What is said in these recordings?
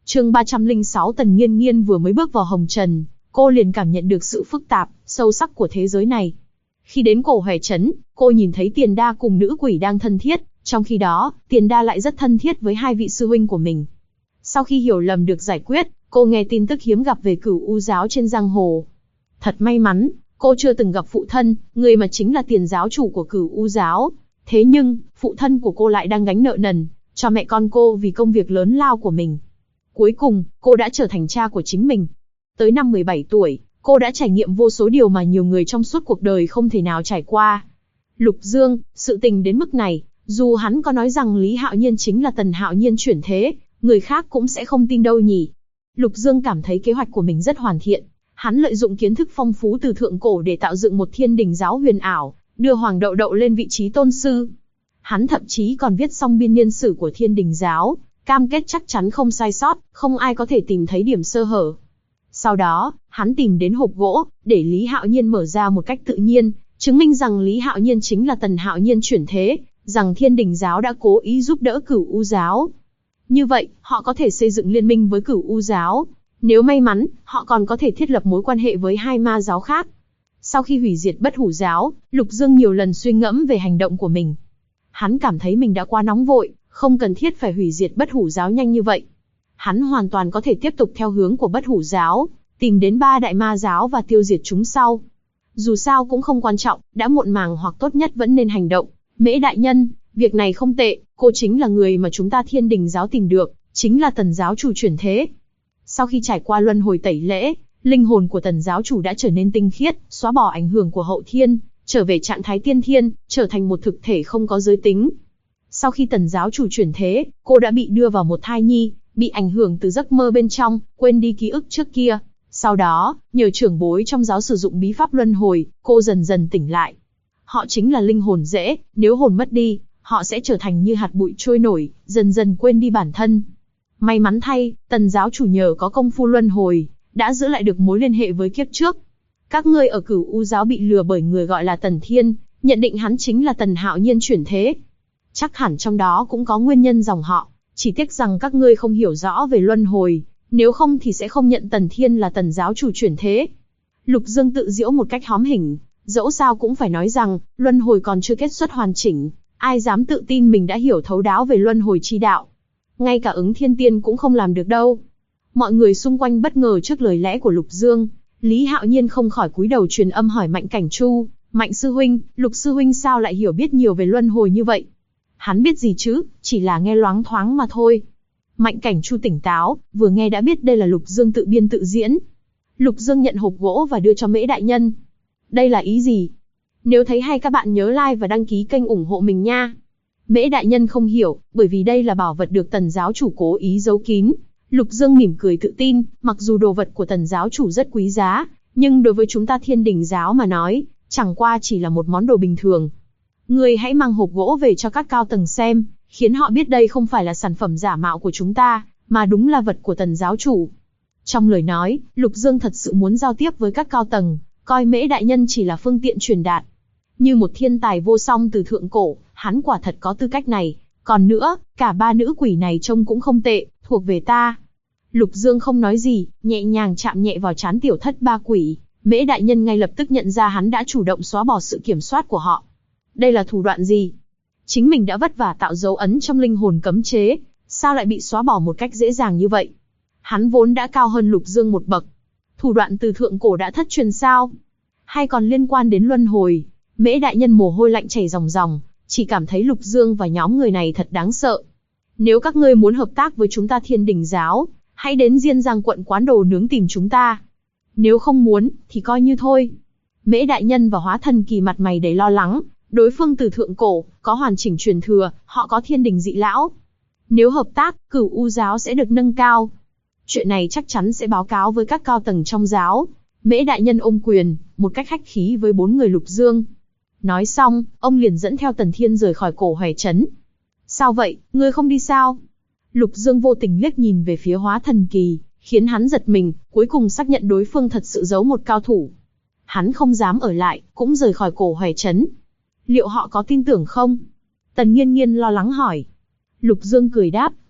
Chương 306 Tần Nghiên Nghiên vừa mới bước vào hồng trần, cô liền cảm nhận được sự phức tạp, sâu sắc của thế giới này. Khi đến cổ Hòe Trấn, cô nhìn thấy Tiền Đa cùng nữ quỷ đang thân thiết, trong khi đó, Tiền Đa lại rất thân thiết với hai vị sư huynh của mình. Sau khi hiểu lầm được giải quyết, cô nghe tin tức hiếm gặp về Cửu U giáo trên giang hồ. Thật may mắn, cô chưa từng gặp phụ thân, người mà chính là Tiền giáo chủ của Cửu U giáo. Thế nhưng, phụ thân của cô lại đang gánh nợ nần cho mẹ con cô vì công việc lớn lao của mình. Cuối cùng, cô đã trở thành cha của chính mình. Tới năm 17 tuổi, cô đã trải nghiệm vô số điều mà nhiều người trong suốt cuộc đời không thể nào trải qua. Lục Dương, sự tình đến mức này, dù hắn có nói rằng Lý Hạo Nhiên chính là Tần Hạo Nhiên chuyển thế, người khác cũng sẽ không tin đâu nhỉ. Lục Dương cảm thấy kế hoạch của mình rất hoàn thiện. Hắn lợi dụng kiến thức phong phú từ thượng cổ để tạo dựng một Thiên Đình giáo huyền ảo, đưa Hoàng Đậu Đậu lên vị trí tôn sư. Hắn thậm chí còn viết xong biên niên sử của Thiên Đình giáo, cam kết chắc chắn không sai sót, không ai có thể tìm thấy điểm sơ hở. Sau đó, hắn tìm đến hộp gỗ, để Lý Hạo Nhiên mở ra một cách tự nhiên, chứng minh rằng Lý Hạo Nhiên chính là Tần Hạo Nhiên chuyển thế, rằng Thiên Đình giáo đã cố ý giúp đỡ Cửu U giáo. Như vậy, họ có thể xây dựng liên minh với Cửu U giáo. Nếu may mắn, họ còn có thể thiết lập mối quan hệ với hai ma giáo khác. Sau khi hủy diệt Bất Hủ giáo, Lục Dương nhiều lần suy ngẫm về hành động của mình. Hắn cảm thấy mình đã quá nóng vội, không cần thiết phải hủy diệt Bất Hủ giáo nhanh như vậy. Hắn hoàn toàn có thể tiếp tục theo hướng của Bất Hủ giáo, tìm đến ba đại ma giáo và tiêu diệt chúng sau. Dù sao cũng không quan trọng, đã muộn màng hoặc tốt nhất vẫn nên hành động. Mễ đại nhân, việc này không tệ, cô chính là người mà chúng ta Thiên Đình giáo tìm được, chính là Tần giáo chủ chuyển thế. Sau khi trải qua luân hồi tẩy lễ, linh hồn của Tần giáo chủ đã trở nên tinh khiết, xóa bỏ ảnh hưởng của hậu thiên, trở về trạng thái tiên thiên, trở thành một thực thể không có giới tính. Sau khi Tần giáo chủ chuyển thế, cô đã bị đưa vào một thai nhi, bị ảnh hưởng từ giấc mơ bên trong, quên đi ký ức trước kia. Sau đó, nhờ trưởng bối trong giáo sử dụng bí pháp luân hồi, cô dần dần tỉnh lại. Họ chính là linh hồn rễ, nếu hồn mất đi, họ sẽ trở thành như hạt bụi trôi nổi, dần dần quên đi bản thân. May mắn thay, Tần giáo chủ nhờ có công phu luân hồi, đã giữ lại được mối liên hệ với kiếp trước. Các ngươi ở Cửu U giáo bị lừa bởi người gọi là Tần Thiên, nhận định hắn chính là Tần Hạo Nhiên chuyển thế. Chắc hẳn trong đó cũng có nguyên nhân dòng họ, chỉ tiếc rằng các ngươi không hiểu rõ về luân hồi, nếu không thì sẽ không nhận Tần Thiên là Tần giáo chủ chuyển thế. Lục Dương tự giễu một cách hóm hỉnh, dẫu sao cũng phải nói rằng, luân hồi còn chưa kết xuất hoàn chỉnh, ai dám tự tin mình đã hiểu thấu đáo về luân hồi chi đạo. Ngay cả Ứng Thiên Tiên cũng không làm được đâu. Mọi người xung quanh bất ngờ trước lời lẽ của Lục Dương, Lý Hạo Nhiên không khỏi cúi đầu truyền âm hỏi Mạnh Cảnh Chu, Mạnh sư huynh, Lục sư huynh sao lại hiểu biết nhiều về luân hồi như vậy? Hắn biết gì chứ, chỉ là nghe loáng thoáng mà thôi. Mạnh Cảnh Chu tỉnh táo, vừa nghe đã biết đây là Lục Dương tự biên tự diễn. Lục Dương nhận hộp gỗ và đưa cho Mễ đại nhân. Đây là ý gì? Nếu thấy hay các bạn nhớ like và đăng ký kênh ủng hộ mình nha. Mễ đại nhân không hiểu, bởi vì đây là bảo vật được Tần giáo chủ cố ý giấu kín. Lục Dương mỉm cười tự tin, mặc dù đồ vật của Tần giáo chủ rất quý giá, nhưng đối với chúng ta Thiên Đình giáo mà nói, chẳng qua chỉ là một món đồ bình thường. Ngươi hãy mang hộp gỗ về cho các cao tầng xem, khiến họ biết đây không phải là sản phẩm giả mạo của chúng ta, mà đúng là vật của Tần giáo chủ. Trong lời nói, Lục Dương thật sự muốn giao tiếp với các cao tầng, coi Mễ đại nhân chỉ là phương tiện truyền đạt. Như một thiên tài vô song từ thượng cổ, hắn quả thật có tư cách này. Còn nữa, cả ba nữ quỷ này trông cũng không tệ, thuộc về ta. Lục Dương không nói gì, nhẹ nhàng chạm nhẹ vào trán tiểu thất ba quỷ. Mễ đại nhân ngay lập tức nhận ra hắn đã chủ động xóa bỏ sự kiểm soát của họ. Đây là thủ đoạn gì? Chính mình đã vất vả tạo dấu ấn trong linh hồn cấm chế, sao lại bị xóa bỏ một cách dễ dàng như vậy? Hắn vốn đã cao hơn Lục Dương một bậc. Thủ đoạn từ thượng cổ đã thất truyền sao? Hay còn liên quan đến luân hồi? Mễ đại nhân mồ hôi lạnh chảy ròng ròng, chỉ cảm thấy Lục Dương và nhóm người này thật đáng sợ. Nếu các ngươi muốn hợp tác với chúng ta Thiên Đình giáo, hãy đến Diên Giang quận quán đồ nướng tìm chúng ta. Nếu không muốn, thì coi như thôi. Mễ đại nhân và Hóa Thần Kỳ mặt mày đầy lo lắng, đối phương từ thượng cổ, có hoàn chỉnh truyền thừa, họ có Thiên Đình dị lão. Nếu hợp tác, Cửu U giáo sẽ được nâng cao. Chuyện này chắc chắn sẽ báo cáo với các cao tầng trong giáo. Mễ đại nhân ôm quyền, một cách khách khí với bốn người Lục Dương. Nói xong, ông liền dẫn theo Tần Thiên rời khỏi cổ Hòe Trấn. Sao vậy, ngươi không đi sao? Lục Dương vô tình liếc nhìn về phía Hóa Thần Kỳ, khiến hắn giật mình, cuối cùng xác nhận đối phương thật sự giấu một cao thủ. Hắn không dám ở lại, cũng rời khỏi cổ Hòe Trấn. Liệu họ có tin tưởng không? Tần Nghiên Nghiên lo lắng hỏi. Lục Dương cười đáp,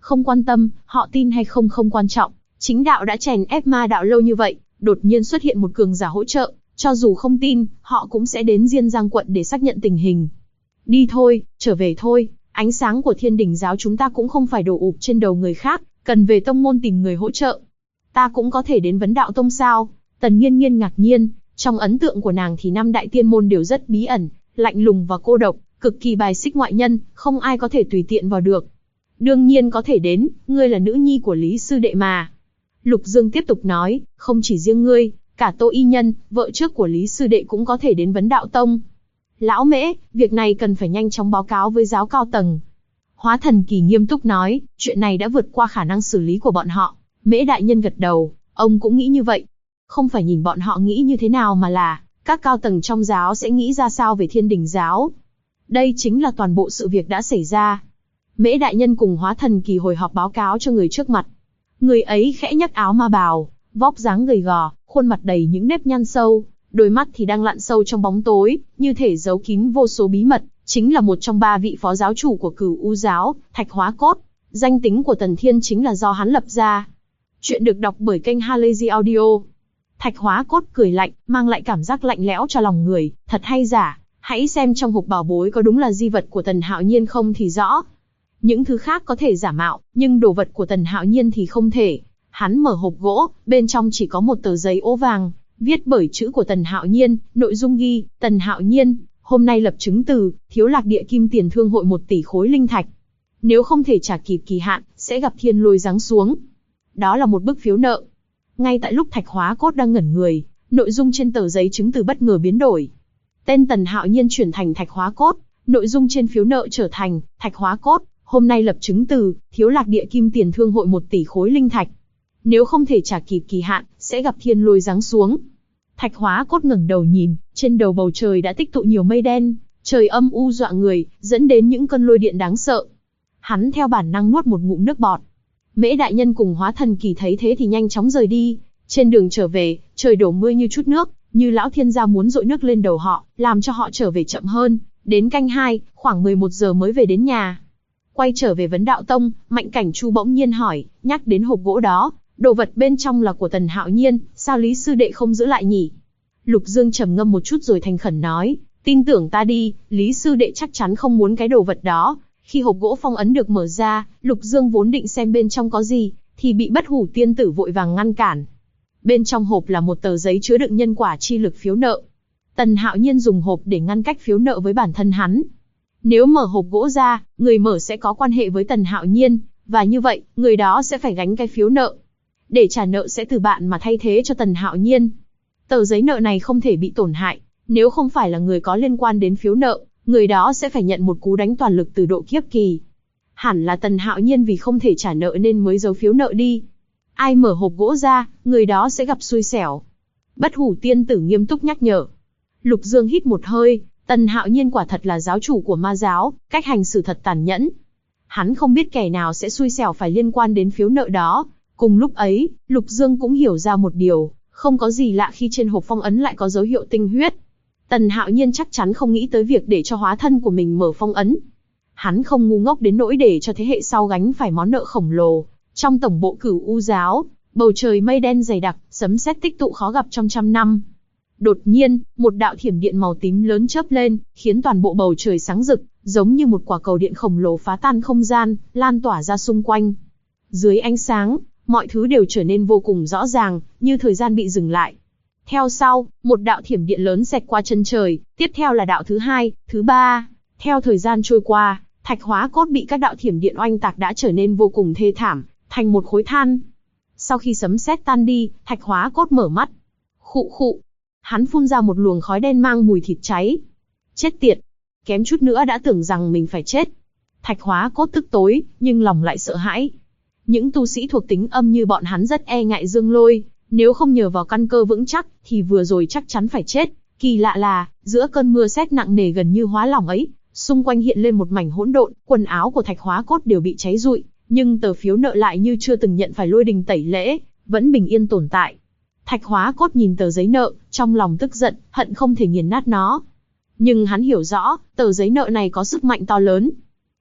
Không quan tâm, họ tin hay không không quan trọng. Chính đạo đã chèn ép ma đạo lâu như vậy, đột nhiên xuất hiện một cường giả hỗ trợ, cho dù không tin, họ cũng sẽ đến Diên Giang quận để xác nhận tình hình. Đi thôi, trở về thôi, ánh sáng của Thiên Đình giáo chúng ta cũng không phải đổ ụp trên đầu người khác, cần về tông môn tìm người hỗ trợ. Ta cũng có thể đến Vấn Đạo Tông sao? Tần Nghiên Nghiên ngạc nhiên, trong ấn tượng của nàng thì năm đại tiên môn đều rất bí ẩn, lạnh lùng và cô độc, cực kỳ bài xích ngoại nhân, không ai có thể tùy tiện vào được. Đương nhiên có thể đến, ngươi là nữ nhi của Lý sư đệ mà. Lục Dương tiếp tục nói, không chỉ riêng ngươi, cả Tô Y Nhân, vợ trước của Lý sư đệ cũng có thể đến Vấn Đạo Tông. Lão Mễ, việc này cần phải nhanh chóng báo cáo với giáo cao tầng. Hóa Thần Kỳ nghiêm túc nói, chuyện này đã vượt qua khả năng xử lý của bọn họ. Mễ đại nhân gật đầu, ông cũng nghĩ như vậy. Không phải nhìn bọn họ nghĩ như thế nào mà là, các cao tầng trong giáo sẽ nghĩ ra sao về Thiên Đình giáo. Đây chính là toàn bộ sự việc đã xảy ra. Mễ đại nhân cùng Hóa Thần Kỳ hồi họp báo cáo cho người trước mặt. Người ấy khẽ nhấc áo ma bào, vóc dáng gầy gò, khuôn mặt đầy những nếp nhăn sâu, đôi mắt thì đang lặn sâu trong bóng tối, như thể giấu kín vô số bí mật, chính là một trong 3 vị phó giáo chủ của Cửu U giáo, Thạch Hóa Cốt. Danh tính của Tần Thiên chính là do hắn lập ra. Chuyện được đọc bởi kênh Halazy Audio. Thạch Hóa Cốt cười lạnh, mang lại cảm giác lạnh lẽo cho lòng người, thật hay giả, hãy xem trong hộp bảo bối có đúng là di vật của Tần Hạo Nhiên không thì rõ. Những thứ khác có thể giả mạo, nhưng đồ vật của Tần Hạo Nhiên thì không thể. Hắn mở hộp gỗ, bên trong chỉ có một tờ giấy ố vàng, viết bởi chữ của Tần Hạo Nhiên, nội dung ghi, Tần Hạo Nhiên, hôm nay lập chứng từ, thiếu lạc địa kim tiền thương hội 1 tỷ khối linh thạch. Nếu không thể trả kịp kỳ hạn, sẽ gặp thiên lôi giáng xuống. Đó là một bức phiếu nợ. Ngay tại lúc Thạch Hóa Cốt đang ngẩn người, nội dung trên tờ giấy chứng từ bất ngờ biến đổi. Tên Tần Hạo Nhiên chuyển thành Thạch Hóa Cốt, nội dung trên phiếu nợ trở thành, Thạch Hóa Cốt, hôm nay lập chứng từ, thiếu lạc địa kim tiền thương hội 1 tỷ khối linh thạch. Nếu không thể trả kịp kỳ hạn, sẽ gặp thiên lôi giáng xuống. Thạch Hóa Cốt ngẩng đầu nhìn, trên đầu bầu trời đã tích tụ nhiều mây đen, trời âm u dọa người, dẫn đến những cơn lôi điện đáng sợ. Hắn theo bản năng nuốt một ngụm nước bọt. Mễ đại nhân cùng Hóa Thần Kỳ thấy thế thì nhanh chóng rời đi. Trên đường trở về, trời đổ mưa như chút nước, như lão thiên gia muốn dội nước lên đầu họ, làm cho họ trở về chậm hơn. Đến canh 2, khoảng 11 giờ mới về đến nhà. Quay trở về Vấn Đạo Tông, Mạnh Cảnh Chu bỗng nhiên hỏi, nhắc đến hộp gỗ đó, đồ vật bên trong là của Tần Hạo Nhiên, sao Lý sư đệ không giữ lại nhỉ? Lục Dương trầm ngâm một chút rồi thành khẩn nói, tin tưởng ta đi, Lý sư đệ chắc chắn không muốn cái đồ vật đó. Khi hộp gỗ phong ấn được mở ra, Lục Dương vốn định xem bên trong có gì, thì bị Bất Hủ tiên tử vội vàng ngăn cản. Bên trong hộp là một tờ giấy chứa đựng nhân quả chi lực phiếu nợ. Tần Hạo Nhiên dùng hộp để ngăn cách phiếu nợ với bản thân hắn. Nếu mở hộp gỗ ra, người mở sẽ có quan hệ với Tần Hạo Nhiên, và như vậy, người đó sẽ phải gánh cái phiếu nợ. Để trả nợ sẽ từ bạn mà thay thế cho Tần Hạo Nhiên. Tờ giấy nợ này không thể bị tổn hại, nếu không phải là người có liên quan đến phiếu nợ, người đó sẽ phải nhận một cú đánh toàn lực từ độ kiếp kỳ. Hẳn là Tần Hạo Nhiên vì không thể trả nợ nên mới giấu phiếu nợ đi. Ai mở hộp gỗ ra, người đó sẽ gặp xui xẻo. Bất Hủ tiên tử nghiêm túc nhắc nhở. Lục Dương hít một hơi, Tần Hạo Nhiên quả thật là giáo chủ của ma giáo, cách hành xử thật tàn nhẫn. Hắn không biết kẻ nào sẽ xui xẻo phải liên quan đến phiếu nợ đó. Cùng lúc ấy, Lục Dương cũng hiểu ra một điều, không có gì lạ khi trên hộp phong ấn lại có dấu hiệu tinh huyết. Tần Hạo Nhiên chắc chắn không nghĩ tới việc để cho hóa thân của mình mở phong ấn. Hắn không ngu ngốc đến nỗi để cho thế hệ sau gánh phải món nợ khổng lồ. Trong tổng bộ Cửu U giáo, bầu trời mây đen dày đặc, sấm sét tích tụ khó gặp trong trăm năm. Đột nhiên, một đạo thiểm điện màu tím lớn chớp lên, khiến toàn bộ bầu trời sáng rực, giống như một quả cầu điện khổng lồ phá tan không gian, lan tỏa ra xung quanh. Dưới ánh sáng, mọi thứ đều trở nên vô cùng rõ ràng, như thời gian bị dừng lại. Theo sau, một đạo thiểm điện lớn xẹt qua chân trời, tiếp theo là đạo thứ 2, thứ 3. Theo thời gian trôi qua, Thạch Hóa Cốt bị các đạo thiểm điện oanh tạc đã trở nên vô cùng thê thảm, thành một khối than. Sau khi sấm sét tan đi, Thạch Hóa Cốt mở mắt. Khụ khụ. Hắn phun ra một luồng khói đen mang mùi thịt cháy. Chết tiệt. Kém chút nữa đã tưởng rằng mình phải chết. Thạch Hóa Cốt tức tối, nhưng lòng lại sợ hãi. Những tu sĩ thuộc tính âm như bọn hắn rất e ngại Dương Lôi, nếu không nhờ vào căn cơ vững chắc, thì vừa rồi chắc chắn phải chết. Kỳ lạ là, giữa cơn mưa sét nặng nề gần như hóa lỏng ấy, xung quanh hiện lên một mảnh hỗn độn, quần áo của Thạch Hóa Cốt đều bị cháy rụi, nhưng tờ phiếu nợ lại như chưa từng nhận phải lôi đình tẩy lễ, vẫn bình yên tồn tại. Thạch Hóa Cốt nhìn tờ giấy nợ, trong lòng tức giận, hận không thể nghiền nát nó. Nhưng hắn hiểu rõ, tờ giấy nợ này có sức mạnh to lớn.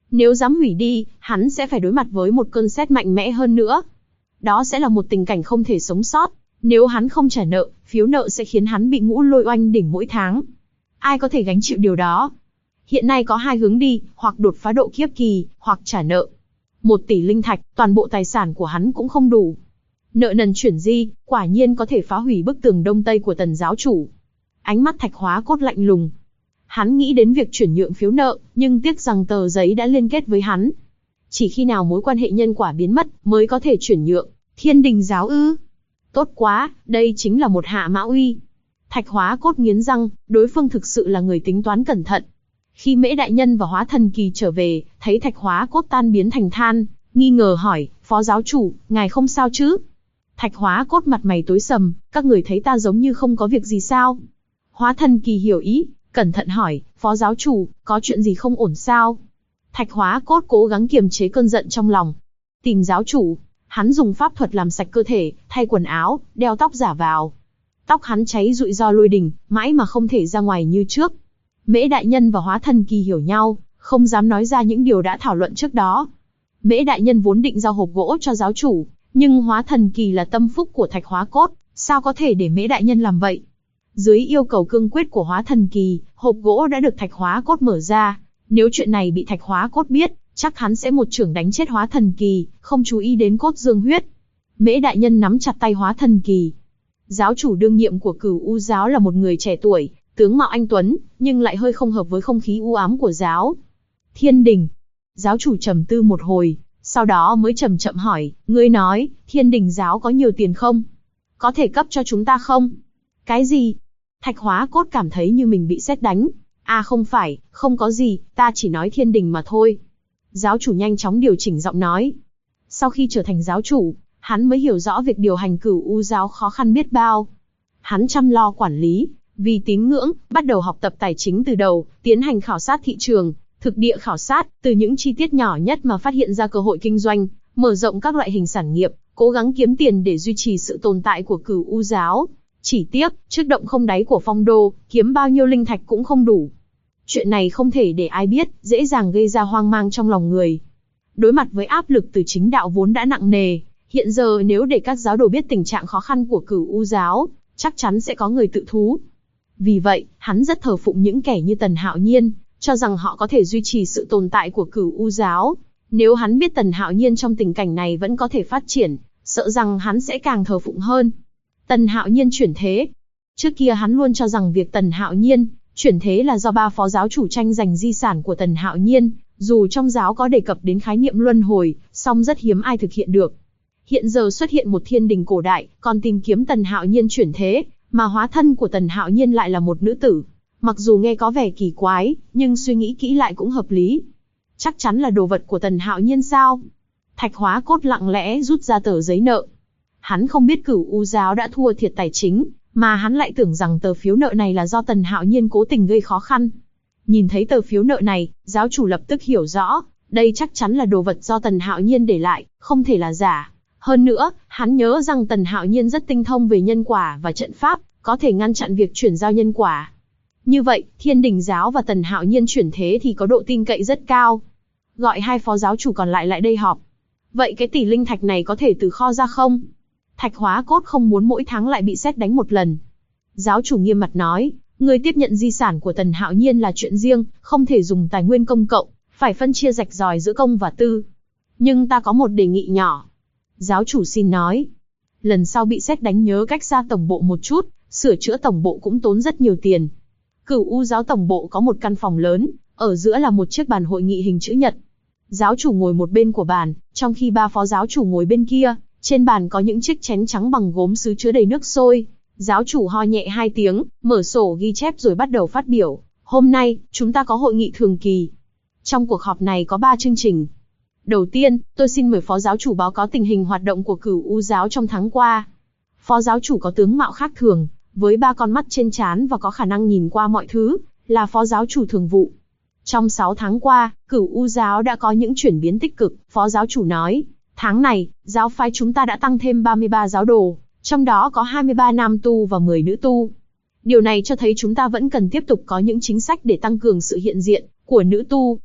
Nếu dám hủy đi, hắn sẽ phải đối mặt với một cơn sét mạnh mẽ hơn nữa. Đó sẽ là một tình cảnh không thể sống sót. Nếu hắn không trả nợ, phiếu nợ sẽ khiến hắn bị ngũ lôi oanh đỉnh mỗi tháng. Ai có thể gánh chịu điều đó? Hiện nay có hai hướng đi, hoặc đột phá độ kiếp kỳ, hoặc trả nợ. 1 tỷ linh thạch, toàn bộ tài sản của hắn cũng không đủ. Nợ nần chuyển di, quả nhiên có thể phá hủy bức tường đông tây của Tần giáo chủ. Ánh mắt Thạch Hóa Cốt lạnh lùng. Hắn nghĩ đến việc chuyển nhượng phiếu nợ, nhưng tiếc rằng tờ giấy đã liên kết với hắn. Chỉ khi nào mối quan hệ nhân quả biến mất, mới có thể chuyển nhượng. Thiên Đình giáo ư? Tốt quá, đây chính là một hạ mã uy. Thạch Hóa Cốt nghiến răng, đối phương thực sự là người tính toán cẩn thận. Khi Mễ đại nhân và Hóa Thần Kỳ trở về, thấy Thạch Hóa Cốt tan biến thành than, nghi ngờ hỏi, phó giáo chủ, ngài không sao chứ? Thạch Hóa Cốt mặt mày tối sầm, các người thấy ta giống như không có việc gì sao? Hóa Thần Kỳ hiểu ý, cẩn thận hỏi, phó giáo chủ, có chuyện gì không ổn sao? Thạch Hóa Cốt cố gắng kiềm chế cơn giận trong lòng. Tìm giáo chủ, hắn dùng pháp thuật làm sạch cơ thể, thay quần áo, đeo tóc giả vào. Tóc hắn cháy rụi do lôi đình, mãi mà không thể ra ngoài như trước. Mễ đại nhân và Hóa Thần Kỳ hiểu nhau, không dám nói ra những điều đã thảo luận trước đó. Mễ đại nhân vốn định giao hộp gỗ cho giáo chủ, nhưng Hóa Thần Kỳ là tâm phúc của Thạch Hóa Cốt, sao có thể để Mễ đại nhân làm vậy? Dưới yêu cầu cương quyết của Hóa Thần Kỳ, hộp gỗ đã được Thạch Hóa Cốt mở ra. Nếu chuyện này bị Thạch Hóa Cốt biết, chắc hắn sẽ một chưởng đánh chết Hóa Thần Kỳ, không chú ý đến cốt dương huyết. Mễ đại nhân nắm chặt tay Hóa Thần Kỳ. Giáo chủ đương nhiệm của Cửu U giáo là một người trẻ tuổi, tướng mạo anh tuấn, nhưng lại hơi không hợp với không khí u ám của giáo. Thiên Đình. Giáo chủ trầm tư một hồi, sau đó mới chậm chậm hỏi, ngươi nói, Thiên Đình giáo có nhiều tiền không? Có thể cấp cho chúng ta không? Cái gì? Thạch Hóa Cốt cảm thấy như mình bị sét đánh. À không phải, không có gì, ta chỉ nói Thiên Đình mà thôi. Giáo chủ nhanh chóng điều chỉnh giọng nói. Sau khi trở thành giáo chủ, hắn mới hiểu rõ việc điều hành Cửu U giáo khó khăn biết bao. Hắn chăm lo quản lý, vì tín ngưỡng, bắt đầu học tập tài chính từ đầu, tiến hành khảo sát thị trường, thực địa khảo sát, từ những chi tiết nhỏ nhất mà phát hiện ra cơ hội kinh doanh, mở rộng các loại hình sản nghiệp, cố gắng kiếm tiền để duy trì sự tồn tại của Cửu U giáo. Chỉ tiếc, trước động không đáy của Phong Đô, kiếm bao nhiêu linh thạch cũng không đủ. Chuyện này không thể để ai biết, dễ dàng gây ra hoang mang trong lòng người. Đối mặt với áp lực từ chính đạo vốn đã nặng nề, hiện giờ nếu để các giáo đồ biết tình trạng khó khăn của Cửu U giáo, chắc chắn sẽ có người tự thú. Vì vậy, hắn rất thờ phụng những kẻ như Tần Hạo Nhiên, cho rằng họ có thể duy trì sự tồn tại của Cửu U giáo. Nếu hắn biết Tần Hạo Nhiên trong tình cảnh này vẫn có thể phát triển, sợ rằng hắn sẽ càng thờ phụng hơn. Tần Hạo Nhiên chuyển thế. Trước kia hắn luôn cho rằng việc Tần Hạo Nhiên chuyển thế là do 3 phó giáo chủ tranh giành di sản của Tần Hạo Nhiên, dù trong giáo có đề cập đến khái niệm luân hồi, song rất hiếm ai thực hiện được. Hiện giờ xuất hiện một Thiên Đình cổ đại, còn tìm kiếm Tần Hạo Nhiên chuyển thế, mà hóa thân của Tần Hạo Nhiên lại là một nữ tử. Mặc dù nghe có vẻ kỳ quái, nhưng suy nghĩ kỹ lại cũng hợp lý. Chắc chắn là đồ vật của Tần Hạo Nhiên sao? Thạch Hóa Cốt lặng lẽ rút ra tờ giấy nợ. Hắn không biết Cửu U giáo đã thua thiệt tài chính, mà hắn lại tưởng rằng tờ phiếu nợ này là do Tần Hạo Nhiên cố tình gây khó khăn. Nhìn thấy tờ phiếu nợ này, giáo chủ lập tức hiểu rõ, đây chắc chắn là đồ vật do Tần Hạo Nhiên để lại, không thể là giả. Hơn nữa, hắn nhớ rằng Tần Hạo Nhiên rất tinh thông về nhân quả và trận pháp, có thể ngăn chặn việc chuyển giao nhân quả. Như vậy, Thiên Đình giáo và Tần Hạo Nhiên chuyển thế thì có độ tin cậy rất cao. Gọi 2 phó giáo chủ còn lại đây họp. Vậy cái tỷ linh thạch này có thể từ kho ra không? Thạch Hóa Cốt không muốn mỗi tháng lại bị sét đánh một lần. Giáo chủ nghiêm mặt nói, người tiếp nhận di sản của Tần Hạo Nhiên là chuyện riêng, không thể dùng tài nguyên công cộng, phải phân chia rạch ròi giữa công và tư. Nhưng ta có một đề nghị nhỏ. Giáo chủ xin nói. Lần sau bị sét đánh nhớ cách xa tổng bộ một chút, sửa chữa tổng bộ cũng tốn rất nhiều tiền. Cửu U giáo tổng bộ có một căn phòng lớn, ở giữa là một chiếc bàn hội nghị hình chữ nhật. Giáo chủ ngồi một bên của bàn, trong khi 3 phó giáo chủ ngồi bên kia. Trên bàn có những chiếc chén trắng bằng gốm sứ chứa đầy nước sôi. Giáo chủ ho nhẹ 2 tiếng, mở sổ ghi chép rồi bắt đầu phát biểu. Hôm nay, chúng ta có hội nghị thường kỳ. Trong cuộc họp này có 3 chương trình. Đầu tiên, tôi xin mời phó giáo chủ báo cáo tình hình hoạt động của Cửu U giáo trong tháng qua. Phó giáo chủ có tướng mạo khác thường, với 3 con mắt trên trán và có khả năng nhìn qua mọi thứ, là phó giáo chủ thường vụ. Trong 6 tháng qua, Cửu U giáo đã có những chuyển biến tích cực, phó giáo chủ nói. Tháng này, giáo phái chúng ta đã tăng thêm 33 giáo đồ, trong đó có 23 nam tu và 10 nữ tu. Điều này cho thấy chúng ta vẫn cần tiếp tục có những chính sách để tăng cường sự hiện diện của nữ tu.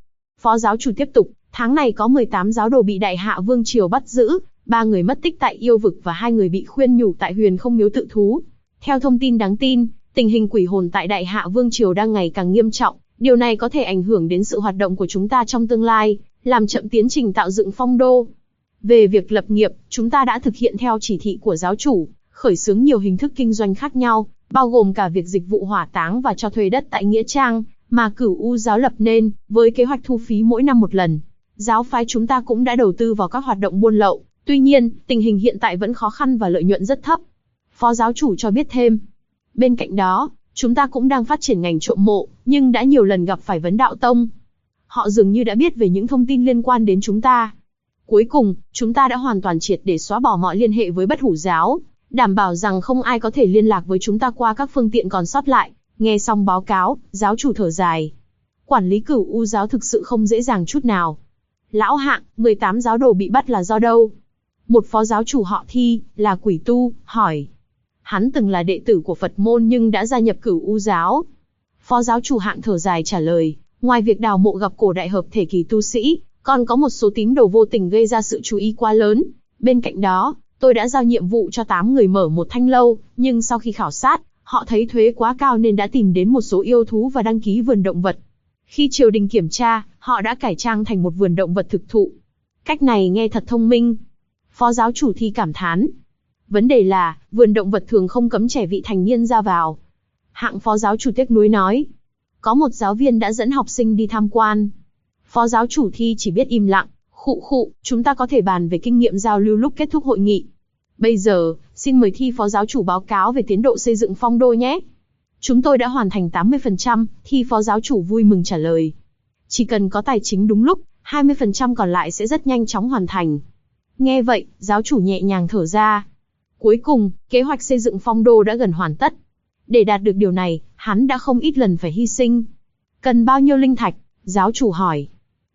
Phó giáo chủ tiếp tục, tháng này có 18 giáo đồ bị Đại Hạ Vương Triều bắt giữ, 3 người mất tích tại yêu vực và 2 người bị khuyên nhủ tại Huyền Không Miếu tự thú. Theo thông tin đáng tin, tình hình quỷ hồn tại Đại Hạ Vương Triều đang ngày càng nghiêm trọng, điều này có thể ảnh hưởng đến sự hoạt động của chúng ta trong tương lai, làm chậm tiến trình tạo dựng phong đô. Về việc lập nghiệp, chúng ta đã thực hiện theo chỉ thị của giáo chủ, khởi xướng nhiều hình thức kinh doanh khác nhau, bao gồm cả việc dịch vụ hỏa táng và cho thuê đất tại Nghĩa Trang, mà Cửu U giáo lập nên, với kế hoạch thu phí mỗi năm một lần. Giáo phái chúng ta cũng đã đầu tư vào các hoạt động buôn lậu, tuy nhiên, tình hình hiện tại vẫn khó khăn và lợi nhuận rất thấp. Phó giáo chủ cho biết thêm. Bên cạnh đó, chúng ta cũng đang phát triển ngành trộm mộ, nhưng đã nhiều lần gặp phải vấn đạo tông. Họ dường như đã biết về những thông tin liên quan đến chúng ta. Cuối cùng, chúng ta đã hoàn toàn triệt để xóa bỏ mọi liên hệ với Bất Hủ giáo, đảm bảo rằng không ai có thể liên lạc với chúng ta qua các phương tiện còn sót lại. Nghe xong báo cáo, giáo chủ thở dài. Quản lý Cửu U giáo thực sự không dễ dàng chút nào. Lão Hạng, 18 giáo đồ bị bắt là do đâu? Một phó giáo chủ họ Thi, là quỷ tu, hỏi. Hắn từng là đệ tử của Phật môn nhưng đã gia nhập Cửu U giáo. Phó giáo chủ Hạng thở dài trả lời, ngoài việc đào mộ gặp cổ đại hợp thể kỳ tu sĩ, còn có một số tín đồ vô tình gây ra sự chú ý quá lớn. Bên cạnh đó, tôi đã giao nhiệm vụ cho 8 người mở một thanh lâu, nhưng sau khi khảo sát, họ thấy thuế quá cao nên đã tìm đến một số yêu thú và đăng ký vườn động vật. Khi triều đình kiểm tra, họ đã cải trang thành một vườn động vật thực thụ. Cách này nghe thật thông minh. Phó giáo chủ Thi cảm thán. Vấn đề là, vườn động vật thường không cấm trẻ vị thành niên ra vào. Hạng phó giáo chủ tiếc nuối nói. Có một giáo viên đã dẫn học sinh đi tham quan. Phó giáo chủ Thi chỉ biết im lặng, khụ, chúng ta có thể bàn về kinh nghiệm giao lưu lúc kết thúc hội nghị. Bây giờ, xin mời Thi phó giáo chủ báo cáo về tiến độ xây dựng phong đô nhé. Chúng tôi đã hoàn thành 80%, Thi phó giáo chủ vui mừng trả lời. Chỉ cần có tài chính đúng lúc, 20% còn lại sẽ rất nhanh chóng hoàn thành. Nghe vậy, giáo chủ nhẹ nhàng thở ra. Cuối cùng, kế hoạch xây dựng phong đô đã gần hoàn tất. Để đạt được điều này, hắn đã không ít lần phải hy sinh. Cần bao nhiêu linh thạch? Giáo chủ hỏi.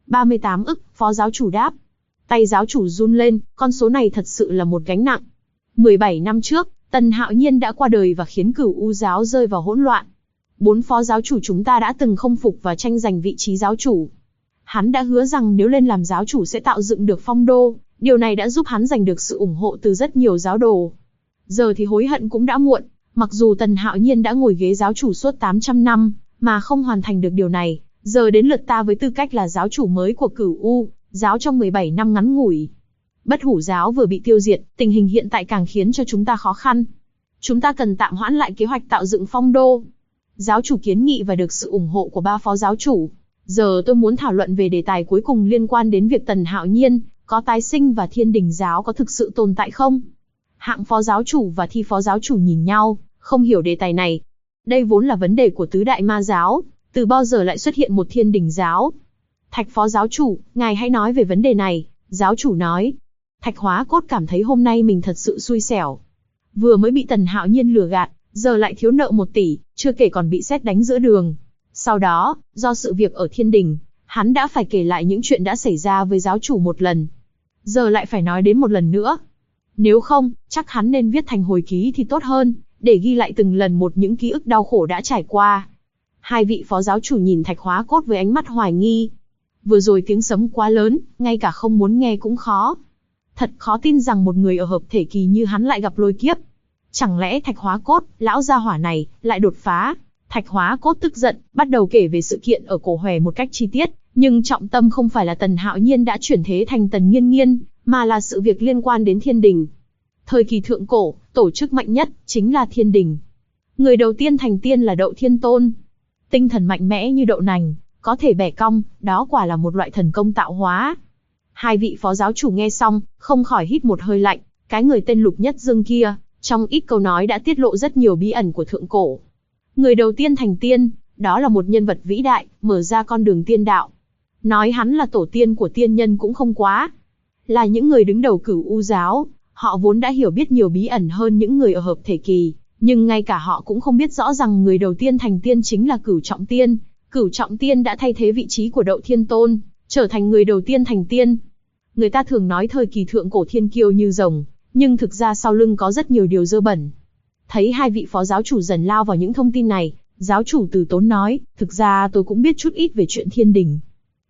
38 ức, phó giáo chủ đáp. Tay giáo chủ run lên, con số này thật sự là một gánh nặng. 17 năm trước, Tần Hạo Nhiên đã qua đời và khiến Cửu U giáo rơi vào hỗn loạn. 4 phó giáo chủ chúng ta đã từng không phục và tranh giành vị trí giáo chủ. Hắn đã hứa rằng nếu lên làm giáo chủ sẽ tạo dựng được phong đô, điều này đã giúp hắn giành được sự ủng hộ từ rất nhiều giáo đồ. Giờ thì hối hận cũng đã muộn, mặc dù Tần Hạo Nhiên đã ngồi ghế giáo chủ suốt 800 năm, mà không hoàn thành được điều này, giờ đến lượt ta với tư cách là giáo chủ mới của Cửu U giáo trong 17 năm ngắn ngủi. Bất Hủ giáo vừa bị tiêu diệt, tình hình hiện tại càng khiến cho chúng ta khó khăn. Chúng ta cần tạm hoãn lại kế hoạch tạo dựng phong đô. Giáo chủ kiến nghị và được sự ủng hộ của 3 phó giáo chủ. Giờ tôi muốn thảo luận về đề tài cuối cùng liên quan đến việc Tần Hạo Nhiên có tái sinh và Thiên Đình giáo có thực sự tồn tại không? Hạng phó giáo chủ và Thi phó giáo chủ nhìn nhau, không hiểu đề tài này. Đây vốn là vấn đề của tứ đại ma giáo, từ bao giờ lại xuất hiện một Thiên Đình giáo? Thạch phó giáo chủ, ngài hãy nói về vấn đề này. Giáo chủ nói. Thạch Hóa Cốt cảm thấy hôm nay mình thật sự xui xẻo. Vừa mới bị Tần Hạo Nhiên lừa gạt, giờ lại thiếu nợ 1 tỷ, chưa kể còn bị sét đánh giữa đường. Sau đó, do sự việc ở Thiên Đình, hắn đã phải kể lại những chuyện đã xảy ra với giáo chủ một lần. Giờ lại phải nói đến một lần nữa. Nếu không, chắc hắn nên viết thành hồi ký thì tốt hơn, để ghi lại từng lần một những ký ức đau khổ đã trải qua. 2 vị phó giáo chủ nhìn Thạch Hóa Cốt với ánh mắt hoài nghi. Vừa rồi tiếng sấm quá lớn, ngay cả không muốn nghe cũng khó. Thật khó tin rằng một người ở hợp thể kỳ như hắn lại gặp lôi kiếp. Chẳng lẽ Thạch Hóa Cốt, lão gia hỏa này, lại đột phá? Thạch Hóa Cốt tức giận, bắt đầu kể về sự kiện ở Cổ Hòe một cách chi tiết, nhưng trọng tâm không phải là Tần Hạo Nhiên đã chuyển thế thành Tần Nghiên Nghiên, mà là sự việc liên quan đến Thiên Đình. Thời kỳ thượng cổ, tổ chức mạnh nhất chính là Thiên Đình. Người đầu tiên thành tiên là Đậu Thiên Tôn. Tinh thần mạnh mẽ như đậu nành, có thể bẻ cong, đó quả là một loại thần công tạo hóa. 2 vị phó giáo chủ nghe xong, không khỏi hít một hơi lạnh, cái người tên Lục Nhất Dương kia, trong ít câu nói đã tiết lộ rất nhiều bí ẩn của thượng cổ. Người đầu tiên thành tiên, đó là một nhân vật vĩ đại, mở ra con đường tiên đạo. Nói hắn là tổ tiên của tiên nhân cũng không quá. Là những người đứng đầu Cửu U giáo, họ vốn đã hiểu biết nhiều bí ẩn hơn những người ở hợp thể kỳ, nhưng ngay cả họ cũng không biết rõ rằng người đầu tiên thành tiên chính là Cửu Trọng Tiên. Cửu Trọng Tiên đã thay thế vị trí của Đậu Thiên Tôn, trở thành người đầu tiên thành tiên. Người ta thường nói thời kỳ thượng cổ thiên kiêu như rồng, nhưng thực ra sau lưng có rất nhiều điều dơ bẩn. Thấy 2 vị phó giáo chủ dần lao vào những thông tin này, giáo chủ từ tốn nói, thực ra tôi cũng biết chút ít về chuyện Thiên Đình.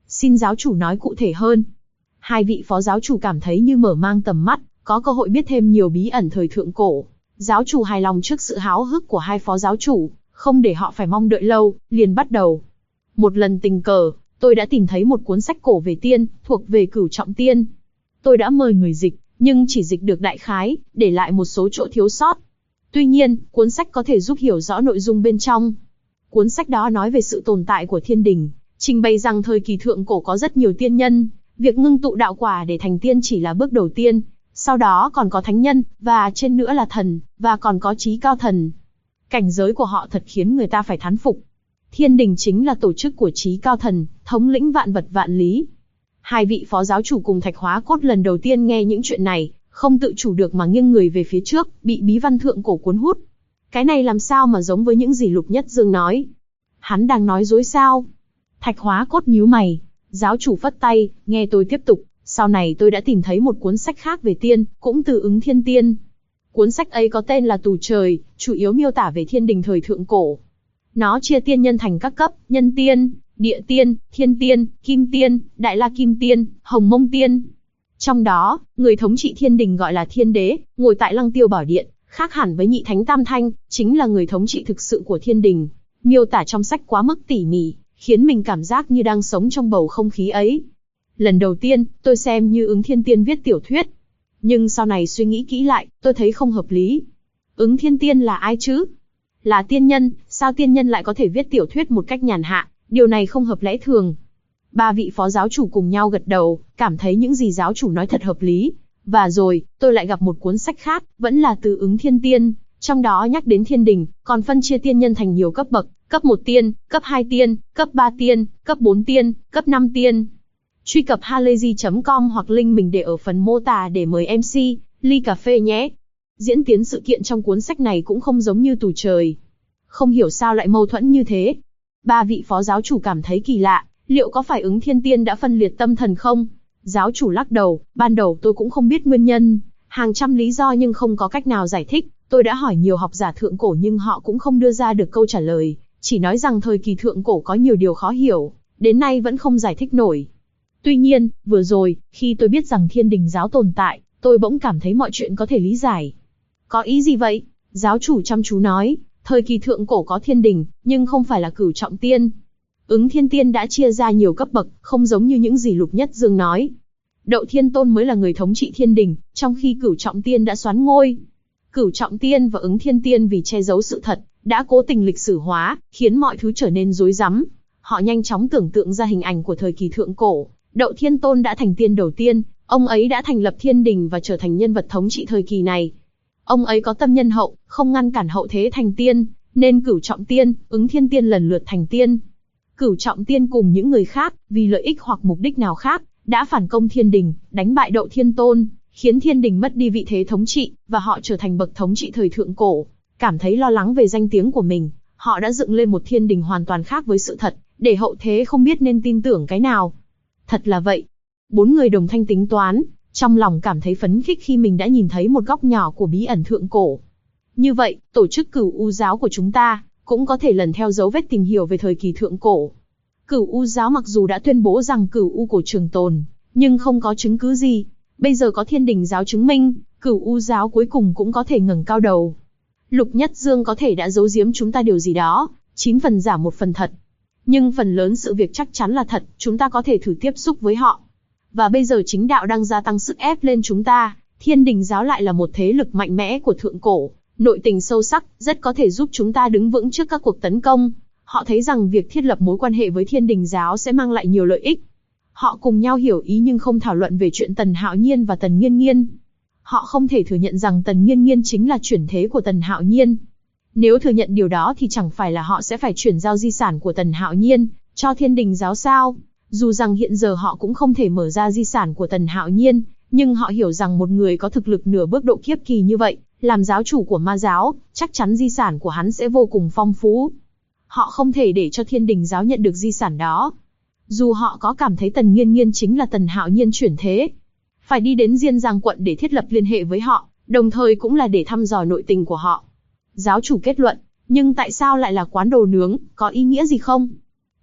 Xin giáo chủ nói cụ thể hơn. Hai vị phó giáo chủ cảm thấy như mở mang tầm mắt, có cơ hội biết thêm nhiều bí ẩn thời thượng cổ. Giáo chủ hài lòng trước sự háo hức của hai phó giáo chủ, không để họ phải mong đợi lâu, liền bắt đầu. Một lần tình cờ, tôi đã tìm thấy một cuốn sách cổ về tiên, thuộc về Cửu Trọng Tiên. Tôi đã mời người dịch, nhưng chỉ dịch được đại khái, để lại một số chỗ thiếu sót. Tuy nhiên, cuốn sách có thể giúp hiểu rõ nội dung bên trong. Cuốn sách đó nói về sự tồn tại của thiên đình, trình bày rằng thời kỳ thượng cổ có rất nhiều tiên nhân, việc ngưng tụ đạo quả để thành tiên chỉ là bước đầu tiên, sau đó còn có thánh nhân, và trên nữa là thần, và còn có chí cao thần. Cảnh giới của họ thật khiến người ta phải thán phục. Thiên đình chính là tổ chức của chí cao thần, thống lĩnh vạn vật vạn lý. Hai vị phó giáo chủ cùng Thạch Hóa Cốt lần đầu tiên nghe những chuyện này, không tự chủ được mà nghiêng người về phía trước, bị bí văn thượng cổ cuốn hút. Cái này làm sao mà giống với những gì Lục Nhất Dương nói? Hắn đang nói dối sao? Thạch Hóa Cốt nhíu mày. Giáo chủ phất tay, nghe tôi tiếp tục. Sau này tôi đã tìm thấy một cuốn sách khác về tiên, cũng từ Ứng Thiên Tiên. Cuốn sách ấy có tên là Tù Trời, chủ yếu miêu tả về thiên đình thời thượng cổ. Nó chia tiên nhân thành các cấp, nhân tiên, địa tiên, thiên tiên, kim tiên, đại la kim tiên, hồng mông tiên. Trong đó, người thống trị thiên đình gọi là thiên đế, ngồi tại Lăng Tiêu Bảo Điện, khác hẳn với nhị thánh tam thanh, chính là người thống trị thực sự của thiên đình. Miêu tả trong sách quá mức tỉ mỉ, khiến mình cảm giác như đang sống trong bầu không khí ấy. Lần đầu tiên, tôi xem như Ứng Thiên Tiên viết tiểu thuyết. Nhưng sau này suy nghĩ kỹ lại, tôi thấy không hợp lý. Ứng Thiên Tiên là ai chứ? Là tiên nhân, sao tiên nhân lại có thể viết tiểu thuyết một cách nhàn hạ, điều này không hợp lẽ thường. Ba vị phó giáo chủ cùng nhau gật đầu, cảm thấy những gì giáo chủ nói thật hợp lý. Và rồi, tôi lại gặp một cuốn sách khác, vẫn là từ Ứng Thiên Tiên, trong đó nhắc đến thiên đình, còn phân chia tiên nhân thành nhiều cấp bậc, cấp 1 tiên, cấp 2 tiên, cấp 3 tiên, cấp 4 tiên, cấp 5 tiên. Truy cập halayzi.com hoặc link mình để ở phần mô tả để mời MC, ly cà phê nhé. Diễn tiến sự kiện trong cuốn sách này cũng không giống như Tù Trời. Không hiểu sao lại mâu thuẫn như thế. Ba vị phó giáo chủ cảm thấy kỳ lạ, liệu có phải Ứng Thiên Tiên đã phân liệt tâm thần không? Giáo chủ lắc đầu, ban đầu tôi cũng không biết nguyên nhân, hàng trăm lý do nhưng không có cách nào giải thích. Tôi đã hỏi nhiều học giả thượng cổ nhưng họ cũng không đưa ra được câu trả lời, chỉ nói rằng thời kỳ thượng cổ có nhiều điều khó hiểu, đến nay vẫn không giải thích nổi. Tuy nhiên, vừa rồi, khi tôi biết rằng thiên đình giáo tồn tại, tôi bỗng cảm thấy mọi chuyện có thể lý giải. Có ý gì vậy? Giáo chủ chăm chú nói, thời kỳ thượng cổ có thiên đình, nhưng không phải là Cửu Trọng Tiên. Ứng Thiên Tiên đã chia ra nhiều cấp bậc, không giống như những gì Lục Nhất Dương nói. Đậu Thiên Tôn mới là người thống trị thiên đình, trong khi Cửu Trọng Tiên đã soán ngôi. Cửu Trọng Tiên và Ứng Thiên Tiên vì che giấu sự thật, đã cố tình lịch sử hóa, khiến mọi thứ trở nên rối rắm. Họ nhanh chóng tưởng tượng ra hình ảnh của thời kỳ thượng cổ. Đậu Thiên Tôn đã thành tiên đầu tiên, ông ấy đã thành lập thiên đình và trở thành nhân vật thống trị thời kỳ này. Ông ấy có tâm nhân hậu, không ngăn cản hậu thế thành tiên, nên Cửu Trọng Tiên, Ứng Thiên Tiên lần lượt thành tiên. Cửu Trọng Tiên cùng những người khác, vì lợi ích hoặc mục đích nào khác, đã phản công thiên đình, đánh bại Đậu Thiên Tôn, khiến thiên đình mất đi vị thế thống trị, và họ trở thành bậc thống trị thời thượng cổ. Cảm thấy lo lắng về danh tiếng của mình, họ đã dựng lên một thiên đình hoàn toàn khác với sự thật, để hậu thế không biết nên tin tưởng cái nào. Thật là vậy. Bốn người đồng thanh tính toán, trong lòng cảm thấy phấn khích khi mình đã nhìn thấy một góc nhỏ của bí ẩn thượng cổ. Như vậy, tổ chức Cửu U giáo của chúng ta cũng có thể lần theo dấu vết tìm hiểu về thời kỳ thượng cổ. Cửu U giáo mặc dù đã tuyên bố rằng Cửu U cổ trường tồn, nhưng không có chứng cứ gì. Bây giờ có thiên đình giáo chứng minh, Cửu U giáo cuối cùng cũng có thể ngẩng cao đầu. Lục Nhất Dương có thể đã giấu giếm chúng ta điều gì đó, 9 phần giả 1 phần thật. Nhưng phần lớn sự việc chắc chắn là thật, chúng ta có thể thử tiếp xúc với họ. Và bây giờ chính đạo đang gia tăng sức ép lên chúng ta, thiên đình giáo lại là một thế lực mạnh mẽ của thượng cổ, nội tình sâu sắc, rất có thể giúp chúng ta đứng vững trước các cuộc tấn công. Họ thấy rằng việc thiết lập mối quan hệ với thiên đình giáo sẽ mang lại nhiều lợi ích. Họ cùng nhau hiểu ý nhưng không thảo luận về chuyện Tần Hạo Nhiên và Tần Nghiên Nghiên. Họ không thể thừa nhận rằng Tần Nghiên Nghiên chính là chuyển thế của Tần Hạo Nhiên. Nếu thừa nhận điều đó thì chẳng phải là họ sẽ phải chuyển giao di sản của Tần Hạo Nhiên cho thiên đình giáo sao? Dù rằng hiện giờ họ cũng không thể mở ra di sản của Tần Hạo Nhiên, nhưng họ hiểu rằng một người có thực lực nửa bước độ kiếp kỳ như vậy, làm giáo chủ của ma giáo, chắc chắn di sản của hắn sẽ vô cùng phong phú. Họ không thể để cho thiên đình giáo nhận được di sản đó. Dù họ có cảm thấy Tần Nghiên Nghiên chính là Tần Hạo Nhiên chuyển thế, phải đi đến Diên Giang quận để thiết lập liên hệ với họ, đồng thời cũng là để thăm dò nội tình của họ. Giáo chủ kết luận, nhưng tại sao lại là quán đồ nướng, có ý nghĩa gì không?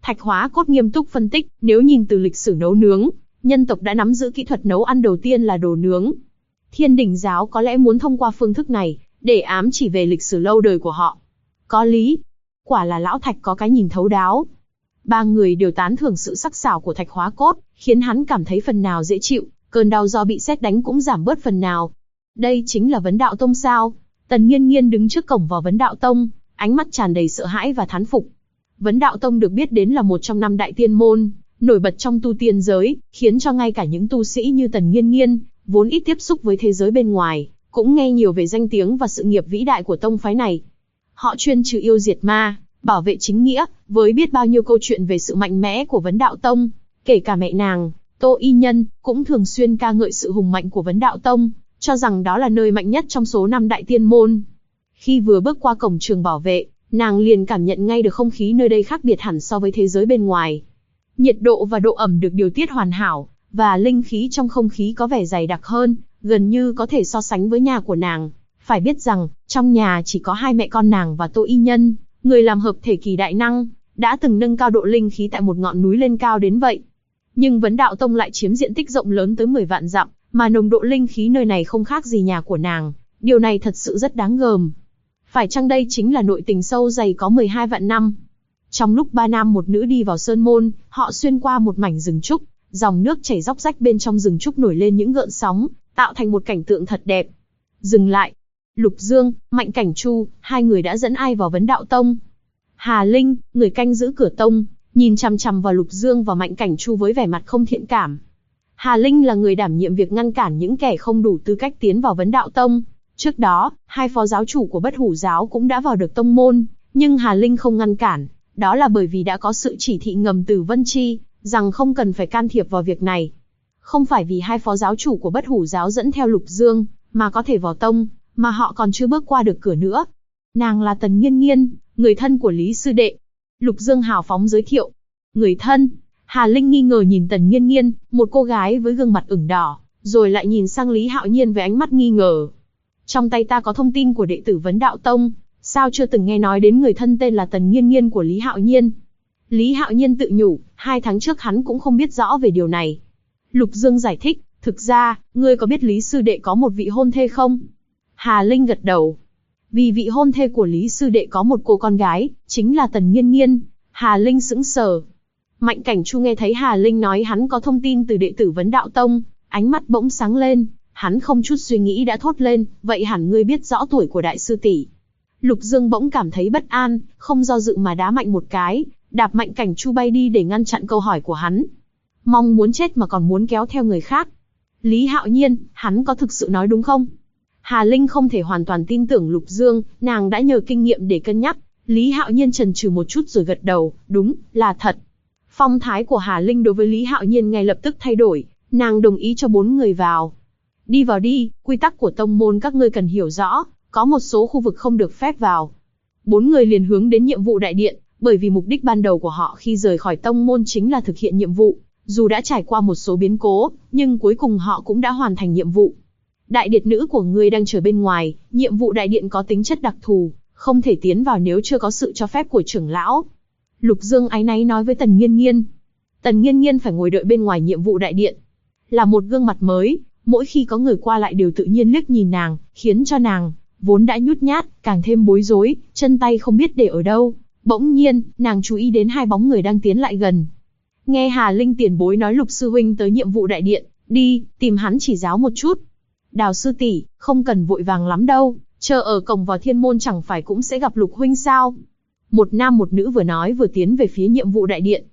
Thạch Hóa Cốt nghiêm túc phân tích, nếu nhìn từ lịch sử nấu nướng, nhân tộc đã nắm giữ kỹ thuật nấu ăn đầu tiên là đồ nướng. Thiên Đình giáo có lẽ muốn thông qua phương thức này, để ám chỉ về lịch sử lâu đời của họ. Có lý. Quả là lão Thạch có cái nhìn thấu đáo. Ba người đều tán thưởng sự sắc sảo của Thạch Hóa Cốt, khiến hắn cảm thấy phần nào dễ chịu, cơn đau do bị sét đánh cũng giảm bớt phần nào. Đây chính là Vấn Đạo Tông sao? Tần Nghiên Nghiên đứng trước cổng vào Vấn Đạo Tông, ánh mắt tràn đầy sợ hãi và thán phục. Vấn Đạo Tông được biết đến là một trong 5 đại tiên môn, nổi bật trong tu tiên giới, khiến cho ngay cả những tu sĩ như Tần Nghiên Nghiên, vốn ít tiếp xúc với thế giới bên ngoài, cũng nghe nhiều về danh tiếng và sự nghiệp vĩ đại của tông phái này. Họ chuyên trừ yêu diệt ma, bảo vệ chính nghĩa, với biết bao nhiêu câu chuyện về sự mạnh mẽ của Vấn Đạo Tông, kể cả mẹ nàng, Tô Y Nhân, cũng thường xuyên ca ngợi sự hùng mạnh của Vấn Đạo Tông, cho rằng đó là nơi mạnh nhất trong số 5 đại tiên môn. Khi vừa bước qua cổng trường bảo vệ, nàng liền cảm nhận ngay được không khí nơi đây khác biệt hẳn so với thế giới bên ngoài. Nhiệt độ và độ ẩm được điều tiết hoàn hảo, và linh khí trong không khí có vẻ dày đặc hơn, gần như có thể so sánh với nhà của nàng. Phải biết rằng, trong nhà chỉ có 2 mẹ con nàng và Tô Y Nhân, người làm hợp thể kỳ đại năng, đã từng nâng cao độ linh khí tại một ngọn núi lên cao đến vậy. Nhưng Vấn Đạo Tông lại chiếm diện tích rộng lớn tới 10 vạn dặm, mà nồng độ linh khí nơi này không khác gì nhà của nàng. Điều này thật sự rất đáng gờm. Phải chăng đây chính là nội tình sâu dày có 12 vạn năm? Trong lúc 3 nam một nữ đi vào sơn môn, họ xuyên qua một mảnh rừng trúc, dòng nước chảy róc rách bên trong rừng trúc nổi lên những gợn sóng, tạo thành một cảnh tượng thật đẹp. Dừng lại. Lục Dương, Mạnh Cảnh Chu, 2 người đã dẫn ai vào Vấn Đạo Tông? Hà Linh, người canh giữ cửa tông, nhìn chằm chằm vào Lục Dương và Mạnh Cảnh Chu với vẻ mặt không thiện cảm. Hà Linh là người đảm nhiệm việc ngăn cản những kẻ không đủ tư cách tiến vào Vấn Đạo Tông. Trước đó, 2 phó giáo chủ của Bất Hủ giáo cũng đã vào được tông môn, nhưng Hà Linh không ngăn cản, đó là bởi vì đã có sự chỉ thị ngầm từ Vân Chi, rằng không cần phải can thiệp vào việc này. Không phải vì 2 phó giáo chủ của Bất Hủ giáo dẫn theo Lục Dương, mà có thể vào tông, mà họ còn chưa bước qua được cửa nữa. Nàng là Tần Nghiên Nghiên, người thân của Lý sư đệ. Lục Dương hào phóng giới thiệu. Người thân? Hà Linh nghi ngờ nhìn Tần Nghiên Nghiên, một cô gái với gương mặt ửng đỏ, rồi lại nhìn sang Lý Hạo Nhiên với ánh mắt nghi ngờ. Trong tay ta có thông tin của đệ tử Vấn Đạo Tông, sao chưa từng nghe nói đến người thân tên là Tần Nghiên Nghiên của Lý Hạo Nhiên? Lý Hạo Nhiên tự nhủ, 2 tháng trước hắn cũng không biết rõ về điều này. Lục Dương giải thích, thực ra, ngươi có biết Lý sư đệ có một vị hôn thê không? Hà Linh gật đầu. Vì vị hôn thê của Lý sư đệ có một cô con gái, chính là Tần Nghiên Nghiên. Hà Linh sững sờ. Mạnh Cảnh Chu nghe thấy Hà Linh nói hắn có thông tin từ đệ tử Vấn Đạo Tông, ánh mắt bỗng sáng lên, hắn không chút suy nghĩ đã thốt lên, vậy hẳn ngươi biết rõ tuổi của đại sư tỷ. Lục Dương bỗng cảm thấy bất an, không do dự mà đá mạnh một cái, đạp Mạnh Cảnh Chu bay đi để ngăn chặn câu hỏi của hắn. Mong muốn chết mà còn muốn kéo theo người khác. Lý Hạo Nhiên, hắn có thực sự nói đúng không? Hà Linh không thể hoàn toàn tin tưởng Lục Dương, nàng đã nhờ kinh nghiệm để cân nhắc. Lý Hạo Nhiên chần chừ một chút rồi gật đầu, đúng, là thật. Phong thái của Hà Linh đối với Lý Hạo Nhiên ngay lập tức thay đổi, nàng đồng ý cho 4 người vào. Đi vào đi, quy tắc của tông môn các ngươi cần hiểu rõ, có một số khu vực không được phép vào. 4 người liền hướng đến nhiệm vụ đại điện, bởi vì mục đích ban đầu của họ khi rời khỏi tông môn chính là thực hiện nhiệm vụ. Dù đã trải qua một số biến cố, nhưng cuối cùng họ cũng đã hoàn thành nhiệm vụ. Đại điệt nữ của ngươi đang chờ bên ngoài, nhiệm vụ đại điện có tính chất đặc thù, không thể tiến vào nếu chưa có sự cho phép của trưởng lão. Lục Dương áy náy nói với Tần Nghiên Nghiên. Tần Nghiên Nghiên phải ngồi đợi bên ngoài nhiệm vụ đại điện. Là một gương mặt mới, mỗi khi có người qua lại đều tự nhiên liếc nhìn nàng, khiến cho nàng, vốn đã nhút nhát, càng thêm bối rối, chân tay không biết để ở đâu. Bỗng nhiên, nàng chú ý đến 2 bóng người đang tiến lại gần. Nghe Hà Linh tiền bối nói Lục sư huynh tới nhiệm vụ đại điện, đi, tìm hắn chỉ giáo một chút. Đào sư tỷ, không cần vội vàng lắm đâu, chờ ở cổng vào thiên môn chẳng phải cũng sẽ gặp Lục huynh sao? Một nam một nữ vừa nói vừa tiến về phía nhiệm vụ đại điện.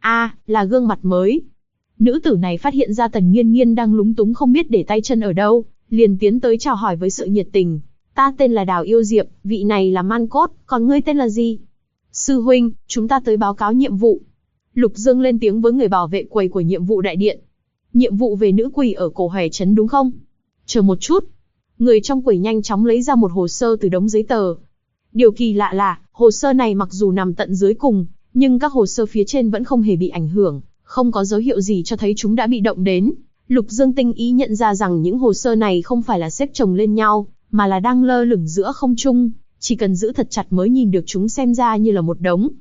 Là gương mặt mới. Nữ tử này phát hiện ra Tần Nghiên Nghiên đang lúng túng không biết để tay chân ở đâu, liền tiến tới chào hỏi với sự nhiệt tình. Ta tên là Đào Yêu Diệp, vị này là Man Cốt, còn ngươi tên là gì? Sư huynh, chúng ta tới báo cáo nhiệm vụ. Lục Dương lên tiếng với người bảo vệ quầy của nhiệm vụ đại điện. Nhiệm vụ về nữ quỷ ở cổ Hòe Trấn đúng không? Chờ một chút. Người trong quầy nhanh chóng lấy ra một hồ sơ từ đống giấy tờ. Điều kỳ lạ là, hồ sơ này mặc dù nằm tận dưới cùng, nhưng các hồ sơ phía trên vẫn không hề bị ảnh hưởng, không có dấu hiệu gì cho thấy chúng đã bị động đến. Lục Dương tinh ý nhận ra rằng những hồ sơ này không phải là xếp chồng lên nhau, mà là đang lơ lửng giữa không trung, chỉ cần giữ thật chặt mới nhìn được chúng, xem ra như là một đống.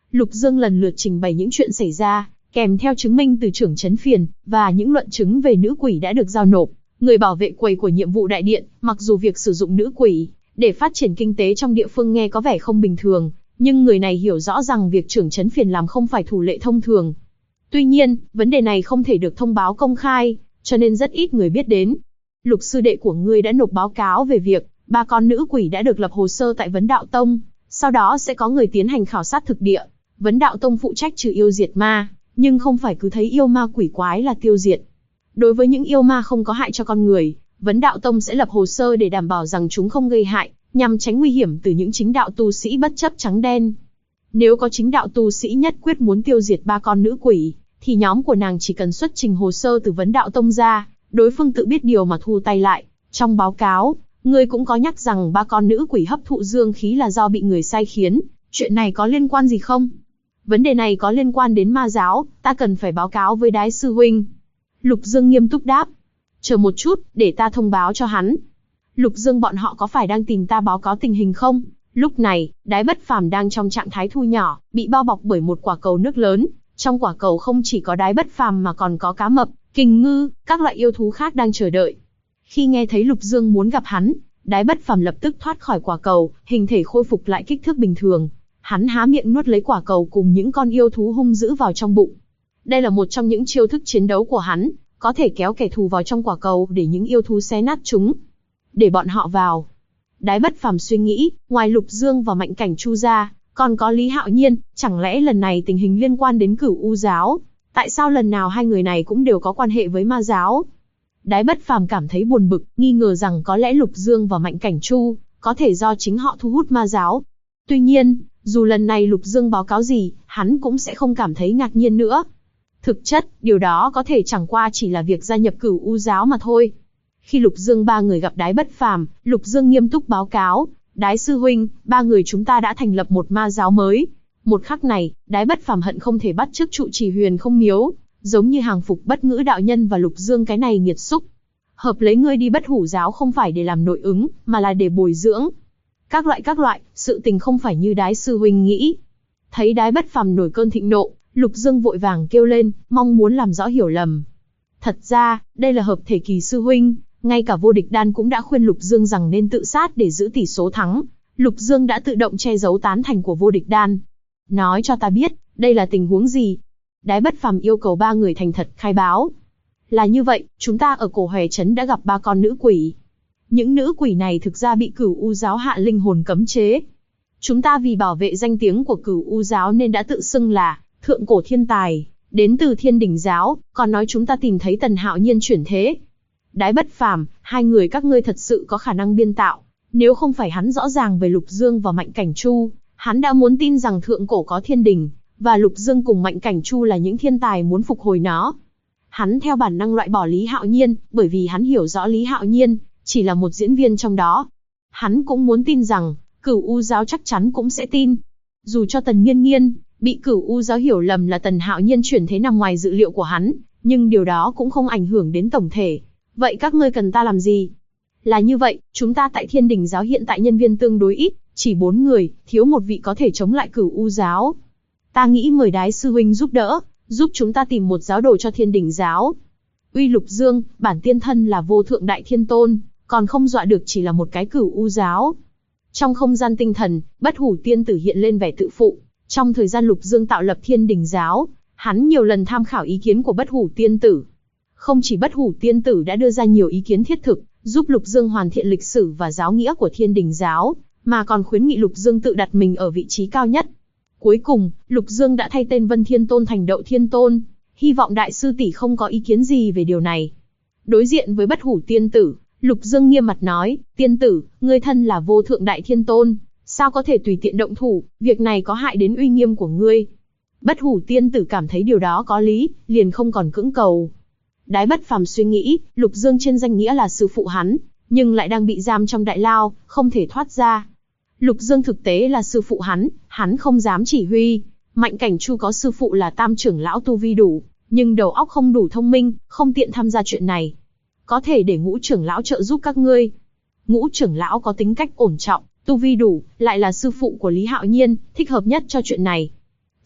Lục Dương lần lượt trình bày những chuyện xảy ra, kèm theo chứng minh từ trưởng trấn phiền, và những luận chứng về nữ quỷ đã được giao nộp. Người bảo vệ quầy của nhiệm vụ đại điện, mặc dù việc sử dụng nữ quỷ để phát triển kinh tế trong địa phương nghe có vẻ không bình thường, nhưng người này hiểu rõ rằng việc trưởng trấn phiền làm không phải thủ lệ thông thường. Tuy nhiên, vấn đề này không thể được thông báo công khai, cho nên rất ít người biết đến. Lục sư đệ của ngươi đã nộp báo cáo về việc 3 con nữ quỷ đã được lập hồ sơ tại Vấn Đạo Tông, sau đó sẽ có người tiến hành khảo sát thực địa. Vấn Đạo Tông phụ trách trừ yêu diệt ma, nhưng không phải cứ thấy yêu ma quỷ quái là tiêu diệt. Đối với những yêu ma không có hại cho con người, Vấn Đạo Tông sẽ lập hồ sơ để đảm bảo rằng chúng không gây hại, nhằm tránh nguy hiểm từ những chính đạo tu sĩ bất chấp trắng đen. Nếu có chính đạo tu sĩ nhất quyết muốn tiêu diệt 3 con nữ quỷ, thì nhóm của nàng chỉ cần xuất trình hồ sơ từ Vấn Đạo Tông ra, đối phương tự biết điều mà thu tay lại. Trong báo cáo, ngươi cũng có nhắc rằng 3 con nữ quỷ hấp thụ dương khí là do bị người sai khiến, chuyện này có liên quan gì không? Vấn đề này có liên quan đến ma giáo, ta cần phải báo cáo với Đái sư huynh. Lục Dương nghiêm túc đáp. Chờ một chút, để ta thông báo cho hắn. Lục Dương bọn họ có phải đang tìm ta báo cáo tình hình không? Lúc này, Đái Bất Phàm đang trong trạng thái thu nhỏ, bị bao bọc bởi một quả cầu nước lớn. Trong quả cầu không chỉ có Đái Bất Phàm mà còn có cá mập, kình ngư, các loại yêu thú khác đang chờ đợi. Khi nghe thấy Lục Dương muốn gặp hắn, Đái Bất Phàm lập tức thoát khỏi quả cầu, hình thể khôi phục lại kích thước bình thường. Hắn há miệng nuốt lấy quả cầu cùng những con yêu thú hung dữ vào trong bụng. Đây là một trong những chiêu thức chiến đấu của hắn, có thể kéo kẻ thù vào trong quả cầu để những yêu thú xé nát chúng. Để bọn họ vào. Đái Bất Phàm suy nghĩ, ngoài Lục Dương và Mạnh Cảnh Chu ra, còn có Lý Hạo Nhiên, chẳng lẽ lần này tình hình liên quan đến Cửu U giáo? Tại sao lần nào hai người này cũng đều có quan hệ với ma giáo? Đái Bất Phàm cảm thấy buồn bực, nghi ngờ rằng có lẽ Lục Dương và Mạnh Cảnh Chu có thể do chính họ thu hút ma giáo. Tuy nhiên, dù lần này Lục Dương báo cáo gì, hắn cũng sẽ không cảm thấy ngạc nhiên nữa. Thực chất, điều đó có thể chẳng qua chỉ là việc gia nhập Cửu U giáo mà thôi. Khi Lục Dương ba người gặp Đái Bất Phàm, Lục Dương nghiêm túc báo cáo, Đái sư huynh, 3 người chúng ta đã thành lập một ma giáo mới. Một khắc này, Đái Bất Phàm hận không thể bắt chước trụ trì Huyền Không Miếu, giống như hàng phục Bất Ngữ đạo nhân và Lục Dương cái này nghiệt xúc. Hợp lấy ngươi đi Bất Hủ giáo không phải để làm nội ứng, mà là để bồi dưỡng. Các loại, sự tình không phải như Đái sư huynh nghĩ. Thấy Đái Bất Phàm nổi cơn thịnh nộ, Lục Dương vội vàng kêu lên, mong muốn làm rõ hiểu lầm. Thật ra, đây là hợp thể kỳ sư huynh, ngay cả Vô Địch Đan cũng đã khuyên Lục Dương rằng nên tự sát để giữ tỷ số thắng. Lục Dương đã tự động che giấu tán thành của Vô Địch Đan. Nói cho ta biết, đây là tình huống gì? Đái Bất Phàm yêu cầu 3 người thành thật khai báo. Là như vậy, chúng ta ở Cổ Hòe Trấn đã gặp 3 con nữ quỷ. Những nữ quỷ này thực ra bị Cửu U giáo hạ linh hồn cấm chế. Chúng ta vì bảo vệ danh tiếng của Cửu U giáo nên đã tự xưng là thượng cổ thiên tài, đến từ Thiên Đình giáo, còn nói chúng ta tìm thấy Tần Hạo Nhiên chuyển thế. Đái Bất Phàm, 2 người các ngươi thật sự có khả năng biên tạo. Nếu không phải hắn rõ ràng về Lục Dương và Mạnh Cảnh Chu, hắn đã muốn tin rằng thượng cổ có thiên đình, và Lục Dương cùng Mạnh Cảnh Chu là những thiên tài muốn phục hồi nó. Hắn theo bản năng loại bỏ Lý Hạo Nhiên, bởi vì hắn hiểu rõ Lý Hạo Nhiên chỉ là một diễn viên trong đó. Hắn cũng muốn tin rằng Cửu U giáo chắc chắn cũng sẽ tin. Dù cho Tần Nghiên Nghiên bị Cửu U giáo hiểu lầm là Tần Hạo Nhiên chuyển thế nằm ngoài dự liệu của hắn, nhưng điều đó cũng không ảnh hưởng đến tổng thể. Vậy các ngươi cần ta làm gì? Là như vậy, chúng ta tại Thiên Đình giáo hiện tại nhân viên tương đối ít, chỉ 4 người, thiếu một vị có thể chống lại Cửu U giáo. Ta nghĩ mời Đái sư huynh giúp đỡ, giúp chúng ta tìm một giáo đồ cho Thiên Đình giáo. Uy Lục Dương, bản tiên thân là Vô Thượng Đại Thiên Tôn, còn không dọa được chỉ là một cái Cửu U giáo. Trong không gian tinh thần, Bất Hủ tiên tử hiện lên vẻ tự phụ. Trong thời gian Lục Dương tạo lập Thiên Đình giáo, hắn nhiều lần tham khảo ý kiến của Bất Hủ tiên tử. Không chỉ Bất Hủ tiên tử đã đưa ra nhiều ý kiến thiết thực, giúp Lục Dương hoàn thiện lịch sử và giáo nghĩa của Thiên Đình giáo, mà còn khuyến nghị Lục Dương tự đặt mình ở vị trí cao nhất. Cuối cùng, Lục Dương đã thay tên Vân Thiên Tôn thành Đậu Thiên Tôn, hy vọng đại sư tỷ không có ý kiến gì về điều này. Đối diện với Bất Hủ tiên tử, Lục Dương nghiêm mặt nói, tiên tử, ngươi thân là Vô Thượng Đại Thiên Tôn, sao có thể tùy tiện động thủ, việc này có hại đến uy nghiêm của ngươi. Bất Hủ tiên tử cảm thấy điều đó có lý, liền không còn cưỡng cầu. Đái Bất Phàm suy nghĩ, Lục Dương trên danh nghĩa là sư phụ hắn, nhưng lại đang bị giam trong đại lao, không thể thoát ra. Lục Dương thực tế là sư phụ hắn không dám chỉ huy. Mạnh Cảnh Chu có sư phụ là Tam trưởng lão tu vi đủ, nhưng đầu óc không đủ thông minh, không tiện tham gia chuyện này. Có thể để Ngũ trưởng lão trợ giúp các ngươi. Ngũ trưởng lão có tính cách ổn trọng, tu vi đủ, lại là sư phụ của Lý Hạo Nhiên, thích hợp nhất cho chuyện này.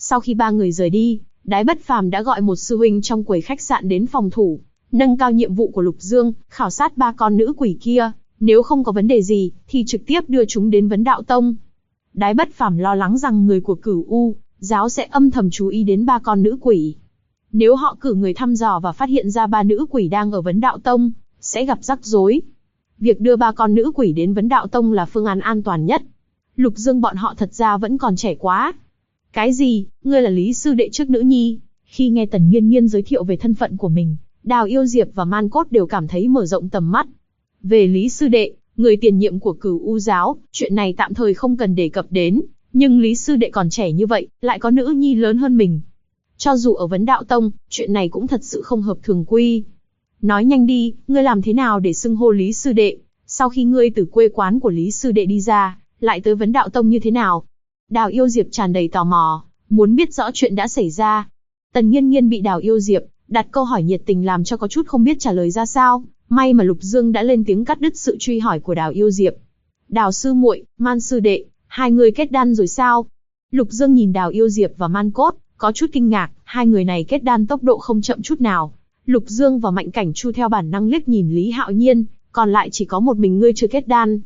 Sau khi ba người rời đi, Đái Bất Phàm đã gọi một sư huynh trong quầy khách sạn đến phòng thủ, nâng cao nhiệm vụ của Lục Dương, khảo sát ba con nữ quỷ kia, nếu không có vấn đề gì, thì trực tiếp đưa chúng đến Vấn Đạo Tông. Đái Bất Phàm lo lắng rằng người của Cửu U giáo sẽ âm thầm chú ý đến ba con nữ quỷ. Nếu họ cử người thăm dò và phát hiện ra ba nữ quỷ đang ở Vấn Đạo Tông, sẽ gặp rắc rối. Việc đưa ba con nữ quỷ đến Vấn Đạo Tông là phương án an toàn nhất. Lục Dương bọn họ thật ra vẫn còn trẻ quá. Cái gì, ngươi là Lý sư đệ trước nữ nhi? Khi nghe Tần Nghiên Nghiên giới thiệu về thân phận của mình, Đào Yêu Diệp và Man Cốt đều cảm thấy mở rộng tầm mắt. Về Lý sư đệ, người tiền nhiệm của Cửu U giáo, chuyện này tạm thời không cần đề cập đến, nhưng Lý sư đệ còn trẻ như vậy, lại có nữ nhi lớn hơn mình. Cho dù ở Vấn Đạo Tông, chuyện này cũng thật sự không hợp thường quy. Nói nhanh đi, ngươi làm thế nào để xưng hô Lý sư đệ? Sau khi ngươi từ quê quán của Lý sư đệ đi ra, lại tới Vấn Đạo Tông như thế nào? Đào Yêu Diệp tràn đầy tò mò, muốn biết rõ chuyện đã xảy ra. Tần Nghiên Nghiên bị Đào Yêu Diệp đặt câu hỏi nhiệt tình làm cho có chút không biết trả lời ra sao. May mà Lục Dương đã lên tiếng cắt đứt sự truy hỏi của Đào Yêu Diệp. Đào sư muội, Man sư đệ, hai người kết đan rồi sao? Lục Dương nhìn Đào Yêu Diệp và Man Cốt, có chút kinh ngạc, hai người này kết đan tốc độ không chậm chút nào. Lục Dương và Mạnh Cảnh Chu theo bản năng liếc nhìn Lý Hạo Nhiên, còn lại chỉ có một mình ngươi chưa kết đan.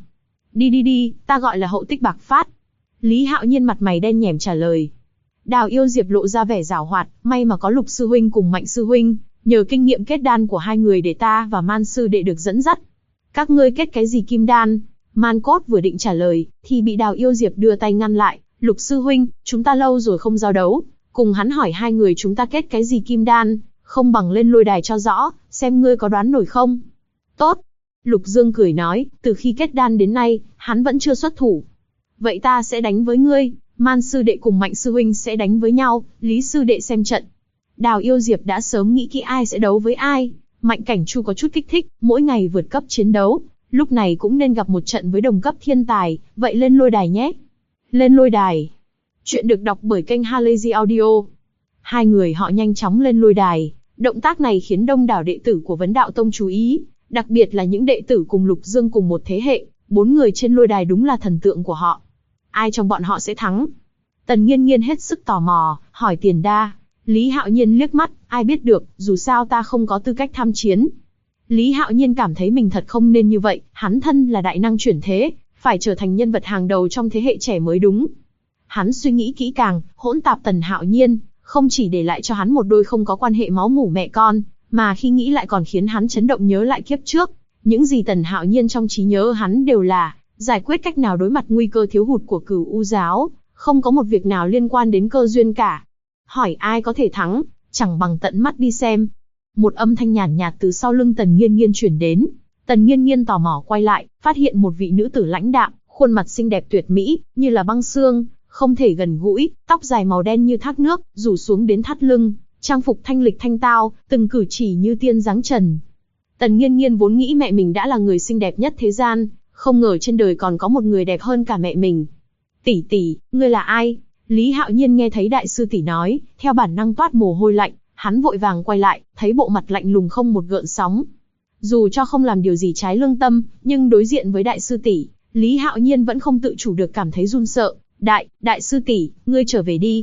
Đi, ta gọi là hậu tích bạc phát. Lý Hạo Nhiên mặt mày đen nhẻm trả lời. Đào Yêu Diệp lộ ra vẻ giảo hoạt, may mà có Lục sư huynh cùng Mạnh sư huynh, nhờ kinh nghiệm kết đan của hai người để ta và Man sư đệ được dẫn dắt. Các ngươi kết cái gì kim đan? Man Cốt vừa định trả lời, thì bị Đào Yêu Diệp đưa tay ngăn lại. Lục sư huynh, chúng ta lâu rồi không giao đấu, cùng hắn hỏi hai người chúng ta kết cái gì kim đan, không bằng lên lôi đài cho rõ, xem ngươi có đoán nổi không? Tốt. Lục Dương cười nói, từ khi kết đan đến nay, hắn vẫn chưa xuất thủ. Vậy ta sẽ đánh với ngươi, Man sư đệ cùng Mạnh sư huynh sẽ đánh với nhau, Lý sư đệ xem trận. Đào Yêu Diệp đã sớm nghĩ kỹ ai sẽ đấu với ai. Mạnh Cảnh Chu có chút kích thích, mỗi ngày vượt cấp chiến đấu, lúc này cũng nên gặp một trận với đồng cấp thiên tài, vậy lên lôi đài nhé. Lên lôi đài. Chuyện được đọc bởi kênh Halazy Audio. Hai người họ nhanh chóng lên lôi đài, động tác này khiến đông đảo đệ tử của Vấn Đạo Tông chú ý, đặc biệt là những đệ tử cùng Lục Dương cùng một thế hệ, bốn người trên lôi đài đúng là thần tượng của họ. Ai trong bọn họ sẽ thắng? Tần Nghiên Nghiên hết sức tò mò, hỏi Tiền Đa. Lý Hạo Nhiên liếc mắt, ai biết được, dù sao ta không có tư cách tham chiến. Lý Hạo Nhiên cảm thấy mình thật không nên như vậy, hắn thân là đại năng chuyển thế, phải trở thành nhân vật hàng đầu trong thế hệ trẻ mới đúng. Hắn suy nghĩ kỹ càng, hỗn tạp Tần Hạo Nhiên, không chỉ để lại cho hắn một đôi không có quan hệ máu mủ mẹ con, mà khi nghĩ lại còn khiến hắn chấn động nhớ lại kiếp trước. Những gì Tần Hạo Nhiên trong trí nhớ hắn đều là giải quyết cách nào đối mặt nguy cơ thiếu hụt của Cửu U giáo, không có một việc nào liên quan đến cơ duyên cả. Hỏi ai có thể thắng, chẳng bằng tận mắt đi xem. Một âm thanh nhàn nhạt từ sau lưng Tần Nghiên Nghiên chuyển đến. Tần Nghiên Nghiên tò mò quay lại, phát hiện một vị nữ tử lãnh đạm, khuôn mặt xinh đẹp tuyệt mỹ, như là băng xương, không thể gần gũi, tóc dài màu đen như thác nước, rủ xuống đến thắt lưng, trang phục thanh lịch thanh tao, từng cử chỉ như tiên dáng trần. Tần Nghiên Nghiên vốn nghĩ mẹ mình đã là người xinh đẹp nhất thế gian, không ngờ trên đời còn có một người đẹp hơn cả mẹ mình. Tỷ tỷ, ngươi là ai? Lý Hạo Nhiên nghe thấy đại sư tỷ nói, theo bản năng toát mồ hôi lạnh, hắn vội vàng quay lại, thấy bộ mặt lạnh lùng không một gợn sóng. Dù cho không làm điều gì trái lương tâm, nhưng đối diện với đại sư tỷ, Lý Hạo Nhiên vẫn không tự chủ được cảm thấy run sợ. Đại sư tỷ, ngươi trở về đi.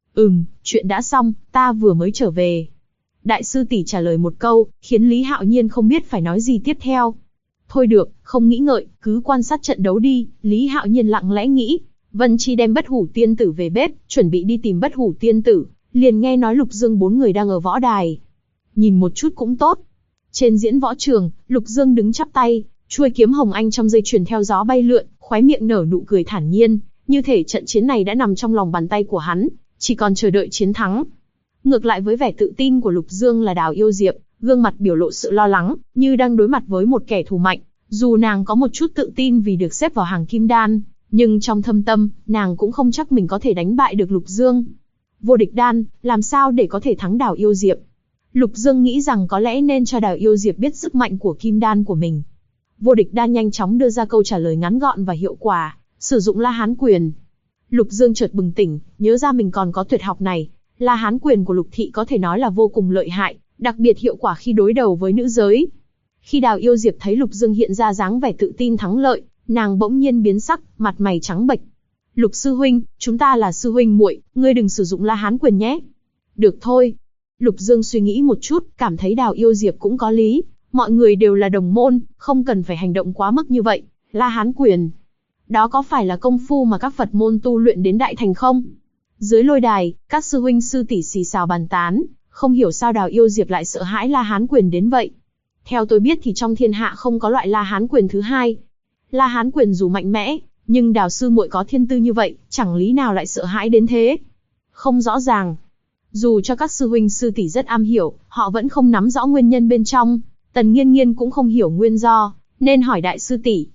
Chuyện đã xong, ta vừa mới trở về. Đại sư tỷ trả lời một câu, khiến Lý Hạo Nhiên không biết phải nói gì tiếp theo. Thôi được, không nghĩ ngợi, cứ quan sát trận đấu đi, Lý Hạo Nhiên lặng lẽ nghĩ. Vân Chi đem Bất Hủ Tiên Tử về bếp, chuẩn bị đi tìm Bất Hủ Tiên Tử, liền nghe nói Lục Dương bốn người đang ở võ đài. Nhìn một chút cũng tốt. Trên diễn võ trường, Lục Dương đứng chắp tay, chuôi kiếm hồng anh trong dây chuyền theo gió bay lượn, khóe miệng nở nụ cười thản nhiên, như thể trận chiến này đã nằm trong lòng bàn tay của hắn, chỉ còn chờ đợi chiến thắng. Ngược lại với vẻ tự tin của Lục Dương là Đào Yêu Diệp, gương mặt biểu lộ sự lo lắng, như đang đối mặt với một kẻ thù mạnh. Dù nàng có một chút tự tin vì được xếp vào hàng kim đan, nhưng trong thâm tâm, nàng cũng không chắc mình có thể đánh bại được Lục Dương. Vô địch đan, làm sao để có thể thắng Đào Yêu Diệp? Lục Dương nghĩ rằng có lẽ nên cho Đào Yêu Diệp biết sức mạnh của kim đan của mình. Vô địch đan nhanh chóng đưa ra câu trả lời ngắn gọn và hiệu quả, sử dụng La Hán quyền. Lục Dương chợt bừng tỉnh, nhớ ra mình còn có tuyệt học này. La Hán quyền của Lục Thị có thể nói là vô cùng lợi hại, đặc biệt hiệu quả khi đối đầu với nữ giới. Khi Đào Yêu Diệp thấy Lục Dương hiện ra dáng vẻ tự tin thắng lợi, nàng bỗng nhiên biến sắc, mặt mày trắng bệch. Lục sư huynh, chúng ta là sư huynh muội, ngươi đừng sử dụng La Hán quyền nhé. Được thôi. Lục Dương suy nghĩ một chút, cảm thấy Đào Yêu Diệp cũng có lý. Mọi người đều là đồng môn, không cần phải hành động quá mức như vậy. La Hán quyền. Đó có phải là công phu mà các Phật môn tu luyện đến đại thành không? Dưới lôi đài, các sư huynh sư tỷ xì xào bàn tán, không hiểu sao Đào Yêu Diệp lại sợ hãi La Hán quyền đến vậy. Theo tôi biết thì trong thiên hạ không có loại La Hán quyền thứ hai. La Hán quyền dù mạnh mẽ, nhưng Đào sư muội có thiên tư như vậy, chẳng lý nào lại sợ hãi đến thế. Không rõ ràng. Dù cho các sư huynh sư tỷ rất am hiểu, họ vẫn không nắm rõ nguyên nhân bên trong. Tần Nghiên Nghiên cũng không hiểu nguyên do, nên hỏi đại sư tỷ,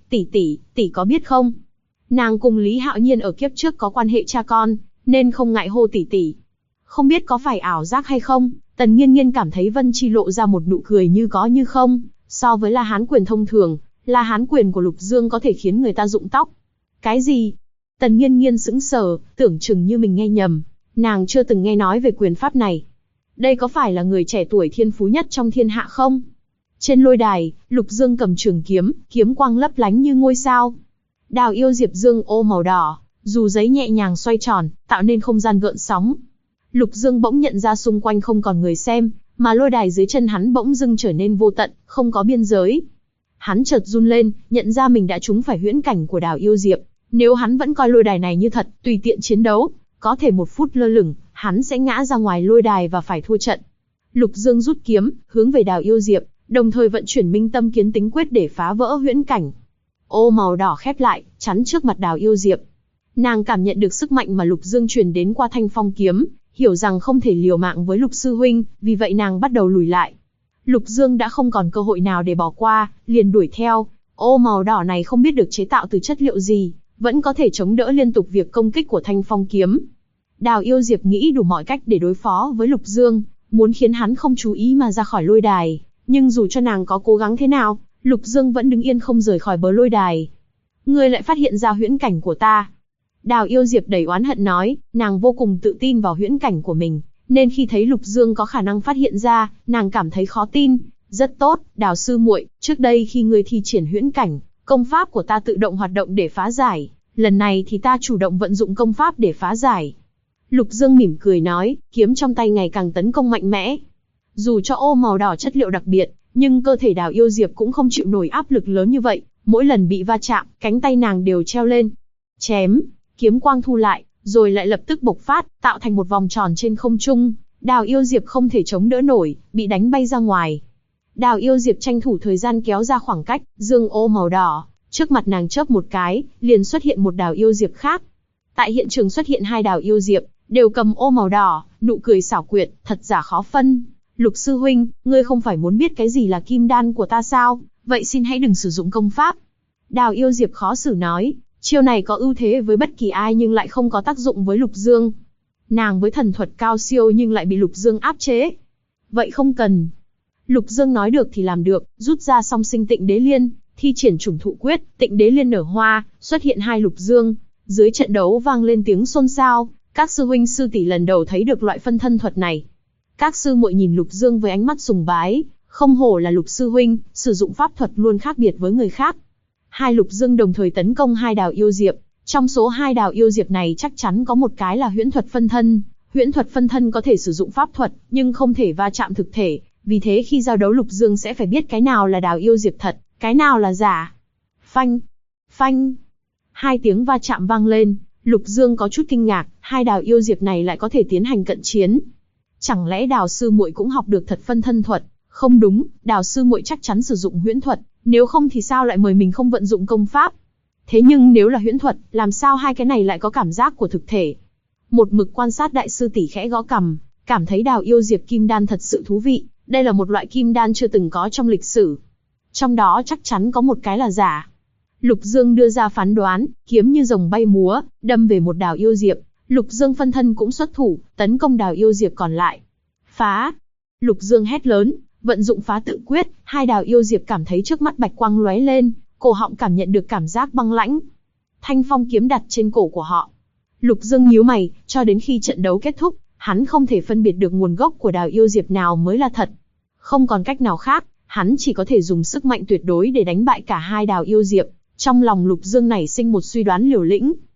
tỷ có biết không? Nàng cùng Lý Hạo Nhiên ở kiếp trước có quan hệ cha con, nên không ngại hô tỷ. Không biết có phải ảo giác hay không, Tần Nghiên Nghiên cảm thấy Vân Chi lộ ra một nụ cười như có như không. So với La Hán quyền thông thường, La Hán quyền của Lục Dương có thể khiến người ta rụng tóc. Cái gì? Tần Nghiên Nghiên sững sờ, tưởng chừng như mình nghe nhầm. Nàng chưa từng nghe nói về quyền pháp này. Đây có phải là người trẻ tuổi thiên phú nhất trong thiên hạ không? Trên lôi đài, Lục Dương cầm trường kiếm, kiếm quang lấp lánh như ngôi sao. Đào Yêu Diệp dương ô màu đỏ, dù giấy nhẹ nhàng xoay tròn, tạo nên không gian gợn sóng. Lục Dương bỗng nhận ra xung quanh không còn người xem, mà lôi đài dưới chân hắn bỗng dưng trở nên vô tận, không có biên giới. Hắn chợt run lên, nhận ra mình đã trúng phải huyễn cảnh của Đào Yêu Diệp. Nếu hắn vẫn coi lôi đài này như thật, tùy tiện chiến đấu, có thể một phút lơ lửng, hắn sẽ ngã ra ngoài lôi đài và phải thua trận. Lục Dương rút kiếm, hướng về Đào Yêu Diệp, đồng thời vận chuyển Minh Tâm Kiến Tính Quyết để phá vỡ huyễn cảnh. Ô màu đỏ khép lại, chắn trước mặt Đào Yêu Diệp. Nàng cảm nhận được sức mạnh mà Lục Dương truyền đến qua thanh phong kiếm, hiểu rằng không thể liều mạng với Lục sư huynh, vì vậy nàng bắt đầu lùi lại. Lục Dương đã không còn cơ hội nào để bỏ qua, liền đuổi theo. Ô màu đỏ này không biết được chế tạo từ chất liệu gì, vẫn có thể chống đỡ liên tục việc công kích của thanh phong kiếm. Đào Yêu Diệp nghĩ đủ mọi cách để đối phó với Lục Dương, muốn khiến hắn không chú ý mà ra khỏi lôi đài. Nhưng dù cho nàng có cố gắng thế nào, Lục Dương vẫn đứng yên không rời khỏi bờ lôi đài. Ngươi lại phát hiện ra huyễn cảnh của ta. Đào Yêu Diệp đầy oán hận nói, nàng vô cùng tự tin vào huyễn cảnh của mình, nên khi thấy Lục Dương có khả năng phát hiện ra, nàng cảm thấy khó tin. Rất tốt, Đào sư muội, trước đây khi ngươi thi triển huyễn cảnh, công pháp của ta tự động hoạt động để phá giải, lần này thì ta chủ động vận dụng công pháp để phá giải. Lục Dương mỉm cười nói, kiếm trong tay ngày càng tấn công mạnh mẽ. Dù cho ô màu đỏ chất liệu đặc biệt, nhưng cơ thể Đào Yêu Diệp cũng không chịu nổi áp lực lớn như vậy, mỗi lần bị va chạm, cánh tay nàng đều treo lên. Chém, kiếm quang thu lại, rồi lại lập tức bộc phát, tạo thành một vòng tròn trên không trung. Đào Yêu Diệp không thể chống đỡ nổi, bị đánh bay ra ngoài. Đào Yêu Diệp tranh thủ thời gian kéo ra khoảng cách, dương ô màu đỏ, trước mặt nàng chớp một cái, liền xuất hiện một Đào Yêu Diệp khác. Tại hiện trường xuất hiện hai Đào Yêu Diệp, đều cầm ô màu đỏ, nụ cười xảo quyệt, thật giả khó phân. Lục sư huynh, ngươi không phải muốn biết cái gì là kim đan của ta sao? Vậy xin hãy đừng sử dụng công pháp. Đào Yêu Diệp khó xử nói, chiêu này có ưu thế với bất kỳ ai nhưng lại không có tác dụng với Lục Dương. Nàng với thần thuật cao siêu nhưng lại bị Lục Dương áp chế. Vậy không cần. Lục Dương nói được thì làm được, rút ra song sinh Tịnh Đế Liên, thi triển Trùng Thụ Quyết, Tịnh Đế Liên nở hoa, xuất hiện hai Lục Dương. Dưới trận đấu vang lên tiếng xôn xao, các sư huynh sư tỷ lần đầu thấy được loại phân thân thuật này. Các sư muội nhìn Lục Dương với ánh mắt sùng bái, không hổ là Lục sư huynh, sử dụng pháp thuật luôn khác biệt với người khác. Hai Lục Dương đồng thời tấn công hai Đào Yêu Diệp, trong số hai Đào Yêu Diệp này chắc chắn có một cái là huyễn thuật phân thân. Huyễn thuật phân thân có thể sử dụng pháp thuật, nhưng không thể va chạm thực thể, vì thế khi giao đấu Lục Dương sẽ phải biết cái nào là Đào Yêu Diệp thật, cái nào là giả. Phanh, phanh. Hai tiếng va chạm vang lên, Lục Dương có chút kinh ngạc, hai Đào Yêu Diệp này lại có thể tiến hành cận chiến. Chẳng lẽ Đào sư muội cũng học được thật phân thân thuật? Không đúng, Đào sư muội chắc chắn sử dụng huyễn thuật, nếu không thì sao lại mời mình không vận dụng công pháp? Thế nhưng nếu là huyễn thuật, làm sao hai cái này lại có cảm giác của thực thể? Một mực quan sát đại sư tỷ khẽ gõ cằm, cảm thấy Đào Yêu Diệp kim đan thật sự thú vị, đây là một loại kim đan chưa từng có trong lịch sử. Trong đó chắc chắn có một cái là giả. Lục Dương đưa ra phán đoán, kiếm như rồng bay múa, đâm về một Đào Yêu Diệp. Lục Dương phân thân cũng xuất thủ, tấn công Đào Yêu Diệp còn lại. Phá! Lục Dương hét lớn, vận dụng phá tự quyết, hai Đào Yêu Diệp cảm thấy trước mắt bạch quang lóe lên, cổ họng cảm nhận được cảm giác băng lãnh. Thanh phong kiếm đặt trên cổ của họ. Lục Dương nhíu mày, cho đến khi trận đấu kết thúc, hắn không thể phân biệt được nguồn gốc của Đào Yêu Diệp nào mới là thật. Không còn cách nào khác, hắn chỉ có thể dùng sức mạnh tuyệt đối để đánh bại cả hai Đào Yêu Diệp. Trong lòng Lục Dương nảy sinh một suy đoán liều lĩnh.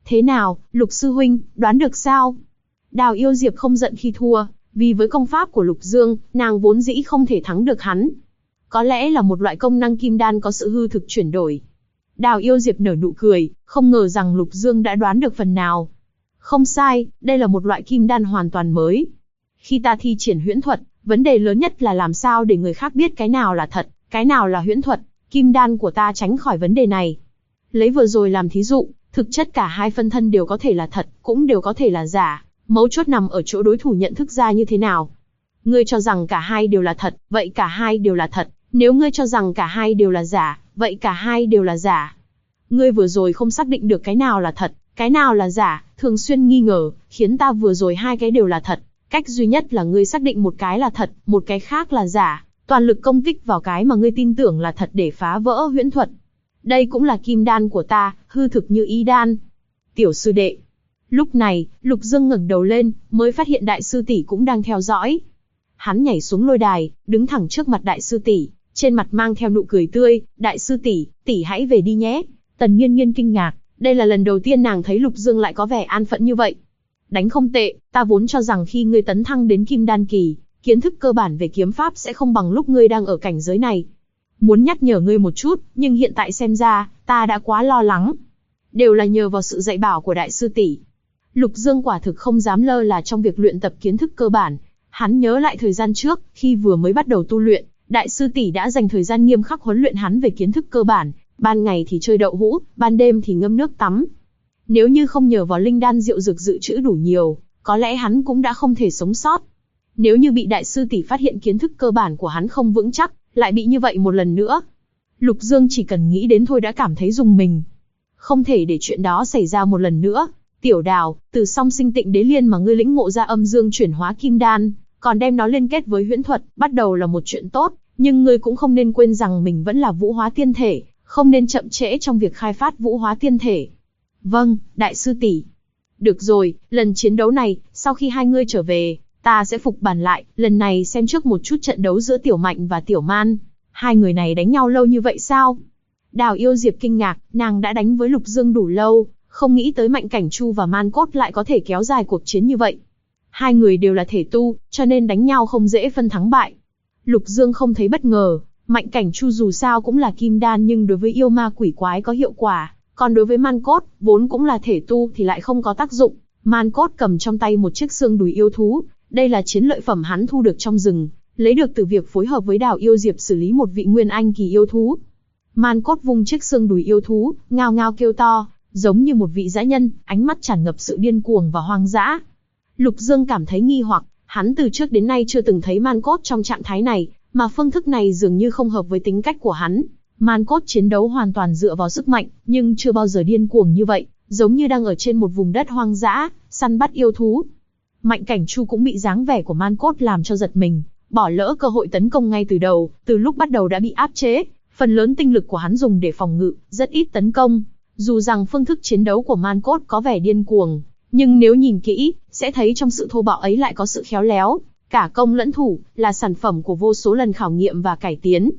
Thế nào, Lục sư huynh, đoán được sao? Đào Yêu Diệp không giận khi thua, vì với công pháp của Lục Dương, nàng vốn dĩ không thể thắng được hắn. Có lẽ là một loại công năng kim đan có sự hư thực chuyển đổi. Đào Yêu Diệp nở nụ cười, không ngờ rằng Lục Dương đã đoán được phần nào. Không sai, đây là một loại kim đan hoàn toàn mới. Khi ta thi triển huyễn thuật, vấn đề lớn nhất là làm sao để người khác biết cái nào là thật, cái nào là huyễn thuật. Kim đan của ta tránh khỏi vấn đề này. Lấy vừa rồi làm thí dụ, thực chất cả hai phân thân đều có thể là thật, cũng đều có thể là giả. Mấu chốt nằm ở chỗ đối thủ nhận thức ra như thế nào. Ngươi cho rằng cả hai đều là thật, vậy cả hai đều là thật. Nếu ngươi cho rằng cả hai đều là giả, vậy cả hai đều là giả. Ngươi vừa rồi không xác định được cái nào là thật, cái nào là giả, thường xuyên nghi ngờ, khiến ta vừa rồi hai cái đều là thật. Cách duy nhất là ngươi xác định một cái là thật, một cái khác là giả. Toàn lực công kích vào cái mà ngươi tin tưởng là thật để phá vỡ huyễn thuật. Đây cũng là kim đan của ta, hư thực như ý đan. Tiểu sư đệ. Lúc này, Lục Dương ngẩng đầu lên, mới phát hiện đại sư tỷ cũng đang theo dõi. Hắn nhảy xuống lôi đài, đứng thẳng trước mặt đại sư tỷ, trên mặt mang theo nụ cười tươi. Đại sư tỷ, tỷ hãy về đi nhé. Tần Nghiên Nghiên kinh ngạc, đây là lần đầu tiên nàng thấy Lục Dương lại có vẻ an phận như vậy. Đánh không tệ, ta vốn cho rằng khi ngươi tấn thăng đến kim đan kỳ, kiến thức cơ bản về kiếm pháp sẽ không bằng lúc ngươi đang ở cảnh giới này. Muốn nhắc nhở ngươi một chút, nhưng hiện tại xem ra, ta đã quá lo lắng. Đều là nhờ vào sự dạy bảo của đại sư tỷ. Lục Dương quả thực không dám lơ là trong việc luyện tập kiến thức cơ bản. Hắn nhớ lại thời gian trước, khi vừa mới bắt đầu tu luyện, đại sư tỷ đã dành thời gian nghiêm khắc huấn luyện hắn về kiến thức cơ bản, ban ngày thì chơi đậu hũ, ban đêm thì ngâm nước tắm. Nếu như không nhờ vào linh đan rượu dược dự trữ đủ nhiều, có lẽ hắn cũng đã không thể sống sót. Nếu như bị đại sư tỷ phát hiện kiến thức cơ bản của hắn không vững chắc, lại bị như vậy một lần nữa, Lục Dương chỉ cần nghĩ đến thôi đã cảm thấy rùng mình. Không thể để chuyện đó xảy ra một lần nữa. Tiểu Đào, từ song sinh tịnh đế liên mà ngươi lĩnh ngộ ra âm dương chuyển hóa kim đan, còn đem nó liên kết với huyễn thuật, bắt đầu là một chuyện tốt, nhưng ngươi cũng không nên quên rằng mình vẫn là vũ hóa tiên thể, không nên chậm trễ trong việc khai phát vũ hóa tiên thể. Vâng, đại sư tỷ. Được rồi, lần chiến đấu này, sau khi hai ngươi trở về, ta sẽ phục bản lại, lần này xem trước một chút trận đấu giữa Tiểu Mạnh và Tiểu Man. Hai người này đánh nhau lâu như vậy sao? Đào Yêu Diệp kinh ngạc, nàng đã đánh với Lục Dương đủ lâu, không nghĩ tới Mạnh Cảnh Chu và Man Cốt lại có thể kéo dài cuộc chiến như vậy. Hai người đều là thể tu, cho nên đánh nhau không dễ phân thắng bại. Lục Dương không thấy bất ngờ, Mạnh Cảnh Chu dù sao cũng là kim đan nhưng đối với yêu ma quỷ quái có hiệu quả, còn đối với Man Cốt, vốn cũng là thể tu thì lại không có tác dụng. Man Cốt cầm trong tay một chiếc xương đùi yêu thú, đây là chiến lợi phẩm hắn thu được trong rừng, lấy được từ việc phối hợp với Đào Yêu Diệp xử lý một vị nguyên anh kỳ yêu thú. Man Cốt vung chiếc xương đùi yêu thú, ngao ngao kêu to, giống như một vị dã nhân, ánh mắt tràn ngập sự điên cuồng và hoang dã. Lục Dương cảm thấy nghi hoặc, hắn từ trước đến nay chưa từng thấy Man Cốt trong trạng thái này, mà phương thức này dường như không hợp với tính cách của hắn. Man Cốt chiến đấu hoàn toàn dựa vào sức mạnh, nhưng chưa bao giờ điên cuồng như vậy, giống như đang ở trên một vùng đất hoang dã, săn bắt yêu thú. Mạnh Cảnh Chu cũng bị dáng vẻ của Man Cốt làm cho giật mình, bỏ lỡ cơ hội tấn công ngay từ đầu, từ lúc bắt đầu đã bị áp chế, phần lớn tinh lực của hắn dùng để phòng ngự, rất ít tấn công. Dù rằng phương thức chiến đấu của Man Cốt có vẻ điên cuồng, nhưng nếu nhìn kỹ, sẽ thấy trong sự thô bạo ấy lại có sự khéo léo, cả công lẫn thủ, là sản phẩm của vô số lần khảo nghiệm và cải tiến.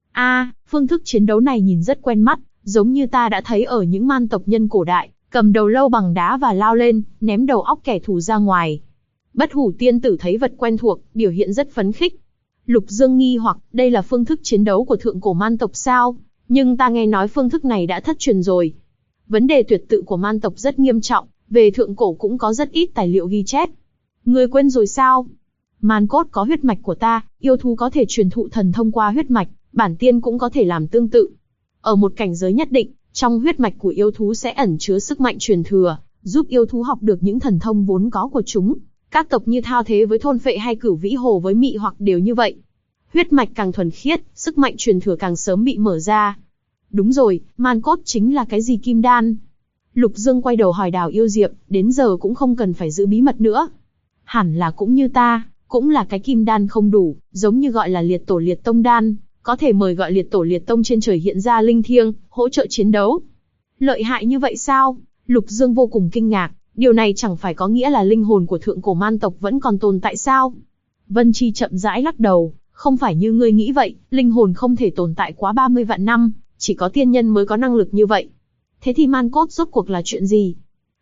Phương thức chiến đấu này nhìn rất quen mắt, giống như ta đã thấy ở những man tộc nhân cổ đại, cầm đầu lâu bằng đá và lao lên, ném đầu óc kẻ thù ra ngoài. Bất Hủ tiên tử thấy vật quen thuộc, biểu hiện rất phấn khích. Lục Dương nghi hoặc, đây là phương thức chiến đấu của thượng cổ man tộc sao? Nhưng ta nghe nói phương thức này đã thất truyền rồi. Vấn đề tuyệt tự của man tộc rất nghiêm trọng, về thượng cổ cũng có rất ít tài liệu ghi chép. Ngươi quên rồi sao? Man Cốt có huyết mạch của ta, yêu thú có thể truyền thụ thần thông qua huyết mạch, bản tiên cũng có thể làm tương tự. Ở một cảnh giới nhất định, trong huyết mạch của yêu thú sẽ ẩn chứa sức mạnh truyền thừa, giúp yêu thú học được những thần thông vốn có của chúng. Các tộc như Thao Thế với Thôn Phệ hay Cửu Vĩ Hồ với Mị Hoặc đều như vậy. Huyết mạch càng thuần khiết, sức mạnh truyền thừa càng sớm bị mở ra. Đúng rồi, Man Cốt chính là cái gì kim đan? Lục Dương quay đầu hỏi Đào Yêu Diệp, đến giờ cũng không cần phải giữ bí mật nữa. Hẳn là cũng như ta, cũng là cái kim đan không đủ, giống như gọi là liệt tổ liệt tông đan, có thể mời gọi liệt tổ liệt tông trên trời hiện ra linh thiêng, hỗ trợ chiến đấu. Lợi hại như vậy sao? Lục Dương vô cùng kinh ngạc, điều này chẳng phải có nghĩa là linh hồn của thượng cổ man tộc vẫn còn tồn tại sao? Vân Chi chậm rãi lắc đầu, không phải như ngươi nghĩ vậy, linh hồn không thể tồn tại quá 30 vạn năm, chỉ có tiên nhân mới có năng lực như vậy. Thế thì Man Cốt rốt cuộc là chuyện gì?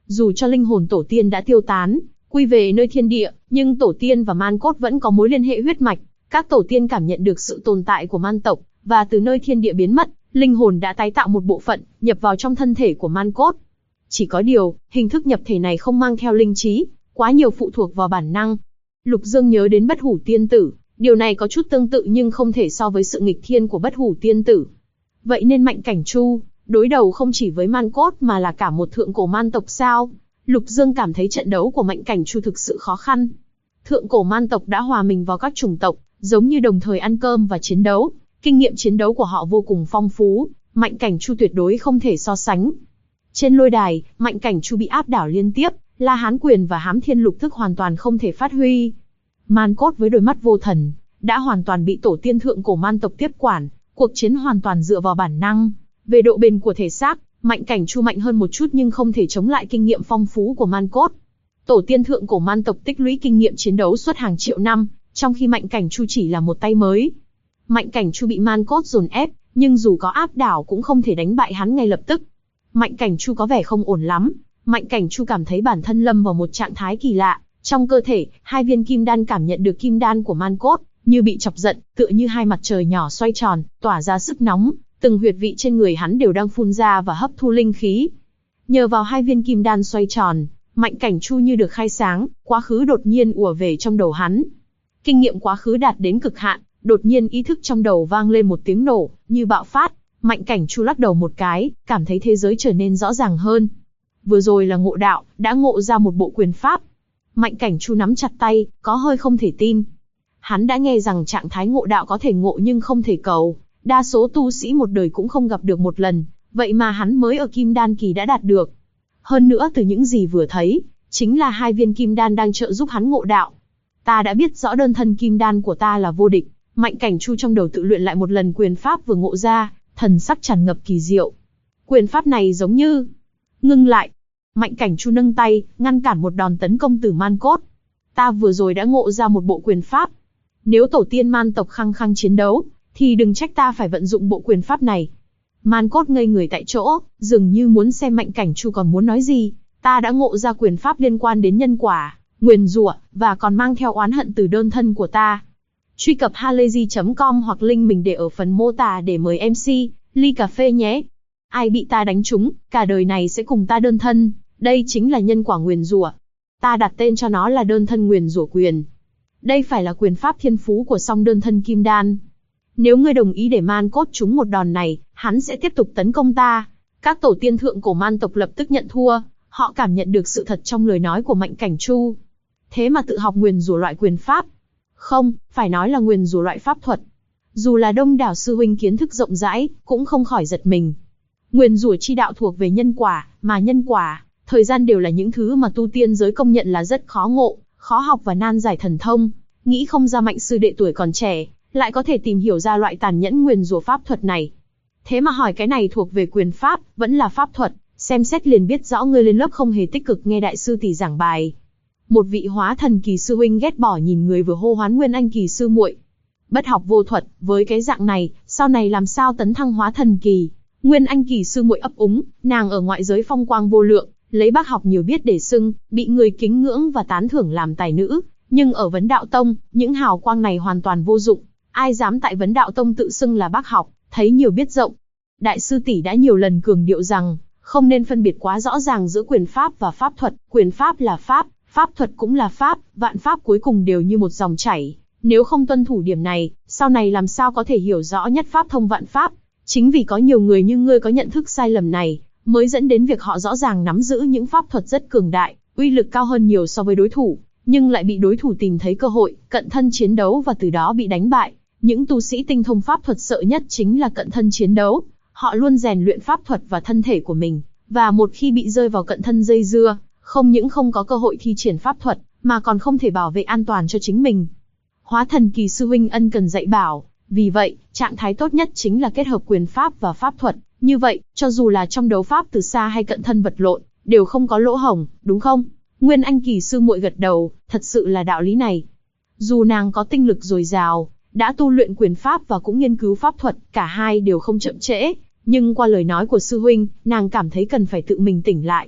Dù cho linh hồn tổ tiên đã tiêu tán, quy về nơi thiên địa, nhưng tổ tiên và man cốt vẫn có mối liên hệ huyết mạch. Các tổ tiên cảm nhận được sự tồn tại của man tộc, và từ nơi thiên địa biến mất, linh hồn đã tái tạo một bộ phận, nhập vào trong thân thể của man cốt. Chỉ có điều, hình thức nhập thể này không mang theo linh trí, quá nhiều phụ thuộc vào bản năng. Lục Dương nhớ đến Bất Hủ Tiên Tử, điều này có chút tương tự nhưng không thể so với sự nghịch thiên của Bất Hủ Tiên Tử. Vậy nên Mạnh Cảnh Chu đối đầu không chỉ với man cốt mà là cả một thượng cổ man tộc sao? Lục Dương cảm thấy trận đấu của Mạnh Cảnh Chu thực sự khó khăn. Thượng cổ man tộc đã hòa mình vào các chủng tộc, giống như đồng thời ăn cơm và chiến đấu. Kinh nghiệm chiến đấu của họ vô cùng phong phú, Mạnh Cảnh Chu tuyệt đối không thể so sánh. Trên lôi đài, Mạnh Cảnh Chu bị áp đảo liên tiếp, La Hán Quyền và Hám Thiên Lục Thức hoàn toàn không thể phát huy. Man cốt với đôi mắt vô thần, đã hoàn toàn bị tổ tiên thượng cổ man tộc tiếp quản, cuộc chiến hoàn toàn dựa vào bản năng. Về độ bền của thể xác, Mạnh Cảnh Chu mạnh hơn một chút nhưng không thể chống lại kinh nghiệm phong phú của man cốt. Tổ tiên thượng cổ man tộc tích lũy kinh nghiệm chiến đấu suốt hàng triệu năm, trong khi Mạnh Cảnh Chu chỉ là một tay mới. Mạnh Cảnh Chu bị man cốt dồn ép, nhưng dù có áp đảo cũng không thể đánh bại hắn ngay lập tức. Mạnh Cảnh Chu có vẻ không ổn lắm. Mạnh Cảnh Chu cảm thấy bản thân lâm vào một trạng thái kỳ lạ. Trong cơ thể, 2 viên kim đan cảm nhận được kim đan của man cốt, như bị chọc giận, tựa như 2 mặt trời nhỏ xoay tròn, tỏa ra sức nóng. Từng huyệt vị trên người hắn đều đang phun ra và hấp thu linh khí. Nhờ vào 2 viên kim đan xoay tròn, Mạnh Cảnh Chu như được khai sáng, quá khứ đột nhiên ùa về trong đầu hắn. Kinh nghiệm quá khứ đạt đến cực hạn, đột nhiên ý thức trong đầu vang lên một tiếng nổ, như bạo phát. Mạnh Cảnh Chu lắc đầu một cái, cảm thấy thế giới trở nên rõ ràng hơn. Vừa rồi là ngộ đạo, đã ngộ ra một bộ quyền pháp. Mạnh Cảnh Chu nắm chặt tay, có hơi không thể tin. Hắn đã nghe rằng trạng thái ngộ đạo có thể ngộ nhưng không thể cầu. Đa số tu sĩ một đời cũng không gặp được một lần, vậy mà hắn mới ở kim đan kỳ đã đạt được. Hơn nữa từ những gì vừa thấy, chính là 2 viên kim đan đang trợ giúp hắn ngộ đạo. Ta đã biết rõ đơn thân kim đan của ta là vô địch. Mạnh Cảnh Chu trong đầu tự luyện lại một lần quyền pháp vừa ngộ ra, thần sắc tràn ngập kỳ diệu. Quyền pháp này giống như... Ngưng lại. Mạnh Cảnh Chu nâng tay, ngăn cản một đòn tấn công từ man cốt. Ta vừa rồi đã ngộ ra một bộ quyền pháp. Nếu tổ tiên man tộc khăng khăng chiến đấu, thì đừng trách ta phải vận dụng bộ quyền pháp này. Man cốt ngây người tại chỗ, dường như muốn xem Mạnh Cảnh Chu còn muốn nói gì. Ta đã ngộ ra quyền pháp liên quan đến nhân quả, nguyền rủa, và còn mang theo oán hận từ đơn thân của ta. Truy cập halayzi.com hoặc link mình để ở phần mô tả để mời MC, ly cà phê nhé. Ai bị ta đánh trúng, cả đời này sẽ cùng ta đơn thân. Đây chính là nhân quả nguyền rủa. Ta đặt tên cho nó là đơn thân nguyền rủa quyền. Đây phải là quyền pháp thiên phú của song đơn thân kim đan. Nếu ngươi đồng ý để man cốt trúng một đòn này, hắn sẽ tiếp tục tấn công ta. Các tổ tiên thượng cổ man tộc lập tức nhận thua, họ cảm nhận được sự thật trong lời nói của Mạnh Cảnh Chu. Thế mà tự học nguyền rủa loại quyền pháp. Không, phải nói là nguyền rủa loại pháp thuật. Dù là đông đảo sư huynh kiến thức rộng rãi, cũng không khỏi giật mình. Nguyền rủa chi đạo thuộc về nhân quả, mà nhân quả, thời gian đều là những thứ mà tu tiên giới công nhận là rất khó ngộ, khó học và nan giải thần thông. Nghĩ không ra Mạnh sư đệ tuổi còn trẻ, lại có thể tìm hiểu ra loại tàn nhẫn nguyền rủa pháp thuật này. Thế mà hỏi cái này thuộc về quyền pháp, vẫn là pháp thuật, xem xét liền biết rõ ngươi lên lớp không hề tích cực nghe đại sư tỷ giảng bài. Một vị hóa thần kỳ sư huynh ghét bỏ nhìn người vừa hô hoán nguyên anh kỳ sư muội. Bất học vô thuật, với cái dạng này, sau này làm sao tấn thăng hóa thần kỳ? Nguyên anh kỳ sư muội ấp úng, nàng ở ngoại giới phong quang vô lượng, lấy bác học nhiều biết để xưng, bị người kính ngưỡng và tán thưởng làm tài nữ, nhưng ở Vấn Đạo Tông, những hào quang này hoàn toàn vô dụng. Ai dám tại Vấn Đạo Tông tự xưng là bác học, thấy nhiều biết rộng. Đại sư tỷ đã nhiều lần cường điệu rằng, không nên phân biệt quá rõ ràng giữa quyền pháp và pháp thuật, quyền pháp là pháp, pháp thuật cũng là pháp, vạn pháp cuối cùng đều như một dòng chảy. Nếu không tuân thủ điểm này, sau này làm sao có thể hiểu rõ nhất pháp thông vạn pháp? Chính vì có nhiều người như ngươi có nhận thức sai lầm này, mới dẫn đến việc họ rõ ràng nắm giữ những pháp thuật rất cường đại, uy lực cao hơn nhiều so với đối thủ, nhưng lại bị đối thủ tìm thấy cơ hội, cận thân chiến đấu và từ đó bị đánh bại. Những tu sĩ tinh thông pháp thuật sợ nhất chính là cận thân chiến đấu. Họ luôn rèn luyện pháp thuật và thân thể của mình, và một khi bị rơi vào cận thân dây dưa, không những không có cơ hội thi triển pháp thuật, mà còn không thể bảo vệ an toàn cho chính mình. Hóa thần kỳ sư huynh ân cần dạy bảo, vì vậy, trạng thái tốt nhất chính là kết hợp quyền pháp và pháp thuật, như vậy, cho dù là trong đấu pháp từ xa hay cận thân vật lộn, đều không có lỗ hổng, đúng không? Nguyên anh kỳ sư muội gật đầu, thật sự là đạo lý này. Dù nàng có tinh lực dồi dào, đã tu luyện quyền pháp và cũng nghiên cứu pháp thuật, cả hai đều không chậm trễ, nhưng qua lời nói của sư huynh, nàng cảm thấy cần phải tự mình tỉnh lại.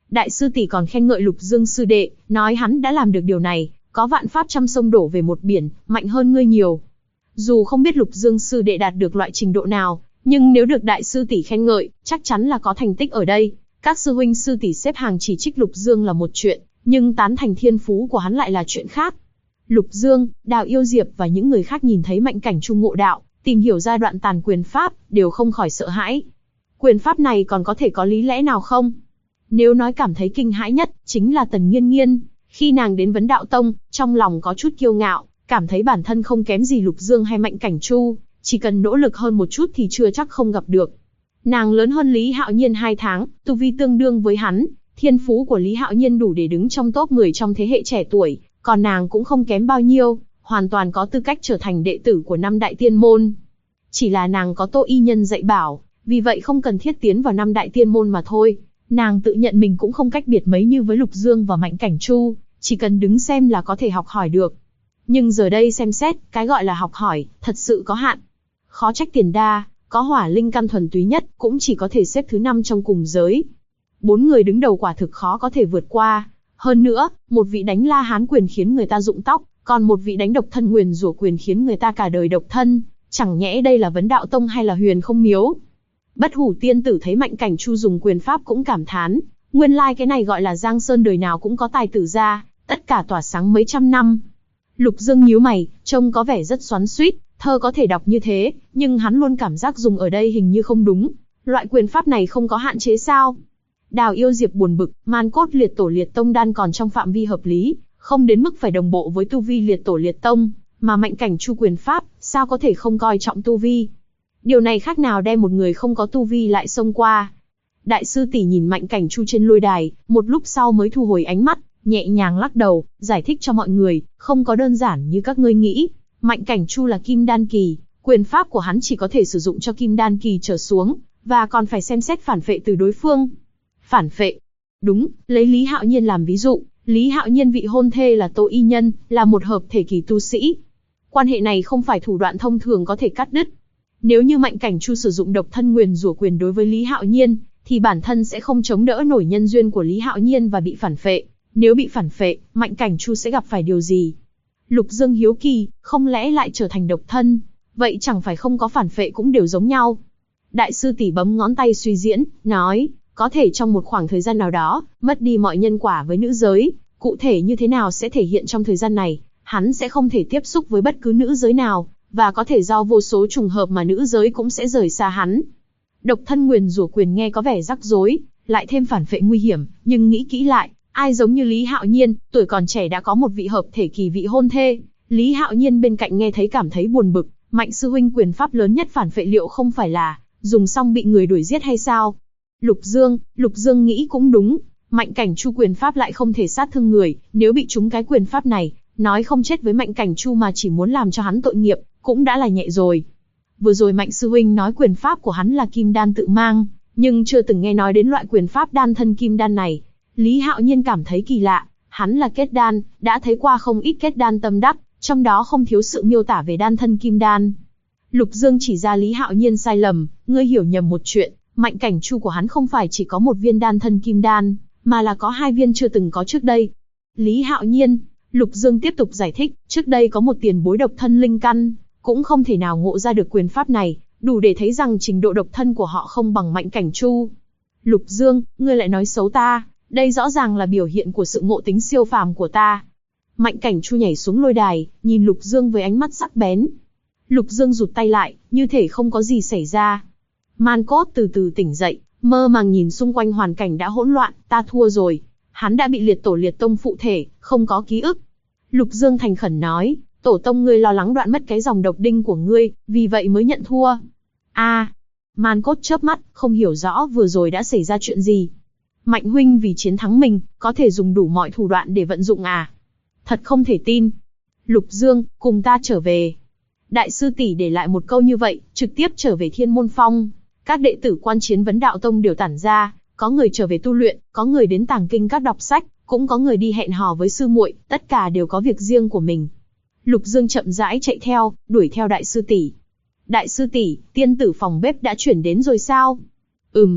Đại sư tỷ còn khen ngợi Lục Dương sư đệ, nói hắn đã làm được điều này, có vạn pháp trăm sông đổ về một biển, mạnh hơn ngươi nhiều. Dù không biết Lục Dương sư đệ đạt được loại trình độ nào, nhưng nếu được đại sư tỷ khen ngợi, chắc chắn là có thành tích ở đây. Các sư huynh sư tỷ xếp hàng chỉ trích Lục Dương là một chuyện, nhưng tán thành thiên phú của hắn lại là chuyện khác. Lục Dương, Đào Yêu Diệp và những người khác nhìn thấy Mạnh Cảnh Chu ngộ đạo, tìm hiểu giai đoạn tàn quyền pháp, đều không khỏi sợ hãi. Quyền pháp này còn có thể có lý lẽ nào không? Nếu nói cảm thấy kinh hãi nhất, chính là Tần Nghiên Nghiên. Khi nàng đến Vấn Đạo Tông, trong lòng có chút kiêu ngạo, cảm thấy bản thân không kém gì Lục Dương hay Mạnh Cảnh Chu, chỉ cần nỗ lực hơn một chút thì chưa chắc không gặp được. Nàng lớn hơn Lý Hạo Nhiên 2 tháng, tu vi tương đương với hắn, thiên phú của Lý Hạo Nhiên đủ để đứng trong top 10 trong thế hệ trẻ tuổi, còn nàng cũng không kém bao nhiêu, hoàn toàn có tư cách trở thành đệ tử của 5 đại tiên môn. Chỉ là nàng có Tô Y Nhân dạy bảo, vì vậy không cần thiết tiến vào 5 đại tiên môn mà thôi. Nàng tự nhận mình cũng không cách biệt mấy như với Lục Dương và Mạnh Cảnh Chu, chỉ cần đứng xem là có thể học hỏi được. Nhưng giờ đây xem xét, cái gọi là học hỏi, thật sự có hạn. Khó trách Tiền Đa, có hỏa linh căn thuần túy nhất, cũng chỉ có thể xếp thứ 5 trong cùng giới. 4 người đứng đầu quả thực khó có thể vượt qua. Hơn nữa, một vị đánh La Hán quyền khiến người ta rụng tóc, còn một vị đánh độc thân nguyền rủa quyền khiến người ta cả đời độc thân. Chẳng nhẽ đây là Vấn Đạo Tông hay là Huyền Không Miếu? Bất Hủ tiên tử thấy Mạnh Cảnh Chu dùng quyền pháp cũng cảm thán, nguyên lai cái này gọi là Giang Sơn đời nào cũng có tài tử ra, tất cả tỏa sáng mấy trăm năm. Lục Dương nhíu mày, trông có vẻ rất xoắn xuýt, thơ có thể đọc như thế, nhưng hắn luôn cảm giác dùng ở đây hình như không đúng. Loại quyền pháp này không có hạn chế sao? Đào Yêu Diệp buồn bực, Man Cốt Liệt Tổ Liệt Tông đan còn trong phạm vi hợp lý, không đến mức phải đồng bộ với tu vi Liệt Tổ Liệt Tông, mà Mạnh Cảnh Chu quyền pháp, sao có thể không coi trọng tu vi? Điều này khác nào đem một người không có tu vi lại xông qua. Đại sư tỷ nhìn Mạnh Cảnh Chu trên lôi đài, một lúc sau mới thu hồi ánh mắt, nhẹ nhàng lắc đầu, giải thích cho mọi người, không có đơn giản như các ngươi nghĩ. Mạnh Cảnh Chu là Kim Đan kỳ, quyền pháp của hắn chỉ có thể sử dụng cho Kim Đan kỳ trở xuống, và còn phải xem xét phản phệ từ đối phương. Phản phệ? Đúng, lấy Lý Hạo Nhiên làm ví dụ, Lý Hạo Nhiên vị hôn thê là Tô Y Nhân, là một hợp thể kỳ tu sĩ. Quan hệ này không phải thủ đoạn thông thường có thể cắt đứt. Nếu như Mạnh Cảnh Chu sử dụng độc thân nguyền rủa quyền đối với Lý Hạo Nhiên, thì bản thân sẽ không chống đỡ nổi nhân duyên của Lý Hạo Nhiên và bị phản phệ. Nếu bị phản phệ, Mạnh Cảnh Chu sẽ gặp phải điều gì? Lục Dương hiếu kỳ, không lẽ lại trở thành độc thân? Vậy chẳng phải không có phản phệ cũng đều giống nhau? Đại sư tỷ bấm ngón tay suy diễn, nói, có thể trong một khoảng thời gian nào đó, mất đi mọi nhân quả với nữ giới, cụ thể như thế nào sẽ thể hiện trong thời gian này, hắn sẽ không thể tiếp xúc với bất cứ nữ giới nào, và có thể do vô số trùng hợp mà nữ giới cũng sẽ rời xa hắn. Độc thân nguyền rủa quyền nghe có vẻ rắc rối, lại thêm phản phệ nguy hiểm, nhưng nghĩ kỹ lại, ai giống như Lý Hạo Nhiên, tuổi còn trẻ đã có một vị hợp thể kỳ vị hôn thê. Lý Hạo Nhiên bên cạnh nghe thấy cảm thấy buồn bực, Mạnh sư huynh quyền pháp lớn nhất phản phệ liệu không phải là dùng xong bị người đuổi giết hay sao? Lục Dương nghĩ cũng đúng, Mạnh Cảnh Chu quyền pháp lại không thể sát thương người, nếu bị trúng cái quyền pháp này, nói không chết với Mạnh Cảnh Chu mà chỉ muốn làm cho hắn tội nghiệp, cũng đã là nhẹ rồi. Vừa rồi Mạnh sư huynh nói quyền pháp của hắn là kim đan tự mang, nhưng chưa từng nghe nói đến loại quyền pháp đan thân kim đan này. Lý Hạo Nhiên cảm thấy kỳ lạ, hắn là kết đan, đã thấy qua không ít kết đan tâm đắc, trong đó không thiếu sự miêu tả về đan thân kim đan. Lục Dương chỉ ra Lý Hạo Nhiên sai lầm, ngươi hiểu nhầm một chuyện, Mạnh Cảnh Chu của hắn không phải chỉ có một viên đan thân kim đan, mà là có 2 viên chưa từng có trước đây. Lý Hạo Nhiên, Lục Dương tiếp tục giải thích, trước đây có một tiền bối độc thân linh căn, cũng không thể nào ngộ ra được quyền pháp này, đủ để thấy rằng trình độ độc thân của họ không bằng Mạnh Cảnh Chu. Lục Dương, ngươi lại nói xấu ta, đây rõ ràng là biểu hiện của sự ngộ tính siêu phàm của ta. Mạnh Cảnh Chu nhảy xuống lôi đài, nhìn Lục Dương với ánh mắt sắc bén. Lục Dương rụt tay lại, như thể không có gì xảy ra. Man Cốt từ từ tỉnh dậy, mơ màng nhìn xung quanh hoàn cảnh đã hỗn loạn, ta thua rồi. Hắn đã bị liệt tổ liệt tông phụ thể, không có ký ức. Lục Dương thành khẩn nói, tổ tông ngươi lo lắng đoạn mất cái dòng độc đinh của ngươi, vì vậy mới nhận thua. Man Cốt chớp mắt, không hiểu rõ vừa rồi đã xảy ra chuyện gì. Mạnh huynh vì chiến thắng mình, có thể dùng đủ mọi thủ đoạn để vận dụng à? Thật không thể tin. Lục Dương, cùng ta trở về. Đại sư tỷ để lại một câu như vậy, trực tiếp trở về Thiên Môn Phong. Các đệ tử quan chiến Vấn Đạo Tông đều tản ra, có người trở về tu luyện, có người đến tàng kinh các đọc sách, cũng có người đi hẹn hò với sư muội, tất cả đều có việc riêng của mình. Lục Dương chậm rãi chạy theo, đuổi theo đại sư tỷ. Đại sư tỷ, tiên tử phòng bếp đã chuyển đến rồi sao?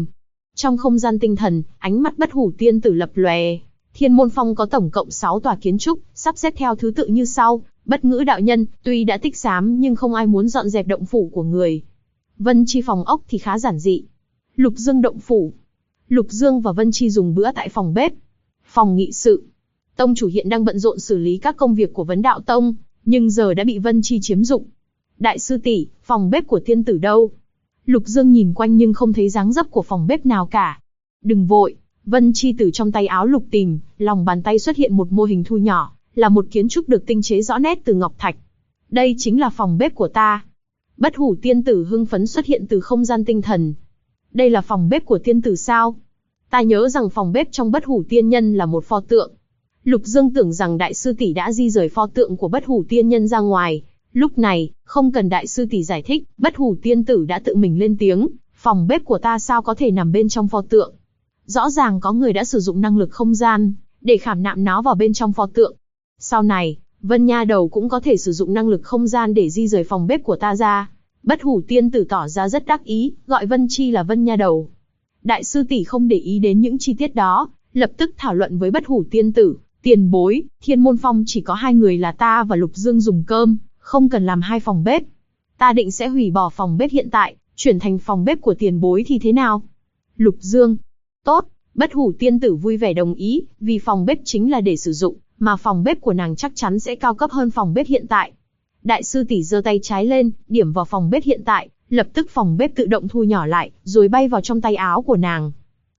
Trong không gian tinh thần, ánh mắt Bất Hủ Tiên Tử lập lòe. Thiên Môn Phong có tổng cộng 6 tòa kiến trúc, sắp xếp theo thứ tự như sau. Bất Ngữ đạo nhân, tuy đã tích xám nhưng không ai muốn dọn dẹp động phủ của người. Vân Chi phòng ốc thì khá giản dị. Lục Dương động phủ. Lục Dương và Vân Chi dùng bữa tại phòng bếp. Phòng nghị sự. Tông chủ hiện đang bận rộn xử lý các công việc của Vấn Đạo Tông, nhưng giờ đã bị Vân Chi chiếm dụng. Đại sư tỷ, phòng bếp của tiên tử đâu? Lục Dương nhìn quanh nhưng không thấy dáng dấp của phòng bếp nào cả. Đừng vội, Vân Chi từ trong tay áo lục tìm, lòng bàn tay xuất hiện một mô hình thu nhỏ, là một kiến trúc được tinh chế rõ nét từ ngọc thạch. Đây chính là phòng bếp của ta. Bất Hủ Tiên Tử hưng phấn xuất hiện từ không gian tinh thần. Đây là phòng bếp của tiên tử sao? Ta nhớ rằng phòng bếp trong Bất Hủ Tiên Nhân là một pho tượng. Lục Dương tưởng rằng đại sư tỷ đã di rời pho tượng của Bất Hủ Tiên Nhân ra ngoài. Lúc này, không cần đại sư tỷ giải thích, Bất Hủ Tiên Tử đã tự mình lên tiếng, phòng bếp của ta sao có thể nằm bên trong pho tượng? Rõ ràng có người đã sử dụng năng lực không gian, để khảm nạm nó vào bên trong pho tượng. Sau này, Vân Nha Đầu cũng có thể sử dụng năng lực không gian để di rời phòng bếp của ta ra. Bất Hủ Tiên Tử tỏ ra rất đắc ý, gọi Vân Chi là Vân Nha Đầu. Đại sư tỷ không để ý đến những chi tiết đó, lập tức thảo luận với Bất Hủ Tiên Tử, tiền bối, Thiên Môn Phong chỉ có 2 người là ta và Lục Dương dùng cơm, không cần làm 2 phòng bếp. Ta định sẽ hủy bỏ phòng bếp hiện tại, chuyển thành phòng bếp của tiền bối thì thế nào? Lục Dương. Tốt, Bất Hủ Tiên Tử vui vẻ đồng ý, vì phòng bếp chính là để sử dụng, mà phòng bếp của nàng chắc chắn sẽ cao cấp hơn phòng bếp hiện tại. Đại sư tỷ giơ tay trái lên, điểm vào phòng bếp hiện tại, lập tức phòng bếp tự động thu nhỏ lại, rồi bay vào trong tay áo của nàng.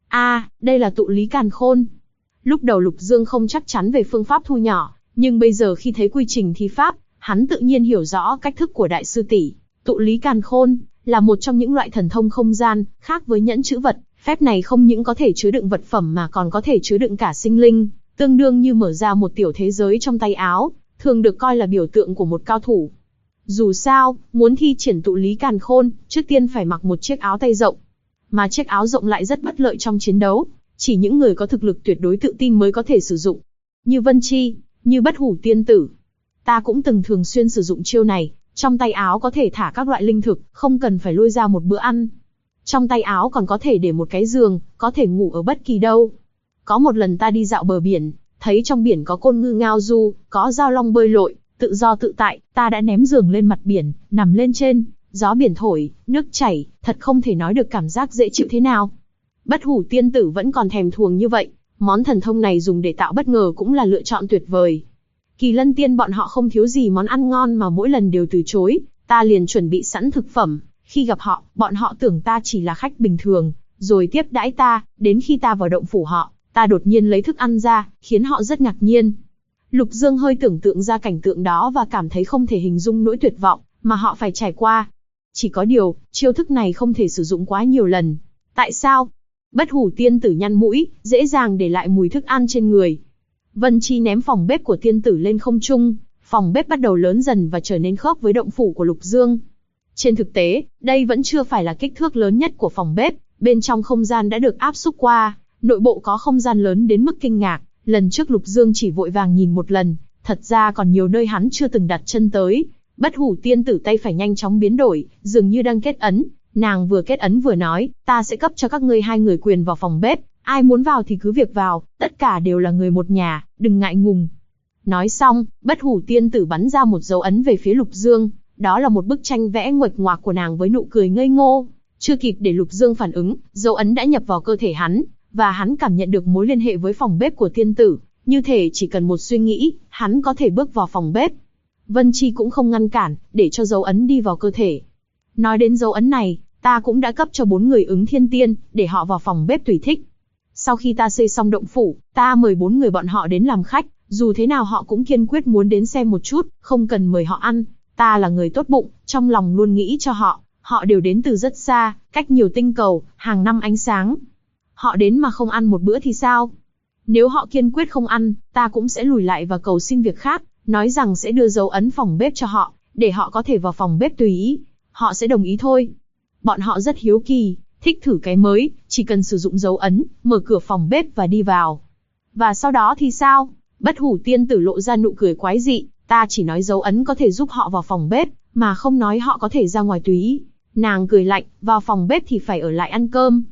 Đây là tụ lý càn khôn. Lúc đầu Lục Dương không chắc chắn về phương pháp thu nhỏ, nhưng bây giờ khi thấy quy trình thi pháp, hắn tự nhiên hiểu rõ cách thức của đại sư tỷ. Tụ lý càn khôn là một trong những loại thần thông không gian, khác với nhẫn chữ vật. Phép này không những có thể chứa đựng vật phẩm mà còn có thể chứa đựng cả sinh linh, tương đương như mở ra một tiểu thế giới trong tay áo, thường được coi là biểu tượng của một cao thủ. Dù sao, muốn thi triển tụ lý càn khôn, trước tiên phải mặc một chiếc áo tay rộng. Mà chiếc áo rộng lại rất bất lợi trong chiến đấu, chỉ những người có thực lực tuyệt đối tự tin mới có thể sử dụng. Như Vân Chi, như Bất Hủ Tiên Tử. Ta cũng từng thường xuyên sử dụng chiêu này, trong tay áo có thể thả các loại linh thực, không cần phải lôi ra một bữa ăn. Trong tay áo còn có thể để một cái giường, có thể ngủ ở bất kỳ đâu. Có một lần ta đi dạo bờ biển, thấy trong biển có côn ngư ngao du, có dao long bơi lội, tự do tự tại, ta đã ném giường lên mặt biển, nằm lên trên, gió biển thổi, nước chảy, thật không thể nói được cảm giác dễ chịu thế nào. Bất Hủ Tiên Tử vẫn còn thèm thuồng như vậy, món thần thông này dùng để tạo bất ngờ cũng là lựa chọn tuyệt vời. Kỳ Lân Tiên bọn họ không thiếu gì món ăn ngon mà mỗi lần đều từ chối, ta liền chuẩn bị sẵn thực phẩm. Khi gặp họ, bọn họ tưởng ta chỉ là khách bình thường, rồi tiếp đãi ta, đến khi ta vào động phủ họ, ta đột nhiên lấy thức ăn ra, khiến họ rất ngạc nhiên. Lục Dương hơi tưởng tượng ra cảnh tượng đó và cảm thấy không thể hình dung nỗi tuyệt vọng mà họ phải trải qua. Chỉ có điều, chiêu thức này không thể sử dụng quá nhiều lần. Tại sao? Bất Hủ Tiên Tử nhăn mũi, dễ dàng để lại mùi thức ăn trên người. Vân Chi ném phòng bếp của tiên tử lên không trung, phòng bếp bắt đầu lớn dần và trở nên khớp với động phủ của Lục Dương. Trên thực tế, đây vẫn chưa phải là kích thước lớn nhất của phòng bếp, bên trong không gian đã được áp xúc qua, nội bộ có không gian lớn đến mức kinh ngạc, lần trước Lục Dương chỉ vội vàng nhìn một lần, thật ra còn nhiều nơi hắn chưa từng đặt chân tới. Bất Hủ Tiên Tử tay phải nhanh chóng biến đổi, dường như đang kết ấn, nàng vừa kết ấn vừa nói, ta sẽ cấp cho các ngươi 2 người quyền vào phòng bếp, ai muốn vào thì cứ việc vào, tất cả đều là người một nhà, đừng ngại ngùng. Nói xong, Bất Hủ Tiên Tử bắn ra một dấu ấn về phía Lục Dương. Đó là một bức tranh vẽ nguệch ngoạc của nàng với nụ cười ngây ngô. Chưa kịp để Lục Dương phản ứng, dấu ấn đã nhập vào cơ thể hắn, và hắn cảm nhận được mối liên hệ với phòng bếp của tiên tử, như thể chỉ cần một suy nghĩ, hắn có thể bước vào phòng bếp. Vân Chi cũng không ngăn cản, để cho dấu ấn đi vào cơ thể. Nói đến dấu ấn này, ta cũng đã cấp cho 4 người ứng thiên tiên, để họ vào phòng bếp tùy thích. Sau khi ta xây xong động phủ, ta mời 4 người bọn họ đến làm khách, dù thế nào họ cũng kiên quyết muốn đến xem một chút, không cần mời họ ăn. Ta là người tốt bụng, trong lòng luôn nghĩ cho họ, họ đều đến từ rất xa, cách nhiều tinh cầu, hàng năm ánh sáng. Họ đến mà không ăn một bữa thì sao? Nếu họ kiên quyết không ăn, ta cũng sẽ lùi lại và cầu xin việc khác, nói rằng sẽ đưa dấu ấn phòng bếp cho họ, để họ có thể vào phòng bếp tùy ý. Họ sẽ đồng ý thôi. Bọn họ rất hiếu kỳ, thích thử cái mới, chỉ cần sử dụng dấu ấn, mở cửa phòng bếp và đi vào. Và sau đó thì sao? Bất Hủ Tiên Tử lộ ra nụ cười quái dị. Ta chỉ nói dấu ấn có thể giúp họ vào phòng bếp, mà không nói họ có thể ra ngoài tùy ý. Nàng cười lạnh, vào phòng bếp thì phải ở lại ăn cơm.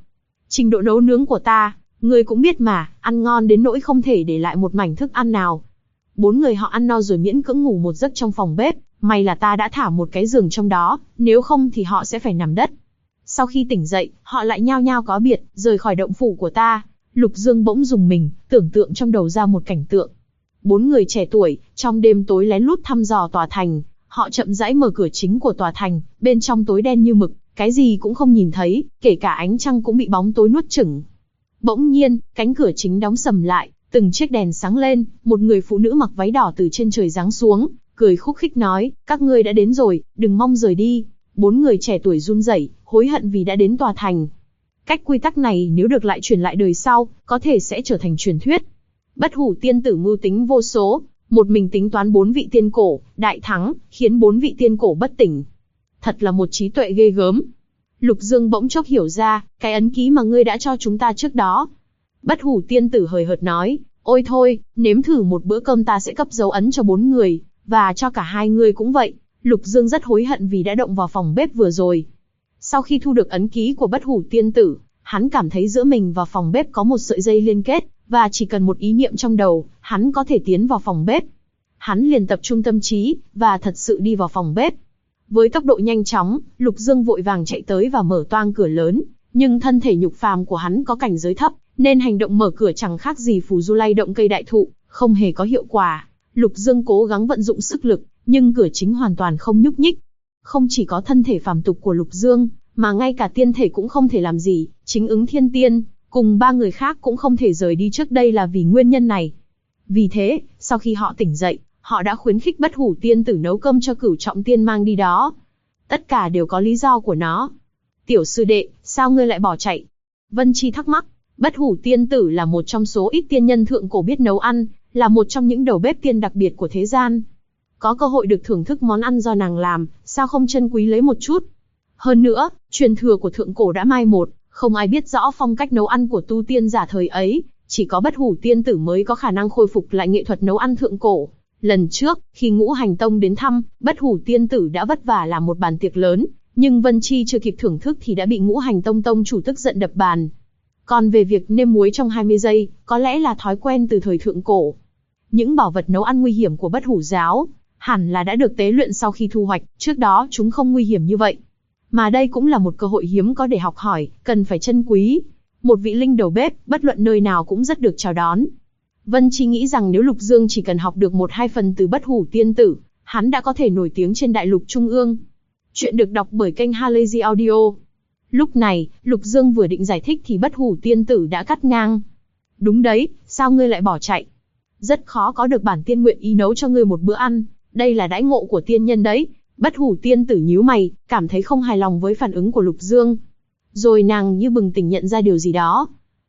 Trình độ nấu nướng của ta, ngươi cũng biết mà, ăn ngon đến nỗi không thể để lại một mảnh thức ăn nào. 4 người họ ăn no rồi miễn cưỡng ngủ một giấc trong phòng bếp, may là ta đã thả một cái giường trong đó, nếu không thì họ sẽ phải nằm đất. Sau khi tỉnh dậy, họ lại nhao nhao cáo biệt, rời khỏi động phủ của ta. Lục Dương bỗng rùng mình, tưởng tượng trong đầu ra một cảnh tượng. 4 người trẻ tuổi, trong đêm tối lén lút thăm dò tòa thành, họ chậm rãi mở cửa chính của tòa thành, bên trong tối đen như mực, cái gì cũng không nhìn thấy, kể cả ánh trăng cũng bị bóng tối nuốt chửng. Bỗng nhiên, cánh cửa chính đóng sầm lại, từng chiếc đèn sáng lên, một người phụ nữ mặc váy đỏ từ trên trời giáng xuống, cười khúc khích nói, các ngươi đã đến rồi, đừng mong rời đi. 4 người trẻ tuổi run rẩy, hối hận vì đã đến tòa thành. Cách quy tắc này nếu được lại truyền lại đời sau, có thể sẽ trở thành truyền thuyết. Bất Hủ tiên tử mưu tính vô số, một mình tính toán 4 vị tiên cổ, đại thắng, khiến 4 vị tiên cổ bất tỉnh. Thật là một trí tuệ ghê gớm. Lục Dương bỗng chốc hiểu ra, cái ấn ký mà ngươi đã cho chúng ta trước đó. Bất Hủ tiên tử hời hợt nói, ôi thôi, nếm thử một bữa cơm ta sẽ cấp dấu ấn cho 4 người, và cho cả 2 người cũng vậy. Lục Dương rất hối hận vì đã động vào phòng bếp vừa rồi. Sau khi thu được ấn ký của Bất Hủ tiên tử, hắn cảm thấy giữa mình và phòng bếp có một sợi dây liên kết, và chỉ cần một ý niệm trong đầu, hắn có thể tiến vào phòng bếp. Hắn liền tập trung tâm trí, và thật sự đi vào phòng bếp. Với tốc độ nhanh chóng, Lục Dương vội vàng chạy tới và mở toang cửa lớn, nhưng thân thể nhục phàm của hắn có cảnh giới thấp, nên hành động mở cửa chẳng khác gì phù du lay động cây đại thụ, không hề có hiệu quả. Lục Dương cố gắng vận dụng sức lực, nhưng cửa chính hoàn toàn không nhúc nhích. Không chỉ có thân thể phàm tục của Lục Dương, mà ngay cả tiên thể cũng không thể làm gì, chính ứng thiên tiên, cùng 3 người khác cũng không thể rời đi trước đây là vì nguyên nhân này. Vì thế, sau khi họ tỉnh dậy, họ đã khuyến khích Bất Hủ tiên tử nấu cơm cho Cửu Trọng tiên mang đi đó. Tất cả đều có lý do của nó. Tiểu sư đệ, sao ngươi lại bỏ chạy? Vân Chi thắc mắc. Bất Hủ tiên tử là một trong số ít tiên nhân thượng cổ biết nấu ăn, là một trong những đầu bếp tiên đặc biệt của thế gian. Có cơ hội được thưởng thức món ăn do nàng làm, sao không trân quý lấy một chút? Hơn nữa, truyền thừa của thượng cổ đã mai một, không ai biết rõ phong cách nấu ăn của tu tiên giả thời ấy, chỉ có Bất Hủ tiên tử mới có khả năng khôi phục lại nghệ thuật nấu ăn thượng cổ. Lần trước, khi Ngũ Hành Tông đến thăm, Bất Hủ tiên tử đã vất vả làm một bàn tiệc lớn, nhưng Vân Chi chưa kịp thưởng thức thì đã bị Ngũ Hành Tông tông chủ tức giận đập bàn. Còn về việc nêm muối trong 20 giây, có lẽ là thói quen từ thời thượng cổ. Những bảo vật nấu ăn nguy hiểm của Bất Hủ giáo, hẳn là đã được tế luyện sau khi thu hoạch, trước đó chúng không nguy hiểm như vậy. Mà đây cũng là một cơ hội hiếm có để học hỏi, cần phải trân quý. Một vị linh đầu bếp, bất luận nơi nào cũng rất được chào đón. Vân Chi nghĩ rằng nếu Lục Dương chỉ cần học được 1-2 phần từ Bất Hủ tiên tử, hắn đã có thể nổi tiếng trên đại lục trung ương. Chuyện được đọc bởi kênh Halazy Audio. Lúc này, Lục Dương vừa định giải thích thì Bất Hủ tiên tử đã cắt ngang. Đúng đấy, sao ngươi lại bỏ chạy? Rất khó có được bản tiên nguyện ý nấu cho ngươi một bữa ăn, đây là đãi ngộ của tiên nhân đấy. Bất Hủ tiên tử nhíu mày, cảm thấy không hài lòng với phản ứng của Lục Dương. Rồi nàng như bừng tỉnh nhận ra điều gì đó.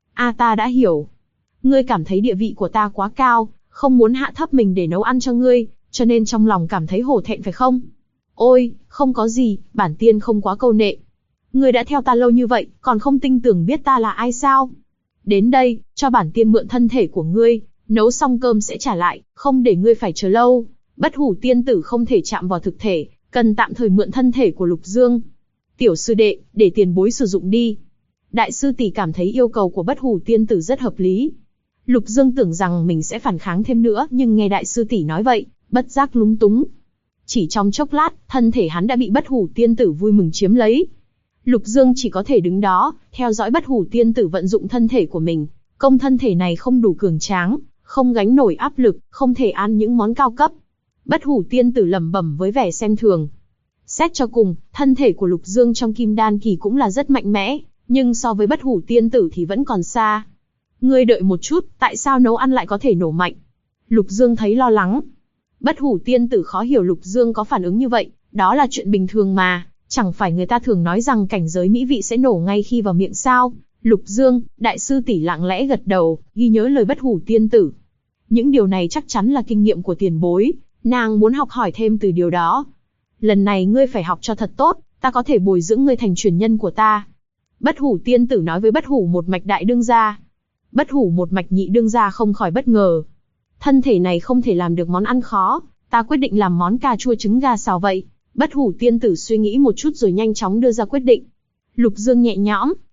Ta đã hiểu. Ngươi cảm thấy địa vị của ta quá cao, không muốn hạ thấp mình để nấu ăn cho ngươi, cho nên trong lòng cảm thấy hổ thẹn phải không? Ôi, không có gì, bản tiên không quá câu nệ. Ngươi đã theo ta lâu như vậy, còn không tin tưởng biết ta là ai sao? Đến đây, cho bản tiên mượn thân thể của ngươi, nấu xong cơm sẽ trả lại, không để ngươi phải chờ lâu. Bất Hủ tiên tử không thể chạm vào thực thể, cần tạm thời mượn thân thể của Lục Dương. Tiểu sư đệ, để tiền bối sử dụng đi. Đại sư tỷ cảm thấy yêu cầu của Bất Hủ tiên tử rất hợp lý. Lục Dương tưởng rằng mình sẽ phản kháng thêm nữa, nhưng nghe đại sư tỷ nói vậy, bất giác lúng túng. Chỉ trong chốc lát, thân thể hắn đã bị Bất Hủ tiên tử vui mừng chiếm lấy. Lục Dương chỉ có thể đứng đó, theo dõi Bất Hủ tiên tử vận dụng thân thể của mình. Công thân thể này không đủ cường tráng, không gánh nổi áp lực, không thể ăn những món cao cấp. Bất Hủ tiên tử lẩm bẩm với vẻ xem thường. Xét cho cùng, thân thể của Lục Dương trong Kim Đan kỳ cũng là rất mạnh mẽ, nhưng so với Bất Hủ tiên tử thì vẫn còn xa. Ngươi đợi một chút, tại sao nấu ăn lại có thể nổ mạnh? Lục Dương thấy lo lắng. Bất Hủ tiên tử khó hiểu Lục Dương có phản ứng như vậy, đó là chuyện bình thường mà, chẳng phải người ta thường nói rằng cảnh giới mỹ vị sẽ nổ ngay khi vào miệng sao? Lục Dương, đại sư tỷ lặng lẽ gật đầu, ghi nhớ lời Bất Hủ tiên tử. Những điều này chắc chắn là kinh nghiệm của tiền bối, nàng muốn học hỏi thêm từ điều đó. Lần này ngươi phải học cho thật tốt, ta có thể bồi dưỡng ngươi thành truyền nhân của ta. Bất Hủ tiên tử nói với Bất Hủ một mạch đại đương gia. Bất Hủ một mạch nhị đương gia không khỏi bất ngờ. Thân thể này không thể làm được món ăn khó, ta quyết định làm món cà chua trứng gà xào vậy. Bất Hủ tiên tử suy nghĩ một chút rồi nhanh chóng đưa ra quyết định. Lục Dương nhẹ nhõm,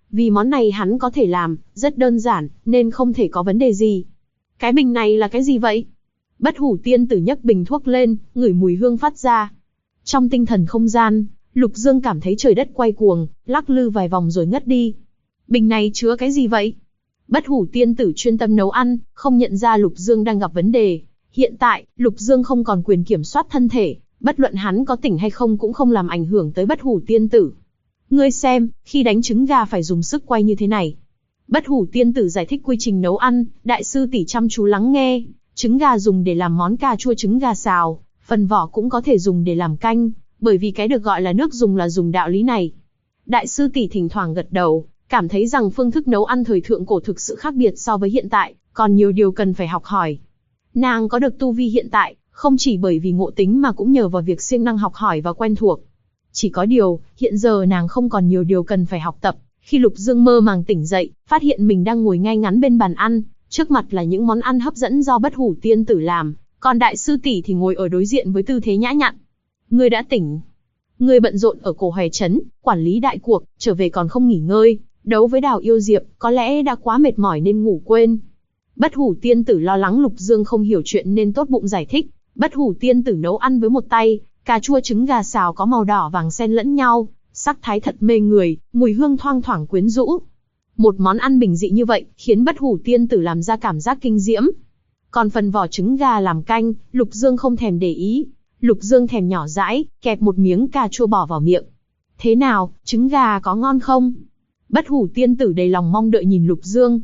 Vì món này hắn có thể làm, rất đơn giản, nên không thể có vấn đề gì. Cái bình này là cái gì vậy? Bất Hủ tiên tử nhấc bình thuốc lên, ngửi mùi hương phát ra. Trong tinh thần không gian, Lục Dương cảm thấy trời đất quay cuồng, lắc lư vài vòng rồi ngất đi. Bình này chứa cái gì vậy? Bất Hủ tiên tử chuyên tâm nấu ăn, không nhận ra Lục Dương đang gặp vấn đề. Hiện tại, Lục Dương không còn quyền kiểm soát thân thể, bất luận hắn có tỉnh hay không cũng không làm ảnh hưởng tới Bất Hủ tiên tử. Ngươi xem, khi đánh trứng gà phải dùng sức quay như thế này. Bất Hủ tiên tử giải thích quy trình nấu ăn, đại sư tỷ chăm chú lắng nghe. Trứng gà dùng để làm món cà chua trứng gà xào, phần vỏ cũng có thể dùng để làm canh, bởi vì cái được gọi là nước dùng là dùng đạo lý này. Đại sư tỷ thỉnh thoảng gật đầu, cảm thấy rằng phương thức nấu ăn thời thượng cổ thực sự khác biệt so với hiện tại, còn nhiều điều cần phải học hỏi. Nàng có được tu vi hiện tại, không chỉ bởi vì ngộ tính mà cũng nhờ vào việc siêng năng học hỏi và quen thuộc. Chỉ có điều, hiện giờ nàng không còn nhiều điều cần phải học tập. Khi Lục Dương mơ màng tỉnh dậy, phát hiện mình đang ngồi ngay ngắn bên bàn ăn, trước mặt là những món ăn hấp dẫn do Bất Hủ tiên tử làm, còn đại sư tỷ thì ngồi ở đối diện với tư thế nhã nhặn. Ngươi đã tỉnh. Ngươi bận rộn ở Cổ Hoè trấn, quản lý đại cuộc, trở về còn không nghỉ ngơi, đấu với Đào Yêu Diệp, có lẽ đã quá mệt mỏi nên ngủ quên. Bất Hủ tiên tử lo lắng Lục Dương không hiểu chuyện nên tốt bụng giải thích. Bất Hủ tiên tử nấu ăn với một tay, cà chua trứng gà xào có màu đỏ vàng xen lẫn nhau, sắc thái thật mê người, mùi hương thoang thoảng quyến rũ. Một món ăn bình dị như vậy, khiến Bất Hủ tiên tử làm ra cảm giác kinh diễm. Còn phần vỏ trứng gà làm canh, Lục Dương không thèm để ý. Lục Dương thèm nhỏ dãi, kẹp một miếng cà chua bỏ vào miệng. Thế nào, trứng gà có ngon không? Bất Hủ tiên tử đầy lòng mong đợi nhìn Lục Dương.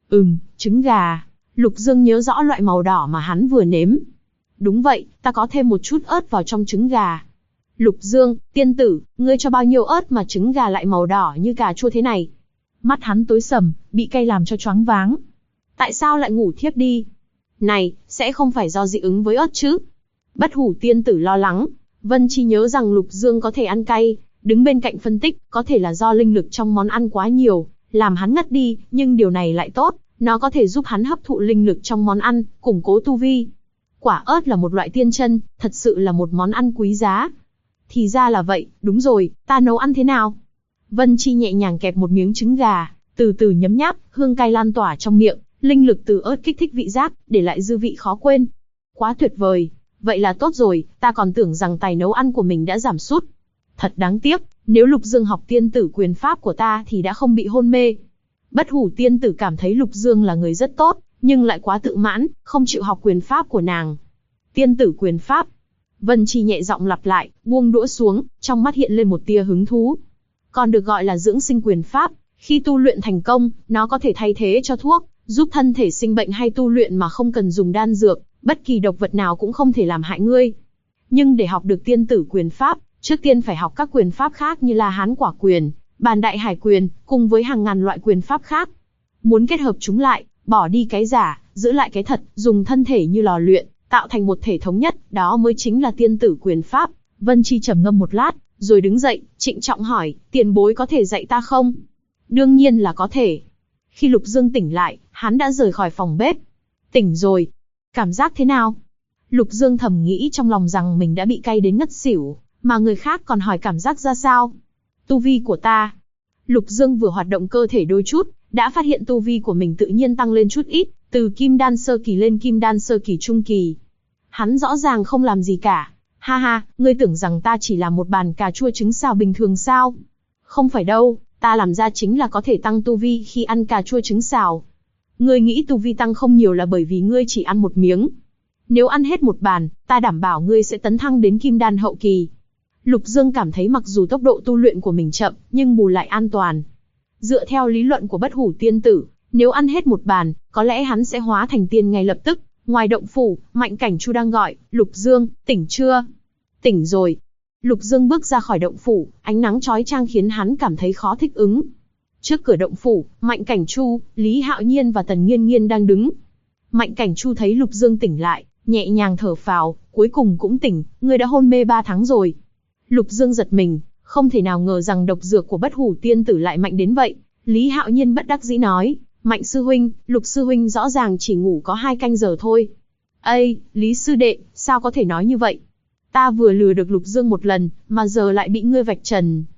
Trứng gà. Lục Dương nhớ rõ loại màu đỏ mà hắn vừa nếm. Đúng vậy, ta có thêm một chút ớt vào trong trứng gà. Lục Dương, tiên tử, ngươi cho bao nhiêu ớt mà trứng gà lại màu đỏ như cà chua thế này? Mắt hắn tối sầm, bị cay làm cho choáng váng. Tại sao lại ngủ thiếp đi? Này, sẽ không phải do dị ứng với ớt chứ? Bất Hủ tiên tử lo lắng. Vân Chi nhớ rằng Lục Dương có thể ăn cay, đứng bên cạnh phân tích, có thể là do linh lực trong món ăn quá nhiều, làm hắn ngất đi, nhưng điều này lại tốt, nó có thể giúp hắn hấp thụ linh lực trong món ăn, củng cố tu vi. Quả ớt là một loại tiên chân, thật sự là một món ăn quý giá. Thì ra là vậy, đúng rồi, ta nấu ăn thế nào? Vân Chi nhẹ nhàng kẹp một miếng trứng gà, từ từ nhấm nháp, hương cay lan tỏa trong miệng, linh lực từ ớt kích thích vị giác, để lại dư vị khó quên. Quá tuyệt vời, vậy là tốt rồi, ta còn tưởng rằng tài nấu ăn của mình đã giảm sút. Thật đáng tiếc, nếu Lục Dương học tiên tử quyền pháp của ta thì đã không bị hôn mê. Bất Hủ tiên tử cảm thấy Lục Dương là người rất tốt, nhưng lại quá tự mãn, không chịu học quyền pháp của nàng. Tiên tử quyền pháp. Vân Chi nhẹ giọng lặp lại, buông đũa xuống, trong mắt hiện lên một tia hứng thú. Còn được gọi là dưỡng sinh quyền pháp, khi tu luyện thành công, nó có thể thay thế cho thuốc, giúp thân thể sinh bệnh hay tu luyện mà không cần dùng đan dược, bất kỳ độc vật nào cũng không thể làm hại ngươi. Nhưng để học được tiên tử quyền pháp, trước tiên phải học các quyền pháp khác như La Hán Quả Quyền, Bàn Đại Hải Quyền, cùng với hàng ngàn loại quyền pháp khác. Muốn kết hợp chúng lại, bỏ đi cái giả, giữ lại cái thật, dùng thân thể như lò luyện, tạo thành một thể thống nhất, đó mới chính là tiên tử quyền pháp. Vân Chi trầm ngâm một lát, rồi đứng dậy, trịnh trọng hỏi, tiền bối có thể dạy ta không? Đương nhiên là có thể. Khi Lục Dương tỉnh lại, hắn đã rời khỏi phòng bếp. Tỉnh rồi. Cảm giác thế nào? Lục Dương thầm nghĩ trong lòng rằng mình đã bị cay đến ngất xỉu, mà người khác còn hỏi cảm giác ra sao? Tu vi của ta. Lục Dương vừa hoạt động cơ thể đôi chút, đã phát hiện tu vi của mình tự nhiên tăng lên chút ít, từ kim đan sơ kỳ lên kim đan sơ kỳ trung kỳ. Hắn rõ ràng không làm gì cả. Ha ha, ngươi tưởng rằng ta chỉ là một bàn cà chua trứng xào bình thường sao? Không phải đâu, ta làm ra chính là có thể tăng tu vi khi ăn cà chua trứng xào. Ngươi nghĩ tu vi tăng không nhiều là bởi vì ngươi chỉ ăn một miếng. Nếu ăn hết một bàn, ta đảm bảo ngươi sẽ tấn thăng đến kim đan hậu kỳ. Lục Dương cảm thấy mặc dù tốc độ tu luyện của mình chậm, nhưng bù lại an toàn. Dựa theo lý luận của Bất Hủ tiên tử, nếu ăn hết một bàn, có lẽ hắn sẽ hóa thành tiên ngay lập tức. Ngoài động phủ, Mạnh Cảnh Chu đang gọi, Lục Dương, tỉnh chưa? Tỉnh rồi. Lục Dương bước ra khỏi động phủ, ánh nắng chói chang khiến hắn cảm thấy khó thích ứng. Trước cửa động phủ, Mạnh Cảnh Chu, Lý Hạo Nhiên và Tần Nghiên Nghiên đang đứng. Mạnh Cảnh Chu thấy Lục Dương tỉnh lại, nhẹ nhàng thở phào, cuối cùng cũng tỉnh, ngươi đã hôn mê 3 tháng rồi. Lục Dương giật mình, không thể nào ngờ rằng độc dược của Bất Hủ tiên tử lại mạnh đến vậy. Lý Hạo Nhiên bất đắc dĩ nói, Mạnh sư huynh, Lục sư huynh rõ ràng chỉ ngủ có 2 canh giờ thôi. Ây, Lý sư đệ, sao có thể nói như vậy? Ta vừa lừa được Lục Dương một lần, mà giờ lại bị ngươi vạch trần.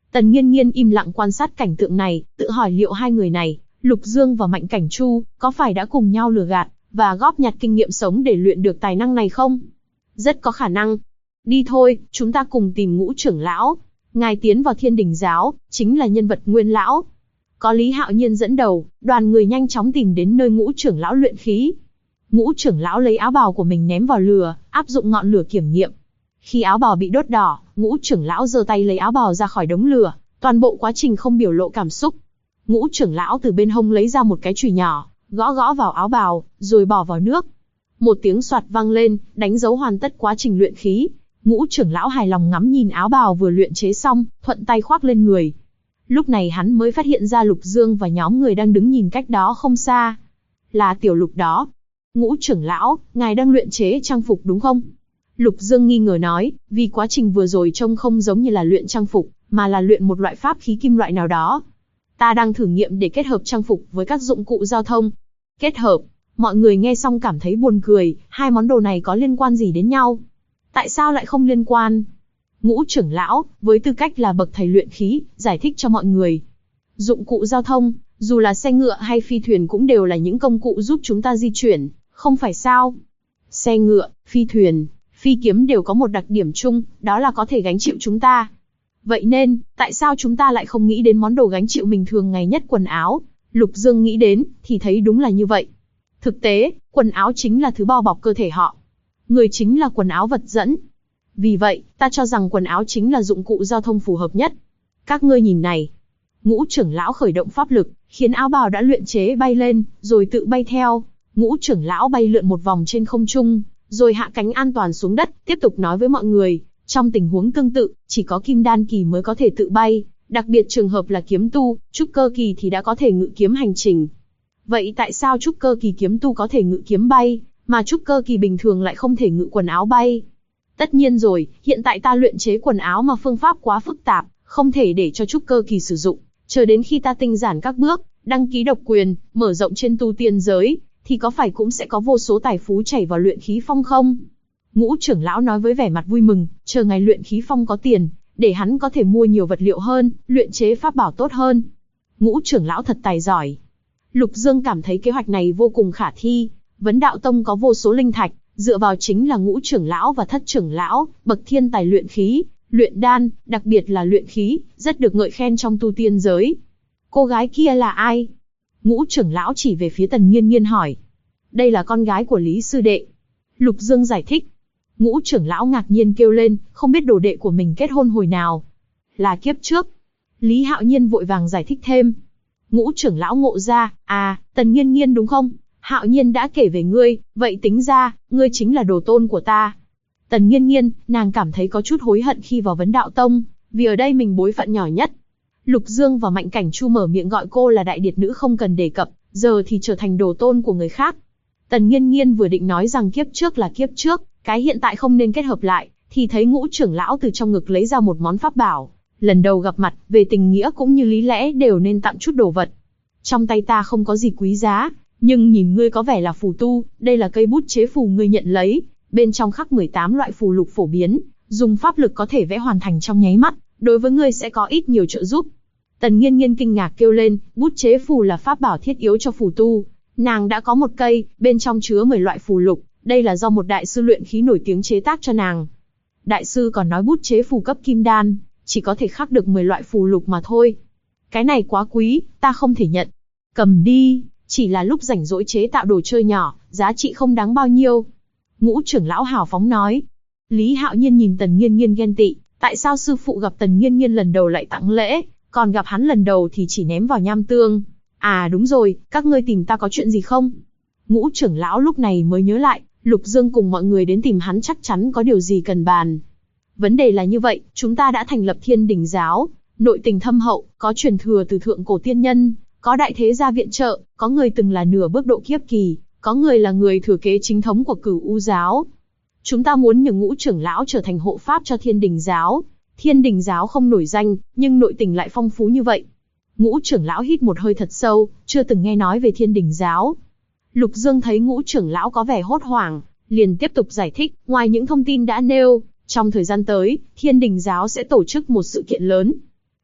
Tần Nghiên Nghiên im lặng quan sát cảnh tượng này, tự hỏi liệu hai người này, Lục Dương và Mạnh Cảnh Chu, có phải đã cùng nhau lừa gạt, và góp nhặt kinh nghiệm sống để luyện được tài năng này không? Rất có khả năng. Đi thôi, chúng ta cùng tìm Ngũ trưởng lão. Ngài tiến vào Thiên Đình giáo, chính là nhân vật nguyên lão. Có Lý Hạo Nhiên dẫn đầu, đoàn người nhanh chóng tìm đến nơi Ngũ trưởng lão luyện khí. Ngũ trưởng lão lấy áo bào của mình ném vào lửa, áp dụng ngọn lửa kiểm nghiệm. Khi áo bào bị đốt đỏ, Ngũ trưởng lão giơ tay lấy áo bào ra khỏi đống lửa, toàn bộ quá trình không biểu lộ cảm xúc. Ngũ trưởng lão từ bên hông lấy ra một cái chùy nhỏ, gõ gõ vào áo bào, rồi bỏ vào nước. Một tiếng xoạt vang lên, đánh dấu hoàn tất quá trình luyện khí. Ngũ trưởng lão hài lòng ngắm nhìn áo bào vừa luyện chế xong, thuận tay khoác lên người. Lúc này hắn mới phát hiện ra Lục Dương và nhóm người đang đứng nhìn cách đó không xa. Là Tiểu Lục đó. Ngũ trưởng lão, ngài đang luyện chế trang phục đúng không? Lục Dương nghi ngờ nói, vì quá trình vừa rồi trông không giống như là luyện trang phục, mà là luyện một loại pháp khí kim loại nào đó. Ta đang thử nghiệm để kết hợp trang phục với các dụng cụ giao thông. Kết hợp? Mọi người nghe xong cảm thấy buồn cười, hai món đồ này có liên quan gì đến nhau? Tại sao lại không liên quan? Ngũ trưởng lão, với tư cách là bậc thầy luyện khí, giải thích cho mọi người. Dụng cụ giao thông, dù là xe ngựa hay phi thuyền cũng đều là những công cụ giúp chúng ta di chuyển, không phải sao? Xe ngựa, phi thuyền, phi kiếm đều có một đặc điểm chung, đó là có thể gánh chịu chúng ta. Vậy nên, tại sao chúng ta lại không nghĩ đến món đồ gánh chịu mình thường ngày nhất quần áo? Lục Dương nghĩ đến, thì thấy đúng là như vậy. Thực tế, quần áo chính là thứ bao bọc cơ thể họ. Người chính là quần áo vật dẫn. Vì vậy, ta cho rằng quần áo chính là dụng cụ giao thông phù hợp nhất. Các ngươi nhìn này. Ngũ trưởng lão khởi động pháp lực, khiến áo bào đã luyện chế bay lên, rồi tự bay theo. Ngũ trưởng lão bay lượn một vòng trên không trung, rồi hạ cánh an toàn xuống đất, tiếp tục nói với mọi người. Trong tình huống tương tự, chỉ có kim đan kỳ mới có thể tự bay, đặc biệt trường hợp là kiếm tu, trúc cơ kỳ thì đã có thể ngự kiếm hành trình. Vậy tại sao trúc cơ kỳ kiếm tu có thể ngự kiếm bay, mà trúc cơ kỳ bình thường lại không thể ngự quần áo bay? Tất nhiên rồi, hiện tại ta luyện chế quần áo mà phương pháp quá phức tạp, không thể để cho trúc cơ kỳ sử dụng. Chờ đến khi ta tinh giản các bước, đăng ký độc quyền, mở rộng trên tu tiên giới, thì có phải cũng sẽ có vô số tài phú chảy vào luyện khí phong không? Ngũ trưởng lão nói với vẻ mặt vui mừng, chờ ngày luyện khí phong có tiền, để hắn có thể mua nhiều vật liệu hơn, luyện chế pháp bảo tốt hơn. Ngũ trưởng lão thật tài giỏi. Lục Dương cảm thấy kế hoạch này vô cùng khả thi. Vấn Đạo Tông có vô số linh thạch, dựa vào chính là Ngũ trưởng lão và Thất trưởng lão, bậc thiên tài luyện khí, luyện đan, đặc biệt là luyện khí, rất được ngợi khen trong tu tiên giới. Cô gái kia là ai? Ngũ trưởng lão chỉ về phía Tần Nghiên Nghiên hỏi. Đây là con gái của Lý sư đệ. Lục Dương giải thích. Ngũ trưởng lão ngạc nhiên kêu lên, không biết đồ đệ của mình kết hôn hồi nào. Là kiếp trước. Lý Hạo Nhiên vội vàng giải thích thêm. Ngũ trưởng lão ngộ ra, Tần Nghiên Nghiên đúng không? Hạo Nhiên đã kể về ngươi, vậy tính ra, ngươi chính là đồ tôn của ta. Tần Nghiên Nghiên, nàng cảm thấy có chút hối hận khi vào Vấn Đạo Tông, vì ở đây mình bối phận nhỏ nhất. Lục Dương và Mạnh Cảnh Chu mở miệng gọi cô là đại điệt nữ không cần đề cập, giờ thì trở thành đồ tôn của người khác. Tần Nghiên Nghiên vừa định nói rằng kiếp trước là kiếp trước, cái hiện tại không nên kết hợp lại, thì thấy Ngũ trưởng lão từ trong ngực lấy ra một món pháp bảo. Lần đầu gặp mặt, về tình nghĩa cũng như lý lẽ đều nên tặng chút đồ vật. Trong tay ta không có gì quý giá, nhưng nhìn ngươi có vẻ là phù tu, đây là cây bút chế phù ngươi nhận lấy, bên trong khắc 18 loại phù lục phổ biến, dùng pháp lực có thể vẽ hoàn thành trong nháy mắt, đối với ngươi sẽ có ít nhiều trợ giúp. Tần Nghiên Nghiên kinh ngạc kêu lên, bút chế phù là pháp bảo thiết yếu cho phù tu. Nàng đã có một cây, bên trong chứa 10 loại phù lục, đây là do một đại sư luyện khí nổi tiếng chế tác cho nàng. Đại sư còn nói bút chế phù cấp kim đan, chỉ có thể khắc được 10 loại phù lục mà thôi. Cái này quá quý, ta không thể nhận. Cầm đi, chỉ là lúc rảnh rỗi chế tạo đồ chơi nhỏ, giá trị không đáng bao nhiêu. Ngũ trưởng lão hào phóng nói. Lý Hạo Nhiên nhìn Tần Nghiên Nghiên ghen tị, tại sao sư phụ gặp Tần Nghiên Nghiên lần đầu lại tặng lễ, còn gặp hắn lần đầu thì chỉ ném vào nham tương. À đúng rồi, các ngươi tìm ta có chuyện gì không? Ngũ trưởng lão lúc này mới nhớ lại, Lục Dương cùng mọi người đến tìm hắn chắc chắn có điều gì cần bàn. Vấn đề là như vậy, chúng ta đã thành lập Thiên Đình giáo, nội tình thâm hậu, có truyền thừa từ thượng cổ tiên nhân, có đại thế gia viện trợ, có người từng là nửa bước độ kiếp kỳ, có người là người thừa kế chính thống của Cửu U giáo. Chúng ta muốn nhờ Ngũ trưởng lão trở thành hộ pháp cho Thiên Đình giáo. Thiên Đình giáo không nổi danh, nhưng nội tình lại phong phú như vậy. Ngũ trưởng lão hít một hơi thật sâu, chưa từng nghe nói về Thiên Đình giáo. Lục Dương thấy Ngũ trưởng lão có vẻ hốt hoảng, liền tiếp tục giải thích, ngoài những thông tin đã nêu, trong thời gian tới, Thiên Đình giáo sẽ tổ chức một sự kiện lớn.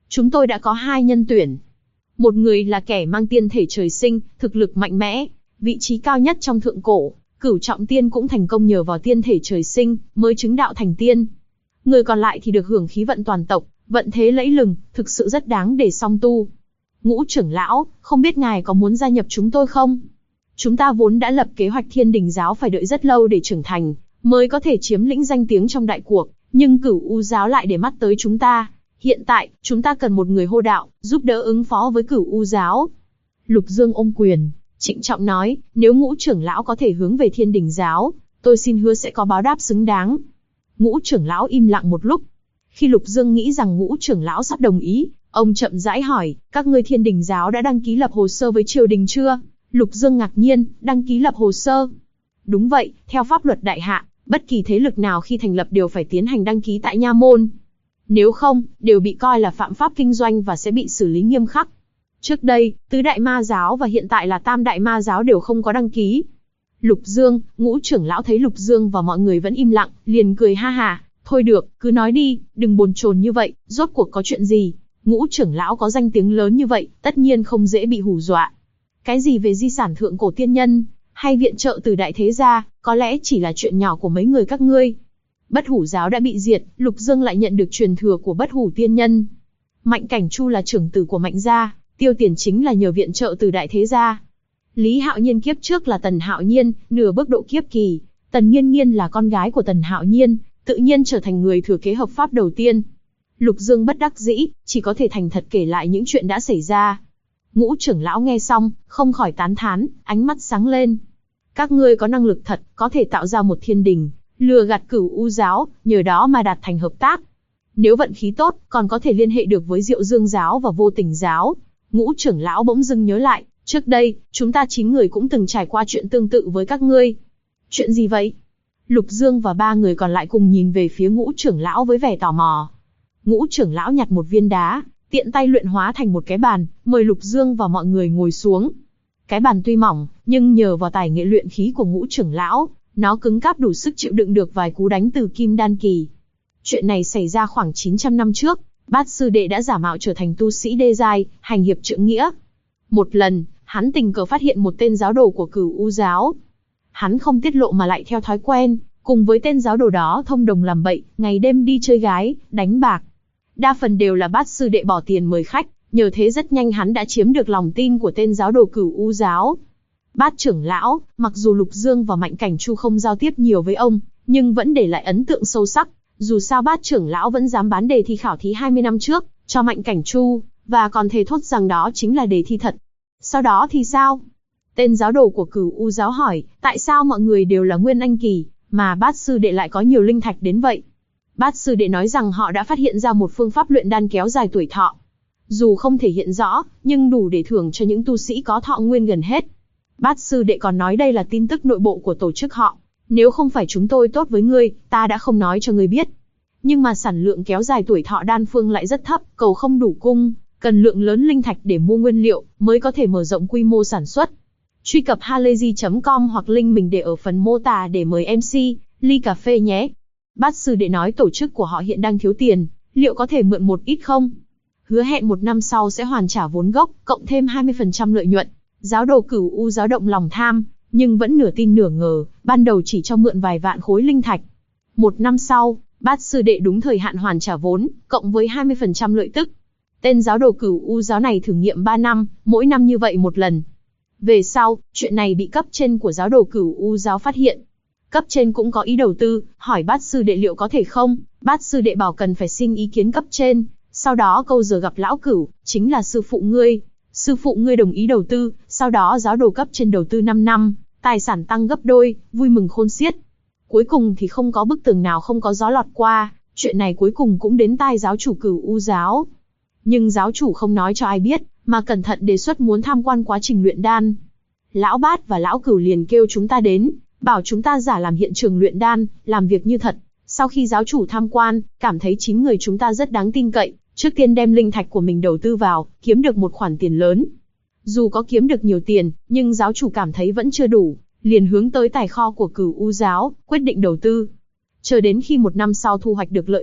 Chúng tôi đã có 2 nhân tuyển. Một người là kẻ mang tiên thể trời sinh, thực lực mạnh mẽ, vị trí cao nhất trong thượng cổ, Cửu Trọng Tiên cũng thành công nhờ vào tiên thể trời sinh, mới chứng đạo thành tiên. Người còn lại thì được hưởng khí vận toàn tộc, vận thế lẫy lừng, thực sự rất đáng để song tu. Ngũ trưởng lão, không biết ngài có muốn gia nhập chúng tôi không? Chúng ta vốn đã lập kế hoạch Thiên Đình giáo phải đợi rất lâu để trưởng thành, mới có thể chiếm lĩnh danh tiếng trong đại cuộc, nhưng Cửu U giáo lại để mắt tới chúng ta. Hiện tại, chúng ta cần một người hô đạo, giúp đỡ ứng phó với Cửu U giáo. Lục Dương ôm quyền, trịnh trọng nói, nếu Ngũ trưởng lão có thể hướng về Thiên Đình giáo, tôi xin hứa sẽ có báo đáp xứng đáng. Ngũ trưởng lão im lặng một lúc. Khi Lục Dương nghĩ rằng Ngũ trưởng lão sắp đồng ý, ông chậm rãi hỏi, các ngươi Thiên Đình giáo đã đăng ký lập hồ sơ với triều đình chưa? Lục Dương ngạc nhiên, đăng ký lập hồ sơ. Đúng vậy, theo pháp luật đại hạ, bất kỳ thế lực nào khi thành lập đều phải tiến hành đăng ký tại nha môn. Nếu không, đều bị coi là phạm pháp kinh doanh và sẽ bị xử lý nghiêm khắc. Trước đây, Tứ Đại Ma giáo và hiện tại là Tam Đại Ma giáo đều không có đăng ký. Lục Dương, Ngũ trưởng lão thấy Lục Dương và mọi người vẫn im lặng, liền cười ha ha, thôi được, cứ nói đi, đừng bồn chồn như vậy, rốt cuộc có chuyện gì? Ngũ trưởng lão có danh tiếng lớn như vậy, tất nhiên không dễ bị hù dọa. Cái gì về di sản thượng cổ tiên nhân, hay viện trợ từ đại thế gia, có lẽ chỉ là chuyện nhỏ của mấy người các ngươi. Bất Hủ giáo đã bị diệt, Lục Dương lại nhận được truyền thừa của Bất Hủ tiên nhân. Mạnh Cảnh Chu là trưởng tử của Mạnh gia, Tiêu Tiền chính là nhờ viện trợ từ đại thế gia. Lý Hạo Nhiên kiếp trước là Tần Hạo Nhiên, nửa bước độ kiếp kỳ. Tần Nghiên Nghiên là con gái của Tần Hạo Nhiên, tự nhiên trở thành người thừa kế hợp pháp đầu tiên. Lục Dương bất đắc dĩ, chỉ có thể thành thật kể lại những chuyện đã xảy ra. Ngũ trưởng lão nghe xong, không khỏi tán thán, ánh mắt sáng lên. Các ngươi có năng lực thật, có thể tạo ra một thiên đình, lừa gạt Cửu U giáo, nhờ đó mà đạt thành hợp tác. Nếu vận khí tốt, còn có thể liên hệ được với Diệu Dương giáo và Vô Tình giáo. Ngũ trưởng lão bỗng dưng nhớ lại, trước đây, chúng ta 9 người cũng từng trải qua chuyện tương tự với các ngươi. Chuyện gì vậy? Lục Dương và 3 người còn lại cùng nhìn về phía Ngũ trưởng lão với vẻ tò mò. Ngũ trưởng lão nhặt một viên đá, tiện tay luyện hóa thành một cái bàn, mời Lục Dương và mọi người ngồi xuống. Cái bàn tuy mỏng, nhưng nhờ vào tài nghệ luyện khí của Ngũ trưởng lão, nó cứng cáp đủ sức chịu đựng được vài cú đánh từ kim đan kỳ. Chuyện này xảy ra khoảng 900 năm trước, Bát sư đệ đã giả mạo trở thành tu sĩ đê giai, hành hiệp trượng nghĩa. Một lần, hắn tình cờ phát hiện một tên giáo đồ của Cửu U giáo. Hắn không tiết lộ mà lại theo thói quen, cùng với tên giáo đồ đó thông đồng làm bậy, ngày đêm đi chơi gái, đánh bạc. Đa phần đều là Bát sư đệ bỏ tiền mời khách, nhờ thế rất nhanh hắn đã chiếm được lòng tin của tên giáo đồ Cửu U giáo. Bát trưởng lão, mặc dù Lục Dương và Mạnh Cảnh Chu không giao tiếp nhiều với ông, nhưng vẫn để lại ấn tượng sâu sắc. Dù sao Bát trưởng lão vẫn dám bán đề thi khảo thí 20 năm trước, cho Mạnh Cảnh Chu, và còn thề thốt rằng đó chính là đề thi thật. Sau đó thì sao? Tên giáo đồ của Cửu U giáo hỏi, tại sao mọi người đều là Nguyên Anh kỳ, mà Bát sư đệ lại có nhiều linh thạch đến vậy? Bát sư đệ nói rằng họ đã phát hiện ra một phương pháp luyện đan kéo dài tuổi thọ. Dù không thể hiện rõ, nhưng đủ để thưởng cho những tu sĩ có thọ nguyên gần hết. Bát sư đệ còn nói đây là tin tức nội bộ của tổ chức họ. Nếu không phải chúng tôi tốt với ngươi, ta đã không nói cho ngươi biết. Nhưng mà sản lượng kéo dài tuổi thọ đan phương lại rất thấp, cầu không đủ cung, cần lượng lớn linh thạch để mua nguyên liệu, mới có thể mở rộng quy mô sản xuất. Truy cập halayzi.com hoặc link mình để ở phần mô tả để mời MC, ly cà phê nhé. Bát sư đệ nói tổ chức của họ hiện đang thiếu tiền, liệu có thể mượn một ít không? Hứa hẹn 1 năm sau sẽ hoàn trả vốn gốc, cộng thêm 20% lợi nhuận. Giáo đồ Cửu U giáo động lòng tham, nhưng vẫn nửa tin nửa ngờ, ban đầu chỉ cho mượn vài vạn khối linh thạch. 1 năm sau, Bát sư đệ đúng thời hạn hoàn trả vốn, cộng với 20% lợi tức. Tên giáo đồ Cửu U giáo này thử nghiệm 3 năm, mỗi năm như vậy một lần. Về sau, chuyện này bị cấp trên của giáo đồ Cửu U giáo phát hiện. Cấp trên cũng có ý đầu tư, hỏi Bát sư đệ liệu có thể không. Bát sư đệ bảo cần phải xin ý kiến cấp trên. Sau đó câu giờ gặp lão Cửu, chính là sư phụ ngươi. Sư phụ ngươi đồng ý đầu tư, sau đó giáo đồ cấp trên đầu tư 5 năm, tài sản tăng gấp đôi, vui mừng khôn xiết. Cuối cùng thì không có bức tường nào không có gió lọt qua, chuyện này cuối cùng cũng đến tai giáo chủ Cửu U giáo. Nhưng giáo chủ không nói cho ai biết, mà cẩn thận đề xuất muốn tham quan quá trình luyện đan. Lão Bát và lão Cửu liền kêu chúng ta đến, bảo chúng ta giả làm hiện trường luyện đan, làm việc như thật. Sau khi giáo chủ tham quan, cảm thấy 9 người chúng ta rất đáng tin cậy, trước tiên đem linh thạch của mình đầu tư vào, kiếm được một khoản tiền lớn. Dù có kiếm được nhiều tiền, nhưng giáo chủ cảm thấy vẫn chưa đủ, liền hướng tới tài kho của Cửu U giáo, quyết định đầu tư. Chờ đến khi 1 năm sau thu hoạch được lợi ích,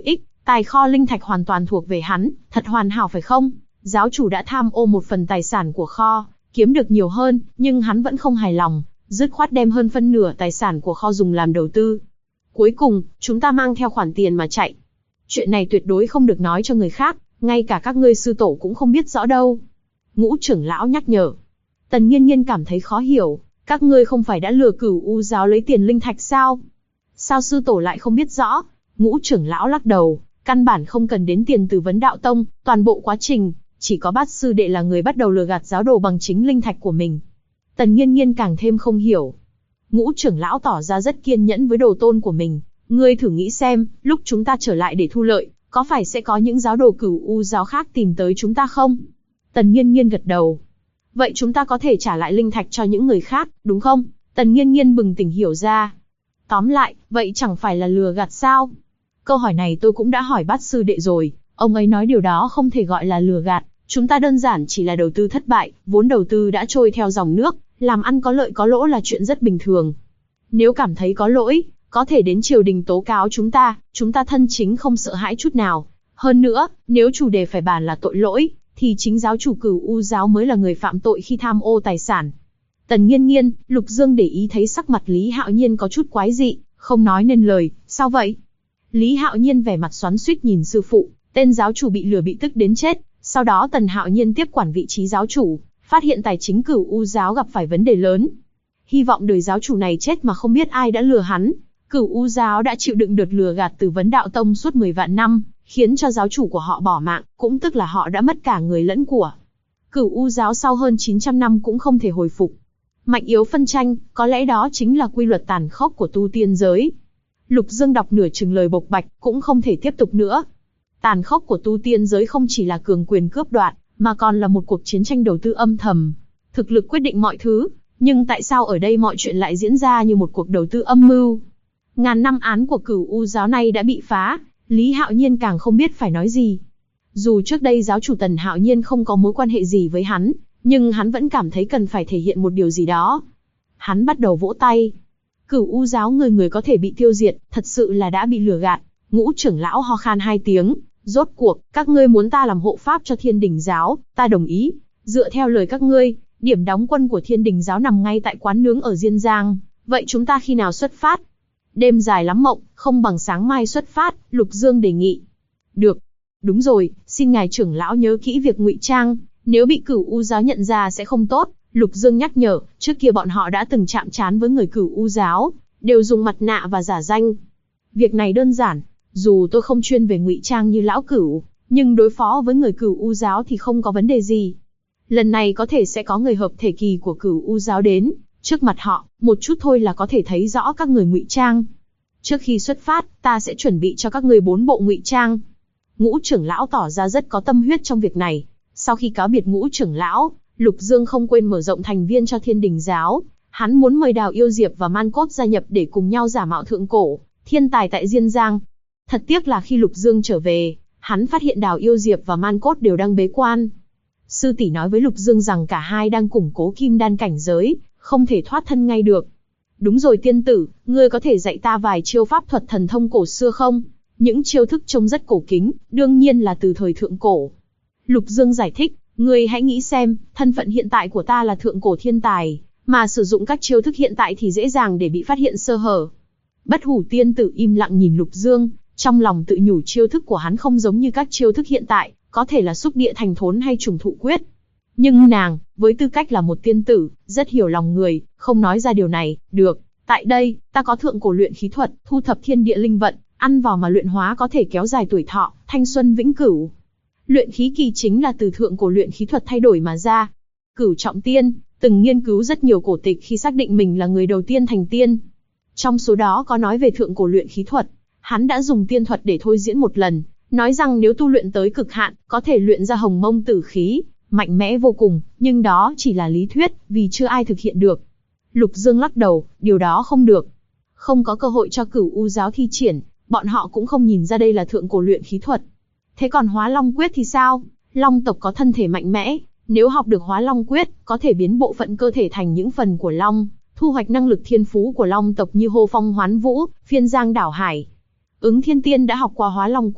Tài kho linh thạch hoàn toàn thuộc về hắn, thật hoàn hảo phải không? Giáo chủ đã tham ô một phần tài sản của kho, kiếm được nhiều hơn, nhưng hắn vẫn không hài lòng, dứt khoát đem hơn phân nửa tài sản của kho dùng làm đầu tư. Cuối cùng, chúng ta mang theo khoản tiền mà chạy. Chuyện này tuyệt đối không được nói cho người khác, ngay cả các ngươi sư tổ cũng không biết rõ đâu. Ngũ trưởng lão nhắc nhở. Tần Nghiên Nghiên cảm thấy khó hiểu, các ngươi không phải đã lừa Cửu U giáo lấy tiền linh thạch sao? Sao sư tổ lại không biết rõ? Ngũ trưởng lão lắc đầu, căn bản không cần đến tiền từ Vấn Đạo Tông, toàn bộ quá trình, chỉ có Bát sư đệ là người bắt đầu lừa gạt giáo đồ bằng chính linh thạch của mình. Tần Nghiên Nghiên càng thêm không hiểu. Ngũ trưởng lão tỏ ra rất kiên nhẫn với đồ tôn của mình. Ngươi thử nghĩ xem, lúc chúng ta trở lại để thu lợi, có phải sẽ có những giáo đồ Cửu U giáo khác tìm tới chúng ta không? Tần Nghiên Nghiên gật đầu. Vậy chúng ta có thể trả lại linh thạch cho những người khác, đúng không? Tần Nghiên Nghiên bừng tỉnh hiểu ra. Tóm lại, vậy chẳng phải là lừa gạt sao? Câu hỏi này tôi cũng đã hỏi Bát sư đệ rồi, ông ấy nói điều đó không thể gọi là lừa gạt, chúng ta đơn giản chỉ là đầu tư thất bại, vốn đầu tư đã trôi theo dòng nước, làm ăn có lợi có lỗ là chuyện rất bình thường. Nếu cảm thấy có lỗi, có thể đến triều đình tố cáo chúng ta thân chính không sợ hãi chút nào. Hơn nữa, nếu chủ đề phải bàn là tội lỗi, thì chính giáo chủ Cửu U giáo mới là người phạm tội khi tham ô tài sản. Tần Nghiên Nghiên, Lục Dương để ý thấy sắc mặt Lý Hạo Nhiên có chút quái dị, không nói nên lời, sao vậy? Lý Hạo Nhiên vẻ mặt xoắn xuýt nhìn sư phụ, tên giáo chủ bị lừa bị tức đến chết, sau đó Tần Hạo Nhiên tiếp quản vị trí giáo chủ, phát hiện tài chính Cửu U giáo gặp phải vấn đề lớn. Hy vọng đời giáo chủ này chết mà không biết ai đã lừa hắn. Cửu U giáo đã chịu đựng đợt lừa gạt từ Vấn Đạo Tông suốt 10 vạn năm, khiến cho giáo chủ của họ bỏ mạng, cũng tức là họ đã mất cả người lẫn của. Cửu U giáo sau hơn 900 năm cũng không thể hồi phục. Mạnh yếu phân tranh, có lẽ đó chính là quy luật tàn khốc của tu tiên giới. Lục Dương đọc nửa chừng lời bộc bạch, cũng không thể tiếp tục nữa. Tàn khốc của tu tiên giới không chỉ là cường quyền cướp đoạt, mà còn là một cuộc chiến tranh đầu tư âm thầm. Thực lực quyết định mọi thứ, nhưng tại sao ở đây mọi chuyện lại diễn ra như một cuộc đầu tư âm mưu? Ngàn năm án của Cửu U giáo này đã bị phá, Lý Hạo Nhiên càng không biết phải nói gì. Dù trước đây giáo chủ Tần Hạo Nhiên không có mối quan hệ gì với hắn, nhưng hắn vẫn cảm thấy cần phải thể hiện một điều gì đó. Hắn bắt đầu vỗ tay. Cửu U giáo người người có thể bị tiêu diệt, thật sự là đã bị lừa gạt. Ngũ trưởng lão ho khan 2 tiếng, rốt cuộc, các ngươi muốn ta làm hộ pháp cho Thiên Đình giáo, ta đồng ý. Dựa theo lời các ngươi, điểm đóng quân của Thiên Đình giáo nằm ngay tại quán nướng ở Diên Giang, vậy chúng ta khi nào xuất phát? Đêm dài lắm mộng, không bằng sáng mai xuất phát, Lục Dương đề nghị. Được. Đúng rồi, xin ngài trưởng lão nhớ kỹ việc ngụy trang, nếu bị Cửu U giáo nhận ra sẽ không tốt. Lục Dương nhắc nhở, trước kia bọn họ đã từng chạm trán với người Cửu U giáo, đều dùng mặt nạ và giả danh. Việc này đơn giản, dù tôi không chuyên về ngụy trang như lão Cửu, nhưng đối phó với người Cửu U giáo thì không có vấn đề gì. Lần này có thể sẽ có người hợp thể kỳ của Cửu U giáo đến, trước mặt họ, một chút thôi là có thể thấy rõ các người ngụy trang. Trước khi xuất phát, ta sẽ chuẩn bị cho các người 4 bộ ngụy trang. Ngũ trưởng lão tỏ ra rất có tâm huyết trong việc này. Sau khi cáo biệt Ngũ trưởng lão, Lục Dương không quên mở rộng thành viên cho Thiên Đình giáo. Hắn muốn mời Đào Yêu Diệp và Man Cốt gia nhập để cùng nhau giả mạo thượng cổ thiên tài tại Diên Giang. Thật tiếc là khi Lục Dương trở về, hắn phát hiện Đào Yêu Diệp và Man Cốt đều đang bế quan. Sư tỷ nói với Lục Dương rằng cả hai đang củng cố kim đan cảnh giới, không thể thoát thân ngay được. Đúng rồi tiên tử, ngươi có thể dạy ta vài chiêu pháp thuật thần thông cổ xưa không? Những chiêu thức trông rất cổ kính, đương nhiên là từ thời thượng cổ. Lục Dương giải thích, ngươi hãy nghĩ xem, thân phận hiện tại của ta là thượng cổ thiên tài, mà sử dụng các chiêu thức hiện tại thì dễ dàng để bị phát hiện sơ hở. Bất Hủ tiên tử im lặng nhìn Lục Dương, trong lòng tự nhủ chiêu thức của hắn không giống như các chiêu thức hiện tại, có thể là xúc địa thành thốn hay trùng thụ quyết. Nhưng nàng, với tư cách là một tiên tử, rất hiểu lòng người, không nói ra điều này. Được, tại đây, ta có thượng cổ luyện khí thuật, thu thập thiên địa linh vận, ăn vào mà luyện hóa có thể kéo dài tuổi thọ, thanh xuân vĩnh cửu. Luyện khí kỳ chính là từ thượng cổ luyện khí thuật thay đổi mà ra. Cửu Trọng Tiên từng nghiên cứu rất nhiều cổ tịch khi xác định mình là người đầu tiên thành tiên. Trong số đó có nói về thượng cổ luyện khí thuật, hắn đã dùng tiên thuật để thôi diễn một lần, nói rằng nếu tu luyện tới cực hạn, có thể luyện ra hồng mông tử khí, mạnh mẽ vô cùng, nhưng đó chỉ là lý thuyết, vì chưa ai thực hiện được. Lục Dương lắc đầu, điều đó không được. Không có cơ hội cho Cửu U giáo thi triển, bọn họ cũng không nhìn ra đây là thượng cổ luyện khí thuật. Thế còn Hóa Long Quyết thì sao? Long tộc có thân thể mạnh mẽ, nếu học được Hóa Long Quyết, có thể biến bộ phận cơ thể thành những phần của Long, thu hoạch năng lực thiên phú của Long tộc như hô phong hoán vũ, phiên giang đảo hải. Ứng Thiên Tiên đã học qua Hóa Long Quyết,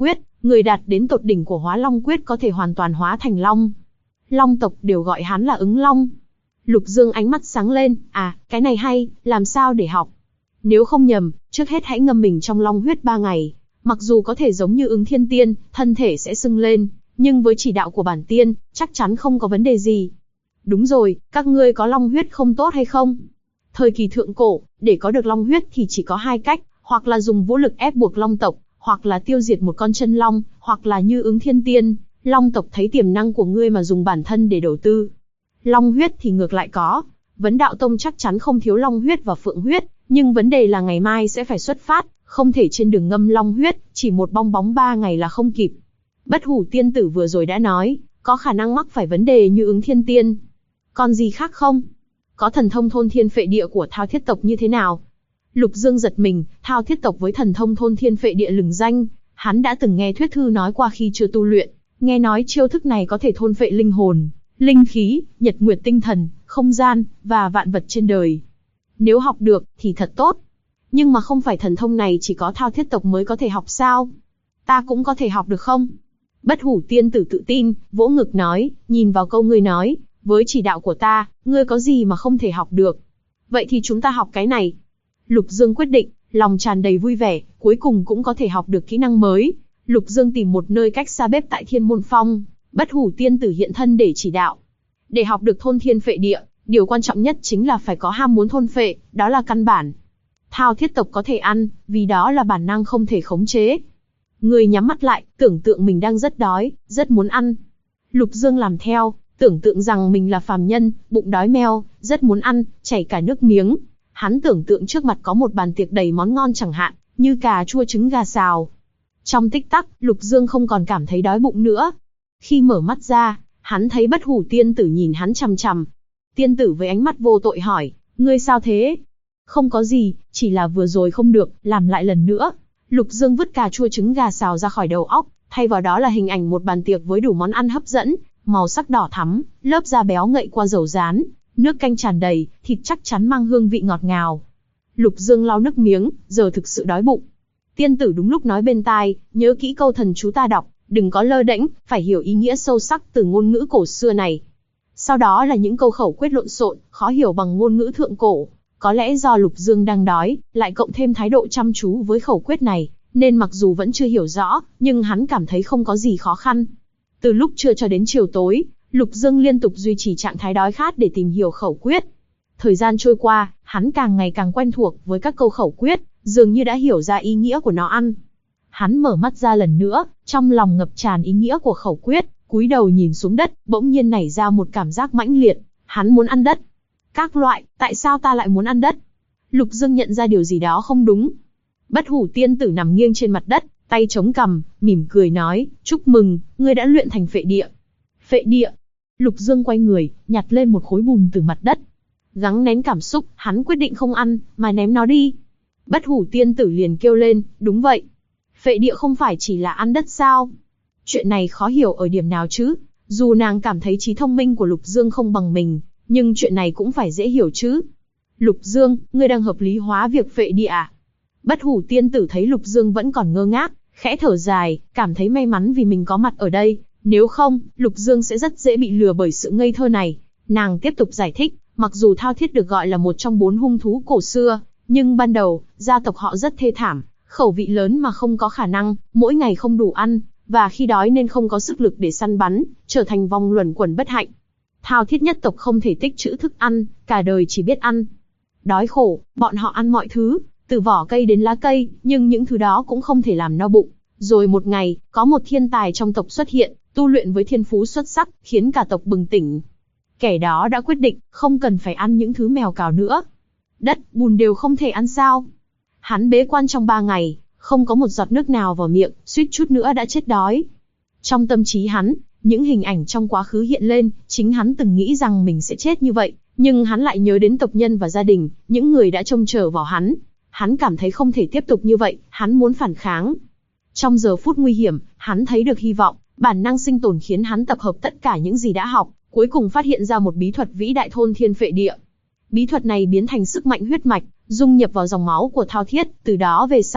Người đạt đến tột đỉnh của Hóa Long Quyết có thể hoàn toàn hóa thành long. Long tộc đều gọi hắn là Ứng Long. Lục Dương ánh mắt sáng lên, cái này hay, làm sao để học? Nếu không nhầm, trước hết hãy ngâm mình trong long huyết 3 ngày. Mặc dù có thể giống như Ứng Thiên Tiên, thân thể sẽ sưng lên, nhưng với chỉ đạo của bản tiên, chắc chắn không có vấn đề gì. Đúng rồi, các ngươi có long huyết không tốt hay không? Thời kỳ thượng cổ, để có được long huyết thì chỉ có 2 cách, hoặc là dùng vũ lực ép buộc long tộc, hoặc là tiêu diệt một con chân long, hoặc là như Ứng Thiên Tiên, long tộc thấy tiềm năng của ngươi mà dùng bản thân để đầu tư. Long huyết thì ngược lại có, Vấn Đạo Tông chắc chắn không thiếu long huyết và phượng huyết, nhưng vấn đề là ngày mai sẽ phải xuất phát, không thể trên đường ngâm long huyết, chỉ một bong bóng 3 ngày là không kịp. Bất Hủ Tiên Tử vừa rồi đã nói, có khả năng mắc phải vấn đề như Ứng Thiên Tiên. Còn gì khác không? Có thần thông thôn thiên phệ địa của Thao Thiết tộc như thế nào? Lục Dương giật mình, Thao Thiết tộc với thần thông thôn thiên phệ địa lừng danh, hắn đã từng nghe thuyết thư nói qua khi chưa tu luyện, nghe nói chiêu thức này có thể thôn phệ linh hồn, linh khí, nhật nguyệt tinh thần, không gian, và vạn vật trên đời. Nếu học được, thì thật tốt. Nhưng mà không phải thần thông này chỉ có Thao Thiết tộc mới có thể học sao? Ta cũng có thể học được không? Bất Hủ Tiên Tử tự tin, vỗ ngực nói, nhìn vào câu ngươi nói, với chỉ đạo của ta, ngươi có gì mà không thể học được? Vậy thì chúng ta học cái này. Lục Dương quyết định, lòng tràn đầy vui vẻ, cuối cùng cũng có thể học được kỹ năng mới. Lục Dương tìm một nơi cách xa bếp tại Thiên Môn Phong, Bất Hủ Tiên Tử hiện thân để chỉ đạo. Để học được thôn thiên phệ địa, điều quan trọng nhất chính là phải có ham muốn thôn phệ, đó là căn bản. Thao Thiết tộc có thể ăn, vì đó là bản năng không thể khống chế. Người nhắm mắt lại, tưởng tượng mình đang rất đói, rất muốn ăn. Lục Dương làm theo, tưởng tượng rằng mình là phàm nhân, bụng đói meo, rất muốn ăn, chảy cả nước miếng. Hắn tưởng tượng trước mặt có một bàn tiệc đầy món ngon chẳng hạn, như cà chua trứng gà xào. Trong tích tắc, Lục Dương không còn cảm thấy đói bụng nữa. Khi mở mắt ra, hắn thấy Bất Hủ Tiên Tử nhìn hắn chằm chằm. Tiên tử với ánh mắt vô tội hỏi, ngươi sao thế? Không có gì, chỉ là vừa rồi không được, làm lại lần nữa. Lục Dương vứt cà chua trứng gà xào ra khỏi đầu óc, thay vào đó là hình ảnh một bàn tiệc với đủ món ăn hấp dẫn, màu sắc đỏ thắm, lớp da béo ngậy qua dầu rán, nước canh tràn đầy, thịt chắc chắn mang hương vị ngọt ngào. Lục Dương lau nước miếng, giờ thực sự đói bụng. Tiên tử đúng lúc nói bên tai, nhớ kỹ câu thần chú ta đọc, đừng có lơ đễnh, phải hiểu ý nghĩa sâu sắc từ ngôn ngữ cổ xưa này. Sau đó là những câu khẩu quyết lộn xộn, khó hiểu bằng ngôn ngữ thượng cổ. Có lẽ do Lục Dương đang đói, lại cộng thêm thái độ chăm chú với khẩu quyết này, nên mặc dù vẫn chưa hiểu rõ, nhưng hắn cảm thấy không có gì khó khăn. Từ lúc trưa cho đến chiều tối, Lục Dương liên tục duy trì trạng thái đói khát để tìm hiểu khẩu quyết. Thời gian trôi qua, hắn càng ngày càng quen thuộc với các câu khẩu quyết, dường như đã hiểu ra ý nghĩa của nó ăn. Hắn mở mắt ra lần nữa, trong lòng ngập tràn ý nghĩa của khẩu quyết, cúi đầu nhìn xuống đất, bỗng nhiên nảy ra một cảm giác mãnh liệt, hắn muốn ăn đất. Các loại, tại sao ta lại muốn ăn đất? Lục Dương nhận ra điều gì đó không đúng. Bất Hủ Tiên Tử nằm nghiêng trên mặt đất, tay chống cằm, mỉm cười nói, chúc mừng, ngươi đã luyện thành phệ địa. Phệ địa. Lục Dương quay người, nhặt lên một khối bùn từ mặt đất. Gắng nén cảm xúc, hắn quyết định không ăn, mà ném nó đi. Bất Hủ Tiên Tử liền kêu lên, đúng vậy. Phệ địa không phải chỉ là ăn đất sao? Chuyện này khó hiểu ở điểm nào chứ? Dù nàng cảm thấy trí thông minh của Lục Dương không bằng mình, nhưng chuyện này cũng phải dễ hiểu chứ. Lục Dương, ngươi đang hợp lý hóa việc phệ địa à? Bất Hủ Tiên Tử thấy Lục Dương vẫn còn ngơ ngác, khẽ thở dài, cảm thấy may mắn vì mình có mặt ở đây. Nếu không, Lục Dương sẽ rất dễ bị lừa bởi sự ngây thơ này. Nàng tiếp tục giải thích, mặc dù Thao Thiết được gọi là một trong 4 hung thú cổ xưa, nhưng ban đầu, gia tộc họ rất thê thảm, khẩu vị lớn mà không có khả năng, mỗi ngày không đủ ăn, và khi đói nên không có sức lực để săn bắn, trở thành vòng luẩn quẩn bất hạnh. Thao Thiết nhất tộc không thể tích trữ thức ăn, cả đời chỉ biết ăn. Đói khổ, bọn họ ăn mọi thứ, từ vỏ cây đến lá cây, nhưng những thứ đó cũng không thể làm no bụng. Rồi một ngày, có một thiên tài trong tộc xuất hiện, tu luyện với thiên phú xuất sắc, khiến cả tộc bừng tỉnh. Kẻ đó đã quyết định, không cần phải ăn những thứ mèo cào nữa. Đất, bùn đều không thể ăn sao? Hắn bế quan trong 3 ngày, không có một giọt nước nào vào miệng, suýt chút nữa đã chết đói. Trong tâm trí hắn, những hình ảnh trong quá khứ hiện lên, chính hắn từng nghĩ rằng mình sẽ chết như vậy, nhưng hắn lại nhớ đến tộc nhân và gia đình, những người đã trông chờ vào hắn. Hắn cảm thấy không thể tiếp tục như vậy, hắn muốn phản kháng. Trong giờ phút nguy hiểm, hắn thấy được hy vọng, bản năng sinh tồn khiến hắn tập hợp tất cả những gì đã học, cuối cùng phát hiện ra một bí thuật vĩ đại thôn thiên phệ địa. Bí thuật này biến thành sức mạnh huyết mạch, dung nhập vào dòng máu của Thao Thiết, từ đó về sau,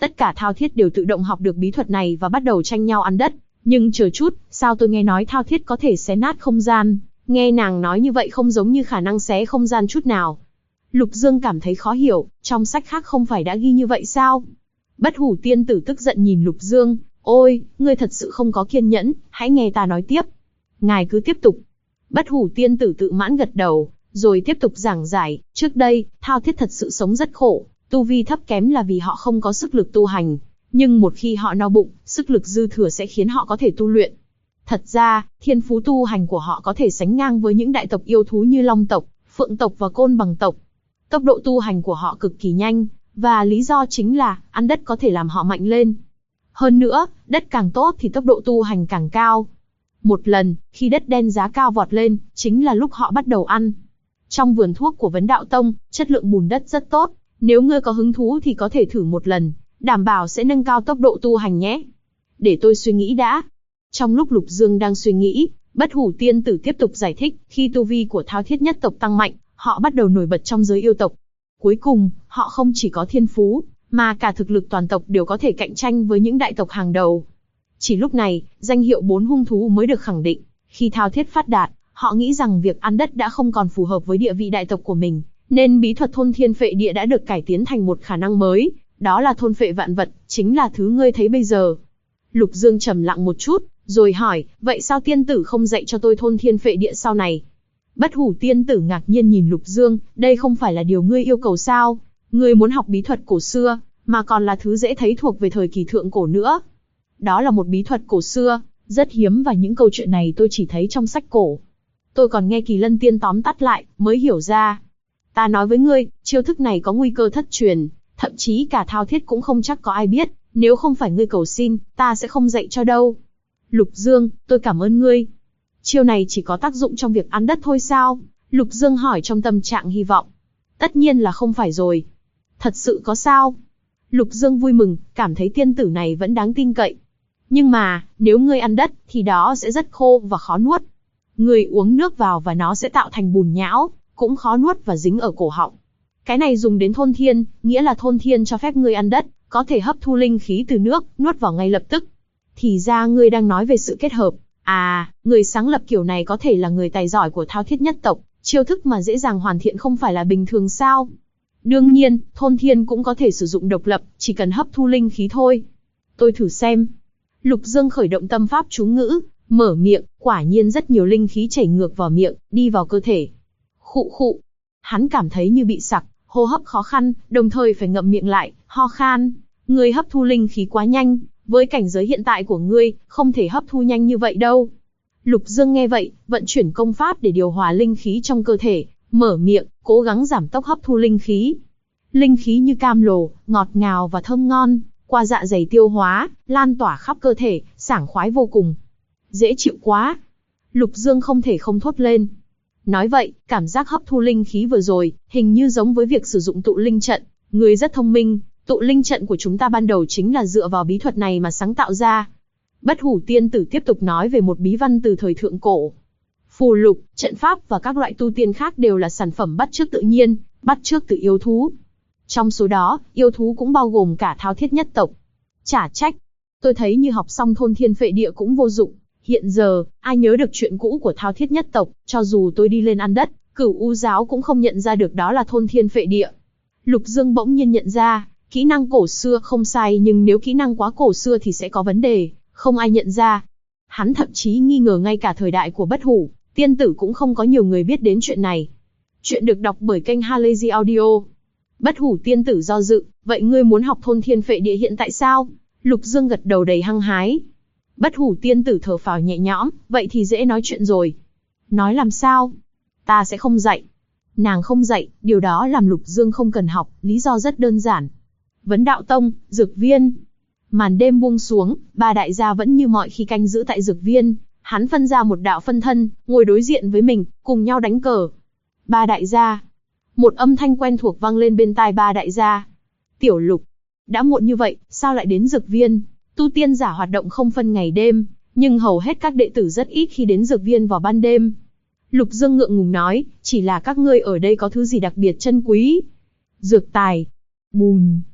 Tất cả Thao Thiết đều tự động học được bí thuật này và bắt đầu tranh nhau ăn đất. Nhưng chờ chút, sao tôi nghe nói Thao Thiết có thể xé nát không gian? Nghe nàng nói như vậy không giống như khả năng xé không gian chút nào. Lục Dương cảm thấy khó hiểu, trong sách khác không phải đã ghi như vậy sao? Bất Hủ tiên tử tức giận nhìn Lục Dương, ôi, ngươi thật sự không có kiên nhẫn, hãy nghe ta nói tiếp. Ngài cứ tiếp tục. Bất Hủ tiên tử tự mãn gật đầu, rồi tiếp tục giảng giải, trước đây, Thao Thiết thật sự sống rất khổ, tu vi thấp kém là vì họ không có sức lực tu hành. Nhưng một khi họ no bụng, sức lực dư thừa sẽ khiến họ có thể tu luyện. Thật ra, thiên phú tu hành của họ có thể sánh ngang với những đại tộc yêu thú như Long tộc, Phượng tộc và Côn Bằng tộc. Tốc độ tu hành của họ cực kỳ nhanh, và lý do chính là ăn đất có thể làm họ mạnh lên. Hơn nữa, đất càng tốt thì tốc độ tu hành càng cao. Một lần, khi đất đen giá cao vọt lên, chính là lúc họ bắt đầu ăn. Trong vườn thuốc của Vấn Đạo Tông, chất lượng bùn đất rất tốt, nếu ngươi có hứng thú thì có thể thử một lần, đảm bảo sẽ nâng cao tốc độ tu hành nhé. Để tôi suy nghĩ đã. Trong lúc Lục Dương đang suy nghĩ, Bất Hủ tiên tử tiếp tục giải thích, khi tu vi của Thao Thiết nhất tộc tăng mạnh, họ bắt đầu nổi bật trong giới yêu tộc. Cuối cùng, họ không chỉ có thiên phú, mà cả thực lực toàn tộc đều có thể cạnh tranh với những đại tộc hàng đầu. Chỉ lúc này, danh hiệu 4 hung thú mới được khẳng định. Khi Thao Thiết phát đạt, họ nghĩ rằng việc ăn đất đã không còn phù hợp với địa vị đại tộc của mình, nên bí thuật thôn thiên phệ địa đã được cải tiến thành một khả năng mới, đó là thôn phệ vạn vật, chính là thứ ngươi thấy bây giờ. Lục Dương trầm lặng một chút, rồi hỏi, vậy sao tiên tử không dạy cho tôi thôn thiên phệ địa sau này? Bất Hủ tiên tử ngạc nhiên nhìn Lục Dương, đây không phải là điều ngươi yêu cầu sao? Ngươi muốn học bí thuật cổ xưa, mà còn là thứ dễ thấy thuộc về thời kỳ thượng cổ nữa. Đó là một bí thuật cổ xưa, rất hiếm và những câu chuyện này tôi chỉ thấy trong sách cổ. Tôi còn nghe Kỳ Lân Tiên tóm tắt lại, mới hiểu ra. Ta nói với ngươi, chiêu thức này có nguy cơ thất truyền, thậm chí cả Thao Thiết cũng không chắc có ai biết, nếu không phải ngươi cầu xin, ta sẽ không dạy cho đâu. Lục Dương, tôi cảm ơn ngươi. Chiêu này chỉ có tác dụng trong việc ăn đất thôi sao? Lục Dương hỏi trong tâm trạng hy vọng. Tất nhiên là không phải rồi. Thật sự có sao? Lục Dương vui mừng, cảm thấy tiên tử này vẫn đáng tin cậy. Nhưng mà, nếu ngươi ăn đất, thì đó sẽ rất khô và khó nuốt. Ngươi uống nước vào và nó sẽ tạo thành bùn nhão, cũng khó nuốt và dính ở cổ họng. Cái này dùng đến thôn thiên, nghĩa là thôn thiên cho phép ngươi ăn đất, có thể hấp thu linh khí từ nước, nuốt vào ngay lập tức. Thì ra ngươi đang nói về sự kết hợp. À, người sáng lập kiểu này có thể là người tài giỏi của Thao Thiết nhất tộc, chiêu thức mà dễ dàng hoàn thiện không phải là bình thường sao? Đương nhiên, thôn thiên cũng có thể sử dụng độc lập, chỉ cần hấp thu linh khí thôi. Tôi thử xem. Lục Dương khởi động tâm pháp chú ngữ, mở miệng, quả nhiên rất nhiều linh khí chảy ngược vào miệng, đi vào cơ thể. Khụ khụ. Hắn cảm thấy như bị sặc, hô hấp khó khăn, đồng thời phải ngậm miệng lại, ho khan. Ngươi hấp thu linh khí quá nhanh, với cảnh giới hiện tại của ngươi, không thể hấp thu nhanh như vậy đâu. Lục Dương nghe vậy, vận chuyển công pháp để điều hòa linh khí trong cơ thể, mở miệng, cố gắng giảm tốc hấp thu linh khí. Linh khí như cam lồ, ngọt ngào và thơm ngon, qua dạ dày tiêu hóa, lan tỏa khắp cơ thể, sảng khoái vô cùng. Dễ chịu quá. Lục Dương không thể không thốt lên. Nói vậy, cảm giác hấp thu linh khí vừa rồi, hình như giống với việc sử dụng tụ linh trận. Ngươi rất thông minh, tụ linh trận của chúng ta ban đầu chính là dựa vào bí thuật này mà sáng tạo ra. Bất Hủ tiên tử tiếp tục nói về một bí văn từ thời thượng cổ. Phù lục, trận pháp và các loại tu tiên khác đều là sản phẩm bắt chước tự nhiên, bắt chước từ yêu thú. Trong số đó, yêu thú cũng bao gồm cả Thao Thiết nhất tộc. Chả trách, tôi thấy như học xong thôn thiên phệ địa cũng vô dụng. Hiện giờ, ai nhớ được chuyện cũ của Thao Thiết nhất tộc, cho dù tôi đi lên ăn đất, Cửu U giáo cũng không nhận ra được đó là thôn thiên phệ địa. Lục Dương bỗng nhiên nhận ra, kỹ năng cổ xưa không sai nhưng nếu kỹ năng quá cổ xưa thì sẽ có vấn đề, không ai nhận ra. Hắn thậm chí nghi ngờ ngay cả thời đại của Bất Hủ tiên tử cũng không có nhiều người biết đến chuyện này. Chuyện được đọc bởi kênh Halazy Audio. Bất Hủ tiên tử do dự, vậy ngươi muốn học thôn thiên phệ địa hiện tại sao? Lục Dương gật đầu đầy hăng hái. Bất Hủ tiên tử thở phào nhẹ nhõm, vậy thì dễ nói chuyện rồi. Nói làm sao? Ta sẽ không dạy. Nàng không dạy, điều đó làm Lục Dương không cần học, lý do rất đơn giản. Vấn Đạo Tông, Dược Viên. Màn đêm buông xuống, ba đại gia vẫn như mọi khi canh giữ tại Dược Viên. Hắn phân ra một đạo phân thân, ngồi đối diện với mình, cùng nhau đánh cờ. Ba đại gia. Một âm thanh quen thuộc vang lên bên tai ba đại gia. Tiểu Lục, đã muộn như vậy, sao lại đến Dược Viên? Tu tiên giả hoạt động không phân ngày đêm, nhưng hầu hết các đệ tử rất ít khi đến Dược Viên vào ban đêm. Lục Dương ngượng ngùng nói, chỉ là các ngươi ở đây có thứ gì đặc biệt chân quý? Dược tài. Bùn.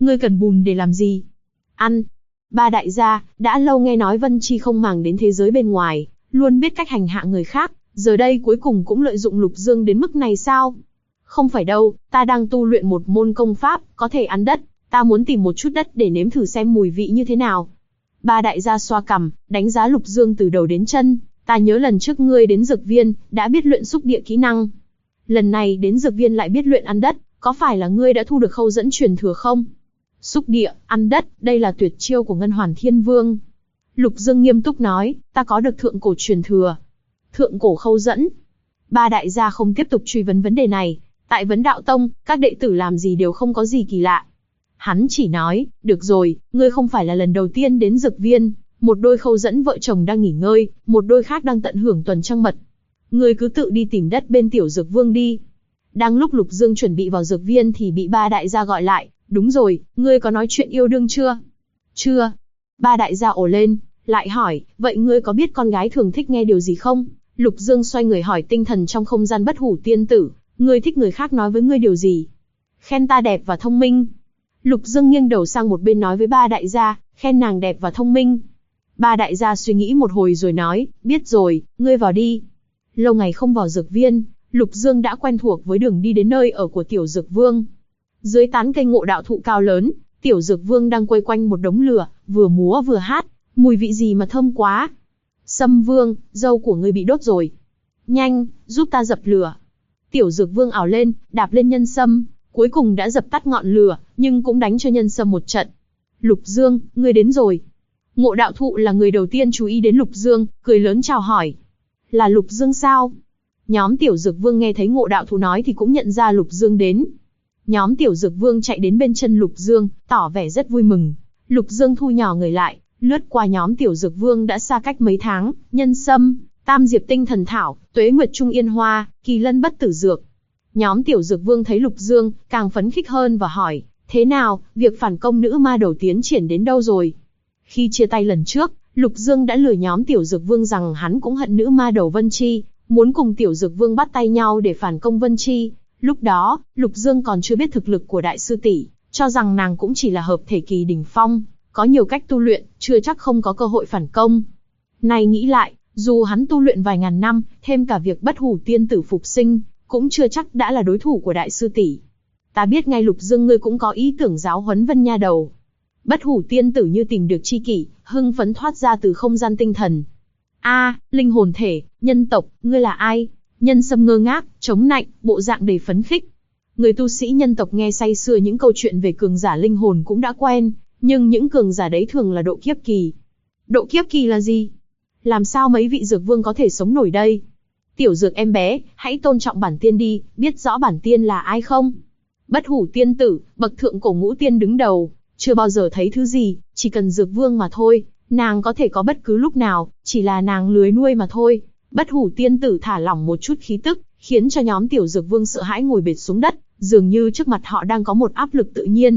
Ngươi cần bùn để làm gì? Ăn. Ba đại gia, đã lâu nghe nói Vân Chi không màng đến thế giới bên ngoài, luôn biết cách hành hạ người khác, giờ đây cuối cùng cũng lợi dụng Lục Dương đến mức này sao? Không phải đâu, ta đang tu luyện một môn công pháp, có thể ăn đất, ta muốn tìm một chút đất để nếm thử xem mùi vị như thế nào. Ba đại gia xoa cằm, đánh giá Lục Dương từ đầu đến chân, ta nhớ lần trước ngươi đến dược viên, đã biết luyện xúc địa kỹ năng. Lần này đến dược viên lại biết luyện ăn đất, có phải là ngươi đã thu được khâu dẫn truyền thừa không? Xúc địa, ăn đất, đây là tuyệt chiêu của Ngân Hoàn Thiên Vương. Lục Dương nghiêm túc nói, ta có được thượng cổ truyền thừa. Thượng cổ khâu dẫn. Ba đại gia không tiếp tục truy vấn vấn đề này. Tại Vấn Đạo Tông, các đệ tử làm gì đều không có gì kỳ lạ. Hắn chỉ nói, được rồi, ngươi không phải là lần đầu tiên đến dược viên. Một đôi khâu dẫn vợ chồng đang nghỉ ngơi, một đôi khác đang tận hưởng tuần trăng mật. Ngươi cứ tự đi tìm đất bên tiểu dược vương đi. Đang lúc Lục Dương chuẩn bị vào dược viên thì bị ba đại gia gọi lại. Đúng rồi, ngươi có nói chuyện yêu đương chưa? Chưa. Ba đại gia ồ lên, lại hỏi, vậy ngươi có biết con gái thường thích nghe điều gì không? Lục Dương xoay người hỏi tinh thần trong không gian bất hủ tiên tử, ngươi thích người khác nói với ngươi điều gì? Khen ta đẹp và thông minh. Lục Dương nghiêng đầu sang một bên nói với ba đại gia, khen nàng đẹp và thông minh. Ba đại gia suy nghĩ một hồi rồi nói, biết rồi, ngươi vào đi. Lâu ngày không vào dược viên, Lục Dương đã quen thuộc với đường đi đến nơi ở của tiểu dược vương. Dưới tán cây ngộ đạo thụ cao lớn, tiểu dược vương đang quây quanh một đống lửa, vừa múa vừa hát, mùi vị gì mà thơm quá. Sâm vương, dâu của ngươi bị đốt rồi. Nhanh, giúp ta dập lửa. Tiểu dược vương ảo lên, đạp lên nhân sâm, cuối cùng đã dập tắt ngọn lửa, nhưng cũng đánh cho nhân sâm một trận. Lục Dương, ngươi đến rồi. Ngộ đạo thụ là người đầu tiên chú ý đến Lục Dương, cười lớn chào hỏi. Là Lục Dương sao? Nhóm tiểu dược vương nghe thấy ngộ đạo thụ nói thì cũng nhận ra Lục Dương đến. Nhóm tiểu dược vương chạy đến bên chân Lục Dương, tỏ vẻ rất vui mừng. Lục Dương thu nhỏ người lại, lướt qua nhóm tiểu dược vương đã xa cách mấy tháng, nhân sâm, tam diệp tinh thần thảo, tuế nguyệt trung yên hoa, kỳ lân bất tử dược. Nhóm tiểu dược vương thấy Lục Dương, càng phấn khích hơn và hỏi, thế nào, việc phản công nữ ma đầu tiến triển đến đâu rồi? Khi chia tay lần trước, Lục Dương đã lừa nhóm tiểu dược vương rằng hắn cũng hận nữ ma đầu Vân Chi, muốn cùng tiểu dược vương bắt tay nhau để phản công Vân Chi. Lúc đó, Lục Dương còn chưa biết thực lực của đại sư tỷ, cho rằng nàng cũng chỉ là hợp thể kỳ đỉnh phong, có nhiều cách tu luyện, chưa chắc không có cơ hội phản công. Nay nghĩ lại, dù hắn tu luyện vài ngàn năm, thêm cả việc bất hủ tiên tử phục sinh, cũng chưa chắc đã là đối thủ của đại sư tỷ. Ta biết ngay Lục Dương ngươi cũng có ý tưởng giáo huấn Vân Nha Đầu. Bất hủ tiên tử như tìm được chi kỷ, hưng phấn thoát ra từ không gian tinh thần. A, linh hồn thể, nhân tộc, ngươi là ai? Nhân sâm ngơ ngác, chống nạnh, bộ dạng đầy phấn khích. Người tu sĩ nhân tộc nghe say sưa những câu chuyện về cường giả linh hồn cũng đã quen, nhưng những cường giả đấy thường là độ kiếp kỳ. Độ kiếp kỳ là gì? Làm sao mấy vị dược vương có thể sống nổi đây? Tiểu dược em bé, hãy tôn trọng bản tiên đi, biết rõ bản tiên là ai không? Bất hủ tiên tử, bậc thượng cổ ngũ tiên đứng đầu, chưa bao giờ thấy thứ gì, chỉ cần dược vương mà thôi, nàng có thể có bất cứ lúc nào, chỉ là nàng lười nuôi mà thôi. Bất hủ tiên tử thả lỏng một chút khí tức, khiến cho nhóm tiểu dược vương sợ hãi ngồi bệt xuống đất, dường như trước mặt họ đang có một áp lực tự nhiên.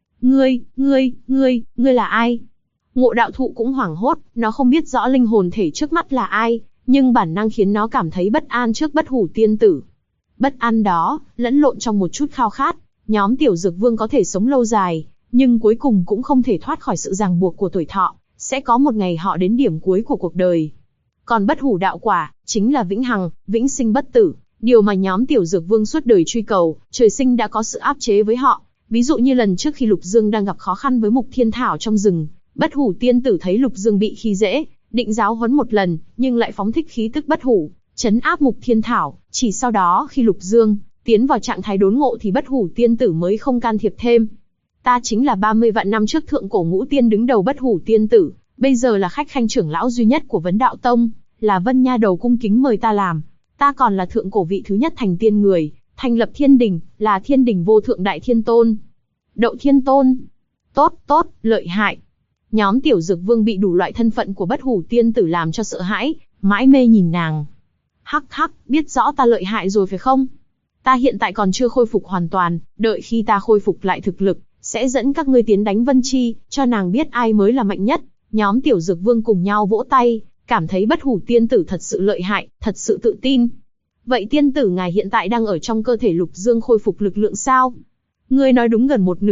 Ngươi là ai? Ngộ đạo thụ cũng hoảng hốt, nó không biết rõ linh hồn thể trước mắt là ai, nhưng bản năng khiến nó cảm thấy bất an trước bất hủ tiên tử. Bất an đó, lẫn lộn trong một chút khao khát, nhóm tiểu dược vương có thể sống lâu dài, nhưng cuối cùng cũng không thể thoát khỏi sự ràng buộc của tuổi thọ, sẽ có một ngày họ đến điểm cuối của cuộc đời. Còn bất hủ đạo quả, chính là vĩnh hằng, vĩnh sinh bất tử, điều mà nhóm tiểu dược vương suốt đời truy cầu, trời sinh đã có sự áp chế với họ. Ví dụ như lần trước khi Lục Dương đang gặp khó khăn với Mục Thiên Thảo trong rừng, bất hủ tiên tử thấy Lục Dương bị khi dễ, định giáo huấn một lần, nhưng lại phóng thích khí tức bất hủ, trấn áp Mục Thiên Thảo. Chỉ sau đó khi Lục Dương tiến vào trạng thái đốn ngộ thì bất hủ tiên tử mới không can thiệp thêm. Ta chính là 30 vạn năm trước thượng cổ ngũ tiên đứng đầu bất hủ tiên tử, bây giờ là khách khanh trưởng lão duy nhất của Vấn Đạo Tông, là Vân Nha Đầu cung kính mời ta làm. Ta còn là thượng cổ vị thứ nhất thành tiên người, thành lập thiên đình, là thiên đình vô thượng đại thiên tôn. Đậu thiên tôn. Tốt, lợi hại. Nhóm tiểu dược vương bị đủ loại thân phận của bất hủ tiên tử làm cho sợ hãi, mãi mê nhìn nàng. Hắc, biết rõ ta lợi hại rồi phải không? Ta hiện tại còn chưa khôi phục hoàn toàn, đợi khi ta khôi phục lại thực lực, sẽ dẫn các ngươi tiến đánh Vân Chi, cho nàng biết ai mới là mạnh nhất. Nhóm tiểu dược vương cùng nhau vỗ tay, cảm thấy bất hủ tiên tử thật sự lợi hại, thật sự tự tin. Vậy tiên tử ngài hiện tại đang ở trong cơ thể Lục Dương khôi phục lực lượng sao? Ngươi nói đúng gần một nửa,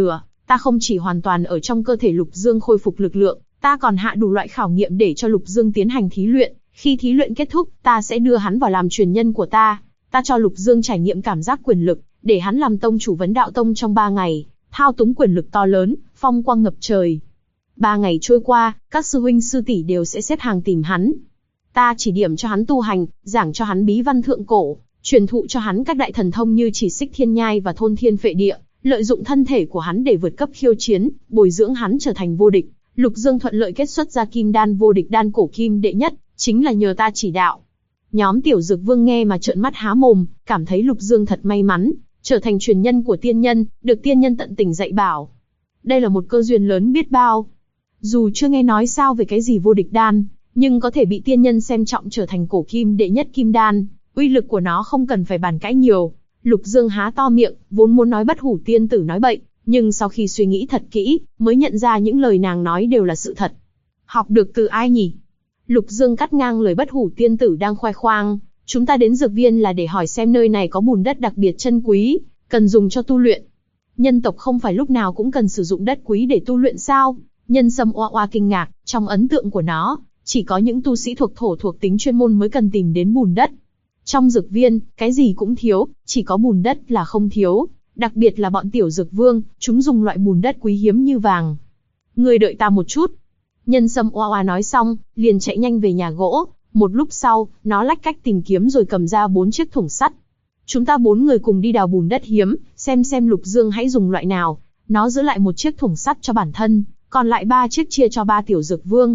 Ta không chỉ hoàn toàn ở trong cơ thể Lục Dương khôi phục lực lượng, ta còn hạ đủ loại khảo nghiệm để cho Lục Dương tiến hành thí luyện. Khi thí luyện kết thúc, ta sẽ đưa hắn vào làm truyền nhân của ta. Ta cho Lục Dương trải nghiệm cảm giác quyền lực, để hắn làm tông chủ Vấn Đạo Tông trong 3 ngày, thao túng quyền lực to lớn, phong quang ngập trời. 3 ngày trôi qua, các sư huynh sư tỷ đều sẽ xếp hàng tìm hắn. Ta chỉ điểm cho hắn tu hành, giảng cho hắn bí văn thượng cổ, truyền thụ cho hắn các đại thần thông như chỉ xích thiên nhai và thôn thiên phệ địa, lợi dụng thân thể của hắn để vượt cấp khiêu chiến, bồi dưỡng hắn trở thành vô địch. Lục Dương thuận lợi kết xuất ra kim đan vô địch đan cổ kim đệ nhất, chính là nhờ ta chỉ đạo. Nhóm Tiểu Dược Vương nghe mà trợn mắt há mồm, cảm thấy Lục Dương thật may mắn, trở thành truyền nhân của tiên nhân, được tiên nhân tận tình dạy bảo. Đây là một cơ duyên lớn biết bao. Dù chưa nghe nói sao về cái gì vô địch đan, nhưng có thể bị tiên nhân xem trọng trở thành cổ kim đệ nhất kim đan, uy lực của nó không cần phải bàn cãi nhiều. Lục Dương há to miệng, vốn muốn nói Bất Hủ tiên tử nói bậy, nhưng sau khi suy nghĩ thật kỹ, mới nhận ra những lời nàng nói đều là sự thật. Học được từ ai nhỉ? Lục Dương cắt ngang lời Bất Hủ tiên tử đang khoe khoang. Chúng ta đến dược viên là để hỏi xem nơi này có bùn đất đặc biệt chân quý, cần dùng cho tu luyện. Nhân tộc không phải lúc nào cũng cần sử dụng đất quý để tu luyện sao? Nhân Sâm oa oa kinh ngạc, trong ấn tượng của nó, chỉ có những tu sĩ thuộc thổ thuộc tính chuyên môn mới cần tìm đến bùn đất. Trong dược viên, cái gì cũng thiếu, chỉ có bùn đất là không thiếu. Đặc biệt là bọn Tiểu Dược Vương, chúng dùng loại bùn đất quý hiếm như vàng. Ngươi đợi ta một chút. Nhân Sâm oa oa nói xong, liền chạy nhanh về nhà gỗ. Một lúc sau, nó lách cách tìm kiếm rồi cầm ra 4 chiếc thùng sắt. Chúng ta 4 người cùng đi đào bùn đất hiếm, xem Lục Dương hãy dùng loại nào. Nó giữ lại 1 chiếc thùng sắt cho bản thân, còn lại 3 chiếc chia cho 3 Tiểu Dược Vương.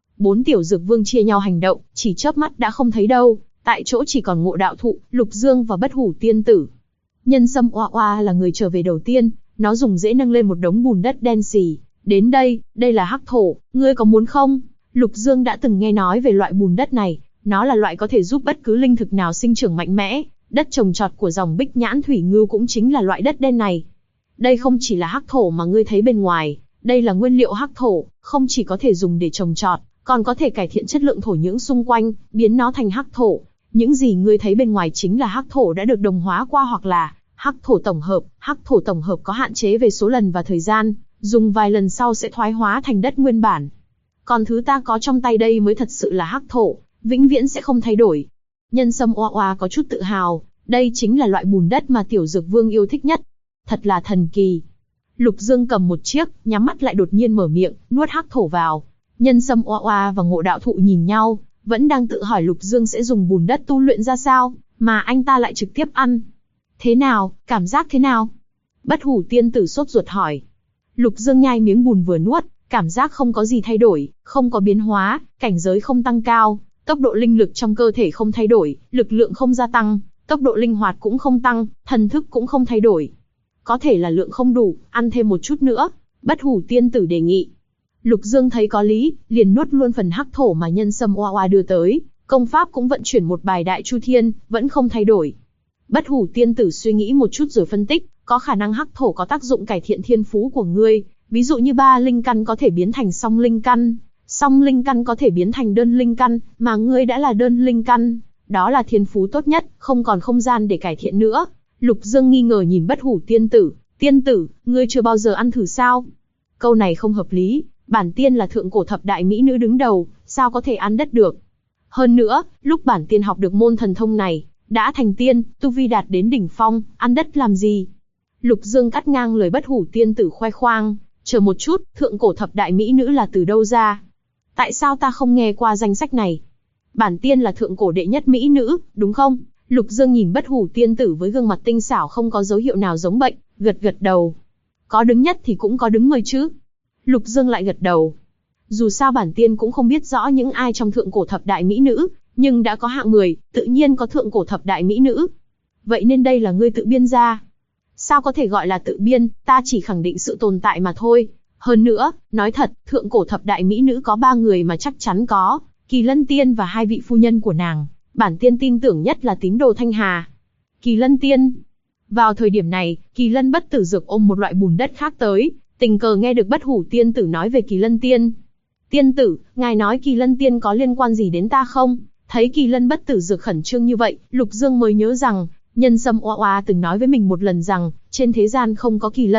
4 Tiểu Dược Vương chia nhau hành động, chỉ chớp mắt đã không thấy đâu. Tại chỗ chỉ còn Ngộ Đạo Thụ, Lục Dương và Bất Hủ tiên tử. Nhân Sâm oa oa là người trở về đầu tiên, nó dùng rễ nâng lên một đống bùn đất đen xì. Đến đây là hắc thổ, ngươi có muốn không? Lục Dương đã từng nghe nói về loại bùn đất này, nó là loại có thể giúp bất cứ linh thực nào sinh trưởng mạnh mẽ. Đất trồng trọt của dòng Bích Nhãn Thủy Ngưu cũng chính là loại đất đen này. Đây không chỉ là hắc thổ mà ngươi thấy bên ngoài, đây là nguyên liệu hắc thổ, không chỉ có thể dùng để trồng trọt, còn có thể cải thiện chất lượng thổ nhưỡng xung quanh, biến nó thành hắc thổ. Những gì ngươi thấy bên ngoài chính là hắc thổ đã được đồng hóa qua hoặc là hắc thổ tổng hợp. Hắc thổ tổng hợp có hạn chế về số lần và thời gian, dùng vài lần sau sẽ thoái hóa thành đất nguyên bản. Còn thứ ta có trong tay đây mới thật sự là hắc thổ, vĩnh viễn sẽ không thay đổi. Nhân Sâm oa oa có chút tự hào, đây chính là loại bùn đất mà Tiểu Dược Vương yêu thích nhất. Thật là thần kỳ. Lục Dương cầm một chiếc, nhắm mắt lại đột nhiên mở miệng, nuốt hắc thổ vào. Nhân Sâm oa oa và Ngộ Đạo Thụ nhìn nhau, vẫn đang tự hỏi Lục Dương sẽ dùng bùn đất tu luyện ra sao, mà anh ta lại trực tiếp ăn. Thế nào, cảm giác thế nào? Bất Hủ tiên tử sốt ruột hỏi. Lục Dương nhai miếng bùn vừa nuốt, cảm giác không có gì thay đổi, không có biến hóa, cảnh giới không tăng cao, tốc độ linh lực trong cơ thể không thay đổi, lực lượng không gia tăng, tốc độ linh hoạt cũng không tăng, thần thức cũng không thay đổi. Có thể là lượng không đủ, ăn thêm một chút nữa, Bất Hủ tiên tử đề nghị. Lục Dương thấy có lý, liền nuốt luôn phần hắc thổ mà Nhân Sâm oa oa đưa tới, công pháp cũng vận chuyển một bài Đại Chu Thiên, vẫn không thay đổi. Bất Hủ tiên tử suy nghĩ một chút rồi phân tích, có khả năng hắc thổ có tác dụng cải thiện thiên phú của ngươi, ví dụ như 3 linh căn có thể biến thành song linh căn, song linh căn có thể biến thành đơn linh căn, mà ngươi đã là đơn linh căn, đó là thiên phú tốt nhất, không còn không gian để cải thiện nữa. Lục Dương nghi ngờ nhìn Bất Hủ tiên tử, ngươi chưa bao giờ ăn thử sao? Câu này không hợp lý, bản tiên là thượng cổ thập đại mỹ nữ đứng đầu, sao có thể ăn đất được? Hơn nữa, lúc bản tiên học được môn thần thông này, đã thành tiên, tu vi đạt đến đỉnh phong, ăn đất làm gì? Lục Dương cắt ngang lời Bất Hủ tiên tử khoe khoang, chờ một chút, thượng cổ thập đại mỹ nữ là từ đâu ra? Tại sao ta không nghe qua danh sách này? Bản tiên là thượng cổ đệ nhất mỹ nữ, đúng không? Lục Dương nhìn Bất Hủ tiên tử với gương mặt tinh xảo không có dấu hiệu nào giống bệnh, gật đầu. Có đứng nhất thì cũng có đứng 10 chứ? Lục Dương lại gật đầu. Dù sao bản tiên cũng không biết rõ những ai trong thượng cổ thập đại mỹ nữ, nhưng đã có hạng 10, tự nhiên có thượng cổ thập đại mỹ nữ. Vậy nên đây là ngươi tự biên ra. Sao có thể gọi là tự biên, ta chỉ khẳng định sự tồn tại mà thôi. Hơn nữa, nói thật, thượng cổ thập đại mỹ nữ có 3 người mà chắc chắn có, Kỳ Lân Tiên và 2 vị phu nhân của nàng. Bản tiên tin tưởng nhất là tín đồ Thanh Hà. Kỳ Lân Tiên. Vào thời điểm này, Kỳ Lân Bất Tử Dược ôm một loại bùn đất khác tới, tình cờ nghe được Bất Hủ tiên tử nói về Kỳ Lân Tiên. Tiên tử, ngài nói Kỳ Lân Tiên có liên quan gì đến ta không? Thấy Kỳ Lân Bất Tử Dược khẩn trương như vậy, Lục Dương mới nhớ rằng, Nhân Sâm oa oa từng nói với mình một lần rằng, trên thế gian không có kỳ lân,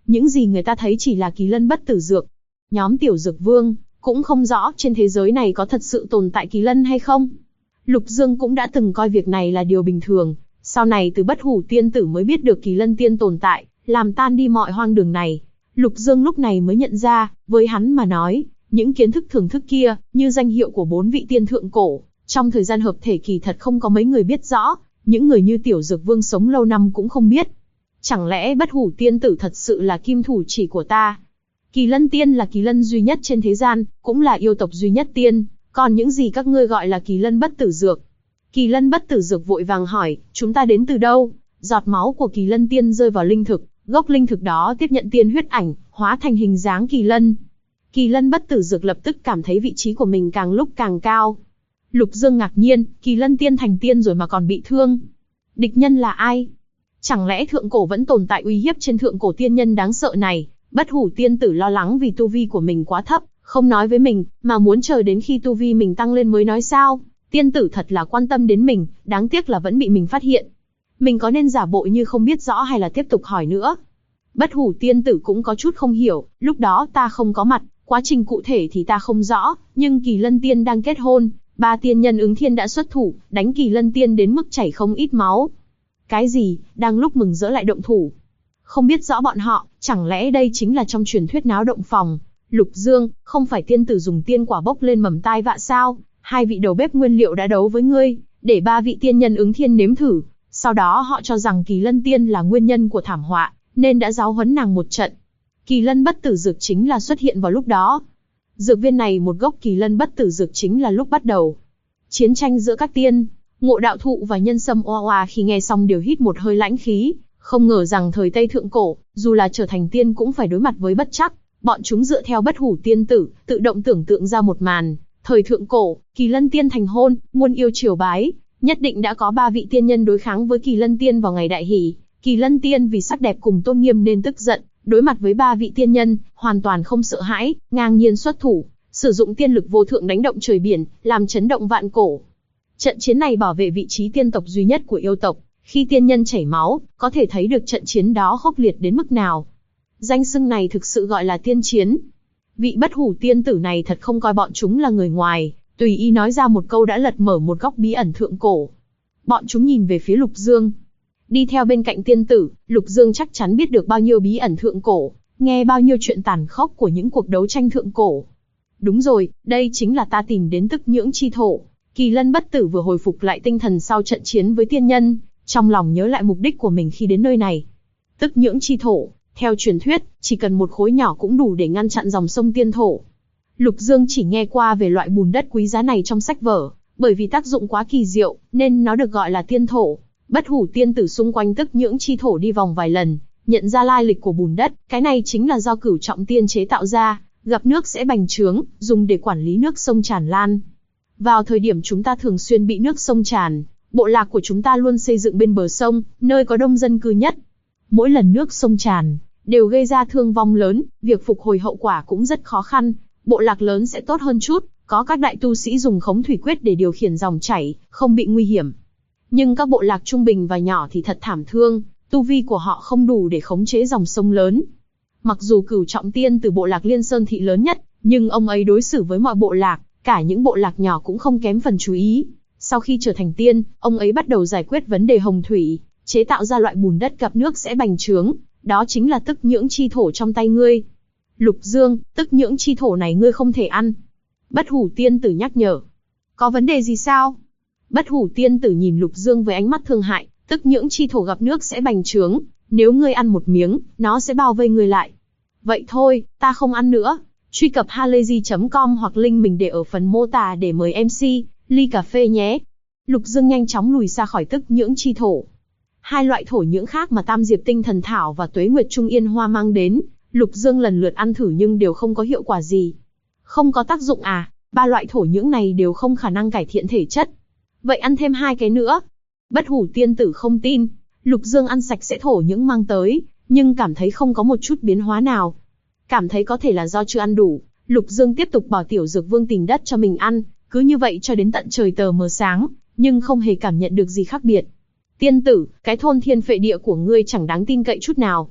những gì người ta thấy chỉ là kỳ lân bất tử dược. Nhóm Tiểu Dược Vương cũng không rõ trên thế giới này có thật sự tồn tại kỳ lân hay không. Lục Dương cũng đã từng coi việc này là điều bình thường, sau này từ Bất Hủ Tiên Tử mới biết được kỳ lân tiên tồn tại, làm tan đi mọi hoang đường này. Lục Dương lúc này mới nhận ra, với hắn mà nói, những kiến thức thưởng thức kia, như danh hiệu của 4 vị tiên thượng cổ, trong thời gian hợp thể kỳ thật không có mấy người biết rõ, những người như Tiểu Dược Vương sống lâu năm cũng không biết. Chẳng lẽ Bất Hủ Tiên Tử thật sự là kim thủ chỉ của ta? Kỳ lân tiên là kỳ lân duy nhất trên thế gian, cũng là yêu tộc duy nhất tiên, còn những gì các ngươi gọi là kỳ lân bất tử dược? Kỳ lân bất tử dược vội vàng hỏi, chúng ta đến từ đâu? Giọt máu của kỳ lân tiên rơi vào linh thực, gốc linh thực đó tiếp nhận tiên huyết ảnh, hóa thành hình dáng kỳ lân. Kỳ lân bất tử dược lập tức cảm thấy vị trí của mình càng lúc càng cao. Lục Dương ngạc nhiên, kỳ lân tiên thành tiên rồi mà còn bị thương. Địch nhân là ai? Chẳng lẽ thượng cổ vẫn tồn tại uy hiếp trên thượng cổ tiên nhân đáng sợ này? Bất Hủ Tiên Tử lo lắng vì tu vi của mình quá thấp, không nói với mình, mà muốn chờ đến khi tu vi mình tăng lên mới nói sao? Tiên tử thật là quan tâm đến mình, đáng tiếc là vẫn bị mình phát hiện. Mình có nên giả bộ như không biết rõ hay là tiếp tục hỏi nữa? Bất Hủ Tiên Tử cũng có chút không hiểu, lúc đó ta không có mặt, quá trình cụ thể thì ta không rõ, nhưng Kỳ Lân Tiên đang kết hôn, 3 tiên nhân ứng thiên đã xuất thủ, đánh Kỳ Lân Tiên đến mức chảy không ít máu. Cái gì, đang lúc mừng rỡ lại động thủ? Không biết rõ bọn họ, chẳng lẽ đây chính là trong truyền thuyết náo động phòng? Lục Dương, không phải tiên tử dùng tiên quả bốc lên mầm tai vạ sao? 2 vị đầu bếp nguyên liệu đã đấu với ngươi, để 3 vị tiên nhân ứng thiên nếm thử. Sau đó họ cho rằng Kỳ Lân Tiên là nguyên nhân của thảm họa, nên đã giáo huấn nàng một trận. Kỳ Lân bất tử dược chính là xuất hiện vào lúc đó. Dược viên này một gốc Kỳ Lân bất tử dược chính là lúc bắt đầu chiến tranh giữa các tiên. Ngộ Đạo Thụ và Nhân Sâm oa oa khi nghe xong đều hít một hơi lãnh khí, không ngờ rằng thời Tây thượng cổ, dù là trở thành tiên cũng phải đối mặt với bất trắc. Bọn chúng dựa theo Bất Hủ Tiên Tử, tự động tưởng tượng ra một màn. Thời thượng cổ, Kỳ Lân Tiên thành hôn, muôn yêu triều bái, nhất định đã có 3 vị tiên nhân đối kháng với Kỳ Lân Tiên vào ngày đại hỷ. Kỳ Lân Tiên vì sắc đẹp cùng tôn nghiêm nên tức giận, đối mặt với 3 vị tiên nhân, hoàn toàn không sợ hãi, ngang nhiên xuất thủ, sử dụng tiên lực vô thượng đánh động trời biển, làm chấn động vạn cổ. Trận chiến này bảo vệ vị trí tiên tộc duy nhất của yêu tộc, khi tiên nhân chảy máu, có thể thấy được trận chiến đó khốc liệt đến mức nào. Danh xưng này thực sự gọi là tiên chiến. Vị Bất Hủ Tiên Tử này thật không coi bọn chúng là người ngoài, tùy ý nói ra một câu đã lật mở một góc bí ẩn thượng cổ. Bọn chúng nhìn về phía Lục Dương. Đi theo bên cạnh tiên tử, Lục Dương chắc chắn biết được bao nhiêu bí ẩn thượng cổ, nghe bao nhiêu chuyện tàn khốc của những cuộc đấu tranh thượng cổ. Đúng rồi, đây chính là ta tìm đến Tức Nhưỡng Chi Thổ. Kỳ Lân bất tử vừa hồi phục lại tinh thần sau trận chiến với tiên nhân, trong lòng nhớ lại mục đích của mình khi đến nơi này. Tức Nhưỡng Chi Thổ, theo truyền thuyết, chỉ cần một khối nhỏ cũng đủ để ngăn chặn dòng sông tiên thổ. Lục Dương chỉ nghe qua về loại bùn đất quý giá này trong sách vở, bởi vì tác dụng quá kỳ diệu, nên nó được gọi là tiên thổ. Bất Hủ Tiên Tử xung quanh Tức Nhưỡng Chi Thổ đi vòng vài lần, nhận ra lai lịch của bùn đất, cái này chính là do Cửu Trọng Tiên chế tạo ra, gặp nước sẽ bành trướng, dùng để quản lý nước sông tràn lan. Vào thời điểm chúng ta thường xuyên bị nước sông tràn, bộ lạc của chúng ta luôn xây dựng bên bờ sông, nơi có đông dân cư nhất. Mỗi lần nước sông tràn, đều gây ra thương vong lớn, việc phục hồi hậu quả cũng rất khó khăn. Bộ lạc lớn sẽ tốt hơn chút, có các đại tu sĩ dùng khống thủy quyết để điều khiển dòng chảy, không bị nguy hiểm. Nhưng các bộ lạc trung bình và nhỏ thì thật thảm thương, tu vi của họ không đủ để khống chế dòng sông lớn. Mặc dù Cửu Trọng Tiên từ bộ lạc Liên Sơn Thị lớn nhất, nhưng ông ấy đối xử với mọi bộ lạc, cả những bộ lạc nhỏ cũng không kém phần chú ý. Sau khi trở thành tiên, ông ấy bắt đầu giải quyết vấn đề hồng thủy, chế tạo ra loại bùn đất gặp nước sẽ bành trướng, đó chính là Tức Nhưỡng Chi Thổ trong tay ngươi. Lục Dương, Tức Nhưỡng Chi Thổ này ngươi không thể ăn. Bất Hủ Tiên Tử nhắc nhở. Có vấn đề gì sao? Bất Hủ Tiên Tử nhìn Lục Dương với ánh mắt thương hại. Tức Nhưỡng Chi Thổ gặp nước sẽ bành trướng, nếu ngươi ăn một miếng, nó sẽ bao vây ngươi lại. Vậy thôi, ta không ăn nữa. Truy cập halayzi.com hoặc link mình để ở phần mô tả để mời MC ly cà phê nhé. Lục Dương nhanh chóng lùi ra khỏi Tức Nhưỡng Chi Thổ. 2 loại thổ nhưỡng khác mà Tam Diệp Tinh Thần Thảo và Tuế Nguyệt Trung Yên Hoa mang đến, Lục Dương lần lượt ăn thử nhưng đều không có hiệu quả gì. Không có tác dụng à? 3 loại thổ nhưỡng này đều không khả năng cải thiện thể chất. Vậy ăn thêm 2 cái nữa. Bất Hủ Tiên Tử không tin. Lục Dương ăn sạch sẽ thổ nhưỡng mang tới, nhưng cảm thấy không có một chút biến hóa nào. Cảm thấy có thể là do chưa ăn đủ, Lục Dương tiếp tục bảo Tiểu Dược Vương tìm đất cho mình ăn, cứ như vậy cho đến tận trời tờ mờ sáng, nhưng không hề cảm nhận được gì khác biệt. Tiên tử, cái thôn Thiên Phệ Địa của ngươi chẳng đáng tin cậy chút nào.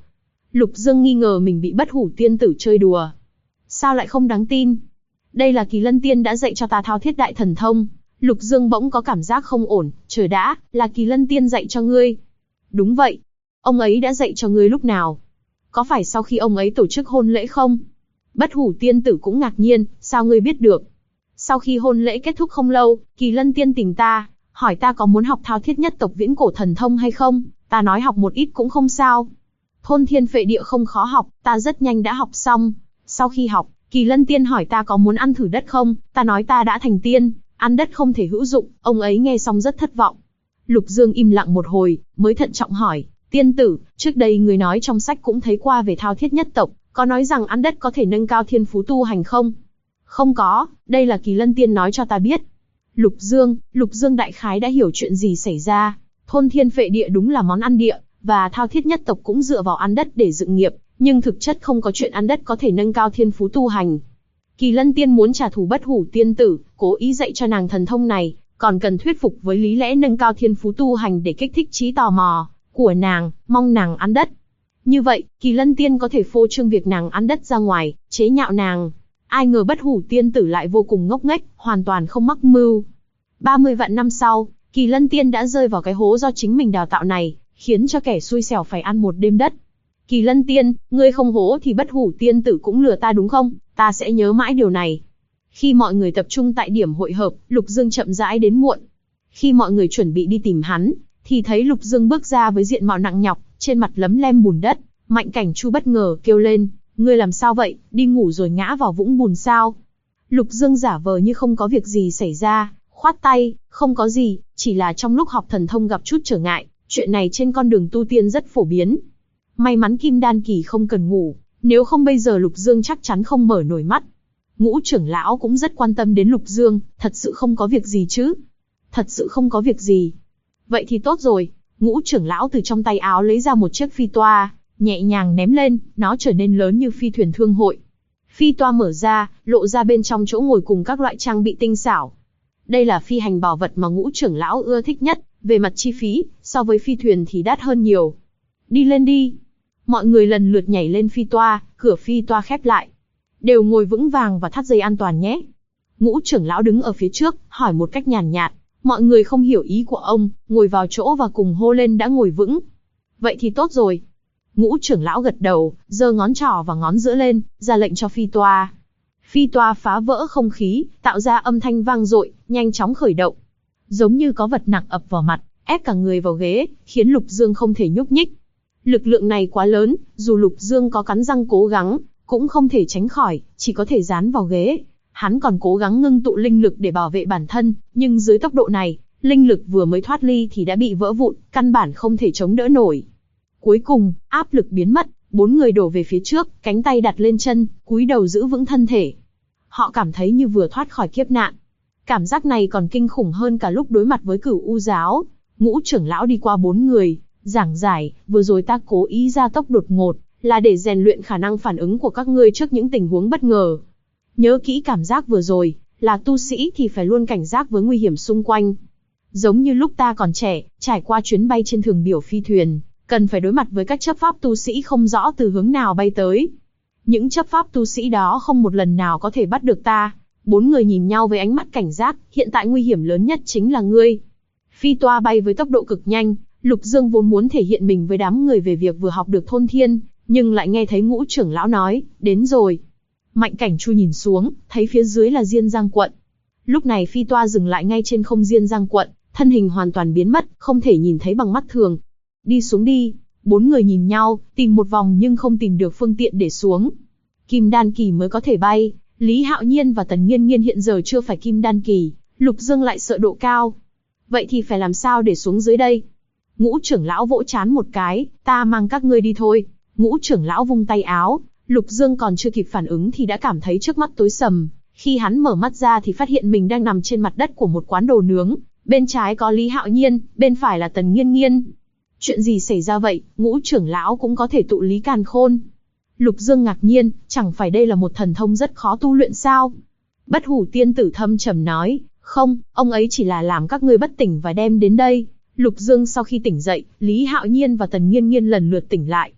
Lục Dương nghi ngờ mình bị Bất Hủ tiên tử chơi đùa. Sao lại không đáng tin? Đây là Kỳ Lân Tiên đã dạy cho ta thao thiết đại thần thông. Lục Dương bỗng có cảm giác không ổn, trời đã, là Kỳ Lân Tiên dạy cho ngươi. Đúng vậy. Ông ấy đã dạy cho ngươi lúc nào? Có phải sau khi ông ấy tổ chức hôn lễ không? Bất Hủ tiên tử cũng ngạc nhiên, sao ngươi biết được? Sau khi hôn lễ kết thúc không lâu, Kỳ Lân Tiên tìm ta, hỏi ta có muốn học thao thiết nhất tộc viễn cổ thần thông hay không, ta nói học một ít cũng không sao. Thôn thiên phệ địa không khó học, ta rất nhanh đã học xong. Sau khi học, Kỳ Lân Tiên hỏi ta có muốn ăn thử đất không, ta nói ta đã thành tiên, ăn đất không thể hữu dụng, ông ấy nghe xong rất thất vọng. Lục Dương im lặng một hồi, mới thận trọng hỏi, tiên tử, trước đây người nói trong sách cũng thấy qua về thao thiết nhất tộc, có nói rằng ăn đất có thể nâng cao thiên phú tu hành không? Không có, đây là Kỳ Lân Tiên nói cho ta biết. Lục Dương đại khái đã hiểu chuyện gì xảy ra. Thôn thiên phệ địa đúng là món ăn địa, và thao thiết nhất tộc cũng dựa vào ăn đất để dựng nghiệp, nhưng thực chất không có chuyện ăn đất có thể nâng cao thiên phú tu hành. Kỳ Lân Tiên muốn trả thù Bất Hủ tiên tử, cố ý dạy cho nàng thần thông này, còn cần thuyết phục với lý lẽ nâng cao thiên phú tu hành để kích thích trí tò mò của nàng, mong nàng ăn đất. Như vậy, Kỳ Lân Tiên có thể phô trương việc nàng ăn đất ra ngoài, chế nhạo nàng. Ai ngờ Bất Hủ tiên tử lại vô cùng ngốc nghếch, hoàn toàn không mắc mưu. 30 vạn năm sau, Kỳ Lân Tiên đã rơi vào cái hố do chính mình đào tạo này, khiến cho kẻ xui xẻo phải ăn một đêm đất. Kỳ Lân Tiên, ngươi không hố thì Bất Hủ tiên tử cũng lừa ta đúng không? Ta sẽ nhớ mãi điều này. Khi mọi người tập trung tại điểm hội hợp, Lục Dương chậm rãi đến muộn. Khi mọi người chuẩn bị đi tìm hắn, thì thấy Lục Dương bước ra với diện mạo nặng nhọc, trên mặt lấm lem bùn đất. Mạnh Cảnh Chu bất ngờ kêu lên, ngươi làm sao vậy, đi ngủ rồi ngã vào vũng bùn sao? Lục Dương giả vờ như không có việc gì xảy ra, khoát tay, không có gì, chỉ là trong lúc học thần thông gặp chút trở ngại, chuyện này trên con đường tu tiên rất phổ biến. May mắn Kim Đan kỳ không cần ngủ, nếu không bây giờ Lục Dương chắc chắn không mở nổi mắt. Ngũ trưởng lão cũng rất quan tâm đến Lục Dương, thật sự không có việc gì chứ? Thật sự không có việc gì. Vậy thì tốt rồi. Ngũ trưởng lão từ trong tay áo lấy ra một chiếc phi toa, nhẹ nhàng ném lên, nó trở nên lớn như phi thuyền thương hội. Phi toa mở ra, lộ ra bên trong chỗ ngồi cùng các loại trang bị tinh xảo. Đây là phi hành bảo vật mà Ngũ trưởng lão ưa thích nhất, về mặt chi phí, so với phi thuyền thì đắt hơn nhiều. Đi lên đi. Mọi người lần lượt nhảy lên phi toa, cửa phi toa khép lại. Đều ngồi vững vàng và thắt dây an toàn nhé. Ngũ trưởng lão đứng ở phía trước, hỏi một cách nhàn nhạt. Mọi người không hiểu ý của ông, ngồi vào chỗ và cùng hô lên đã ngồi vững. Vậy thì tốt rồi. Ngũ trưởng lão gật đầu, giơ ngón trỏ và ngón giữa lên, ra lệnh cho phi toa. Phi toa phá vỡ không khí, tạo ra âm thanh vang dội, nhanh chóng khởi động. Giống như có vật nặng ập vào mặt, ép cả người vào ghế, khiến Lục Dương không thể nhúc nhích. Lực lượng này quá lớn, dù Lục Dương có cắn răng cố gắng, cũng không thể tránh khỏi, chỉ có thể dán vào ghế. Hắn còn cố gắng ngưng tụ linh lực để bảo vệ bản thân, nhưng dưới tốc độ này, linh lực vừa mới thoát ly thì đã bị vỡ vụn, căn bản không thể chống đỡ nổi. Cuối cùng, áp lực biến mất, 4 người đổ về phía trước, cánh tay đặt lên chân, cúi đầu giữ vững thân thể. Họ cảm thấy như vừa thoát khỏi kiếp nạn. Cảm giác này còn kinh khủng hơn cả lúc đối mặt với Cửu U giáo. Ngũ trưởng lão đi qua 4 người, giảng giải, vừa rồi ta cố ý gia tốc đột ngột, là để rèn luyện khả năng phản ứng của các ngươi trước những tình huống bất ngờ. Nhớ kỹ cảm giác vừa rồi, là tu sĩ thì phải luôn cảnh giác với nguy hiểm xung quanh. Giống như lúc ta còn trẻ, trải qua chuyến bay trên thường biểu phi thuyền, cần phải đối mặt với các chấp pháp tu sĩ không rõ từ hướng nào bay tới. Những chấp pháp tu sĩ đó không một lần nào có thể bắt được ta. 4 người nhìn nhau với ánh mắt cảnh giác, hiện tại nguy hiểm lớn nhất chính là ngươi. Phi toa bay với tốc độ cực nhanh, Lục Dương vốn muốn thể hiện mình với đám người về việc vừa học được thôn thiên, nhưng lại nghe thấy Ngũ trưởng lão nói, đến rồi. Mạnh Cảnh Chu nhìn xuống, thấy phía dưới là Diên Giang quận. Lúc này phi toa dừng lại ngay trên không Diên Giang quận, thân hình hoàn toàn biến mất, không thể nhìn thấy bằng mắt thường. Đi xuống đi. 4 người nhìn nhau, tìm một vòng nhưng không tìm được phương tiện để xuống. Kim Đan kỳ mới có thể bay, Lý Hạo Nhiên và Tần Nghiên Nghiên hiện giờ chưa phải Kim Đan kỳ, Lục Dương lại sợ độ cao. Vậy thì phải làm sao để xuống dưới đây? Ngũ trưởng lão vỗ trán một cái, ta mang các ngươi đi thôi. Ngũ trưởng lão vung tay áo, Lục Dương còn chưa kịp phản ứng thì đã cảm thấy trước mắt tối sầm. Khi hắn mở mắt ra thì phát hiện mình đang nằm trên mặt đất của một quán đồ nướng. Bên trái có Lý Hạo Nhiên, bên phải là Tần Nghiên Nghiên. Chuyện gì xảy ra vậy, Ngũ trưởng lão cũng có thể tụ lý càn khôn. Lục Dương ngạc nhiên, chẳng phải đây là một thần thông rất khó tu luyện sao? Bất Hủ tiên tử thâm trầm nói, không, ông ấy chỉ là làm các ngươi bất tỉnh và đem đến đây. Lục Dương sau khi tỉnh dậy, Lý Hạo Nhiên và Tần Nghiên Nghiên lần lượt tỉnh lại.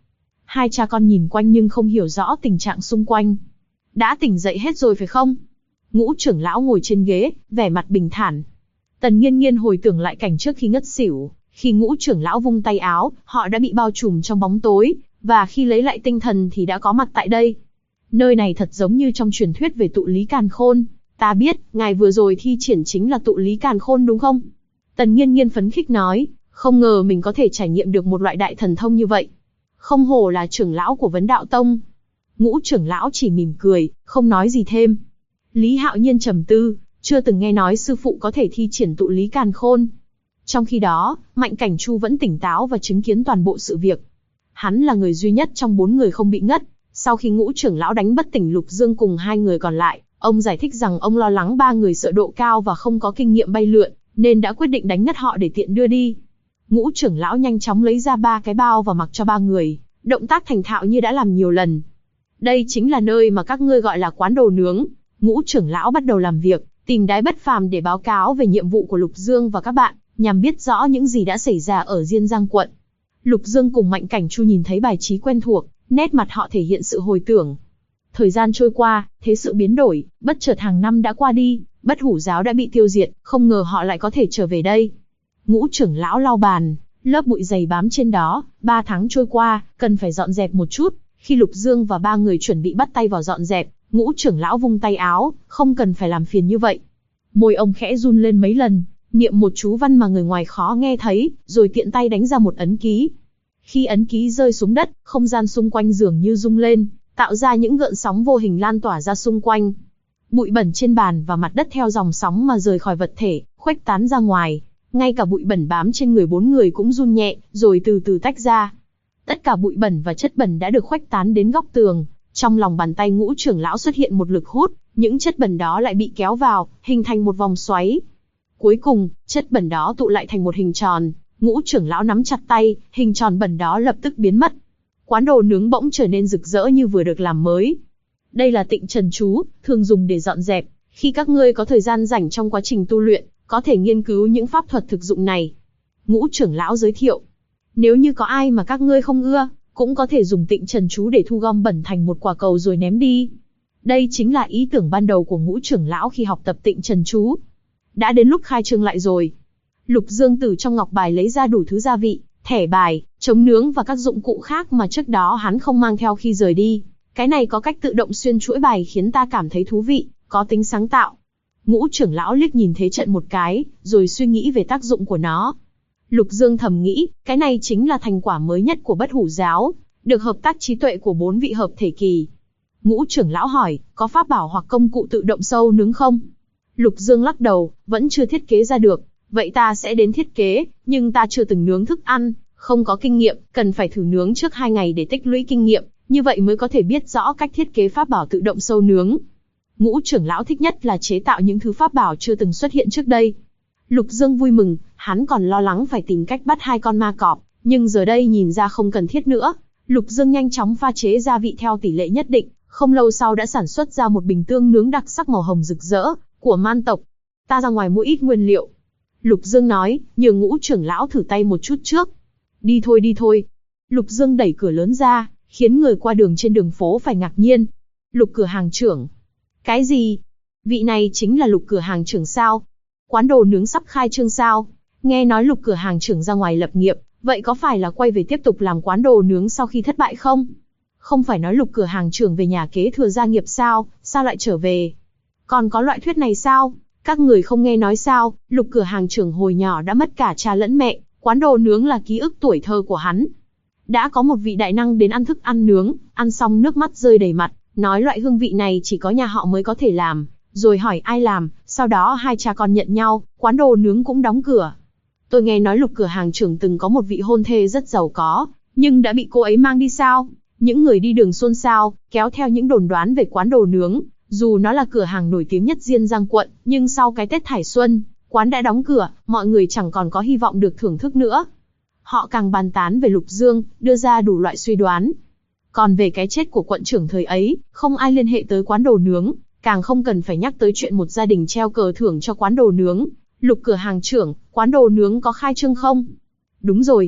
Hai cha con nhìn quanh nhưng không hiểu rõ tình trạng xung quanh. Đã tỉnh dậy hết rồi phải không? Ngũ trưởng lão ngồi trên ghế, vẻ mặt bình thản. Tần Nghiên Nghiên hồi tưởng lại cảnh trước khi ngất xỉu, khi Ngũ trưởng lão vung tay áo, họ đã bị bao trùm trong bóng tối, và khi lấy lại tinh thần thì đã có mặt tại đây. Nơi này thật giống như trong truyền thuyết về tụ lý càn khôn. Ta biết, ngài vừa rồi thi triển chính là tụ lý càn khôn đúng không? Tần Nghiên Nghiên phấn khích nói, không ngờ mình có thể trải nghiệm được một loại đại thần thông như vậy. Không hổ là trưởng lão của Vấn Đạo Tông. Ngũ trưởng lão chỉ mỉm cười, không nói gì thêm. Lý Hạo Nhiên trầm tư, chưa từng nghe nói sư phụ có thể thi triển tụ lý càn khôn. Trong khi đó, Mạnh Cảnh Chu vẫn tỉnh táo và chứng kiến toàn bộ sự việc. Hắn là người duy nhất trong 4 người không bị ngất. Sau khi Ngũ trưởng lão đánh bất tỉnh Lục Dương cùng 2 người còn lại, ông giải thích rằng ông lo lắng 3 người sợ độ cao và không có kinh nghiệm bay lượn, nên đã quyết định đánh ngất họ để tiện đưa đi. Ngũ trưởng lão nhanh chóng lấy ra 3 cái bao và mặc cho 3 người, động tác thành thạo như đã làm nhiều lần. Đây chính là nơi mà các ngươi gọi là quán đồ nướng. Ngũ trưởng lão bắt đầu làm việc, tìm Đái Bất Phàm để báo cáo về nhiệm vụ của Lục Dương và các bạn, nhằm biết rõ những gì đã xảy ra ở Diên Giang quận. Lục Dương cùng Mạnh Cảnh Chu nhìn thấy bài trí quen thuộc, nét mặt họ thể hiện sự hồi tưởng. Thời gian trôi qua, thế sự biến đổi, bất chợt hàng năm đã qua đi, Bất Hủ giáo đã bị tiêu diệt, không ngờ họ lại có thể trở về đây. Ngũ trưởng lão lau bàn, lớp bụi dày bám trên đó, 3 tháng trôi qua, cần phải dọn dẹp một chút. Khi Lục Dương và 3 người chuẩn bị bắt tay vào dọn dẹp, Ngũ trưởng lão vung tay áo, không cần phải làm phiền như vậy. Môi ông khẽ run lên mấy lần, niệm một chú văn mà người ngoài khó nghe thấy, rồi tiện tay đánh ra một ấn ký. Khi ấn ký rơi xuống đất, không gian xung quanh dường như rung lên, tạo ra những gợn sóng vô hình lan tỏa ra xung quanh. Bụi bẩn trên bàn và mặt đất theo dòng sóng mà rời khỏi vật thể, khuếch tán ra ngoài. Ngay cả bụi bẩn bám trên người 4 người cũng run nhẹ, rồi từ từ tách ra. Tất cả bụi bẩn và chất bẩn đã được khuếch tán đến góc tường. Trong lòng bàn tay Ngũ trưởng lão xuất hiện một lực hút, những chất bẩn đó lại bị kéo vào, hình thành một vòng xoáy. Cuối cùng, chất bẩn đó tụ lại thành một hình tròn. Ngũ trưởng lão nắm chặt tay, hình tròn bẩn đó lập tức biến mất. Quán đồ nướng bỗng trở nên rực rỡ như vừa được làm mới. Đây là tịnh trần chú, thường dùng để dọn dẹp. Khi các ngươi có thời gian rảnh trong quá trình tu luyện, có thể nghiên cứu những pháp thuật thực dụng này. Ngũ trưởng lão giới thiệu. Nếu như có ai mà các ngươi không ưa, cũng có thể dùng tịnh trần chú để thu gom bẩn thành một quả cầu rồi ném đi. Đây chính là ý tưởng ban đầu của Ngũ trưởng lão khi học tập tịnh trần chú. Đã đến lúc khai trương lại rồi. Lục Dương từ trong ngọc bài lấy ra đủ thứ gia vị, thẻ bài, chống nướng và các dụng cụ khác mà trước đó hắn không mang theo khi rời đi. Cái này có cách tự động xuyên chuỗi bài khiến ta cảm thấy thú vị, có tính sáng tạo. Ngũ trưởng lão liếc nhìn thế trận một cái, rồi suy nghĩ về tác dụng của nó. Lục Dương thầm nghĩ, cái này chính là thành quả mới nhất của Bất Hủ giáo, được hợp tác trí tuệ của 4 vị hợp thể kỳ. Ngũ trưởng lão hỏi, có pháp bảo hoặc công cụ tự động sâu nướng không? Lục Dương lắc đầu, vẫn chưa thiết kế ra được. Vậy ta sẽ đến thiết kế, nhưng ta chưa từng nướng thức ăn, không có kinh nghiệm, cần phải thử nướng trước 2 ngày để tích lũy kinh nghiệm, như vậy mới có thể biết rõ cách thiết kế pháp bảo tự động sâu nướng. Ngũ trưởng lão thích nhất là chế tạo những thứ pháp bảo chưa từng xuất hiện trước đây. Lục Dương vui mừng, hắn còn lo lắng phải tìm cách bắt 2 con ma cọp, nhưng giờ đây nhìn ra không cần thiết nữa. Lục Dương nhanh chóng pha chế gia vị theo tỷ lệ nhất định, không lâu sau đã sản xuất ra một bình tương nướng đặc sắc màu hồng rực rỡ, của man tộc. Ta ra ngoài mua ít nguyên liệu. Lục Dương nói, nhường Ngũ trưởng lão thử tay một chút trước. Đi thôi đi thôi. Lục Dương đẩy cửa lớn ra, khiến người qua đường trên đường phố phải ngạc nhiên. Lục cửa hàng trưởng. Cái gì? Vị này chính là Lục cửa hàng trưởng sao? Quán đồ nướng sắp khai trương sao? Nghe nói Lục cửa hàng trưởng ra ngoài lập nghiệp, vậy có phải là quay về tiếp tục làm quán đồ nướng sau khi thất bại không? Không phải nói Lục cửa hàng trưởng về nhà kế thừa gia nghiệp sao, sao lại trở về? Còn có loại thuyết này sao? Các người không nghe nói sao, Lục cửa hàng trưởng hồi nhỏ đã mất cả cha lẫn mẹ, quán đồ nướng là ký ức tuổi thơ của hắn. Đã có một vị đại năng đến ăn thức ăn nướng, ăn xong nước mắt rơi đầy mặt, nói loại hương vị này chỉ có nhà họ mới có thể làm, rồi hỏi ai làm, sau đó 2 cha con nhận nhau, quán đồ nướng cũng đóng cửa. Tôi nghe nói Lục cửa hàng trưởng từng có một vị hôn thê rất giàu có, nhưng đã bị cô ấy mang đi sao? Những người đi đường xôn xao, kéo theo những đồn đoán về quán đồ nướng. Dù nó là cửa hàng nổi tiếng nhất Diên Giang quận, nhưng sau cái Tết Thải Xuân, quán đã đóng cửa, mọi người chẳng còn có hy vọng được thưởng thức nữa. Họ càng bàn tán về Lục Dương, đưa ra đủ loại suy đoán. Còn về cái chết của quận trưởng thời ấy, không ai liên hệ tới quán đồ nướng, càng không cần phải nhắc tới chuyện một gia đình treo cờ thưởng cho quán đồ nướng. Lục cửa hàng trưởng, quán đồ nướng có khai trương không? Đúng rồi.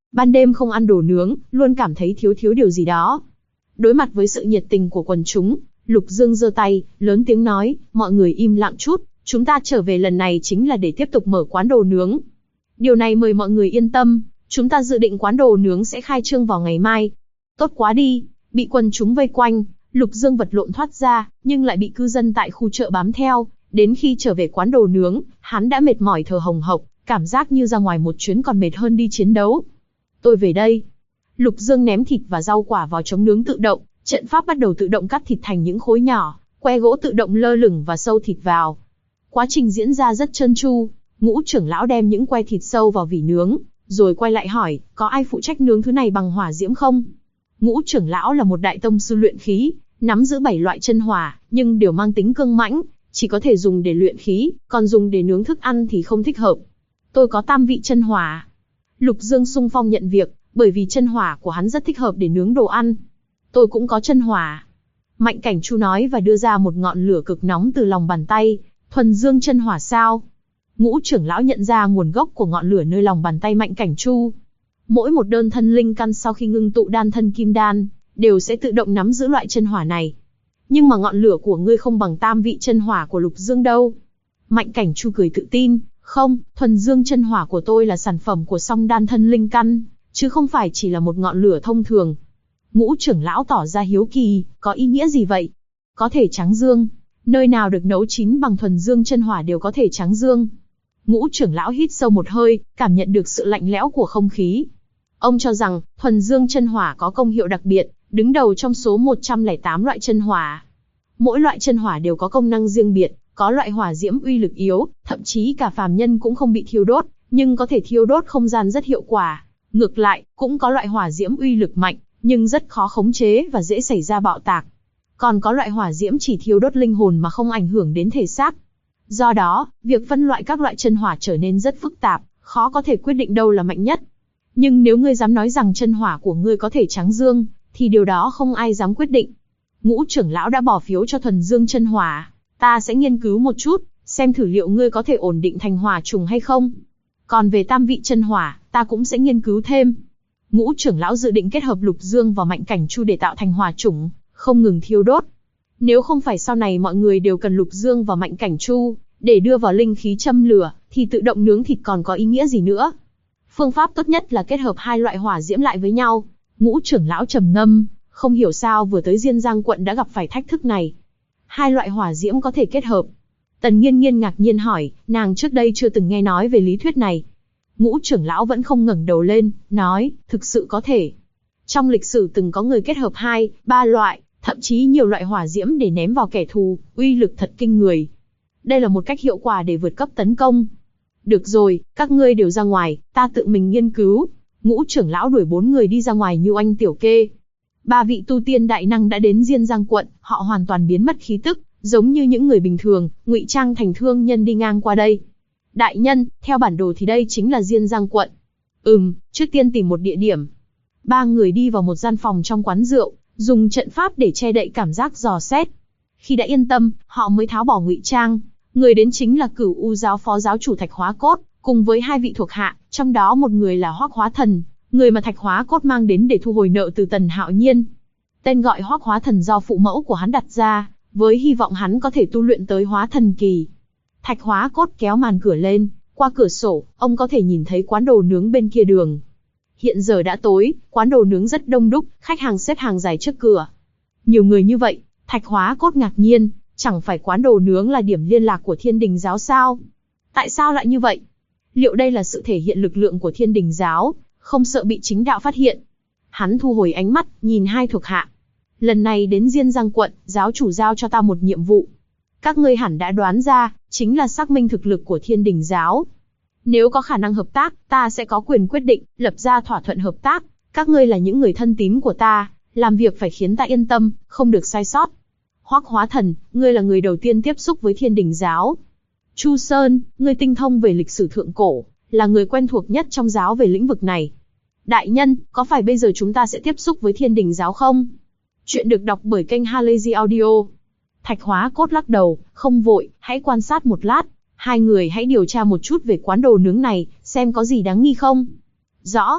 Ban đêm không ăn đồ nướng, luôn cảm thấy thiếu thiếu điều gì đó. Đối mặt với sự nhiệt tình của quần chúng, Lục Dương giơ tay, lớn tiếng nói, mọi người im lặng chút, chúng ta trở về lần này chính là để tiếp tục mở quán đồ nướng. Điều này mời mọi người yên tâm, chúng ta dự định quán đồ nướng sẽ khai trương vào ngày mai. Tốt quá đi, bị quần chúng vây quanh, Lục Dương vật lộn thoát ra, nhưng lại bị cư dân tại khu chợ bám theo. Đến khi trở về quán đồ nướng, hắn đã mệt mỏi thở hồng hộc, cảm giác như ra ngoài một chuyến còn mệt hơn đi chiến đấu. Tôi về đây. Lục Dương ném thịt và rau quả vào chống nướng tự động, trận pháp bắt đầu tự động cắt thịt thành những khối nhỏ, que gỗ tự động lơ lửng và sâu thịt vào. Quá trình diễn ra rất trơn tru, Ngũ trưởng lão đem những que thịt sâu vào vỉ nướng, rồi quay lại hỏi, có ai phụ trách nướng thứ này bằng hỏa diễm không? Ngũ trưởng lão là một đại tông sư luyện khí, nắm giữ 7 loại chân hỏa, nhưng đều mang tính cương mãnh, chỉ có thể dùng để luyện khí, còn dùng để nướng thức ăn thì không thích hợp. Tôi có tam vị chân hỏa. Lục Dương xung phong nhận việc, bởi vì chân hỏa của hắn rất thích hợp để nướng đồ ăn. Tôi cũng có chân hỏa. Mạnh Cảnh Chu nói và đưa ra một ngọn lửa cực nóng từ lòng bàn tay. Thuần dương chân hỏa sao? Ngũ trưởng lão nhận ra nguồn gốc của ngọn lửa nơi lòng bàn tay Mạnh Cảnh Chu. Mỗi một đơn thân linh căn sau khi ngưng tụ đan thân kim đan, đều sẽ tự động nắm giữ loại chân hỏa này. Nhưng mà ngọn lửa của ngươi không bằng tam vị chân hỏa của Lục Dương đâu. Mạnh Cảnh Chu cười tự tin, không, thuần dương chân hỏa của tôi là sản phẩm của song đan thân linh căn, chứ không phải chỉ là một ngọn lửa thông thường. Ngũ trưởng lão tỏ ra hiếu kỳ, có ý nghĩa gì vậy? Có thể tráng dương. Nơi nào được nấu chín bằng thuần dương chân hỏa đều có thể tráng dương. Ngũ trưởng lão hít sâu một hơi, cảm nhận được sự lạnh lẽo của không khí. Ông cho rằng, thuần dương chân hỏa có công hiệu đặc biệt, đứng đầu trong số 108 loại chân hỏa. Mỗi loại chân hỏa đều có công năng riêng biệt, có loại hỏa diễm uy lực yếu, thậm chí cả phàm nhân cũng không bị thiêu đốt, nhưng có thể thiêu đốt không gian rất hiệu quả. Ngược lại, cũng có loại hỏa diễm uy lực mạnh, nhưng rất khó khống chế và dễ xảy ra bạo tạc. Còn có loại hỏa diễm chỉ thiêu đốt linh hồn mà không ảnh hưởng đến thể xác. Do đó, việc phân loại các loại chân hỏa trở nên rất phức tạp, khó có thể quyết định đâu là mạnh nhất. Nhưng nếu ngươi dám nói rằng chân hỏa của ngươi có thể tráng dương, thì điều đó không ai dám quyết định. Ngũ trưởng lão đã bỏ phiếu cho thuần dương chân hỏa, ta sẽ nghiên cứu một chút, xem thử liệu ngươi có thể ổn định thành hỏa trùng hay không. Còn về tam vị chân hỏa, ta cũng sẽ nghiên cứu thêm. Ngũ trưởng lão dự định kết hợp Lục Dương và Mạnh Cảnh Chu để tạo thành hỏa chủng, không ngừng thiêu đốt. Nếu không phải sau này mọi người đều cần Lục Dương và Mạnh Cảnh Chu để đưa vào linh khí châm lửa, thì tự động nướng thịt còn có ý nghĩa gì nữa? Phương pháp tốt nhất là kết hợp hai loại hỏa diễm lại với nhau. Ngũ trưởng lão trầm ngâm, không hiểu sao vừa tới Diên Giang quận đã gặp phải thách thức này. Hai loại hỏa diễm có thể kết hợp. Tần Nghiên Nghiên ngạc nhiên hỏi, nàng trước đây chưa từng nghe nói về lý thuyết này. Ngũ trưởng lão vẫn không ngẩng đầu lên, nói, thực sự có thể. Trong lịch sử từng có người kết hợp 2, 3 loại, thậm chí nhiều loại hỏa diễm để ném vào kẻ thù, uy lực thật kinh người. Đây là một cách hiệu quả để vượt cấp tấn công. Được rồi, các ngươi đều ra ngoài, ta tự mình nghiên cứu. Ngũ trưởng lão đuổi 4 người đi ra ngoài như oanh tiểu kê. 3 vị tu tiên đại năng đã đến Diên Giang quận, họ hoàn toàn biến mất khí tức, giống như những người bình thường, ngụy trang thành thương nhân đi ngang qua đây. Đại nhân, theo bản đồ thì đây chính là Diên Giang quận. Trước tiên tìm một địa điểm. 3 người đi vào một gian phòng trong quán rượu, dùng trận pháp để che đậy cảm giác dò xét. Khi đã yên tâm, họ mới tháo bỏ ngụy trang. Người đến chính là Cửu U giáo phó giáo chủ Thạch Hóa Cốt, cùng với 2 vị thuộc hạ, trong đó một người là Hoắc Hóa Thần, người mà Thạch Hóa Cốt mang đến để thu hồi nợ từ Tần Hạo Nhiên. Tên gọi Hoắc Hóa Thần do phụ mẫu của hắn đặt ra, với hy vọng hắn có thể tu luyện tới Hóa Thần kỳ. Thạch Hóa Cốt kéo màn cửa lên, qua cửa sổ, ông có thể nhìn thấy quán đồ nướng bên kia đường. Hiện giờ đã tối, quán đồ nướng rất đông đúc, khách hàng xếp hàng dài trước cửa. Nhiều người như vậy, Thạch Hóa Cốt ngạc nhiên, chẳng phải quán đồ nướng là điểm liên lạc của Thiên Đình giáo sao? Tại sao lại như vậy? Liệu đây là sự thể hiện lực lượng của Thiên Đình giáo, không sợ bị chính đạo phát hiện? Hắn thu hồi ánh mắt, nhìn 2 thuộc hạ. Lần này đến Diên Giang quận, giáo chủ giao cho ta một nhiệm vụ. Các ngươi hẳn đã đoán ra, chính là xác minh thực lực của Thiên Đình giáo. Nếu có khả năng hợp tác, ta sẽ có quyền quyết định, lập ra thỏa thuận hợp tác. Các ngươi là những người thân tín của ta, làm việc phải khiến ta yên tâm, không được sai sót. Hoắc Hóa Thần, ngươi là người đầu tiên tiếp xúc với Thiên Đình giáo. Chu Sơn, ngươi tinh thông về lịch sử thượng cổ, là người quen thuộc nhất trong giáo về lĩnh vực này. Đại nhân, có phải bây giờ chúng ta sẽ tiếp xúc với Thiên Đình giáo không? Chuyện được đọc bởi kênh Halazy Audio. Thạch Hóa Cốt lắc đầu, không vội, hãy quan sát một lát. 2 người hãy điều tra một chút về quán đồ nướng này, xem có gì đáng nghi không. Rõ.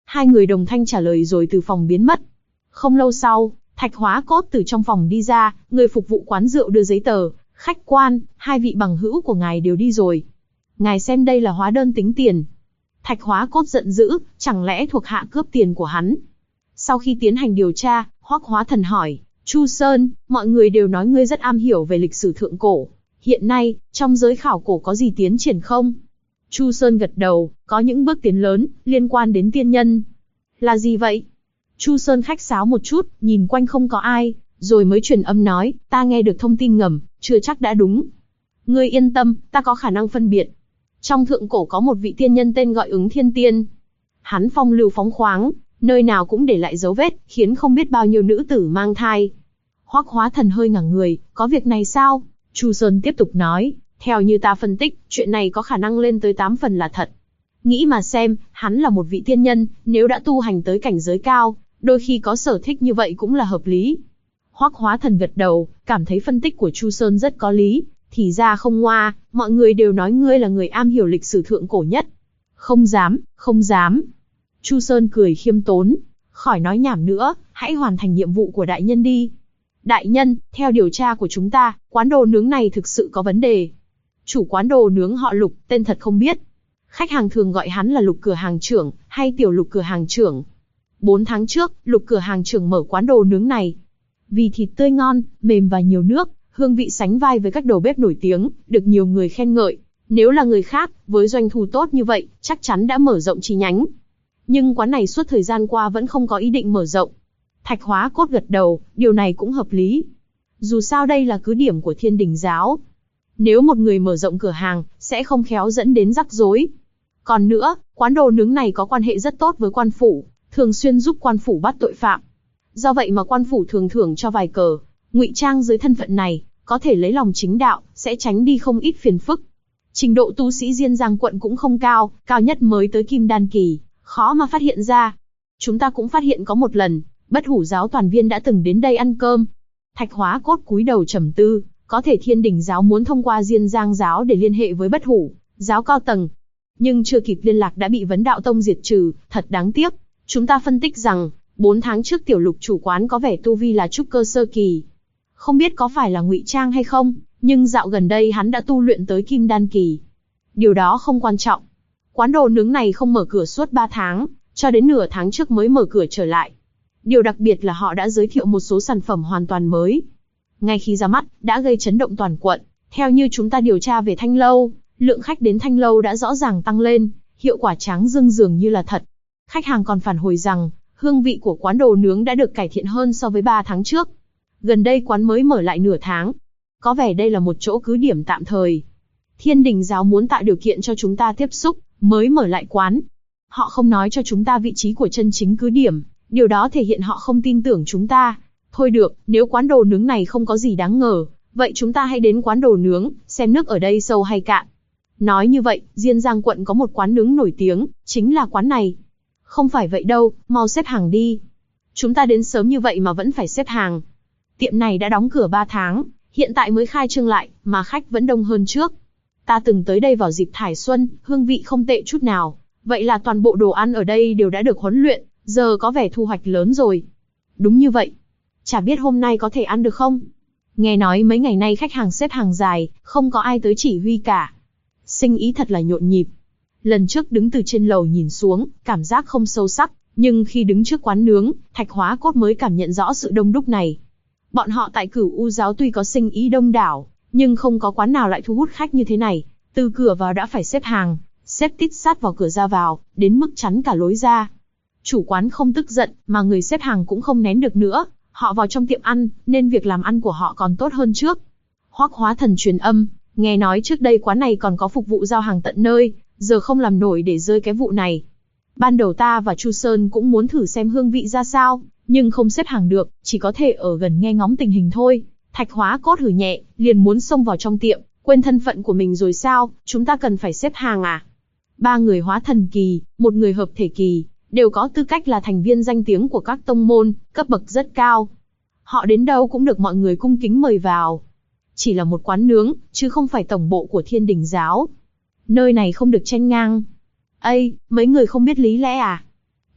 Hai người đồng thanh trả lời rồi từ phòng biến mất. Không lâu sau, Thạch Hóa Cốt từ trong phòng đi ra, người phục vụ quán rượu đưa giấy tờ. Khách quan, hai vị bằng hữu của ngài đều đi rồi. Ngài xem đây là hóa đơn tính tiền. Thạch Hóa Cốt giận dữ, chẳng lẽ thuộc hạ cướp tiền của hắn? Sau khi tiến hành điều tra, Hoắc Hóa Thần hỏi, Chu Sơn, mọi người đều nói ngươi rất am hiểu về lịch sử thượng cổ. Hiện nay, trong giới khảo cổ có gì tiến triển không? Chu Sơn gật đầu, có những bước tiến lớn, liên quan đến tiên nhân. Là gì vậy? Chu Sơn khách sáo một chút, nhìn quanh không có ai, rồi mới truyền âm nói, ta nghe được thông tin ngầm, chưa chắc đã đúng. Ngươi yên tâm, ta có khả năng phân biệt. Trong thượng cổ có một vị tiên nhân tên gọi Ứng Thiên Tiên. Hắn phong lưu phóng khoáng, nơi nào cũng để lại dấu vết, khiến không biết bao nhiêu nữ tử mang thai. Hoắc Hóa Thần hơi ngả người, có việc này sao? Chu Sơn tiếp tục nói, theo như ta phân tích, chuyện này có khả năng lên tới 8 phần là thật. Nghĩ mà xem, hắn là một vị tiên nhân, nếu đã tu hành tới cảnh giới cao, đôi khi có sở thích như vậy cũng là hợp lý. Hoắc Hóa Thần gật đầu, cảm thấy phân tích của Chu Sơn rất có lý, thì ra không ngoa, mọi người đều nói ngươi là người am hiểu lịch sử thượng cổ nhất. Không dám, không dám. Chu Sơn cười khiêm tốn, khỏi nói nhảm nữa, hãy hoàn thành nhiệm vụ của đại nhân đi. Đại nhân, theo điều tra của chúng ta, quán đồ nướng này thực sự có vấn đề. Chủ quán đồ nướng họ Lục, tên thật không biết. Khách hàng thường gọi hắn là Lục cửa hàng trưởng, hay Tiểu Lục cửa hàng trưởng. 4 tháng trước, Lục cửa hàng trưởng mở quán đồ nướng này. Vì thịt tươi ngon, mềm và nhiều nước, hương vị sánh vai với các đầu bếp nổi tiếng, được nhiều người khen ngợi. Nếu là người khác, với doanh thu tốt như vậy, chắc chắn đã mở rộng chi nhánh. Nhưng quán này suốt thời gian qua vẫn không có ý định mở rộng. Thạch Hóa Cốt gật đầu, điều này cũng hợp lý. Dù sao đây là cứ điểm của Thiên Đình giáo. Nếu một người mở rộng cửa hàng, sẽ không khéo dẫn đến rắc rối. Còn nữa, quán đồ nướng này có quan hệ rất tốt với quan phủ, thường xuyên giúp quan phủ bắt tội phạm. Do vậy mà quan phủ thường thưởng cho vài cờ, ngụy trang dưới thân phận này, có thể lấy lòng chính đạo, sẽ tránh đi không ít phiền phức. Trình độ tu sĩ Diên Giang quận cũng không cao, cao nhất mới tới Kim Đan kỳ, khó mà phát hiện ra. Chúng ta cũng phát hiện có một lần, Bất Hủ giáo toàn viên đã từng đến đây ăn cơm. Thạch Hóa Cốt cúi đầu trầm tư, có thể Thiên Đình giáo muốn thông qua Diên Giang giáo để liên hệ với Bất Hủ giáo cao tầng. Nhưng chưa kịp liên lạc đã bị Vấn Đạo Tông diệt trừ, thật đáng tiếc. Chúng ta phân tích rằng, 4 tháng trước Tiểu Lục chủ quán có vẻ tu vi là trúc cơ sơ kỳ. Không biết có phải là ngụy trang hay không, nhưng dạo gần đây hắn đã tu luyện tới Kim Đan kỳ. Điều đó không quan trọng. Quán đồ nướng này không mở cửa suốt 3 tháng, cho đến nửa tháng trước mới mở cửa trở lại. Điều đặc biệt là họ đã giới thiệu một số sản phẩm hoàn toàn mới. Ngay khi ra mắt, đã gây chấn động toàn quận. Theo như chúng ta điều tra về Thanh Lâu, lượng khách đến Thanh Lâu đã rõ ràng tăng lên, hiệu quả tráng dương dường như là thật. Khách hàng còn phản hồi rằng, hương vị của quán đồ nướng đã được cải thiện hơn so với 3 tháng trước. Gần đây quán mới mở lại nửa tháng. Có vẻ đây là một chỗ cứ điểm tạm thời. Thiên Đình giáo muốn tạo điều kiện cho chúng ta tiếp xúc, mới mở lại quán. Họ không nói cho chúng ta vị trí của chân chính cứ điểm, điều đó thể hiện họ không tin tưởng chúng ta. Thôi được, nếu quán đồ nướng này không có gì đáng ngờ, vậy chúng ta hãy đến quán đồ nướng, xem nước ở đây sâu hay cạn. Nói như vậy, Diên Giang quận có một quán nướng nổi tiếng, chính là quán này. Không phải vậy đâu, mau xếp hàng đi. Chúng ta đến sớm như vậy mà vẫn phải xếp hàng. Tiệm này đã đóng cửa 3 tháng, hiện tại mới khai trương lại, mà khách vẫn đông hơn trước. Ta từng tới đây vào dịp thải xuân, hương vị không tệ chút nào. Vậy là toàn bộ đồ ăn ở đây đều đã được huấn luyện, giờ có vẻ thu hoạch lớn rồi. Đúng như vậy. Chả biết hôm nay có thể ăn được không? Nghe nói mấy ngày nay khách hàng xếp hàng dài, không có ai tới chỉ huy cả. Sinh ý thật là nhộn nhịp. Lần trước đứng từ trên lầu nhìn xuống, cảm giác không sâu sắc, nhưng khi đứng trước quán nướng, Thạch Hóa Cốt mới cảm nhận rõ sự đông đúc này. Bọn họ tại Cửu U giáo tuy có sinh ý đông đảo, nhưng không có quán nào lại thu hút khách như thế này. Từ cửa vào đã phải xếp hàng, xếp tít sát vào cửa ra vào, đến mức chắn cả lối ra. Chủ quán không tức giận, mà người xếp hàng cũng không nén được nữa. Họ vào trong tiệm ăn, nên việc làm ăn của họ còn tốt hơn trước. Hoắc Hóa Thần truyền âm, nghe nói trước đây quán này còn có phục vụ giao hàng tận nơi, giờ không làm nổi để rơi cái vụ này. Ban đầu ta và Chu Sơn cũng muốn thử xem hương vị ra sao, nhưng không xếp hàng được, chỉ có thể ở gần nghe ngóng tình hình thôi. Thạch Hóa Cốt hừ nhẹ, liền muốn xông vào trong tiệm, quên thân phận của mình rồi sao, chúng ta cần phải xếp hàng à? 3 người hóa thần kỳ, 1 người hợp thể kỳ, đều có tư cách là thành viên danh tiếng của các tông môn, cấp bậc rất cao. Họ đến đâu cũng được mọi người cung kính mời vào. Chỉ là một quán nướng, chứ không phải tổng bộ của Thiên Đình giáo. Nơi này không được chen ngang. Ây, mấy người không biết lý lẽ à?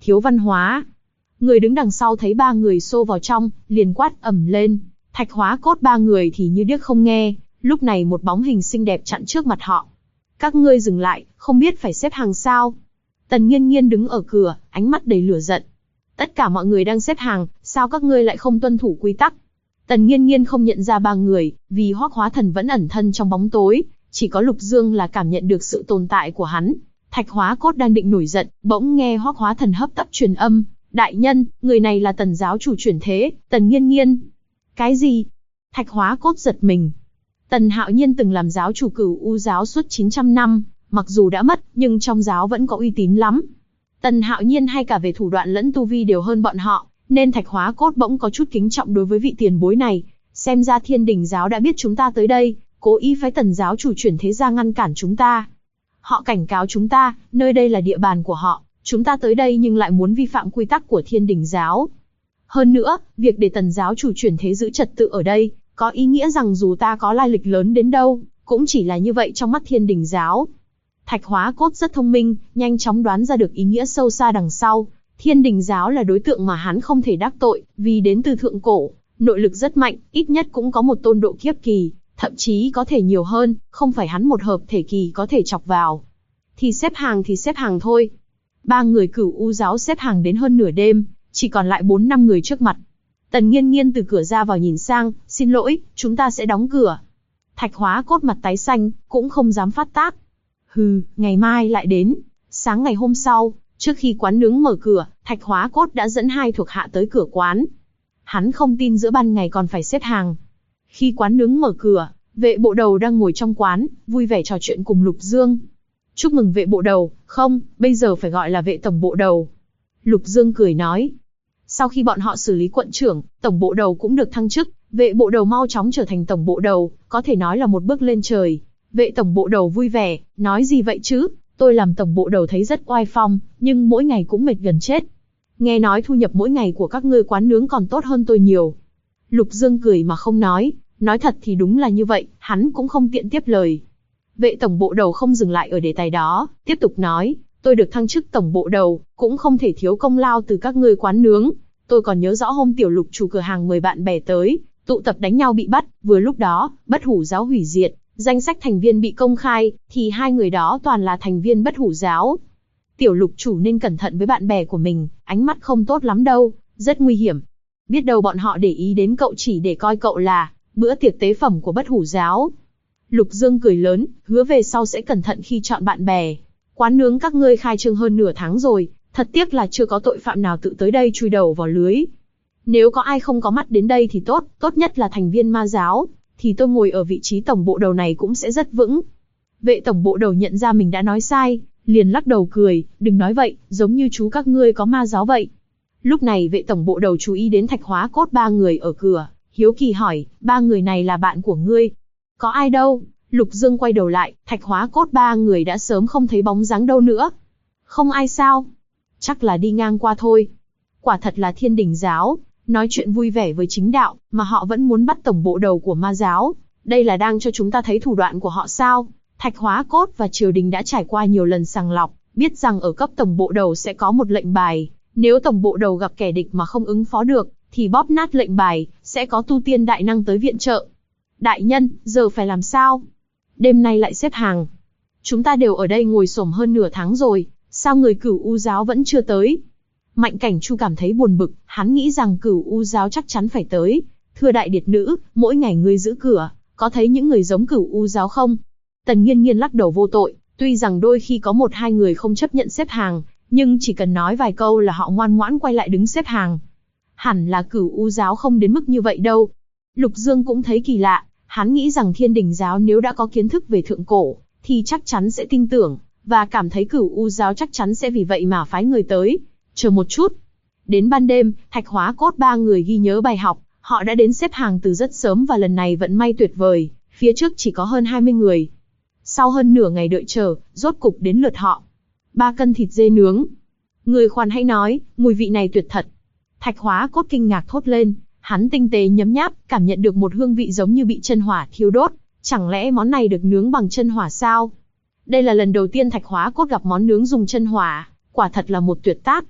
thiếu văn hóa. Người đứng đằng sau thấy ba người xô vào trong, liền quát ầm lên. Thạch Hóa Cốt ba người thì như điếc không nghe, lúc này một bóng hình xinh đẹp chặn trước mặt họ. Các ngươi dừng lại, không biết phải xếp hàng sao? Tần Nghiên Nghiên đứng ở cửa, ánh mắt đầy lửa giận. Tất cả mọi người đang xếp hàng, sao các ngươi lại không tuân thủ quy tắc? Tần Nghiên Nghiên không nhận ra ba người, vì Hoắc Hóa Thần vẫn ẩn thân trong bóng tối, chỉ có Lục Dương là cảm nhận được sự tồn tại của hắn. Thạch Hóa Cốt đang định nổi giận, bỗng nghe Hoắc Hóa Thần hấp tấp truyền âm, đại nhân, người này là Tần giáo chủ chuyển thế, Tần Nghiên Nghiên. Cái gì? Thạch Hóa Cốt giật mình. Tần Hạo Nhiên từng làm giáo chủ Cửu U giáo suốt 900 năm, mặc dù đã mất, nhưng trong giáo vẫn có uy tín lắm. Tần Hạo Nhiên hay cả về thủ đoạn lẫn tu vi đều hơn bọn họ, nên Thạch Hóa Cốt bỗng có chút kính trọng đối với vị tiền bối này. Xem ra Thiên Đình giáo đã biết chúng ta tới đây, cố ý phái Tần giáo chủ chuyển thế ra ngăn cản chúng ta. Họ cảnh cáo chúng ta, nơi đây là địa bàn của họ, chúng ta tới đây nhưng lại muốn vi phạm quy tắc của Thiên Đình giáo. Hơn nữa, việc để Tần giáo chủ chuyển thế giữ trật tự ở đây, có ý nghĩa rằng dù ta có lai lịch lớn đến đâu, cũng chỉ là như vậy trong mắt Thiên Đình giáo. Thạch Hóa Cốt rất thông minh, nhanh chóng đoán ra được ý nghĩa sâu xa đằng sau. Thiên Đình giáo là đối tượng mà hắn không thể đắc tội, vì đến từ thượng cổ, nội lực rất mạnh, ít nhất cũng có một tôn độ kiếp kỳ, thậm chí có thể nhiều hơn, không phải hắn một hợp thể kỳ có thể chọc vào. Thì xếp hàng thôi. Ba người Cửu U giáo xếp hàng đến hơn nửa đêm, chỉ còn lại 4-5 người trước mặt. Tần Nghiên Nghiên từ cửa ra vào nhìn sang, xin lỗi, chúng ta sẽ đóng cửa. Thạch Hóa Cốt mặt tái xanh, cũng không dám phát tác. Hừ, ngày mai lại đến. Sáng ngày hôm sau, trước khi quán nướng mở cửa, Thạch Hóa Cốt đã dẫn 2 thuộc hạ tới cửa quán. Hắn không tin giữa ban ngày còn phải xếp hàng. Khi quán nướng mở cửa, vệ bộ đầu đang ngồi trong quán, vui vẻ trò chuyện cùng Lục Dương. Chúc mừng vệ bộ đầu, không, bây giờ phải gọi là vệ tổng bộ đầu. Lục Dương cười nói. Sau khi bọn họ xử lý quận trưởng, tổng bộ đầu cũng được thăng chức, vệ bộ đầu mau chóng trở thành tổng bộ đầu, có thể nói là một bước lên trời. Vệ tổng bộ đầu vui vẻ, nói gì vậy chứ, tôi làm tổng bộ đầu thấy rất oai phong, nhưng mỗi ngày cũng mệt gần chết. Nghe nói thu nhập mỗi ngày của các ngươi quán nướng còn tốt hơn tôi nhiều. Lục Dương cười mà không nói thật thì đúng là như vậy, hắn cũng không tiện tiếp lời. Vệ tổng bộ đầu không dừng lại ở đề tài đó, tiếp tục nói, tôi được thăng chức tổng bộ đầu, cũng không thể thiếu công lao từ các ngươi quán nướng. Tôi còn nhớ rõ hôm Tiểu Lục chủ cửa hàng mời bạn bè tới, tụ tập đánh nhau bị bắt, vừa lúc đó, Bất Hủ giáo hủy diệt, danh sách thành viên bị công khai, thì 2 người đó toàn là thành viên Bất Hủ giáo. Tiểu Lục chủ nên cẩn thận với bạn bè của mình, ánh mắt không tốt lắm đâu, rất nguy hiểm. Biết đâu bọn họ để ý đến cậu chỉ để coi cậu là bữa tiệc tế phẩm của Bất Hủ giáo. Lục Dương cười lớn, hứa về sau sẽ cẩn thận khi chọn bạn bè. Quán nướng các ngươi khai trương hơn nửa tháng rồi, thật tiếc là chưa có tội phạm nào tự tới đây chui đầu vào lưới. Nếu có ai không có mắt đến đây thì tốt, tốt nhất là thành viên ma giáo, thì tôi ngồi ở vị trí tổng bộ đầu này cũng sẽ rất vững. Vệ tổng bộ đầu nhận ra mình đã nói sai, liền lắc đầu cười, đừng nói vậy, giống như chú các ngươi có ma giáo vậy. Lúc này vệ tổng bộ đầu chú ý đến Thạch Hóa Cốt 3 người ở cửa, hiếu kỳ hỏi, 3 người này là bạn của ngươi? Có ai đâu? Lục Dương quay đầu lại, Thạch Hóa Cốt 3 người đã sớm không thấy bóng dáng đâu nữa. Không ai sao? Chắc là đi ngang qua thôi. Quả thật là Thiên Đình giáo, nói chuyện vui vẻ với chính đạo, mà họ vẫn muốn bắt tổng bộ đầu của ma giáo. Đây là đang cho chúng ta thấy thủ đoạn của họ sao? Thạch Hóa Cốt và triều đình đã trải qua nhiều lần sàng lọc, biết rằng ở cấp tổng bộ đầu sẽ có một lệnh bài. Nếu tổng bộ đầu gặp kẻ địch mà không ứng phó được, thì bóp nát lệnh bài, sẽ có tu tiên đại năng tới viện trợ. Đại nhân, giờ phải làm sao? Đêm nay lại xếp hàng. Chúng ta đều ở đây ngồi xổm hơn nửa tháng rồi, sao người Cửu U giáo vẫn chưa tới? Mạnh Cảnh Chu cảm thấy buồn bực, hắn nghĩ rằng Cửu U giáo chắc chắn phải tới. Thưa đại điệt nữ, mỗi ngày ngươi giữ cửa, có thấy những người giống Cửu U giáo không? Tần Nghiên Nghiên lắc đầu vô tội, tuy rằng đôi khi có 1-2 người không chấp nhận xếp hàng, nhưng chỉ cần nói vài câu là họ ngoan ngoãn quay lại đứng xếp hàng. Hẳn là Cửu U giáo không đến mức như vậy đâu. Lục Dương cũng thấy kỳ lạ, hắn nghĩ rằng Thiên Đình giáo nếu đã có kiến thức về thượng cổ, thì chắc chắn sẽ tin tưởng, và cảm thấy Cửu U giáo chắc chắn sẽ vì vậy mà phái người tới. Chờ một chút. Đến ban đêm, Thạch Hóa Cốt 3 người ghi nhớ bài học, họ đã đến xếp hàng từ rất sớm và lần này vận may tuyệt vời, phía trước chỉ có hơn 20 người. Sau hơn nửa ngày đợi chờ, rốt cục đến lượt họ. 3 cân thịt dê nướng. Người khoan hãy nói, mùi vị này tuyệt thật. Thạch Hóa Cốt kinh ngạc thốt lên, hắn tinh tế nhấm nháp, cảm nhận được một hương vị giống như bị chân hỏa thiêu đốt. Chẳng lẽ món này được nướng bằng chân hỏa sao? Đây là lần đầu tiên Thạch Hóa Cốt gặp món nướng dùng chân hỏa, quả thật là một tuyệt tác.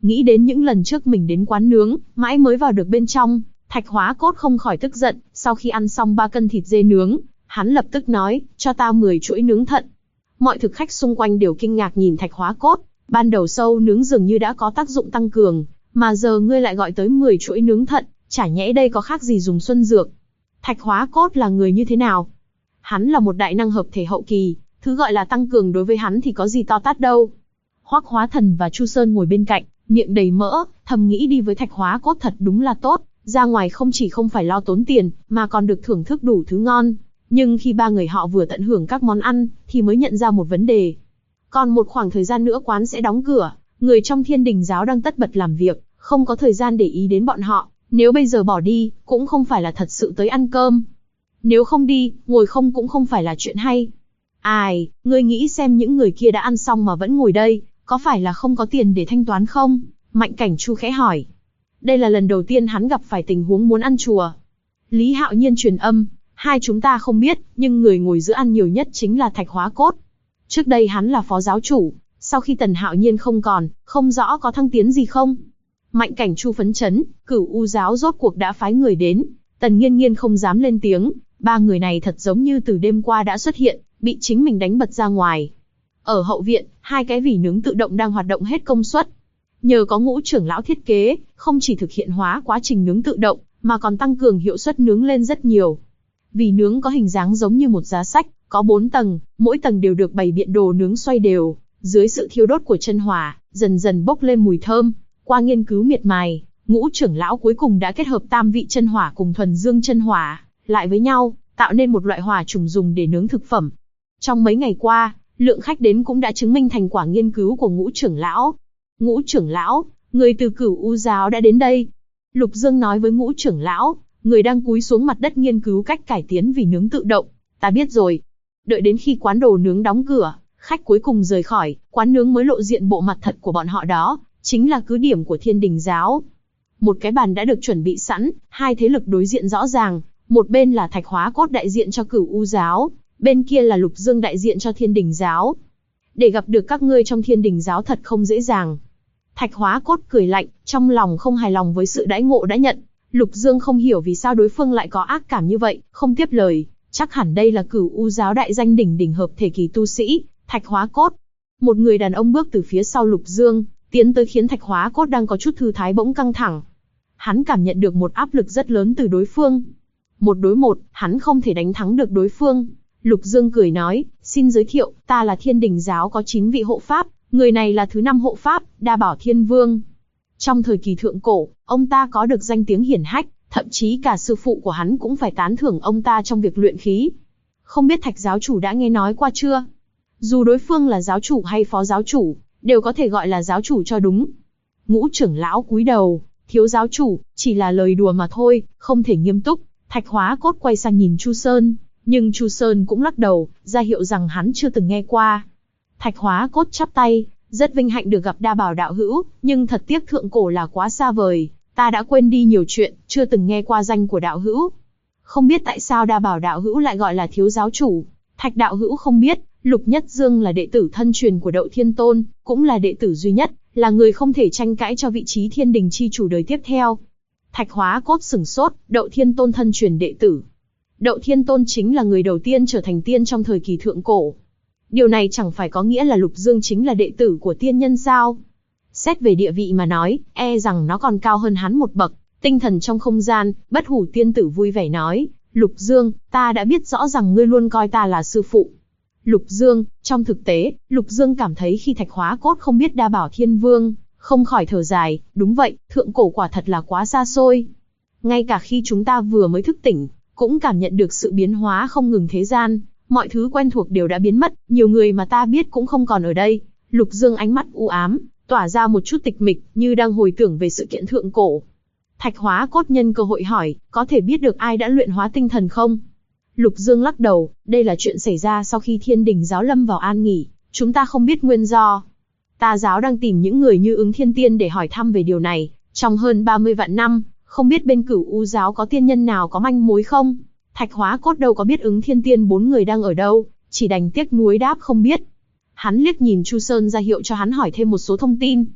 Nghĩ đến những lần trước mình đến quán nướng, mãi mới vào được bên trong, Thạch Hóa Cốt không khỏi tức giận. Sau khi ăn xong 3 cân thịt dê nướng, hắn lập tức nói, cho ta 10 chuỗi nướng thận. Mọi thực khách xung quanh đều kinh ngạc nhìn Thạch Hóa Cốt, ban đầu sâu nướng dường như đã có tác dụng tăng cường, mà giờ ngươi lại gọi tới 10 chuỗi nướng thận, chả nhẽ đây có khác gì dùng xuân dược. Thạch Hóa Cốt là người như thế nào? Hắn là một đại năng hợp thể hậu kỳ, thứ gọi là tăng cường đối với hắn thì có gì to tát đâu. Hoắc Hóa Thần và Chu Sơn ngồi bên cạnh, miệng đầy mỡ, thầm nghĩ đi với Thạch Hóa Cốt thật đúng là tốt, ra ngoài không chỉ không phải lo tốn tiền, mà còn được thưởng thức đủ thứ ngon. Nhưng khi ba người họ vừa tận hưởng các món ăn, thì mới nhận ra một vấn đề. Còn một khoảng thời gian nữa quán sẽ đóng cửa, người trong Thiên Đình giáo đang tất bật làm việc, không có thời gian để ý đến bọn họ. Nếu bây giờ bỏ đi, cũng không phải là thật sự tới ăn cơm. Nếu không đi, ngồi không cũng không phải là chuyện hay. Ai, ngươi nghĩ xem những người kia đã ăn xong mà vẫn ngồi đây, có phải là không có tiền để thanh toán không? Mạnh Cảnh Chu khẽ hỏi. Đây là lần đầu tiên hắn gặp phải tình huống muốn ăn chùa. Lý Hạo Nhiên truyền âm, hai chúng ta không biết, nhưng người ngồi giữa ăn nhiều nhất chính là Thạch Hóa Cốt. Trước đây hắn là phó giáo chủ, sau khi Tần Hạo Nhiên không còn, không rõ có thăng tiến gì không. Mạnh Cảnh Chu phấn chấn, Cửu U giáo rốt cuộc đã phái người đến. Tần Nghiên Nghiên không dám lên tiếng, ba người này thật giống như từ đêm qua đã xuất hiện, bị chính mình đánh bật ra ngoài. Ở hậu viện, 2 cái vỉ nướng tự động đang hoạt động hết công suất. Nhờ có Ngũ trưởng lão thiết kế, không chỉ thực hiện hóa quá trình nướng tự động, mà còn tăng cường hiệu suất nướng lên rất nhiều. Vỉ nướng có hình dáng giống như một giá sách, có 4 tầng, mỗi tầng đều được bày biện đồ nướng xoay đều, dưới sự thiêu đốt của chân hỏa, dần dần bốc lên mùi thơm. Qua nghiên cứu miệt mài, Ngũ trưởng lão cuối cùng đã kết hợp tam vị chân hỏa cùng thuần dương chân hỏa lại với nhau, tạo nên một loại hỏa trùng dùng để nướng thực phẩm. Trong mấy ngày qua, lượng khách đến cũng đã chứng minh thành quả nghiên cứu của Ngũ trưởng lão. Ngũ trưởng lão, người từ Cửu U giáo đã đến đây. Lục Dương nói với Ngũ trưởng lão, người đang cúi xuống mặt đất nghiên cứu cách cải tiến vỉ nướng tự động. Ta biết rồi. Đợi đến khi quán đồ nướng đóng cửa, khách cuối cùng rời khỏi, quán nướng mới lộ diện bộ mặt thật của bọn họ đó, chính là cứ điểm của Thiên Đình giáo. Một cái bàn đã được chuẩn bị sẵn, 2 thế lực đối diện rõ ràng, một bên là Thạch Hóa Cốt đại diện cho Cửu U giáo, bên kia là Lục Dương đại diện cho Thiên Đình giáo. Để gặp được các ngươi trong Thiên Đình giáo thật không dễ dàng. Thạch Hóa Cốt cười lạnh, trong lòng không hài lòng với sự đãi ngộ đã nhận. Lục Dương không hiểu vì sao đối phương lại có ác cảm như vậy, không tiếp lời. Chắc hẳn đây là Cửu U giáo đại danh đỉnh đỉnh hợp thể kỳ tu sĩ, Thạch Hóa Cốt. Một người đàn ông bước từ phía sau Lục Dương, tiến tới khiến Thạch Hóa Cốt đang có chút thư thái bỗng căng thẳng. Hắn cảm nhận được một áp lực rất lớn từ đối phương. 1 đối 1, hắn không thể đánh thắng được đối phương. Lục Dương cười nói, xin giới thiệu, ta là Thiên Đình giáo có 9 vị hộ pháp, người này là thứ 5 hộ pháp, Đa Bảo Thiên Vương. Trong thời kỳ thượng cổ, ông ta có được danh tiếng hiển hách, thậm chí cả sư phụ của hắn cũng phải tán thưởng ông ta trong việc luyện khí. Không biết Thạch giáo chủ đã nghe nói qua chưa? Dù đối phương là giáo chủ hay phó giáo chủ, đều có thể gọi là giáo chủ cho đúng. Ngũ trưởng lão cúi đầu, thiếu giáo chủ, chỉ là lời đùa mà thôi, không thể nghiêm túc. Thạch Hóa Cốt quay sang nhìn Chu Sơn, nhưng Chu Sơn cũng lắc đầu, ra hiệu rằng hắn chưa từng nghe qua. Thạch Hóa Cốt chắp tay, rất vinh hạnh được gặp Đa Bảo đạo hữu, nhưng thật tiếc thượng cổ là quá xa vời, ta đã quên đi nhiều chuyện, chưa từng nghe qua danh của đạo hữu. Không biết tại sao Đa Bảo đạo hữu lại gọi là thiếu giáo chủ. Thạch đạo hữu không biết, Lục Nhất Dương là đệ tử thân truyền của Đậu Thiên Tôn, cũng là đệ tử duy nhất, là người không thể tranh cãi cho vị trí Thiên Đình chi chủ đời tiếp theo. Thạch Hóa Cốt sửng sốt, Đậu Thiên Tôn thân truyền đệ tử. Đậu Thiên Tôn chính là người đầu tiên trở thành tiên trong thời kỳ thượng cổ. Điều này chẳng phải có nghĩa là Lục Dương chính là đệ tử của tiên nhân sao? Xét về địa vị mà nói, e rằng nó còn cao hơn hắn một bậc. Tinh thần trong không gian, Bất Hủ tiên tử vui vẻ nói, Lục Dương, ta đã biết rõ rằng ngươi luôn coi ta là sư phụ. Lục Dương, trong thực tế, Lục Dương cảm thấy khi Thạch Hóa Cốt không biết Đa Bảo Thiên Vương, không khỏi thở dài, đúng vậy, thượng cổ quả thật là quá xa xôi. Ngay cả khi chúng ta vừa mới thức tỉnh, cũng cảm nhận được sự biến hóa không ngừng thế gian, mọi thứ quen thuộc đều đã biến mất, nhiều người mà ta biết cũng không còn ở đây. Lục Dương ánh mắt u ám, tỏa ra một chút tịch mịch, như đang hồi tưởng về sự kiện thượng cổ. Thạch Hóa Cốt nhân cơ hội hỏi, có thể biết được ai đã luyện hóa tinh thần không? Lục Dương lắc đầu, đây là chuyện xảy ra sau khi Thiên Đình giáo lâm vào an nghỉ, chúng ta không biết nguyên do. Ta giáo đang tìm những người như Ứng Thiên Tiên để hỏi thăm về điều này, trong hơn 30 vạn năm, không biết bên Cửu U giáo có tiên nhân nào có manh mối không? Thạch Hóa Cốt đâu có biết Ứng Thiên Tiên 4 người đang ở đâu, chỉ đành tiếc nuối đáp không biết. Hắn liếc nhìn Chu Sơn ra hiệu cho hắn hỏi thêm một số thông tin.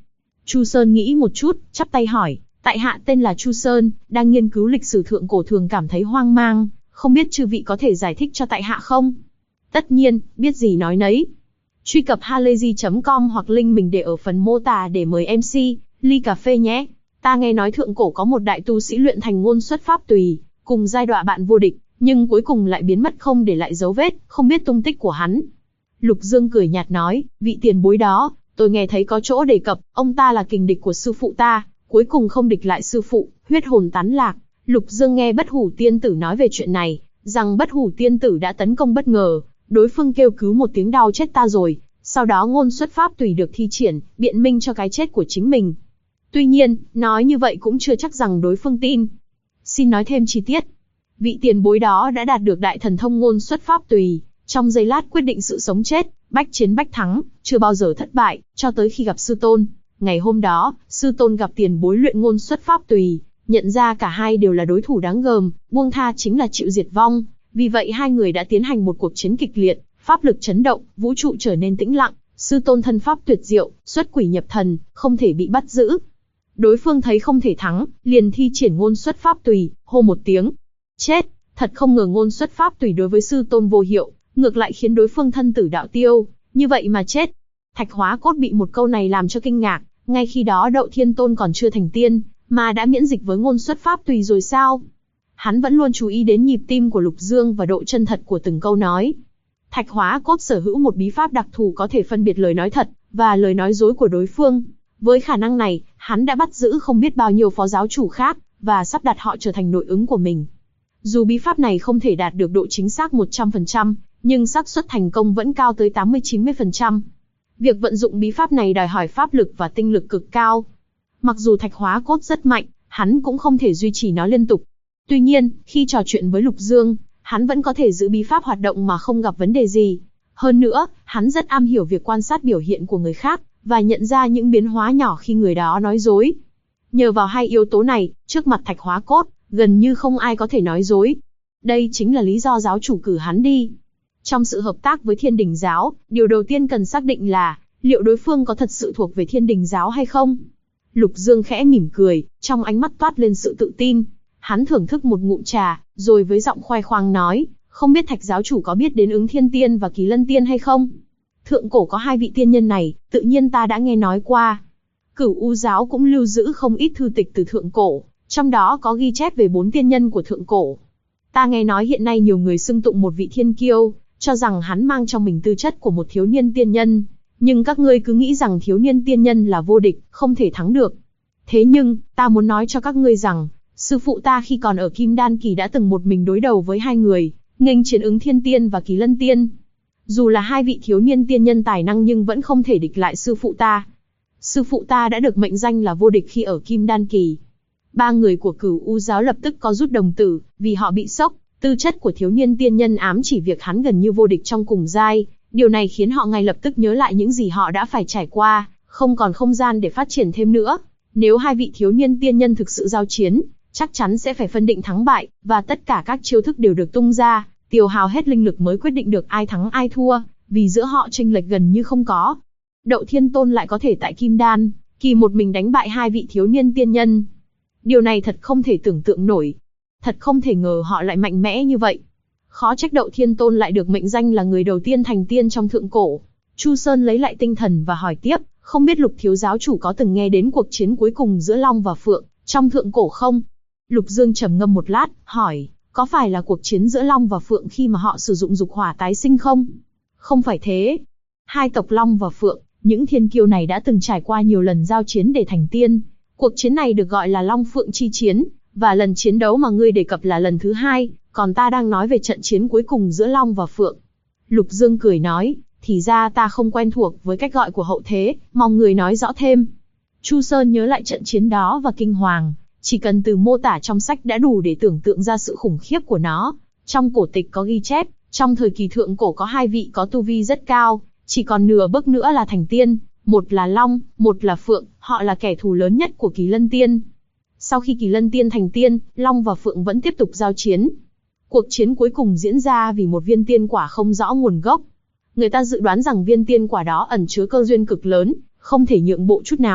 Chu Sơn nghĩ một chút, chắp tay hỏi, tại hạ tên là Chu Sơn, đang nghiên cứu lịch sử thượng cổ thường cảm thấy hoang mang, không biết chư vị có thể giải thích cho tại hạ không? Tất nhiên, biết gì nói nấy. Truy cập halayzi.com hoặc link mình để ở phần mô tả để mời MC, ly cà phê nhé. Ta nghe nói thượng cổ có một đại tu sĩ luyện thành ngôn xuất pháp tùy, cùng giai đoạn bạn vô địch, nhưng cuối cùng lại biến mất không để lại dấu vết, không biết tung tích của hắn. Lục Dương cười nhạt nói, vị tiền bối đó, tôi nghe thấy có chỗ đề cập, ông ta là kình địch của sư phụ ta, cuối cùng không địch lại sư phụ, huyết hồn tán lạc. Lục Dương nghe Bất Hủ Tiên Tử nói về chuyện này, rằng Bất Hủ Tiên Tử đã tấn công bất ngờ, đối phương kêu cứu một tiếng đau chết ta rồi, sau đó ngôn xuất pháp tùy được thi triển, biện minh cho cái chết của chính mình. Tuy nhiên, nói như vậy cũng chưa chắc rằng đối phương tin. Xin nói thêm chi tiết. Vị tiền bối đó đã đạt được đại thần thông ngôn xuất pháp tùy, trong giây lát quyết định sự sống chết, bách chiến bách thắng, chưa bao giờ thất bại, cho tới khi gặp sư tôn. Ngày hôm đó, sư tôn gặp tiền bối luyện ngôn xuất pháp tùy, nhận ra cả hai đều là đối thủ đáng gờm, buông tha chính là chịu diệt vong. Vì vậy hai người đã tiến hành một cuộc chiến kịch liệt, pháp lực chấn động, vũ trụ trở nên tĩnh lặng, sư tôn thân pháp tuyệt diệu, xuất quỷ nhập thần, không thể bị bắt giữ. Đối phương thấy không thể thắng, liền thi triển ngôn xuất pháp tùy, hô một tiếng. Chết, thật không ngờ ngôn xuất pháp tùy đối với sư tôn vô hiệu, ngược lại khiến đối phương thân tử đạo tiêu, như vậy mà chết. Thạch Hóa Cốt bị một câu này làm cho kinh ngạc, ngay khi đó Đậu Thiên Tôn còn chưa thành tiên, mà đã miễn dịch với ngôn xuất pháp tùy rồi sao? Hắn vẫn luôn chú ý đến nhịp tim của Lục Dương và độ chân thật của từng câu nói. Thạch Hóa Cốt sở hữu một bí pháp đặc thù có thể phân biệt lời nói thật và lời nói dối của đối phương. Với khả năng này, hắn đã bắt giữ không biết bao nhiêu phó giáo chủ khác, và sắp đặt họ trở thành nội ứng của mình. Dù bí pháp này không thể đạt được độ chính xác 100%, nhưng xác suất thành công vẫn cao tới 80-90%. Việc vận dụng bí pháp này đòi hỏi pháp lực và tinh lực cực cao. Mặc dù Thạch Hóa Cốt rất mạnh, hắn cũng không thể duy trì nó liên tục. Tuy nhiên, khi trò chuyện với Lục Dương, hắn vẫn có thể giữ bí pháp hoạt động mà không gặp vấn đề gì. Hơn nữa, hắn rất am hiểu việc quan sát biểu hiện của người khác, và nhận ra những biến hóa nhỏ khi người đó nói dối. Nhờ vào hai yếu tố này, trước mặt Thạch Hóa Cốt, gần như không ai có thể nói dối. Đây chính là lý do giáo chủ cử hắn đi. Trong sự hợp tác với Thiên Đình giáo, điều đầu tiên cần xác định là, liệu đối phương có thật sự thuộc về Thiên Đình giáo hay không? Lục Dương khẽ mỉm cười, trong ánh mắt toát lên sự tự tin. Hắn thưởng thức một ngụm trà, rồi với giọng khoe khoang nói, không biết Thạch giáo chủ có biết đến Ứng Thiên Tiên và Kỳ Lân Tiên hay không? Thượng cổ có hai vị tiên nhân này, tự nhiên ta đã nghe nói qua. Cửu U giáo cũng lưu giữ không ít thư tịch từ thượng cổ, trong đó có ghi chép về 4 tiên nhân của thượng cổ. Ta nghe nói hiện nay nhiều người xưng tụng một vị thiên kiêu, cho rằng hắn mang trong mình tư chất của một thiếu niên tiên nhân, nhưng các ngươi cứ nghĩ rằng thiếu niên tiên nhân là vô địch, không thể thắng được. Thế nhưng, ta muốn nói cho các ngươi rằng, sư phụ ta khi còn ở Kim Đan kỳ đã từng một mình đối đầu với hai người, nghênh chiến Ứng Thiên Tiên và Kỳ Lân Tiên. Dù là hai vị thiếu niên tiên nhân tài năng nhưng vẫn không thể địch lại sư phụ ta. Sư phụ ta đã được mệnh danh là vô địch khi ở Kim Đan kỳ. 3 người của Cửu U giáo lập tức có rút đồng tử, vì họ bị sốc. Tư chất của thiếu niên tiên nhân ám chỉ việc hắn gần như vô địch trong cùng giai, điều này khiến họ ngay lập tức nhớ lại những gì họ đã phải trải qua, không còn không gian để phát triển thêm nữa. Nếu hai vị thiếu niên tiên nhân thực sự giao chiến, chắc chắn sẽ phải phân định thắng bại, và tất cả các chiêu thức đều được tung ra, tiêu hao hết linh lực mới quyết định được ai thắng ai thua, vì giữa họ chênh lệch gần như không có. Đậu Thiên Tôn lại có thể tại Kim Đan kỳ một mình đánh bại hai vị thiếu niên tiên nhân. Điều này thật không thể tưởng tượng nổi. Thật không thể ngờ họ lại mạnh mẽ như vậy. Khó trách Đậu Thiên Tôn lại được mệnh danh là người đầu tiên thành tiên trong thượng cổ. Chu Sơn lấy lại tinh thần và hỏi tiếp, không biết Lục thiếu giáo chủ có từng nghe đến cuộc chiến cuối cùng giữa Long và Phượng trong thượng cổ không? Lục Dương trầm ngâm một lát, hỏi, có phải là cuộc chiến giữa Long và Phượng khi mà họ sử dụng dục hỏa tái sinh không? Không phải thế. Hai tộc Long và Phượng, những thiên kiêu này đã từng trải qua nhiều lần giao chiến để thành tiên. Cuộc chiến này được gọi là Long Phượng chi chiến, và lần chiến đấu mà ngươi đề cập là lần thứ 2, còn ta đang nói về trận chiến cuối cùng giữa Long và Phượng. Lục Dương cười nói, thì ra ta không quen thuộc với cách gọi của hậu thế, mong người nói rõ thêm. Chu Sơn nhớ lại trận chiến đó và kinh hoàng, chỉ cần từ mô tả trong sách đã đủ để tưởng tượng ra sự khủng khiếp của nó. Trong cổ tịch có ghi chép, trong thời kỳ thượng cổ có hai vị có tu vi rất cao, chỉ còn nửa bước nữa là thành tiên, một là Long, một là Phượng, họ là kẻ thù lớn nhất của Kỳ Lân Tiên. Sau khi Kỳ Lân Tiên thành tiên, Long và Phượng vẫn tiếp tục giao chiến. Cuộc chiến cuối cùng diễn ra vì một viên tiên quả không rõ nguồn gốc. Người ta dự đoán rằng viên tiên quả đó ẩn chứa cơ duyên cực lớn, không thể nhượng bộ chút nào.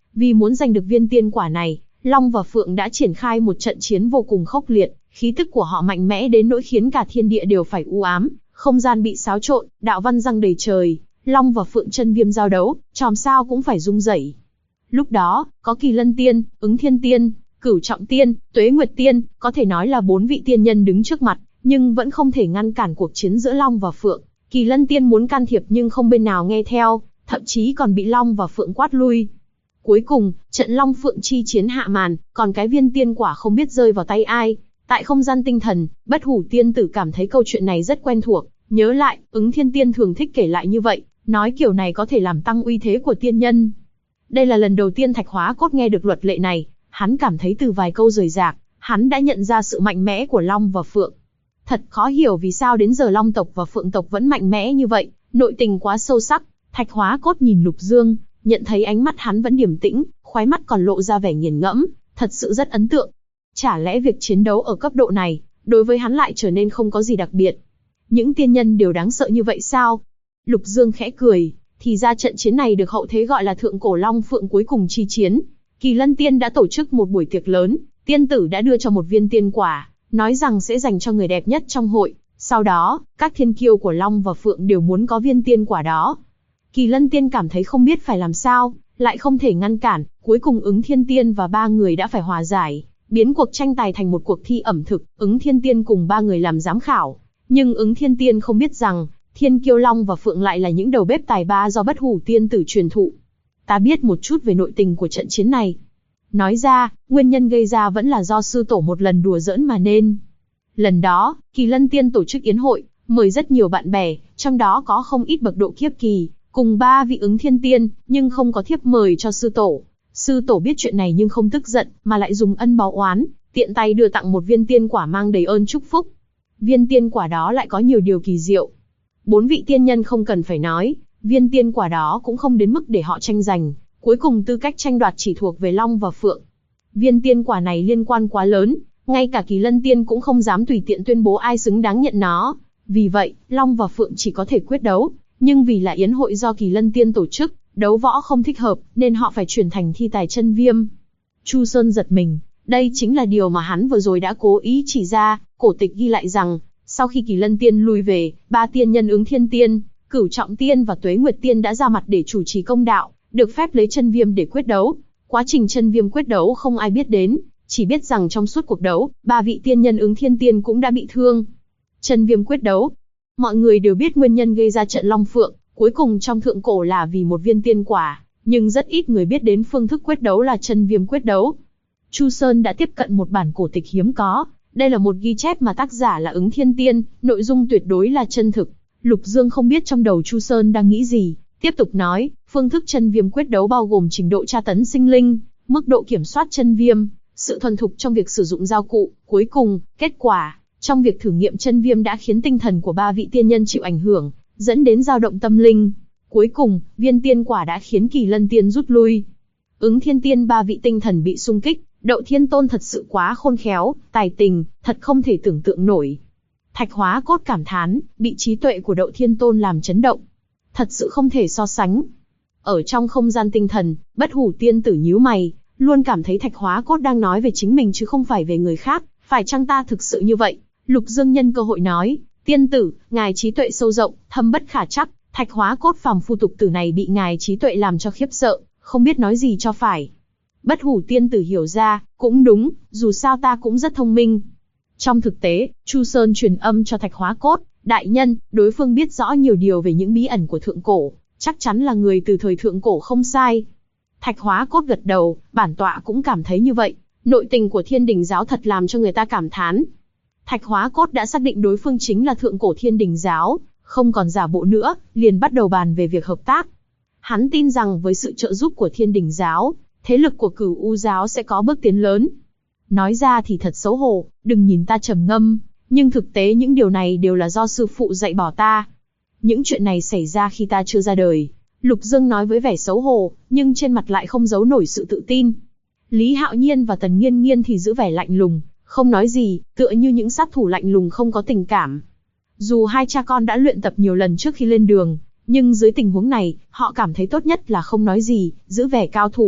Vì muốn giành được viên tiên quả này, Long và Phượng đã triển khai một trận chiến vô cùng khốc liệt, khí tức của họ mạnh mẽ đến nỗi khiến cả thiên địa đều phải u ám, không gian bị xáo trộn, đạo văn giăng đầy trời, Long và Phượng chân viêm giao đấu, chòm sao cũng phải rung rẩy. Lúc đó, có Kỳ Lân Tiên, Ứng Thiên Tiên, Cửu Trọng Tiên, Tuế Nguyệt Tiên, có thể nói là 4 vị tiên nhân đứng trước mặt, nhưng vẫn không thể ngăn cản cuộc chiến giữa Long và Phượng. Kỳ Lân Tiên muốn can thiệp nhưng không bên nào nghe theo, thậm chí còn bị Long và Phượng quát lui. Cuối cùng, trận Long Phượng chi chiến hạ màn, còn cái viên tiên quả không biết rơi vào tay ai. Tại không gian tinh thần, Bất Hủ Tiên Tử cảm thấy câu chuyện này rất quen thuộc, nhớ lại, Ứng Thiên Tiên thường thích kể lại như vậy, nói kiểu này có thể làm tăng uy thế của tiên nhân. Đây là lần đầu tiên Thạch Hóa Cốt nghe được luật lệ này, hắn cảm thấy từ vài câu rời rạc, hắn đã nhận ra sự mạnh mẽ của Long và Phượng. Thật khó hiểu vì sao đến giờ Long tộc và Phượng tộc vẫn mạnh mẽ như vậy, nội tình quá sâu sắc. Thạch Hóa Cốt nhìn Lục Dương, nhận thấy ánh mắt hắn vẫn điềm tĩnh, khóe mắt còn lộ ra vẻ nghiền ngẫm, thật sự rất ấn tượng. Chả lẽ việc chiến đấu ở cấp độ này, đối với hắn lại trở nên không có gì đặc biệt? Những tiên nhân đều đáng sợ như vậy sao? Lục Dương khẽ cười, thì ra trận chiến này được hậu thế gọi là Thượng Cổ Long Phượng cuối cùng chi chiến. Kỳ Lân Tiên đã tổ chức một buổi tiệc lớn, tiên tử đã đưa cho một viên tiên quả, nói rằng sẽ dành cho người đẹp nhất trong hội. Sau đó, các thiên kiêu của Long và Phượng đều muốn có viên tiên quả đó. Kỳ Lân Tiên cảm thấy không biết phải làm sao, lại không thể ngăn cản, cuối cùng Ứng Thiên Tiên và 3 người đã phải hòa giải, biến cuộc tranh tài thành một cuộc thi ẩm thực, Ứng Thiên Tiên cùng 3 người làm giám khảo. Nhưng Ứng Thiên Tiên không biết rằng, thiên kiêu Long và Phượng lại là những đầu bếp tài ba do Bất Hủ Tiên Tử truyền thụ. Ta biết một chút về nội tình của trận chiến này. Nói ra, nguyên nhân gây ra vẫn là do sư tổ một lần đùa giỡn mà nên. Lần đó, Kỳ Lân Tiên tổ chức yến hội, mời rất nhiều bạn bè, trong đó có không ít bậc độ kiếp kỳ, cùng 3 vị Ứng Thiên Tiên, nhưng không có thiếp mời cho sư tổ. Sư tổ biết chuyện này nhưng không tức giận, mà lại dùng ân báo oán, tiện tay đưa tặng một viên tiên quả mang đầy ơn chúc phúc. Viên tiên quả đó lại có nhiều điều kỳ diệu. 4 vị tiên nhân không cần phải nói, viên tiên quả đó cũng không đến mức để họ tranh giành, cuối cùng tư cách tranh đoạt chỉ thuộc về Long và Phượng. Viên tiên quả này liên quan quá lớn, ngay cả Kỳ Lân Tiên cũng không dám tùy tiện tuyên bố ai xứng đáng nhận nó. Vì vậy, Long và Phượng chỉ có thể quyết đấu, nhưng vì là yến hội do Kỳ Lân Tiên tổ chức, đấu võ không thích hợp, nên họ phải chuyển thành thi tài chân viêm. Chu Sơn giật mình, đây chính là điều mà hắn vừa rồi đã cố ý chỉ ra. Cổ tịch ghi lại rằng, sau khi Kỳ Lân Tiên lui về, 3 tiên nhân Ứng Thiên Tiên, Cửu Trọng Tiên và Tuế Nguyệt Tiên đã ra mặt để chủ trì công đạo, được phép lấy chân viêm để quyết đấu. Quá trình chân viêm quyết đấu không ai biết đến, chỉ biết rằng trong suốt cuộc đấu, 3 vị tiên nhân Ứng Thiên Tiên cũng đã bị thương. Chân viêm quyết đấu, mọi người đều biết nguyên nhân gây ra trận Long Phượng, cuối cùng trong thượng cổ là vì một viên tiên quả, nhưng rất ít người biết đến phương thức quyết đấu là chân viêm quyết đấu. Chu Sơn đã tiếp cận một bản cổ tịch hiếm có, đây là một ghi chép mà tác giả là Ứng Thiên Tiên, nội dung tuyệt đối là chân thực. Lục Dương không biết trong đầu Chu Sơn đang nghĩ gì, tiếp tục nói, phương thức chân viêm quyết đấu bao gồm trình độ tra tấn sinh linh, mức độ kiểm soát chân viêm, sự thuần thục trong việc sử dụng giao cụ, cuối cùng, kết quả, trong việc thử nghiệm chân viêm đã khiến tinh thần của 3 vị tiên nhân chịu ảnh hưởng, dẫn đến dao động tâm linh. Cuối cùng, viên tiên quả đã khiến Kỳ Lân Tiên rút lui. Ứng Thiên Tiên 3 vị tinh thần bị xung kích, Đậu Thiên Tôn thật sự quá khôn khéo, tài tình, thật không thể tưởng tượng nổi. Thạch Hóa Cốt cảm thán, bị trí tuệ của Đậu Thiên Tôn làm chấn động. Thật sự không thể so sánh. Ở trong không gian tinh thần, Bất Hủ Tiên Tử nhíu mày, luôn cảm thấy Thạch Hóa Cốt đang nói về chính mình chứ không phải về người khác, phải chăng ta thực sự như vậy? Lục Dương nhân cơ hội nói, tiên tử, ngài trí tuệ sâu rộng, thâm bất khả trắc, Thạch Hóa Cốt phàm phu tục tử này bị ngài trí tuệ làm cho khiếp sợ, không biết nói gì cho phải. Bất Hủ Tiên Tử hiểu ra, cũng đúng, dù sao ta cũng rất thông minh. Trong thực tế, Chu Sơn truyền âm cho Thạch Hóa Cốt, đại nhân, đối phương biết rõ nhiều điều về những bí ẩn của thượng cổ, chắc chắn là người từ thời thượng cổ không sai. Thạch Hóa Cốt gật đầu, bản tọa cũng cảm thấy như vậy, nội tình của Thiên Đình giáo thật làm cho người ta cảm thán. Thạch Hóa Cốt đã xác định đối phương chính là thượng cổ Thiên Đình giáo, không còn giả bộ nữa, liền bắt đầu bàn về việc hợp tác. Hắn tin rằng với sự trợ giúp của Thiên Đình giáo, thế lực của Cửu U giáo sẽ có bước tiến lớn. Nói ra thì thật xấu hổ, đừng nhìn ta trầm ngâm, nhưng thực tế những điều này đều là do sư phụ dạy bảo ta. Những chuyện này xảy ra khi ta chưa ra đời. Lục Dương nói với vẻ xấu hổ, nhưng trên mặt lại không giấu nổi sự tự tin. Lý Hạo Nhiên và Tần Nghiên Nghiên thì giữ vẻ lạnh lùng, không nói gì, tựa như những sát thủ lạnh lùng không có tình cảm. Dù hai cha con đã luyện tập nhiều lần trước khi lên đường, nhưng dưới tình huống này, họ cảm thấy tốt nhất là không nói gì, giữ vẻ cao thủ.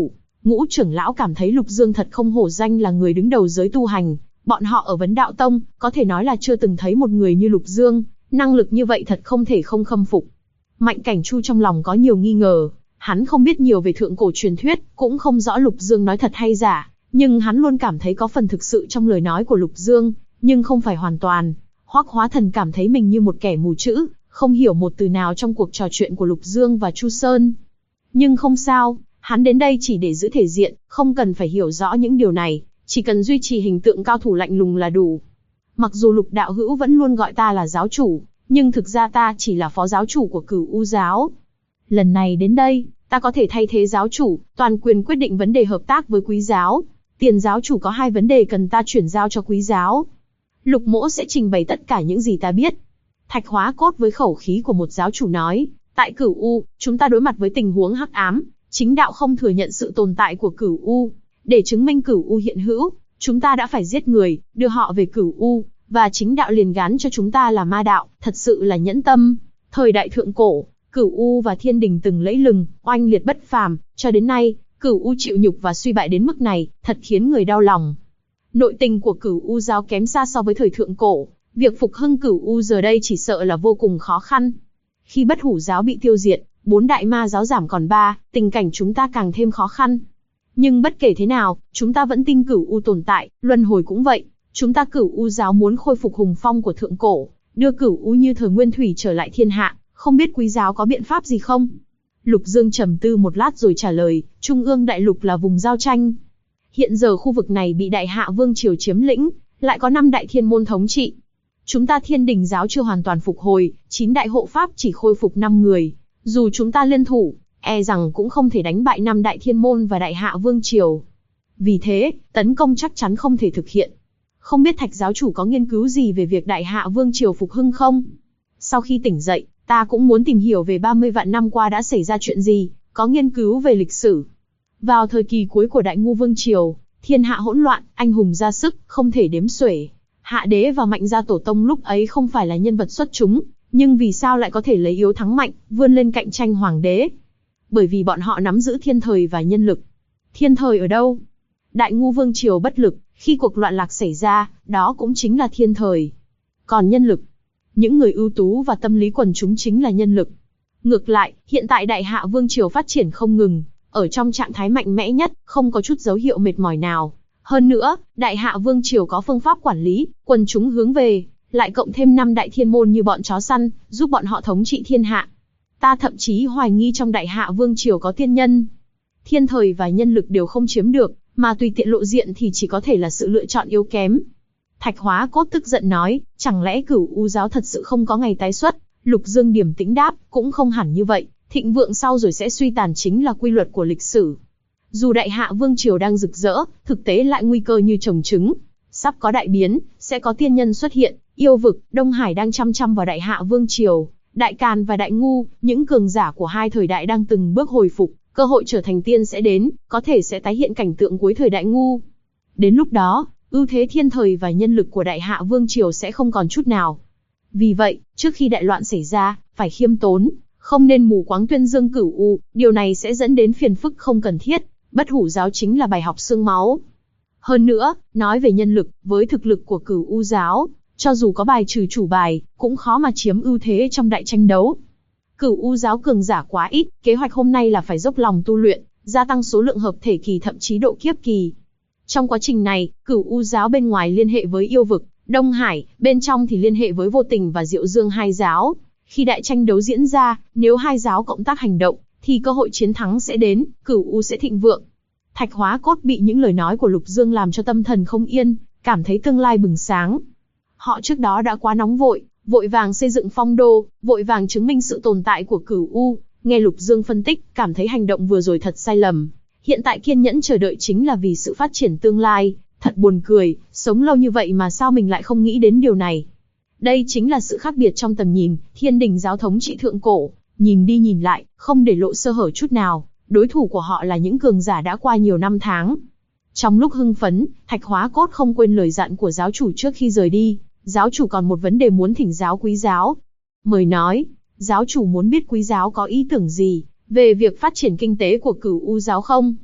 Ngũ trưởng lão cảm thấy Lục Dương thật không hổ danh là người đứng đầu giới tu hành, bọn họ ở Vấn Đạo Tông, có thể nói là chưa từng thấy một người như Lục Dương, năng lực như vậy thật không thể không khâm phục. Mạnh Cảnh Chu trong lòng có nhiều nghi ngờ, hắn không biết nhiều về thượng cổ truyền thuyết, cũng không rõ Lục Dương nói thật hay giả, nhưng hắn luôn cảm thấy có phần thực sự trong lời nói của Lục Dương, nhưng không phải hoàn toàn. Hoắc Hóa Thần cảm thấy mình như một kẻ mù chữ, không hiểu một từ nào trong cuộc trò chuyện của Lục Dương và Chu Sơn. Nhưng không sao, hắn đến đây chỉ để giữ thể diện, không cần phải hiểu rõ những điều này, chỉ cần duy trì hình tượng cao thủ lạnh lùng là đủ. Mặc dù Lục đạo hữu vẫn luôn gọi ta là giáo chủ, nhưng thực ra ta chỉ là phó giáo chủ của Cửu U giáo. Lần này đến đây, ta có thể thay thế giáo chủ, toàn quyền quyết định vấn đề hợp tác với Quý giáo. Tiền giáo chủ có 2 vấn đề cần ta chuyển giao cho Quý giáo. Lục Mỗ sẽ trình bày tất cả những gì ta biết. Thạch Hóa Cốt với khẩu khí của một giáo chủ nói, tại Cửu U, chúng ta đối mặt với tình huống hắc ám, chính đạo không thừa nhận sự tồn tại của Cửu U. Để chứng minh Cửu U hiện hữu, chúng ta đã phải giết người, đưa họ về Cửu U, và chính đạo liền gán cho chúng ta là ma đạo, thật sự là nhẫn tâm. Thời đại thượng cổ, Cửu U và Thiên Đình từng lẫy lừng, oanh liệt bất phàm, cho đến nay, Cửu U chịu nhục và suy bại đến mức này, thật khiến người đau lòng. Nội tình của Cửu U giáo kém xa so với thời thượng cổ, việc phục hưng Cửu U giờ đây chỉ sợ là vô cùng khó khăn. Khi Bất Hủ giáo bị tiêu diệt, 4 đại ma giáo giảm còn 3, tình cảnh chúng ta càng thêm khó khăn. Nhưng bất kể thế nào, chúng ta vẫn tin Cửu U tồn tại, luân hồi cũng vậy. Chúng ta Cửu U giáo muốn khôi phục hùng phong của thượng cổ, đưa Cửu U như thời nguyên thủy trở lại thiên hạ, không biết Quý giáo có biện pháp gì không? Lục Dương trầm tư một lát rồi trả lời, Trung ương đại lục là vùng giao tranh. Hiện giờ khu vực này bị Đại Hạ Vương triều chiếm lĩnh, lại có 5 đại thiên môn thống trị. Chúng ta Thiên Đình giáo chưa hoàn toàn phục hồi, 9 đại hộ pháp chỉ khôi phục 5 người. Dù chúng ta liên thủ, e rằng cũng không thể đánh bại 5 đại thiên môn và Đại Hạ Vương triều. Vì thế, tấn công chắc chắn không thể thực hiện. Không biết Thạch giáo chủ có nghiên cứu gì về việc Đại Hạ Vương triều phục hưng không? Sau khi tỉnh dậy, ta cũng muốn tìm hiểu về 30 vạn năm qua đã xảy ra chuyện gì, có nghiên cứu về lịch sử. Vào thời kỳ cuối của Đại Ngu Vương triều, thiên hạ hỗn loạn, anh hùng ra sức, không thể đếm xuể. Hạ đế và Mạnh gia tổ tông lúc ấy không phải là nhân vật xuất chúng, nhưng vì sao lại có thể lấy yếu thắng mạnh, vươn lên cạnh tranh hoàng đế? Bởi vì bọn họ nắm giữ thiên thời và nhân lực. Thiên thời ở đâu? Đại Ngu Vương triều bất lực, khi cuộc loạn lạc xảy ra, đó cũng chính là thiên thời. Còn nhân lực, những người ưu tú và tâm lý quần chúng chính là nhân lực. Ngược lại, hiện tại Đại Hạ Vương triều phát triển không ngừng, ở trong trạng thái mạnh mẽ nhất, không có chút dấu hiệu mệt mỏi nào. Hơn nữa, Đại Hạ Vương triều có phương pháp quản lý, quần chúng hướng về, lại cộng thêm 5 đại thiên môn như bọn chó săn, giúp bọn họ thống trị thiên hạ. Ta thậm chí hoài nghi trong Đại Hạ Vương triều có tiên nhân. Thiên thời và nhân lực đều không chiếm được, mà tùy tiện lộ diện thì chỉ có thể là sự lựa chọn yếu kém. Thạch Hóa Cốt tức giận nói, chẳng lẽ Cửu U giáo thật sự không có ngày tái xuất? Lục Dương điềm tĩnh đáp, cũng không hẳn như vậy, thịnh vượng sau rồi sẽ suy tàn chính là quy luật của lịch sử. Dù Đại Hạ Vương triều đang rực rỡ, thực tế lại nguy cơ như trồng trứng. Sắp có đại biến, sẽ có tiên nhân xuất hiện, yêu vực, Đông Hải đang chăm chăm vào Đại Hạ Vương triều. Đại Càn và Đại Ngu, những cường giả của hai thời đại đang từng bước hồi phục, cơ hội trở thành tiên sẽ đến, có thể sẽ tái hiện cảnh tượng cuối thời Đại Ngu. Đến lúc đó, ưu thế thiên thời và nhân lực của Đại Hạ Vương triều sẽ không còn chút nào. Vì vậy, trước khi đại loạn xảy ra, phải khiêm tốn, không nên mù quáng tuyên dương Cửu U, điều này sẽ dẫn đến phiền phức không cần thiết. Bất Hủ giáo chính là bài học xương máu. Hơn nữa, nói về nhân lực, với thực lực của Cửu U giáo, cho dù có bài trừ chủ bài, cũng khó mà chiếm ưu thế trong đại tranh đấu. Cửu U giáo cường giả quá ít, kế hoạch hôm nay là phải dốc lòng tu luyện, gia tăng số lượng hợp thể kỳ thậm chí độ kiếp kỳ. Trong quá trình này, Cửu U giáo bên ngoài liên hệ với yêu vực, Đông Hải, bên trong thì liên hệ với Vô Tình và Diệu Dương hai giáo. Khi đại tranh đấu diễn ra, nếu hai giáo cộng tác hành động, thì cơ hội chiến thắng sẽ đến, Cửu U sẽ thịnh vượng. Thạch Hóa Cốt bị những lời nói của Lục Dương làm cho tâm thần không yên, cảm thấy tương lai bừng sáng. Họ trước đó đã quá nóng vội, vội vàng xây dựng phong đô, vội vàng chứng minh sự tồn tại của Cửu U. Nghe Lục Dương phân tích, cảm thấy hành động vừa rồi thật sai lầm. Hiện tại kiên nhẫn chờ đợi chính là vì sự phát triển tương lai. Thật buồn cười, sống lâu như vậy mà sao mình lại không nghĩ đến điều này. Đây chính là sự khác biệt trong tầm nhìn, Thiên Đình giáo thống trị thượng cổ, nhìn đi nhìn lại, không để lộ sơ hở chút nào. Đối thủ của họ là những cường giả đã qua nhiều năm tháng. Trong lúc hưng phấn, Thạch Hóa Cốt không quên lời dặn của giáo chủ trước khi rời đi. Giáo chủ còn một vấn đề muốn thỉnh giáo Quý giáo. Mời nói, giáo chủ muốn biết Quý giáo có ý tưởng gì về việc phát triển kinh tế của Cửu U giáo không?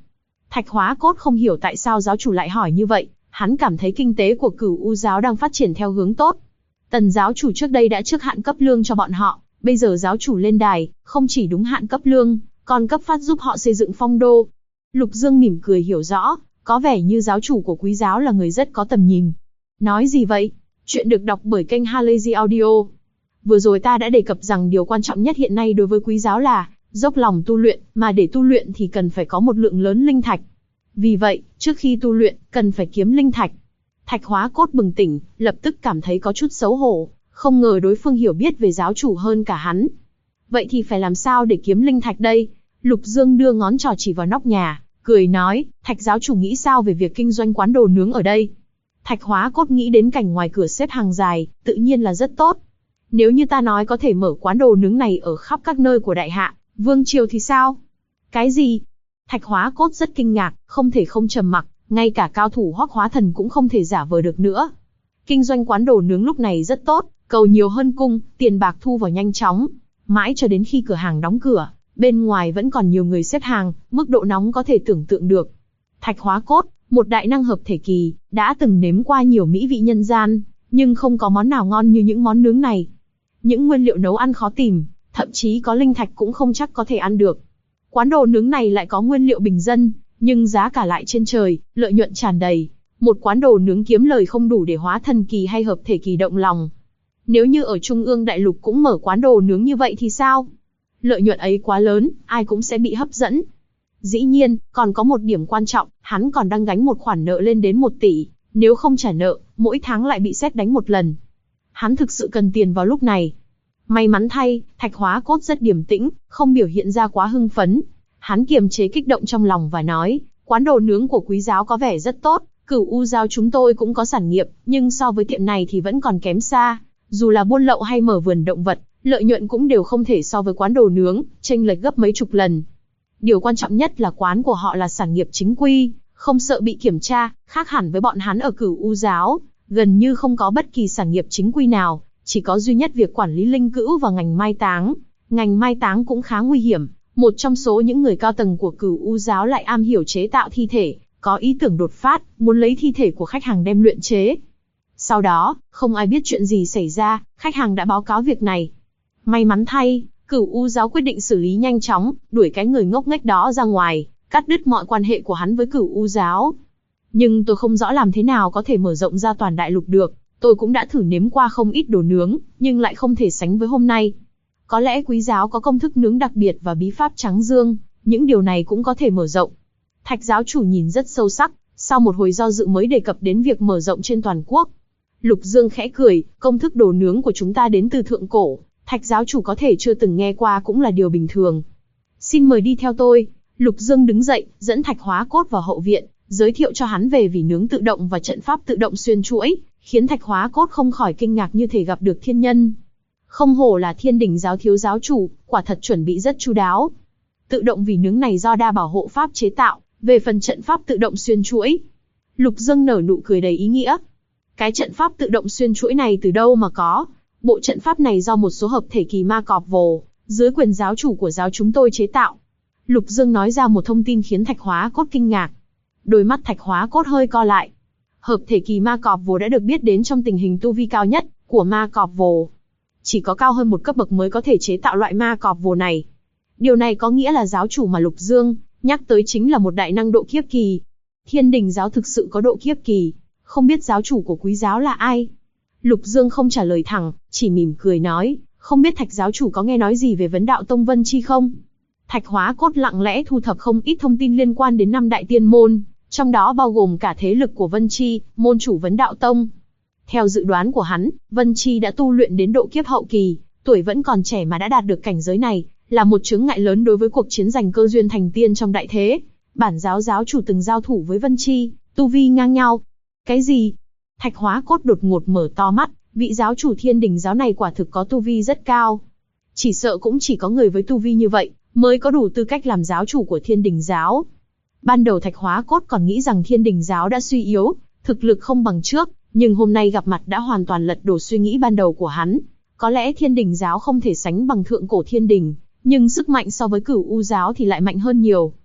Thạch Hóa Cốt không hiểu tại sao giáo chủ lại hỏi như vậy, hắn cảm thấy kinh tế của Cửu U giáo đang phát triển theo hướng tốt. Tần giáo chủ trước đây đã trước hạn cấp lương cho bọn họ, bây giờ giáo chủ lên đài, không chỉ đúng hạn cấp lương, còn cấp phát giúp họ xây dựng phong đô. Lục Dương mỉm cười hiểu rõ, có vẻ như giáo chủ của Quý giáo là người rất có tầm nhìn. Nói gì vậy? Chuyện được đọc bởi kênh Halazy Audio. Vừa rồi ta đã đề cập rằng điều quan trọng nhất hiện nay đối với Quý giáo là dốc lòng tu luyện, mà để tu luyện thì cần phải có một lượng lớn linh thạch. Vì vậy, trước khi tu luyện, cần phải kiếm linh thạch. Thạch Hóa Cốt bừng tỉnh, lập tức cảm thấy có chút xấu hổ, không ngờ đối phương hiểu biết về giáo chủ hơn cả hắn. Vậy thì phải làm sao để kiếm linh thạch đây? Lục Dương đưa ngón trỏ chỉ vào nóc nhà, cười nói, Thạch giáo chủ nghĩ sao về việc kinh doanh quán đồ nướng ở đây? Thạch Hóa Cốt nghĩ đến cảnh ngoài cửa xếp hàng dài, tự nhiên là rất tốt. Nếu như ta nói có thể mở quán đồ nướng này ở khắp các nơi của Đại Hạ, Vương Triều thì sao? Cái gì? Thạch Hóa Cốt rất kinh ngạc, không thể không trầm mặc, ngay cả cao thủ Hoắc Hóa Thần cũng không thể giả vờ được nữa. Kinh doanh quán đồ nướng lúc này rất tốt, cầu nhiều hơn cung, tiền bạc thu vào nhanh chóng. Mãi cho đến khi cửa hàng đóng cửa, bên ngoài vẫn còn nhiều người xếp hàng, mức độ nóng có thể tưởng tượng được. Thạch Hóa Cốt, một đại năng hợp thể kỳ, đã từng nếm qua nhiều mỹ vị nhân gian, nhưng không có món nào ngon như những món nướng này. Những nguyên liệu nấu ăn khó tìm, thậm chí có linh thạch cũng không chắc có thể ăn được. Quán đồ nướng này lại có nguyên liệu bình dân, nhưng giá cả lại trên trời, lợi nhuận tràn đầy. Một quán đồ nướng kiếm lời không đủ để Hóa Thần kỳ hay hợp thể kỳ động lòng. Nếu như ở Trung ương Đại Lục cũng mở quán đồ nướng như vậy thì sao? Lợi nhuận ấy quá lớn, ai cũng sẽ bị hấp dẫn. Dĩ nhiên, còn có một điểm quan trọng, hắn còn đang gánh một khoản nợ lên đến 1 tỷ, nếu không trả nợ, mỗi tháng lại bị sét đánh một lần. Hắn thực sự cần tiền vào lúc này. May mắn thay, Thạch Hóa Cốt rất điềm tĩnh, không biểu hiện ra quá hưng phấn. Hắn kiềm chế kích động trong lòng và nói, quán đồ nướng của Quý giáo có vẻ rất tốt, Cửu U giáo chúng tôi cũng có sản nghiệp, nhưng so với tiệm này thì vẫn còn kém xa. Dù là buôn lậu hay mở vườn động vật, lợi nhuận cũng đều không thể so với quán đồ nướng, chênh lệch gấp mấy chục lần. Điều quan trọng nhất là quán của họ là sản nghiệp chính quy, không sợ bị kiểm tra, khác hẳn với bọn hắn ở Cửu U giáo, gần như không có bất kỳ sản nghiệp chính quy nào, chỉ có duy nhất việc quản lý linh cữu và ngành mai táng. Ngành mai táng cũng khá nguy hiểm, một trong số những người cao tầng của Cửu U giáo lại am hiểu chế tạo thi thể, có ý tưởng đột phát, muốn lấy thi thể của khách hàng đem luyện chế. Sau đó, không ai biết chuyện gì xảy ra, khách hàng đã báo cáo việc này. May mắn thay, Cửu U giáo quyết định xử lý nhanh chóng, đuổi cái người ngốc nghếch đó ra ngoài, cắt đứt mọi quan hệ của hắn với Cửu U giáo. Nhưng tôi không rõ làm thế nào có thể mở rộng ra toàn đại lục được, tôi cũng đã thử nếm qua không ít đồ nướng, nhưng lại không thể sánh với hôm nay. Có lẽ Quý giáo có công thức nướng đặc biệt và bí pháp trắng dương, những điều này cũng có thể mở rộng. Thạch giáo chủ nhìn rất sâu sắc, sau một hồi do dự mới đề cập đến việc mở rộng trên toàn quốc. Lục Dương khẽ cười, công thức đồ nướng của chúng ta đến từ thượng cổ, Thạch giáo chủ có thể chưa từng nghe qua cũng là điều bình thường. Xin mời đi theo tôi. Lục Dương đứng dậy, dẫn Thạch Hóa Cốt vào hậu viện, giới thiệu cho hắn về vỉ nướng tự động và trận pháp tự động xuyên chuỗi, khiến Thạch Hóa Cốt không khỏi kinh ngạc như thể gặp được thiên nhân. Không hổ là Thiên Đình giáo thiếu giáo chủ, quả thật chuẩn bị rất chu đáo. Tự động vỉ nướng này do Đa Bảo hộ pháp chế tạo, về phần trận pháp tự động xuyên chuỗi, Lục Dương nở nụ cười đầy ý nghĩa. Cái trận pháp tự động xuyên chuỗi này từ đâu mà có? Bộ trận pháp này do một số hợp thể kỳ ma cọp vồ, dưới quyền giáo chủ của giáo chúng tôi chế tạo. Lục Dương nói ra một thông tin khiến Thạch Hóa Cốt kinh ngạc. Đôi mắt Thạch Hóa Cốt hơi co lại. Hợp thể kỳ ma cọp vồ đã được biết đến trong tình hình tu vi cao nhất của ma cọp vồ. Chỉ có cao hơn một cấp bậc mới có thể chế tạo loại ma cọp vồ này. Điều này có nghĩa là giáo chủ mà Lục Dương nhắc tới chính là một đại năng độ kiếp kỳ. Thiên Đình giáo thực sự có độ kiếp kỳ, không biết giáo chủ của Quý giáo là ai? Lục Dương không trả lời thẳng, chỉ mỉm cười nói, không biết Thạch giáo chủ có nghe nói gì về vấn đạo tông Vân Chi không? Thạch Hóa Cốt lặng lẽ thu thập không ít thông tin liên quan đến 5 đại tiên môn, trong đó bao gồm cả thế lực của Vân Chi, môn chủ Vấn Đạo Tông. Theo dự đoán của hắn, Vân Chi đã tu luyện đến độ kiếp hậu kỳ, tuổi vẫn còn trẻ mà đã đạt được cảnh giới này, là một chướng ngại lớn đối với cuộc chiến giành cơ duyên thành tiên trong đại thế. Bản giáo giáo chủ từng giao thủ với Vân Chi, tu vi ngang nhau. Cái gì? Thạch Hóa Cốt đột ngột mở to mắt, vị giáo chủ Thiên Đình giáo này quả thực có tu vi rất cao. Chỉ sợ cũng chỉ có người với tu vi như vậy, mới có đủ tư cách làm giáo chủ của Thiên Đình giáo. Ban đầu Thạch Hóa Cốt còn nghĩ rằng Thiên Đình giáo đã suy yếu, thực lực không bằng trước, nhưng hôm nay gặp mặt đã hoàn toàn lật đổ suy nghĩ ban đầu của hắn. Có lẽ Thiên Đình giáo không thể sánh bằng thượng cổ Thiên Đình, nhưng sức mạnh so với Cửu U giáo thì lại mạnh hơn nhiều.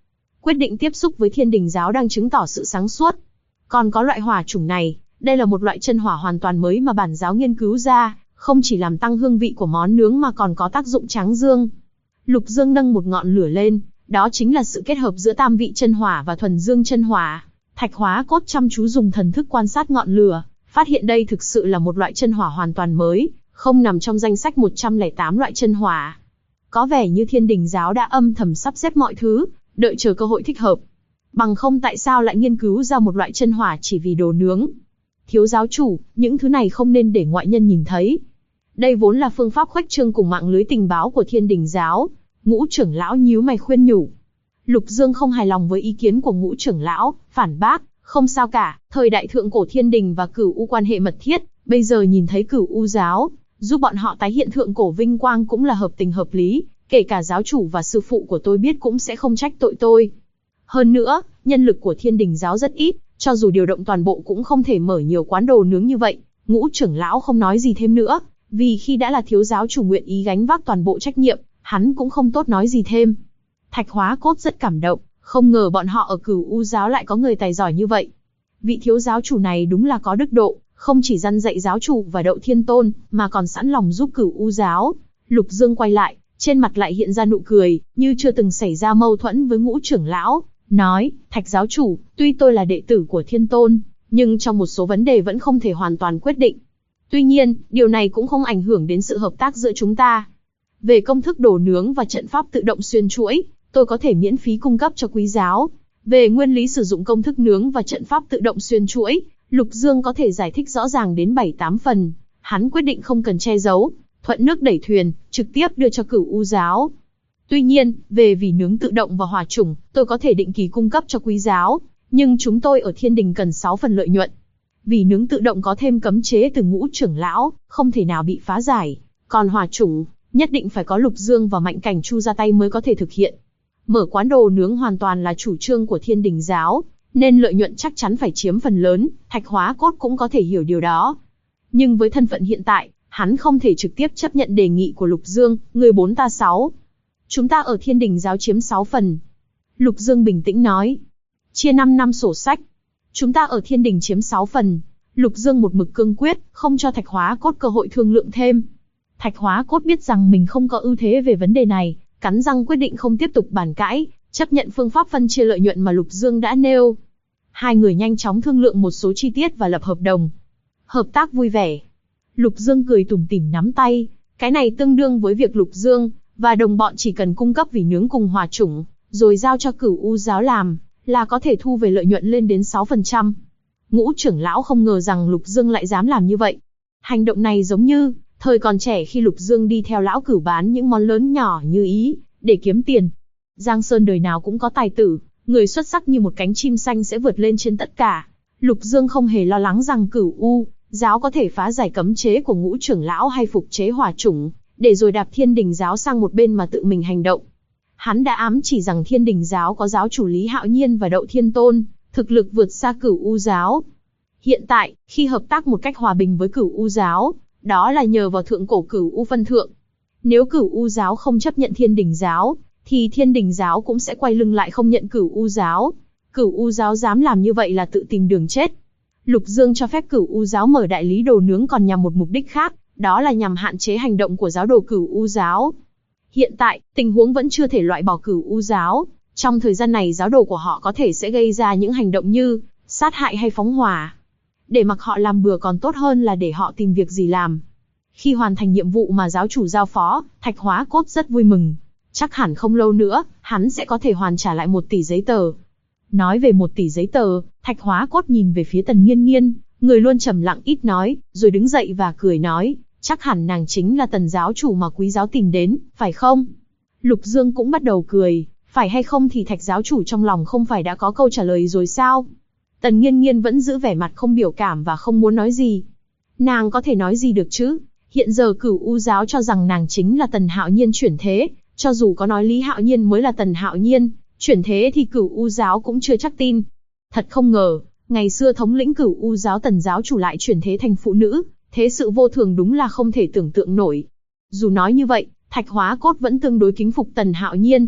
quyết định tiếp xúc với Thiên Đình giáo đang chứng tỏ sự sáng suốt. Còn có loại hỏa chủng này, đây là một loại chân hỏa hoàn toàn mới mà bản giáo nghiên cứu ra, không chỉ làm tăng hương vị của món nướng mà còn có tác dụng tráng dương. Lục Dương nâng một ngọn lửa lên, đó chính là sự kết hợp giữa tam vị chân hỏa và thuần dương chân hỏa. Thạch Hóa Cốt chăm chú dùng thần thức quan sát ngọn lửa, phát hiện đây thực sự là một loại chân hỏa hoàn toàn mới, không nằm trong danh sách 108 loại chân hỏa. Có vẻ như Thiên Đình giáo đã âm thầm sắp xếp mọi thứ, đợi chờ cơ hội thích hợp. Bằng không tại sao lại nghiên cứu ra một loại chân hỏa chỉ vì đồ nướng? Thiếu giáo chủ, những thứ này không nên để ngoại nhân nhìn thấy. Đây vốn là phương pháp khuếch trương cùng mạng lưới tình báo của Thiên Đình giáo. Ngũ trưởng lão nhíu mày khuyên nhủ. Lục Dương không hài lòng với ý kiến của Ngũ trưởng lão, phản bác, không sao cả, thời đại thượng cổ Thiên Đình và Cửu U quan hệ mật thiết, bây giờ nhìn thấy Cửu U giáo, giúp bọn họ tái hiện thượng cổ vinh quang cũng là hợp tình hợp lý, kể cả giáo chủ và sư phụ của tôi biết cũng sẽ không trách tội tôi. Hơn nữa, nhân lực của Thiên Đình giáo rất ít, cho dù điều động toàn bộ cũng không thể mở nhiều quán đồ nướng như vậy. Ngũ trưởng lão không nói gì thêm nữa, vì khi đã là thiếu giáo chủ nguyện ý gánh vác toàn bộ trách nhiệm, hắn cũng không tốt nói gì thêm. Thạch Hóa Cốt rất cảm động, không ngờ bọn họ ở Cửu U giáo lại có người tài giỏi như vậy. Vị thiếu giáo chủ này đúng là có đức độ, không chỉ răn dạy giáo chủ và Đậu Thiên Tôn, mà còn sẵn lòng giúp Cửu U giáo. Lục Dương quay lại, trên mặt lại hiện ra nụ cười, như chưa từng xảy ra mâu thuẫn với Ngũ trưởng lão, nói, Thạch giáo chủ, tuy tôi là đệ tử của Thiên Tôn, nhưng trong một số vấn đề vẫn không thể hoàn toàn quyết định. Tuy nhiên, điều này cũng không ảnh hưởng đến sự hợp tác giữa chúng ta. Về công thức đồ nướng và trận pháp tự động xuyên chuỗi, tôi có thể miễn phí cung cấp cho quý giáo. Về nguyên lý sử dụng công thức nướng và trận pháp tự động xuyên chuỗi, Lục Dương có thể giải thích rõ ràng đến 7-8 phần. Hắn quyết định không cần che giấu, thuận nước đẩy thuyền, trực tiếp đưa cho Cửu U giáo. Tuy nhiên, về vì nướng tự động và hỏa chủng, tôi có thể định kỳ cung cấp cho quý giáo, nhưng chúng tôi ở Thiên Đình cần 6 phần lợi nhuận. Vì nướng tự động có thêm cấm chế từ Ngũ trưởng lão, không thể nào bị phá giải. Còn hỏa chủng, nhất định phải có Lục Dương và Mạnh Cảnh Chu ra tay mới có thể thực hiện. Mở quán đồ nướng hoàn toàn là chủ trương của Thiên Đình giáo, nên lợi nhuận chắc chắn phải chiếm phần lớn, Thạch Hóa Cốt cũng có thể hiểu điều đó. Nhưng với thân phận hiện tại, hắn không thể trực tiếp chấp nhận đề nghị của Lục Dương, người 4 ta 6. Chúng ta ở Thiên Đình giáo chiếm 6 phần. Lục Dương bình tĩnh nói. Chia 5 năm sổ sách. Chúng ta ở Thiên Đình chiếm 6 phần. Lục Dương một mực cương quyết, không cho Thạch Hóa Cốt cơ hội thương lượng thêm. Thạch Hóa Cốt biết rằng mình không có ưu thế về vấn đề này, cắn răng quyết định không tiếp tục bàn cãi, chấp nhận phương pháp phân chia lợi nhuận mà Lục Dương đã nêu. Hai người nhanh chóng thương lượng một số chi tiết và lập hợp đồng. Hợp tác vui vẻ. Lục Dương cười tủm tỉm nắm tay, cái này tương đương với việc Lục Dương và đồng bọn chỉ cần cung cấp vỉ nướng cùng hỏa chủng, rồi giao cho Cửu U giáo làm, là có thể thu về lợi nhuận lên đến 6%. Ngũ trưởng lão không ngờ rằng Lục Dương lại dám làm như vậy. Hành động này giống như thời còn trẻ khi Lục Dương đi theo lão Cửu bán những món lớn nhỏ như ý, để kiếm tiền. Giang Sơn đời nào cũng có tài tử, người xuất sắc như một cánh chim xanh sẽ vượt lên trên tất cả. Lục Dương không hề lo lắng rằng Cửu U giáo có thể phá giải cấm chế của Ngũ trưởng lão hay phục chế hỏa chủng, để rồi đạp Thiên Đình giáo sang một bên mà tự mình hành động. Hắn đã ám chỉ rằng Thiên Đình giáo có giáo chủ Lý Hạo Nhiên và Đậu Thiên Tôn, thực lực vượt xa Cửu U giáo. Hiện tại, khi hợp tác một cách hòa bình với Cửu U giáo, đó là nhờ vào thượng cổ Cửu U phân thượng. Nếu Cửu U giáo không chấp nhận Thiên Đình giáo, thì Thiên Đình giáo cũng sẽ quay lưng lại không nhận Cửu U giáo. Cửu U giáo dám làm như vậy là tự tìm đường chết. Lục Dương cho phép Cửu U giáo mở đại lý đồ nướng còn nhằm một mục đích khác, đó là nhằm hạn chế hành động của giáo đồ Cửu U giáo. Hiện tại, tình huống vẫn chưa thể loại bỏ Cửu U giáo. Trong thời gian này giáo đồ của họ có thể sẽ gây ra những hành động như sát hại hay phóng hỏa. Để mặc họ làm bừa còn tốt hơn là để họ tìm việc gì làm. Khi hoàn thành nhiệm vụ mà giáo chủ giao phó, Thạch Hóa Cốt rất vui mừng. Chắc hẳn không lâu nữa, hắn sẽ có thể hoàn trả lại 1 tỷ giấy tờ. Nói về 1 tỷ giấy tờ, Thạch Hóa Cốt nhìn về phía Tần Nghiên Nghiên, người luôn trầm lặng ít nói, rồi đứng dậy và cười nói, chắc hẳn nàng chính là Tần giáo chủ mà quý giáo tìm đến, phải không? Lục Dương cũng bắt đầu cười, phải hay không thì Thạch giáo chủ trong lòng không phải đã có câu trả lời rồi sao? Tần Nghiên Nghiên vẫn giữ vẻ mặt không biểu cảm và không muốn nói gì. Nàng có thể nói gì được chứ? Hiện giờ Cửu U giáo cho rằng nàng chính là Tần Hạo Nhiên chuyển thế, cho dù có nói Lý Hạo Nhiên mới là Tần Hạo Nhiên chuyển thế thì Cửu U giáo cũng chưa chắc tin. Thật không ngờ, ngày xưa thống lĩnh Cửu U giáo Tần giáo chủ lại chuyển thế thành phụ nữ, thế sự vô thường đúng là không thể tưởng tượng nổi. Dù nói như vậy, Thạch Hóa Cốt vẫn tương đối kính phục Tần Hạo Nhiên.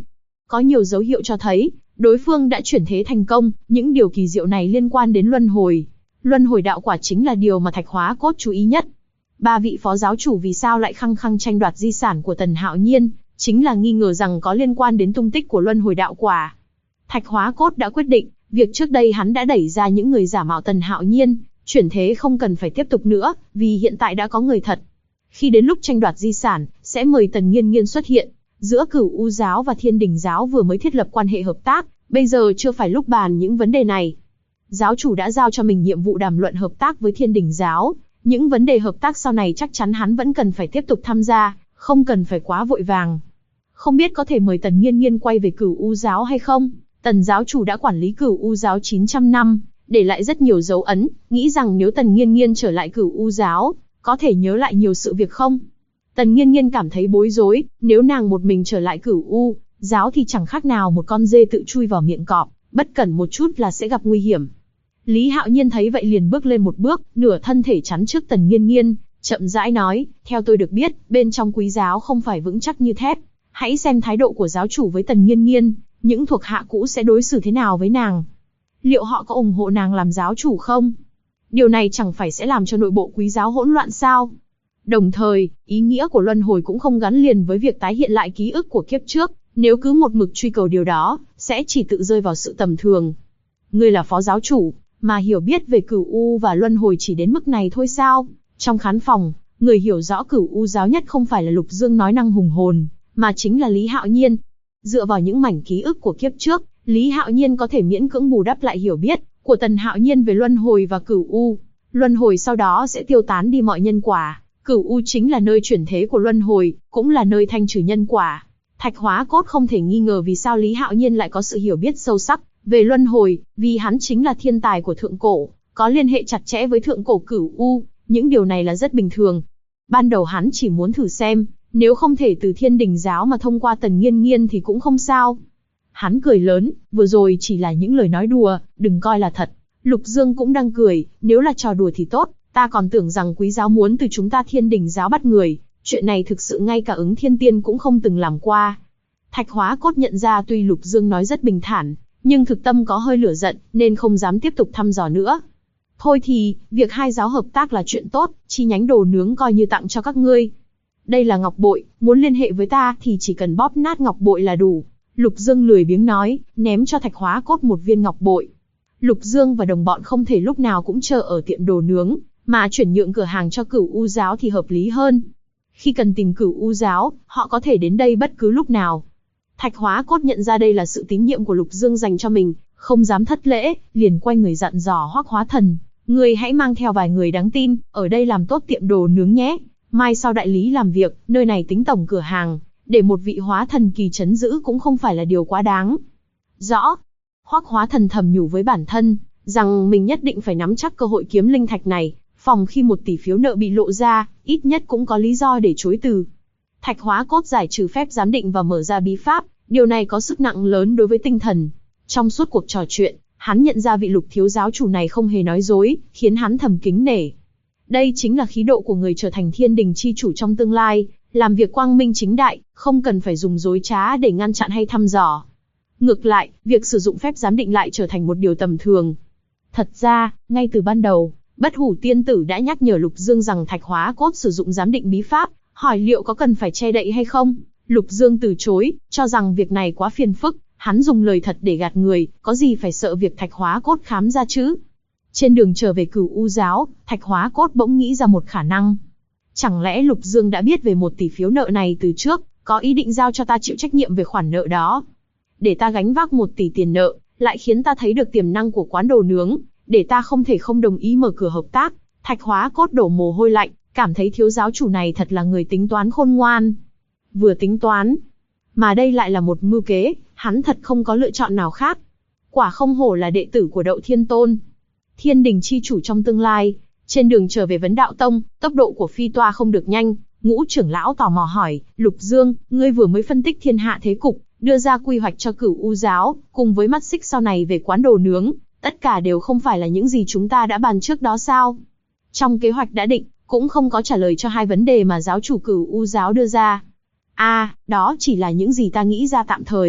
Có nhiều dấu hiệu cho thấy, đối phương đã chuyển thế thành công, những điều kỳ diệu này liên quan đến luân hồi. Luân hồi đạo quả chính là điều mà Thạch Hóa Cốt chú ý nhất. Ba vị phó giáo chủ vì sao lại khăng khăng tranh đoạt di sản của Tần Hạo Nhiên, chính là nghi ngờ rằng có liên quan đến tung tích của luân hồi đạo quả. Thạch Hóa Cốt đã quyết định, việc trước đây hắn đã đẩy ra những người giả mạo Tần Hạo Nhiên, chuyển thế không cần phải tiếp tục nữa, vì hiện tại đã có người thật. Khi đến lúc tranh đoạt di sản, sẽ mời Tần Nghiên Nghiên xuất hiện. Giữa Cửu U giáo và Thiên Đình giáo vừa mới thiết lập quan hệ hợp tác, bây giờ chưa phải lúc bàn những vấn đề này. Giáo chủ đã giao cho mình nhiệm vụ đàm luận hợp tác với Thiên Đình giáo, những vấn đề hợp tác sau này chắc chắn hắn vẫn cần phải tiếp tục tham gia, không cần phải quá vội vàng. Không biết có thể mời Tần Nghiên Nghiên quay về Cửu U giáo hay không? Tần giáo chủ đã quản lý Cửu U giáo 900 năm, để lại rất nhiều dấu ấn, nghĩ rằng nếu Tần Nghiên Nghiên trở lại Cửu U giáo, có thể nhớ lại nhiều sự việc không? Tần Nghiên Nghiên cảm thấy bối rối, nếu nàng một mình trở lại Cửu U giáo thì chẳng khác nào một con dê tự chui vào miệng cọp, bất cẩn một chút là sẽ gặp nguy hiểm. Lý Hạo Nhiên thấy vậy liền bước lên một bước, nửa thân thể chắn trước Tần Nghiên Nghiên, chậm rãi nói, theo tôi được biết, bên trong Quý giáo không phải vững chắc như thép. Hãy xem thái độ của giáo chủ với Tần Nghiên Nghiên, những thuộc hạ cũ sẽ đối xử thế nào với nàng. Liệu họ có ủng hộ nàng làm giáo chủ không? Điều này chẳng phải sẽ làm cho nội bộ Quý giáo hỗn loạn sao? Đồng thời, ý nghĩa của luân hồi cũng không gắn liền với việc tái hiện lại ký ức của kiếp trước, nếu cứ một mực truy cầu điều đó, sẽ chỉ tự rơi vào sự tầm thường. Ngươi là phó giáo chủ, mà hiểu biết về Cửu U và luân hồi chỉ đến mức này thôi sao? Trong khán phòng, người hiểu rõ Cửu U giáo nhất không phải là Lục Dương nói năng hùng hồn, mà chính là Lý Hạo Nhiên. Dựa vào những mảnh ký ức của kiếp trước, Lý Hạo Nhiên có thể miễn cưỡng bù đắp lại hiểu biết của Tần Hạo Nhiên về luân hồi và Cửu U. Luân hồi sau đó sẽ tiêu tán đi mọi nhân quả, Cửu U chính là nơi chuyển thế của luân hồi, cũng là nơi thanh trừ nhân quả. Thạch Hóa Cốt không thể nghi ngờ vì sao Lý Hạo Nhiên lại có sự hiểu biết sâu sắc về luân hồi, vì hắn chính là thiên tài của thượng cổ, có liên hệ chặt chẽ với thượng cổ Cửu U, những điều này là rất bình thường. Ban đầu hắn chỉ muốn thử xem, nếu không thể từ Thiên Đình giáo mà thông qua Tần Nghiên Nghiên thì cũng không sao. Hắn cười lớn, vừa rồi chỉ là những lời nói đùa, đừng coi là thật. Lục Dương cũng đang cười, nếu là trò đùa thì tốt, ta còn tưởng rằng Quý giáo muốn từ chúng ta Thiên Đình giáo bắt người, chuyện này thực sự ngay cả Ứng Thiên Tiên cũng không từng làm qua. Thạch Hóa Cốt nhận ra tuy Lục Dương nói rất bình thản, nhưng thực tâm có hơi lửa giận, nên không dám tiếp tục thăm dò nữa. Thôi thì, việc hai giáo hợp tác là chuyện tốt, chi nhánh đồ nướng coi như tặng cho các ngươi. Đây là ngọc bội, muốn liên hệ với ta thì chỉ cần bóp nát ngọc bội là đủ. Lục Dương lười biếng nói, ném cho Thạch Hóa Cốt một viên ngọc bội. Lục Dương và đồng bọn không thể lúc nào cũng chờ ở tiệm đồ nướng, mà chuyển nhượng cửa hàng cho Cửu U giáo thì hợp lý hơn. Khi cần tìm Cửu U giáo, họ có thể đến đây bất cứ lúc nào. Thạch Hóa Cốt nhận ra đây là sự tín nhiệm của Lục Dương dành cho mình, không dám thất lễ, liền quay người dặn dò Hoắc Hóa Thần, người hãy mang theo vài người đáng tin, ở đây làm tốt tiệm đồ nướng nhé. Mai sau đại lý làm việc, nơi này tính tổng cửa hàng, để một vị hóa thần kỳ trấn giữ cũng không phải là điều quá đáng. Rõ. Hoắc Hóa Thần thầm nhủ với bản thân, rằng mình nhất định phải nắm chắc cơ hội kiếm linh thạch này, phòng khi 1 tỷ phiếu nợ bị lộ ra, ít nhất cũng có lý do để chối từ. Thạch Hóa Cốt giải trừ phép giám định và mở ra bí pháp, điều này có sức nặng lớn đối với tinh thần. Trong suốt cuộc trò chuyện, hắn nhận ra vị Lục thiếu giáo chủ này không hề nói dối, khiến hắn thầm kính nể. Đây chính là khí độ của người trở thành Thiên Đình chi chủ trong tương lai, làm việc quang minh chính đại, không cần phải dùng dối trá để ngăn chặn hay thăm dò. Ngược lại, việc sử dụng phép giám định lại trở thành một điều tầm thường. Thật ra, ngay từ ban đầu, Bất Hủ Tiên Tử đã nhắc nhở Lục Dương rằng Thạch Hóa Cốt sử dụng giám định bí pháp, hỏi liệu có cần phải che đậy hay không. Lục Dương từ chối, cho rằng việc này quá phiền phức, hắn dùng lời thật để gạt người, có gì phải sợ việc Thạch Hóa Cốt khám ra chứ. Trên đường trở về Cửu U giáo, Thạch Hóa Cốt bỗng nghĩ ra một khả năng. Chẳng lẽ Lục Dương đã biết về 1 tỷ phiếu nợ này từ trước, có ý định giao cho ta chịu trách nhiệm về khoản nợ đó. Để ta gánh vác 1 tỷ tiền nợ, lại khiến ta thấy được tiềm năng của quán đồ nướng, để ta không thể không đồng ý mở cửa hợp tác. Thạch Hóa Cốt đổ mồ hôi lạnh, cảm thấy thiếu giáo chủ này thật là người tính toán khôn ngoan. Vừa tính toán, mà đây lại là một mưu kế, hắn thật không có lựa chọn nào khác. Quả không hổ là đệ tử của Đậu Thiên Tôn, Thiên Đình chi chủ trong tương lai. Trên đường trở về Vấn Đạo Tông, tốc độ của phi toa không được nhanh, Ngũ trưởng lão tò mò hỏi, Lục Dương, ngươi vừa mới phân tích thiên hạ thế cục, đưa ra quy hoạch cho Cửu U giáo, cùng với mắt xích sau này về quán đồ nướng, tất cả đều không phải là những gì chúng ta đã bàn trước đó sao? Trong kế hoạch đã định, cũng không có trả lời cho 2 vấn đề mà giáo chủ Cửu U giáo đưa ra. Đó chỉ là những gì ta nghĩ ra tạm thời.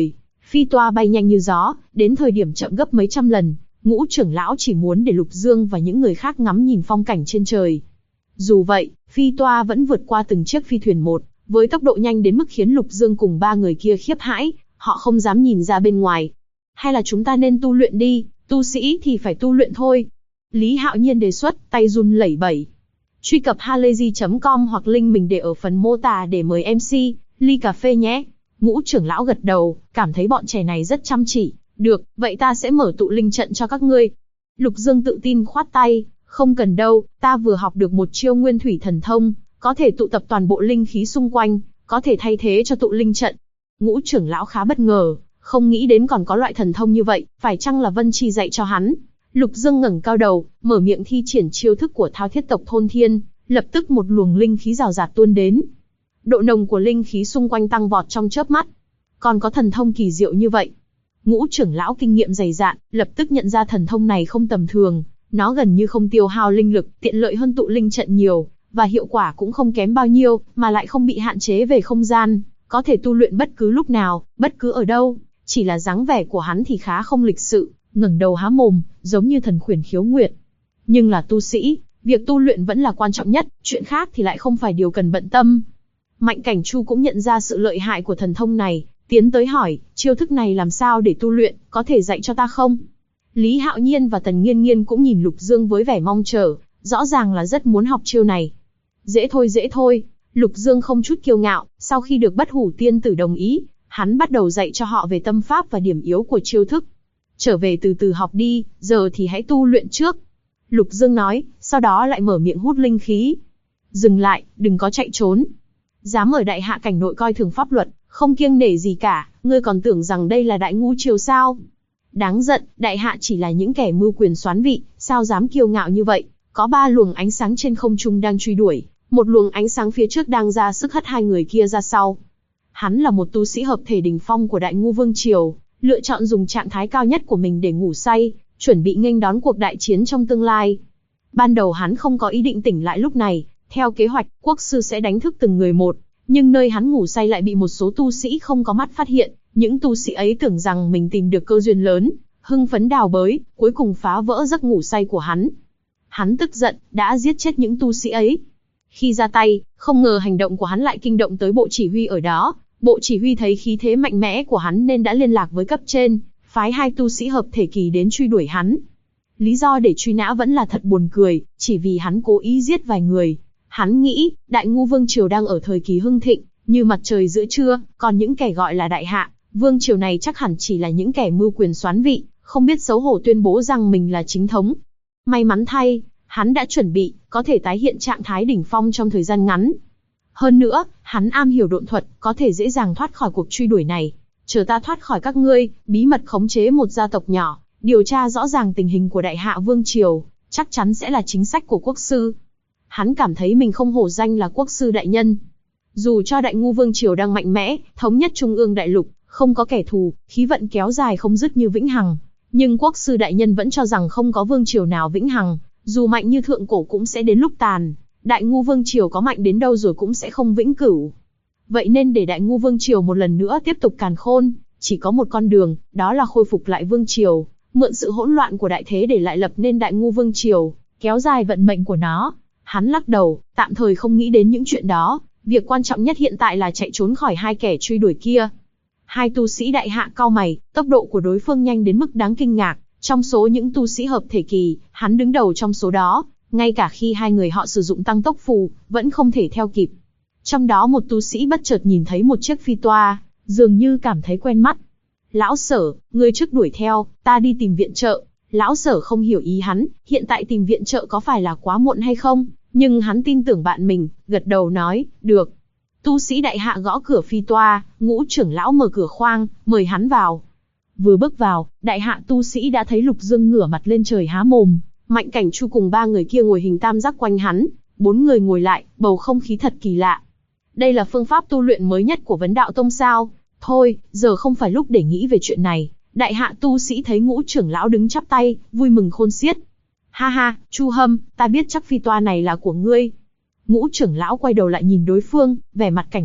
Phi toa bay nhanh như gió, đến thời điểm chậm gấp mấy trăm lần, Ngũ trưởng lão chỉ muốn để Lục Dương và những người khác ngắm nhìn phong cảnh trên trời. Dù vậy, phi toa vẫn vượt qua từng chiếc phi thuyền một, với tốc độ nhanh đến mức khiến Lục Dương cùng ba người kia khiếp hãi, họ không dám nhìn ra bên ngoài. Hay là chúng ta nên tu luyện đi, tu sĩ thì phải tu luyện thôi. Lý Hạo Nhiên đề xuất, tay run lẩy bẩy. Truy cập halayzi.com hoặc link mình để ở phần mô tả để mời MC, ly cà phê nhé. Ngũ trưởng lão gật đầu, cảm thấy bọn trẻ này rất chăm chỉ. Được, vậy ta sẽ mở tụ linh trận cho các ngươi. Lục Dương tự tin khoát tay, không cần đâu, ta vừa học được một chiêu nguyên thủy thần thông, có thể tụ tập toàn bộ linh khí xung quanh, có thể thay thế cho tụ linh trận. Ngũ trưởng lão khá bất ngờ, không nghĩ đến còn có loại thần thông như vậy, phải chăng là Vân Chi dạy cho hắn. Lục Dương ngẩng cao đầu, mở miệng thi triển chiêu thức của Thao Thiết tộc Thôn Thiên, lập tức một luồng linh khí rào rạt tuôn đến. Độ nồng của linh khí xung quanh tăng vọt trong chớp mắt. Còn có thần thông kỳ diệu như vậy. Ngũ trưởng lão kinh nghiệm dày dạn, lập tức nhận ra thần thông này không tầm thường, nó gần như không tiêu hao linh lực, tiện lợi hơn tụ linh trận nhiều, và hiệu quả cũng không kém bao nhiêu, mà lại không bị hạn chế về không gian, có thể tu luyện bất cứ lúc nào, bất cứ ở đâu. Chỉ là dáng vẻ của hắn thì khá không lịch sự, ngẩng đầu há mồm, giống như thần khuyển khiếu nguyệt. Nhưng là tu sĩ, việc tu luyện vẫn là quan trọng nhất, chuyện khác thì lại không phải điều cần bận tâm. Mạnh Cảnh Chu cũng nhận ra sự lợi hại của thần thông này, tiến tới hỏi, chiêu thức này làm sao để tu luyện, có thể dạy cho ta không? Lý Hạo Nhiên và Tần Nghiên Nghiên cũng nhìn Lục Dương với vẻ mong chờ, rõ ràng là rất muốn học chiêu này. Dễ thôi, Lục Dương không chút kiêu ngạo, sau khi được Bất Hủ Tiên Tử đồng ý, hắn bắt đầu dạy cho họ về tâm pháp và điểm yếu của chiêu thức. Trở về từ từ học đi, giờ thì hãy tu luyện trước. Lục Dương nói, sau đó lại mở miệng hút linh khí. Dừng lại, đừng có chạy trốn. Dám ở Đại Hạ cảnh nội coi thường pháp luật, không kiêng nể gì cả, ngươi còn tưởng rằng đây là Đại Ngu Triều sao? Đáng giận, Đại Hạ chỉ là những kẻ mưu quyền soán vị, sao dám kiêu ngạo như vậy? Có 3 luồng ánh sáng trên không trung đang truy đuổi, một luồng ánh sáng phía trước đang ra sức hất hai người kia ra sau. Hắn là một tu sĩ hợp thể đỉnh phong của Đại Ngu Vương Triều, lựa chọn dùng trạng thái cao nhất của mình để ngủ say, chuẩn bị nghênh đón cuộc đại chiến trong tương lai. Ban đầu hắn không có ý định tỉnh lại lúc này, theo kế hoạch, quốc sư sẽ đánh thức từng người một, nhưng nơi hắn ngủ say lại bị một số tu sĩ không có mắt phát hiện, những tu sĩ ấy tưởng rằng mình tìm được cơ duyên lớn, hưng phấn đào bới, cuối cùng phá vỡ giấc ngủ say của hắn. Hắn tức giận, đã giết chết những tu sĩ ấy. Khi ra tay, không ngờ hành động của hắn lại kinh động tới bộ chỉ huy ở đó. Bộ chỉ huy thấy khí thế mạnh mẽ của hắn nên đã liên lạc với cấp trên, phái 2 tu sĩ hợp thể kỳ đến truy đuổi hắn. Lý do để truy nã vẫn là thật buồn cười, chỉ vì hắn cố ý giết vài người. Hắn nghĩ, Đại Ngu Vương Triều đang ở thời kỳ hưng thịnh, như mặt trời giữa trưa, còn những kẻ gọi là Đại Hạ, Vương Triều này chắc hẳn chỉ là những kẻ mưu quyền soán vị, không biết xấu hổ tuyên bố rằng mình là chính thống. May mắn thay, hắn đã chuẩn bị, có thể tái hiện trạng thái đỉnh phong trong thời gian ngắn. Hơn nữa, hắn am hiểu độn thuật, có thể dễ dàng thoát khỏi cuộc truy đuổi này. Chờ ta thoát khỏi các ngươi, bí mật khống chế một gia tộc nhỏ, điều tra rõ ràng tình hình của Đại Hạ Vương Triều, chắc chắn sẽ là chính sách của quốc sư. Hắn cảm thấy mình không hổ danh là quốc sư đại nhân. Dù cho Đại Ngu Vương Triều đang mạnh mẽ, thống nhất trung ương đại lục, không có kẻ thù, khí vận kéo dài không dứt như vĩnh hằng, nhưng quốc sư đại nhân vẫn cho rằng không có vương triều nào vĩnh hằng, dù mạnh như thượng cổ cũng sẽ đến lúc tàn. Đại Ngu Vương Triều có mạnh đến đâu rồi cũng sẽ không vĩnh cửu. Vậy nên để Đại Ngu Vương Triều một lần nữa tiếp tục càn khôn, chỉ có một con đường, đó là khôi phục lại Vương Triều, mượn sự hỗn loạn của đại thế để lại lập nên Đại Ngu Vương Triều, kéo dài vận mệnh của nó. Hắn lắc đầu, tạm thời không nghĩ đến những chuyện đó, việc quan trọng nhất hiện tại là chạy trốn khỏi 2 kẻ truy đuổi kia. 2 tu sĩ Đại Hạ cau mày, tốc độ của đối phương nhanh đến mức đáng kinh ngạc, trong số những tu sĩ hợp thể kỳ, hắn đứng đầu trong số đó, ngay cả khi 2 người họ sử dụng tăng tốc phù, vẫn không thể theo kịp. Trong đó một tu sĩ bất chợt nhìn thấy một chiếc phi toa, dường như cảm thấy quen mắt. Lão Sở, ngươi trước đuổi theo, ta đi tìm viện trợ. Lão Sở không hiểu ý hắn, hiện tại tìm viện trợ có phải là quá muộn hay không, nhưng hắn tin tưởng bạn mình, gật đầu nói, được. Tu sĩ Đại Hạ gõ cửa phi toa, Ngũ trưởng lão mở cửa khoang, mời hắn vào. Vừa bước vào, Đại Hạ tu sĩ đã thấy Lục Dương ngửa mặt lên trời há mồm, Mạnh Cảnh Chu cùng 3 người kia ngồi hình tam giác quanh hắn, 4 người ngồi lại, bầu không khí thật kỳ lạ. Đây là phương pháp tu luyện mới nhất của Vấn Đạo Tông sao? Thôi, giờ không phải lúc để nghĩ về chuyện này. Đại Hạ tu sĩ thấy Ngũ trưởng lão đứng chắp tay, vui mừng khôn xiết. Ha ha, Chu Hâm, ta biết chắc phi toa này là của ngươi. Ngũ trưởng lão quay đầu lại nhìn đối phương, vẻ mặt cảnh giác,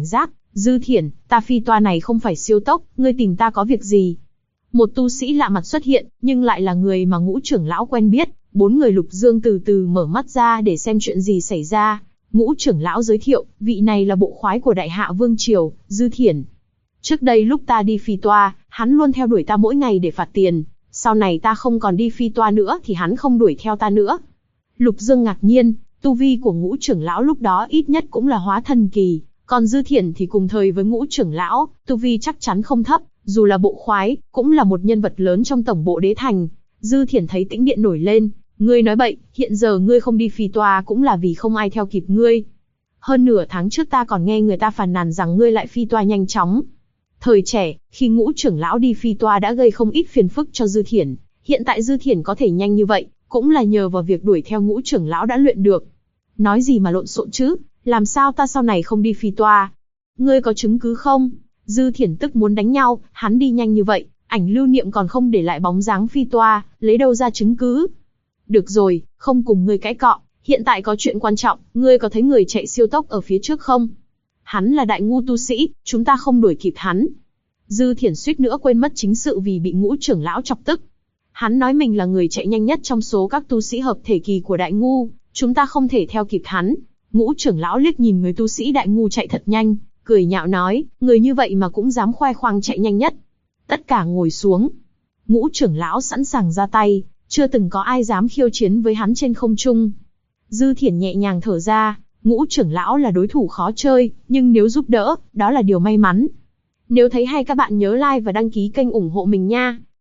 Dư Thiển, ta phi toa này không phải siêu tốc, ngươi tìm ta có việc gì? Một tu sĩ lạ mặt xuất hiện, nhưng lại là người mà Ngũ trưởng lão quen biết. Bốn người Lục Dương từ từ mở mắt ra để xem chuyện gì xảy ra. Ngũ trưởng lão giới thiệu, vị này là bộ khoái của Đại Hạ Vương Triều, Dư Thiển. Trước đây lúc ta đi phi toa, hắn luôn theo đuổi ta mỗi ngày để phạt tiền. Sau này ta không còn đi phi toa nữa thì hắn không đuổi theo ta nữa. Lục Dương ngạc nhiên, tu vi của Ngũ trưởng lão lúc đó ít nhất cũng là hóa thần kỳ. Còn Dư Thiển thì cùng thời với Ngũ trưởng lão, tu vi chắc chắn không thấp, dù là bộ khoái, cũng là một nhân vật lớn trong tổng bộ đế thành. Dư Thiển thấy tĩnh điện nổi lên, ngươi nói bậy, hiện giờ ngươi không đi phi toa cũng là vì không ai theo kịp ngươi. Hơn nửa tháng trước ta còn nghe người ta phàn nàn rằng ngươi lại phi toa nhanh chóng. Thời trẻ, khi Ngũ trưởng lão đi phi toa đã gây không ít phiền phức cho Dư Thiển, hiện tại Dư Thiển có thể nhanh như vậy, cũng là nhờ vào việc đuổi theo Ngũ trưởng lão đã luyện được. Nói gì mà lộn xộn chứ, làm sao ta sau này không đi phi toa? Ngươi có chứng cứ không? Dư Thiển tức muốn đánh nhau, hắn đi nhanh như vậy, ảnh lưu niệm còn không để lại bóng dáng phi toa, lấy đâu ra chứng cứ? Được rồi, không cùng ngươi cãi cọ, hiện tại có chuyện quan trọng, ngươi có thấy người chạy siêu tốc ở phía trước không? Hắn là đại ngu tu sĩ, chúng ta không đuổi kịp hắn. Dư Thiển suýt nữa quên mất chính sự vì bị Ngũ trưởng lão chọc tức. Hắn nói mình là người chạy nhanh nhất trong số các tu sĩ hợp thể kỳ của đại ngu, chúng ta không thể theo kịp hắn. Ngũ trưởng lão liếc nhìn người tu sĩ đại ngu chạy thật nhanh, cười nhạo nói, người như vậy mà cũng dám khoe khoang chạy nhanh nhất. Tất cả ngồi xuống. Ngũ trưởng lão sẵn sàng ra tay, chưa từng có ai dám khiêu chiến với hắn trên không trung. Dư Thiển nhẹ nhàng thở ra, Ngũ trưởng lão là đối thủ khó chơi, nhưng nếu giúp đỡ, đó là điều may mắn. Nếu thấy hay các bạn nhớ like và đăng ký kênh ủng hộ mình nha.